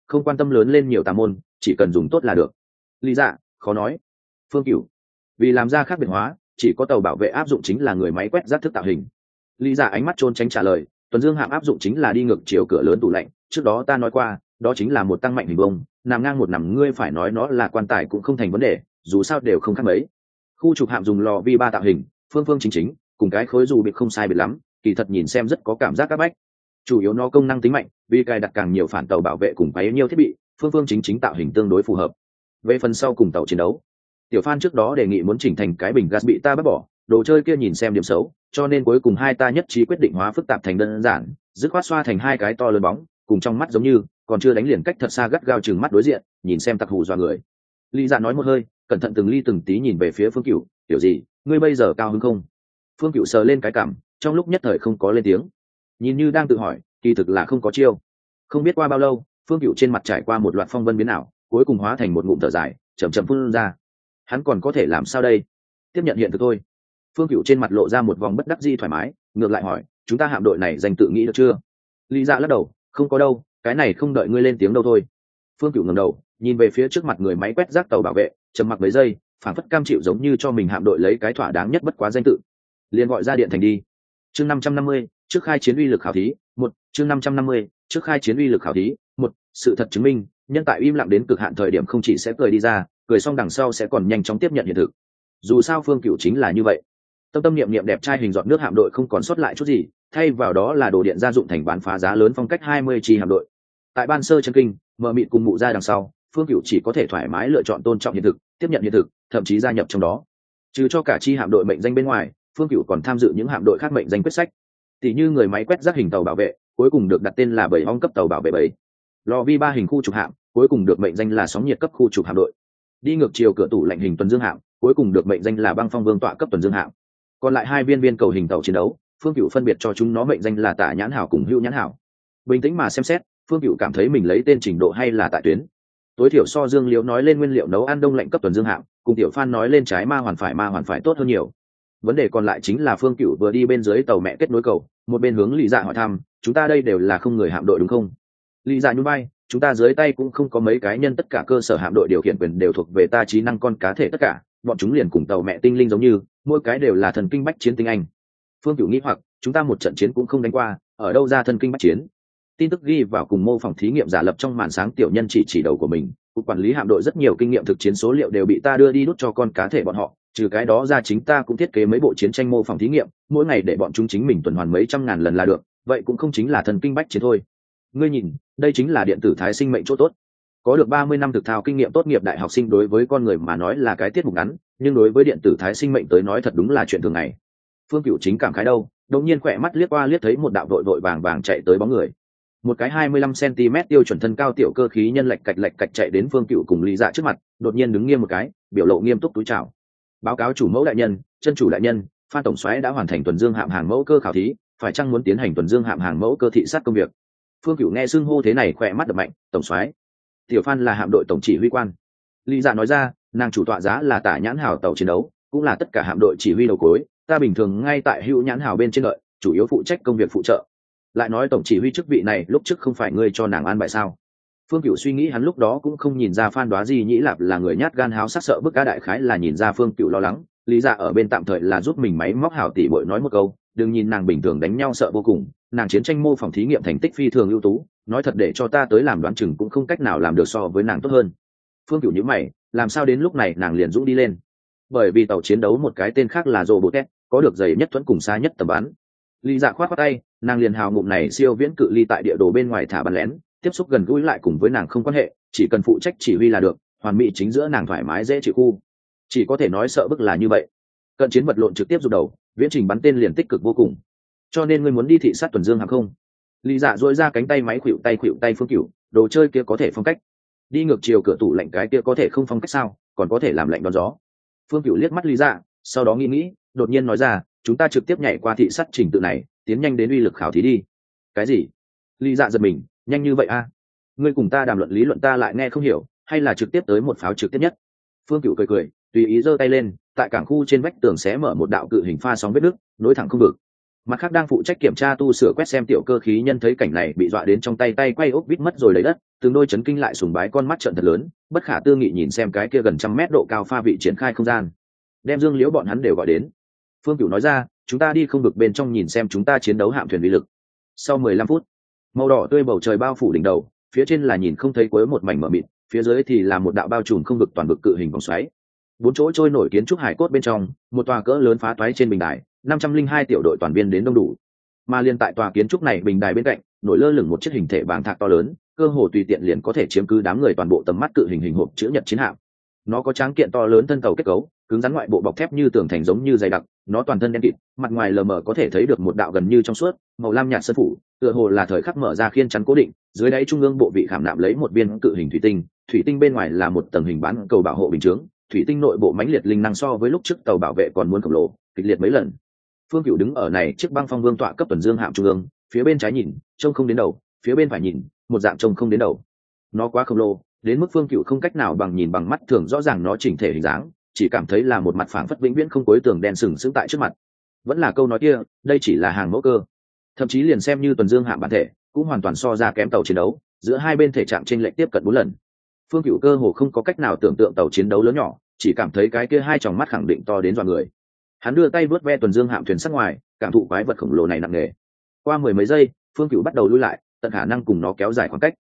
A: không quan tâm lớn lên nhiều tà môn, chỉ cần dùng tốt là được. Lý Dạ, khó nói. Phương Cửu, vì làm ra khác biệt hóa, chỉ có tàu bảo vệ áp dụng chính là người máy quét rác thức tạo hình. Lý Dạ ánh mắt trốn tránh trả lời, tuần dương hạm áp dụng chính là đi ngược chiều cửa lớn tủ lạnh, trước đó ta nói qua, đó chính là một tăng mạnh hình bông, nằm ngang một nằm, ngươi phải nói nó là quan tài cũng không thành vấn đề, dù sao đều không khác mấy. Khu trục hạm dùng lò vi ba tạo hình, phương phương chính chính, cùng cái khối dù bị không sai biệt lắm, kỳ thật nhìn xem rất có cảm giác các bách. Chủ yếu nó công năng tính mạnh, vì cài đặt càng nhiều phản tàu bảo vệ cùng quấy nhiều thiết bị, phương phương chính chính tạo hình tương đối phù hợp. Về phần sau cùng tàu chiến đấu, Tiểu Phan trước đó đề nghị muốn chỉnh thành cái bình gas bị ta bắt bỏ, đồ chơi kia nhìn xem điểm xấu, cho nên cuối cùng hai ta nhất trí quyết định hóa phức tạp thành đơn giản, dứt khoát xoa thành hai cái to lớn bóng, cùng trong mắt giống như, còn chưa đánh liền cách thật xa gắt gao chừng mắt đối diện, nhìn xem tặc hù dọa người. Lý Dạ nói một hơi, cẩn thận từng ly từng tí nhìn về phía Phương Cửu, "Tiểu gì, ngươi bây giờ cao hứng không?" Phương Cửu sờ lên cái cằm, trong lúc nhất thời không có lên tiếng, nhìn như đang tự hỏi, kỳ thực là không có chiêu. Không biết qua bao lâu, Phương Cửu trên mặt trải qua một loạt phong vân biến ảo, cuối cùng hóa thành một ngụm thở dài, chậm chậm phun ra. Hắn còn có thể làm sao đây? Tiếp nhận hiện thực thôi. Phương Cửu trên mặt lộ ra một vòng bất đắc dĩ thoải mái, ngược lại hỏi, "Chúng ta hạm đội này danh tự nghĩ được chưa?" Lý Dạ lắc đầu, "Không có đâu, cái này không đợi ngươi lên tiếng đâu thôi." Phương Cửu ngẩng đầu, nhìn về phía trước mặt người máy quét rác tàu bảo vệ, trầm mặc mấy giây, phảng phất cam chịu giống như cho mình hạm đội lấy cái thỏa đáng nhất bất quá danh tự. Liền gọi ra điện thành đi. Chương 550, trước khai chiến uy lực khảo thí, 1, chương 550, trước khai chiến uy lực khảo thí, 1, sự thật chứng minh, nhân tại im lặng đến cực hạn thời điểm không chỉ sẽ cười đi ra, cười xong đằng sau sẽ còn nhanh chóng tiếp nhận hiện thực. Dù sao Phương Cửu chính là như vậy. Tâm tâm niệm niệm đẹp trai hình giọt nước hạm đội không còn sót lại chút gì, thay vào đó là đồ điện gia dụng thành bán phá giá lớn phong cách 20 chi hạm đội. Tại ban sơ chân kinh, mờ mịt cùng mụ ra đằng sau, Phương Cửu chỉ có thể thoải mái lựa chọn tôn trọng hiện thực, tiếp nhận hiện thực, thậm chí gia nhập trong đó. Trừ cho cả chi hạm đội mệnh danh bên ngoài, Phương Cửu còn tham dự những hạm đội khác mệnh danh quyết sách. Tỷ như người máy quét rác hình tàu bảo vệ, cuối cùng được đặt tên là 7 ong cấp tàu bảo vệ 7. Lò vi 3 hình khu trục hạm, cuối cùng được mệnh danh là sóng nhiệt cấp khu trục hạm đội. Đi ngược chiều cửa tủ lạnh hình tuần dương hạm, cuối cùng được mệnh danh là băng phong vương tọa cấp tuần dương hạm. Còn lại hai viên cầu hình tàu chiến đấu, Phương Cửu phân biệt cho chúng nó mệnh danh là Tả Nhãn Hảo cùng Hữu Nhãn Hảo. Bình tĩnh mà xem xét, Phương Cửu cảm thấy mình lấy tên trình độ hay là tại tuyến. Tối thiểu so Dương Liễu nói lên nguyên liệu nấu ăn đông lạnh cấp tuần dương hạm, cùng Tiểu Phan nói lên trái ma hoàn phải tốt hơn nhiều. Vấn đề còn lại chính là Phương Cửu vừa đi bên dưới tàu mẹ kết nối cầu, một bên hướng Lý Dạ hỏi thăm, "Chúng ta đây đều là không người hạm đội đúng không?" Lý Dạ nhún vai, "Chúng ta dưới tay cũng không có mấy cái nhân, tất cả cơ sở hạm đội điều khiển quyền đều thuộc về ta trí năng con cá thể tất cả, bọn chúng liền cùng tàu mẹ tinh linh giống như, mỗi cái đều là thần kinh bách chiến tinh anh." Phương Cửu nghĩ hoặc, "Chúng ta một trận chiến cũng không đánh qua, ở đâu ra thần kinh bách chiến?" Tin tức ghi vào cùng mô phỏng thí nghiệm giả lập trong màn sáng tiểu nhân chỉ đầu của mình, cục quản lý hạm đội rất nhiều kinh nghiệm thực chiến số liệu đều bị ta đưa đi đút cho con cá thể bọn họ, trừ cái đó ra chính ta cũng thiết kế mấy bộ chiến tranh mô phỏng thí nghiệm, mỗi ngày để bọn chúng chính mình tuần hoàn mấy trăm ngàn lần là được, vậy cũng không chính là thần kinh bách chiến thôi. Ngươi nhìn, đây chính là điện tử thái sinh mệnh chỗ tốt. Có được 30 năm thực thao kinh nghiệm tốt nghiệp đại học sinh đối với con người mà nói là cái tiết mục ngắn, nhưng đối với điện tử thái sinh mệnh tới nói thật đúng là chuyện thường ngày. Phương Cửu chính cảm khái đâu, đột nhiên khỏe mắt liếc qua liếc thấy một đạo vội vàng chạy tới bóng người. Một cái 25 cm tiêu chuẩn thân cao tiểu cơ khí nhân lạch cạch chạy đến Phương Cửu cùng Lý Dạ trước mặt, đột nhiên đứng nghiêm một cái, biểu lộ nghiêm túc túi chào. "Báo cáo chủ mẫu đại nhân, chân chủ đại nhân, Phan tổng soái đã hoàn thành tuần dương hạm hàng mẫu cơ khảo thí, phải chăng muốn tiến hành tuần dương hạm hàng mẫu cơ thị sát công việc?" Phương Cửu nghe xưng hô thế này khỏe mắt đập mạnh, "Tổng soái?" Tiểu Phan là hạm đội tổng chỉ huy quan. Lý Dạ nói ra, "Nàng chủ tọa giá là Tả Nhãn Hào tàu chiến đấu, cũng là tất cả hạm đội chỉ huy đầu cối, ta bình thường ngay tại Hữu Nhãn Hào bên trên đợi, chủ yếu phụ trách công việc phụ trợ. Lại nói tổng chỉ huy chức vị này lúc trước không phải ngươi cho nàng an bài sao?" Phương Cửu suy nghĩ hắn lúc đó cũng không nhìn ra Phan Đoá Di Nhĩ Lạp là người nhát gan háo sắc sợ bức cá, đại khái là nhìn ra Phương Cửu lo lắng. Lý Dạ ở bên tạm thời là giúp mình máy móc hảo tỷ bội nói một câu, đừng nhìn nàng bình thường đánh nhau sợ vô cùng, nàng chiến tranh mô phỏng thí nghiệm thành tích phi thường ưu tú, nói thật để cho ta tới làm đoán chừng cũng không cách nào làm được so với nàng tốt hơn. Phương Cửu nhíu mày, làm sao đến lúc này nàng liền dũng đi lên? Bởi vì tàu chiến đấu một cái tên khác là Robotet, có được dày nhất thuẫn cùng xa nhất tầm bắn. Lý Dạ khoát tay, nàng liền hào ngụm này siêu viễn cự ly tại địa đồ bên ngoài thả bắn lén, tiếp xúc gần gũi lại cùng với nàng không quan hệ, chỉ cần phụ trách chỉ huy là được, hoàn mỹ chính giữa nàng thoải mái dễ chịu khu. Chỉ có thể nói sợ bức là như vậy. Cận chiến vật lộn trực tiếp rụt đầu, viễn trình bắn tên liền tích cực vô cùng. Cho nên ngươi muốn đi thị sát tuần dương hạm không? Lý Dạ duỗi ra cánh tay máy khuỵu tay Phương Cửu, đồ chơi kia có thể phong cách. Đi ngược chiều cửa tủ lạnh cái kia có thể không phong cách sao, còn có thể làm lạnh đón gió. Phương Cửu liếc mắt Lý Dạ, sau đó nghĩ, đột nhiên nói ra, chúng ta trực tiếp nhảy qua thị sát trình tự này, tiến nhanh đến uy lực khảo thí đi. Cái gì? Lý Dạ giật mình, nhanh như vậy a? Ngươi cùng ta đàm luận lý luận ta lại nghe không hiểu, hay là trực tiếp tới một pháo trực tiếp nhất? Phương Cửu cười, tùy ý giơ tay lên, tại cảng khu trên vách tường xé mở một đạo cự hình pha sóng vết nứt, nối thẳng không vực. Mặt khác đang phụ trách kiểm tra tu sửa quét xem tiểu cơ khí nhân thấy cảnh này bị dọa đến trong tay quay ốc vít mất rồi lấy đất, từng đôi chấn kinh lại sùng bái con mắt trợn thật lớn, bất khả tư nghị nhìn xem cái kia gần 100 mét độ cao pha vị triển khai không gian, đem Dương Liễu bọn hắn đều gọi đến. Phương Cửu nói ra, chúng ta đi không vực bên trong nhìn xem chúng ta chiến đấu hạm thuyền uy lực. Sau 15 phút, màu đỏ tươi bầu trời bao phủ đỉnh đầu, phía trên là nhìn không thấy cuối một mảnh mờ mịt, phía dưới thì là một đạo bao trùm không vực toàn vực cự hình vòng xoáy. Bốn chỗ trôi nổi kiến trúc hải cốt bên trong, một tòa cỡ lớn phá toái trên bình đài, 502 tiểu đội toàn viên đến đông đủ. Mà liên tại tòa kiến trúc này bình đài bên cạnh, nổi lơ lửng một chiếc hình thể bàng thạc to lớn, cơ hồ tùy tiện liền có thể chiếm cứ đám người toàn bộ tầm mắt cự hình hộp chữ nhật chiến hạm. Nó có tráng kiện to lớn thân tàu kết cấu, cứng rắn ngoại bộ bọc thép như tường thành giống như dày đặc, nó toàn thân đen kịt, mặt ngoài lờ mờ có thể thấy được một đạo gần như trong suốt, màu lam nhạt sơn phủ, tựa hồ là thời khắc mở ra khiên chắn cố định, dưới đáy trung ương bộ vị khảm nạm lấy một viên cự hình thủy tinh bên ngoài là một tầng hình bán cầu bảo hộ bình chướng, thủy tinh nội bộ mãnh liệt linh năng so với lúc trước tàu bảo vệ còn muốn khổng lồ, kịch liệt mấy lần. Phương Cửu đứng ở này chiếc băng phong vương tọa cấp tuần dương hạm trung ương, phía bên trái nhìn, trông không đến đầu, phía bên phải nhìn, một dạng trông không đến đầu. Nó quá khổng lồ, đến mức Phương Cửu không cách nào bằng nhìn bằng mắt thường rõ ràng nó chỉnh thể hình dáng, chỉ cảm thấy là một mặt phảng phất vĩnh viễn không cuối tường đen sừng sững tại trước mặt. Vẫn là câu nói kia, đây chỉ là hàng mẫu cơ. Thậm chí liền xem như tuần dương hạm bản thể, cũng hoàn toàn so ra kém tàu chiến đấu, giữa hai bên thể trạng chênh lệch tiếp cận 4 lần. Phương Cửu cơ hồ không có cách nào tưởng tượng tàu chiến đấu lớn nhỏ, chỉ cảm thấy cái kia hai tròng mắt khẳng định to đến dọa người. Hắn đưa tay vớt ve tuần dương hạm thuyền sắc ngoài, cảm thụ quái vật khổng lồ này nặng nề. Qua mười mấy giây, Phương Cửu bắt đầu lui lại, tận khả năng cùng nó kéo dài khoảng cách.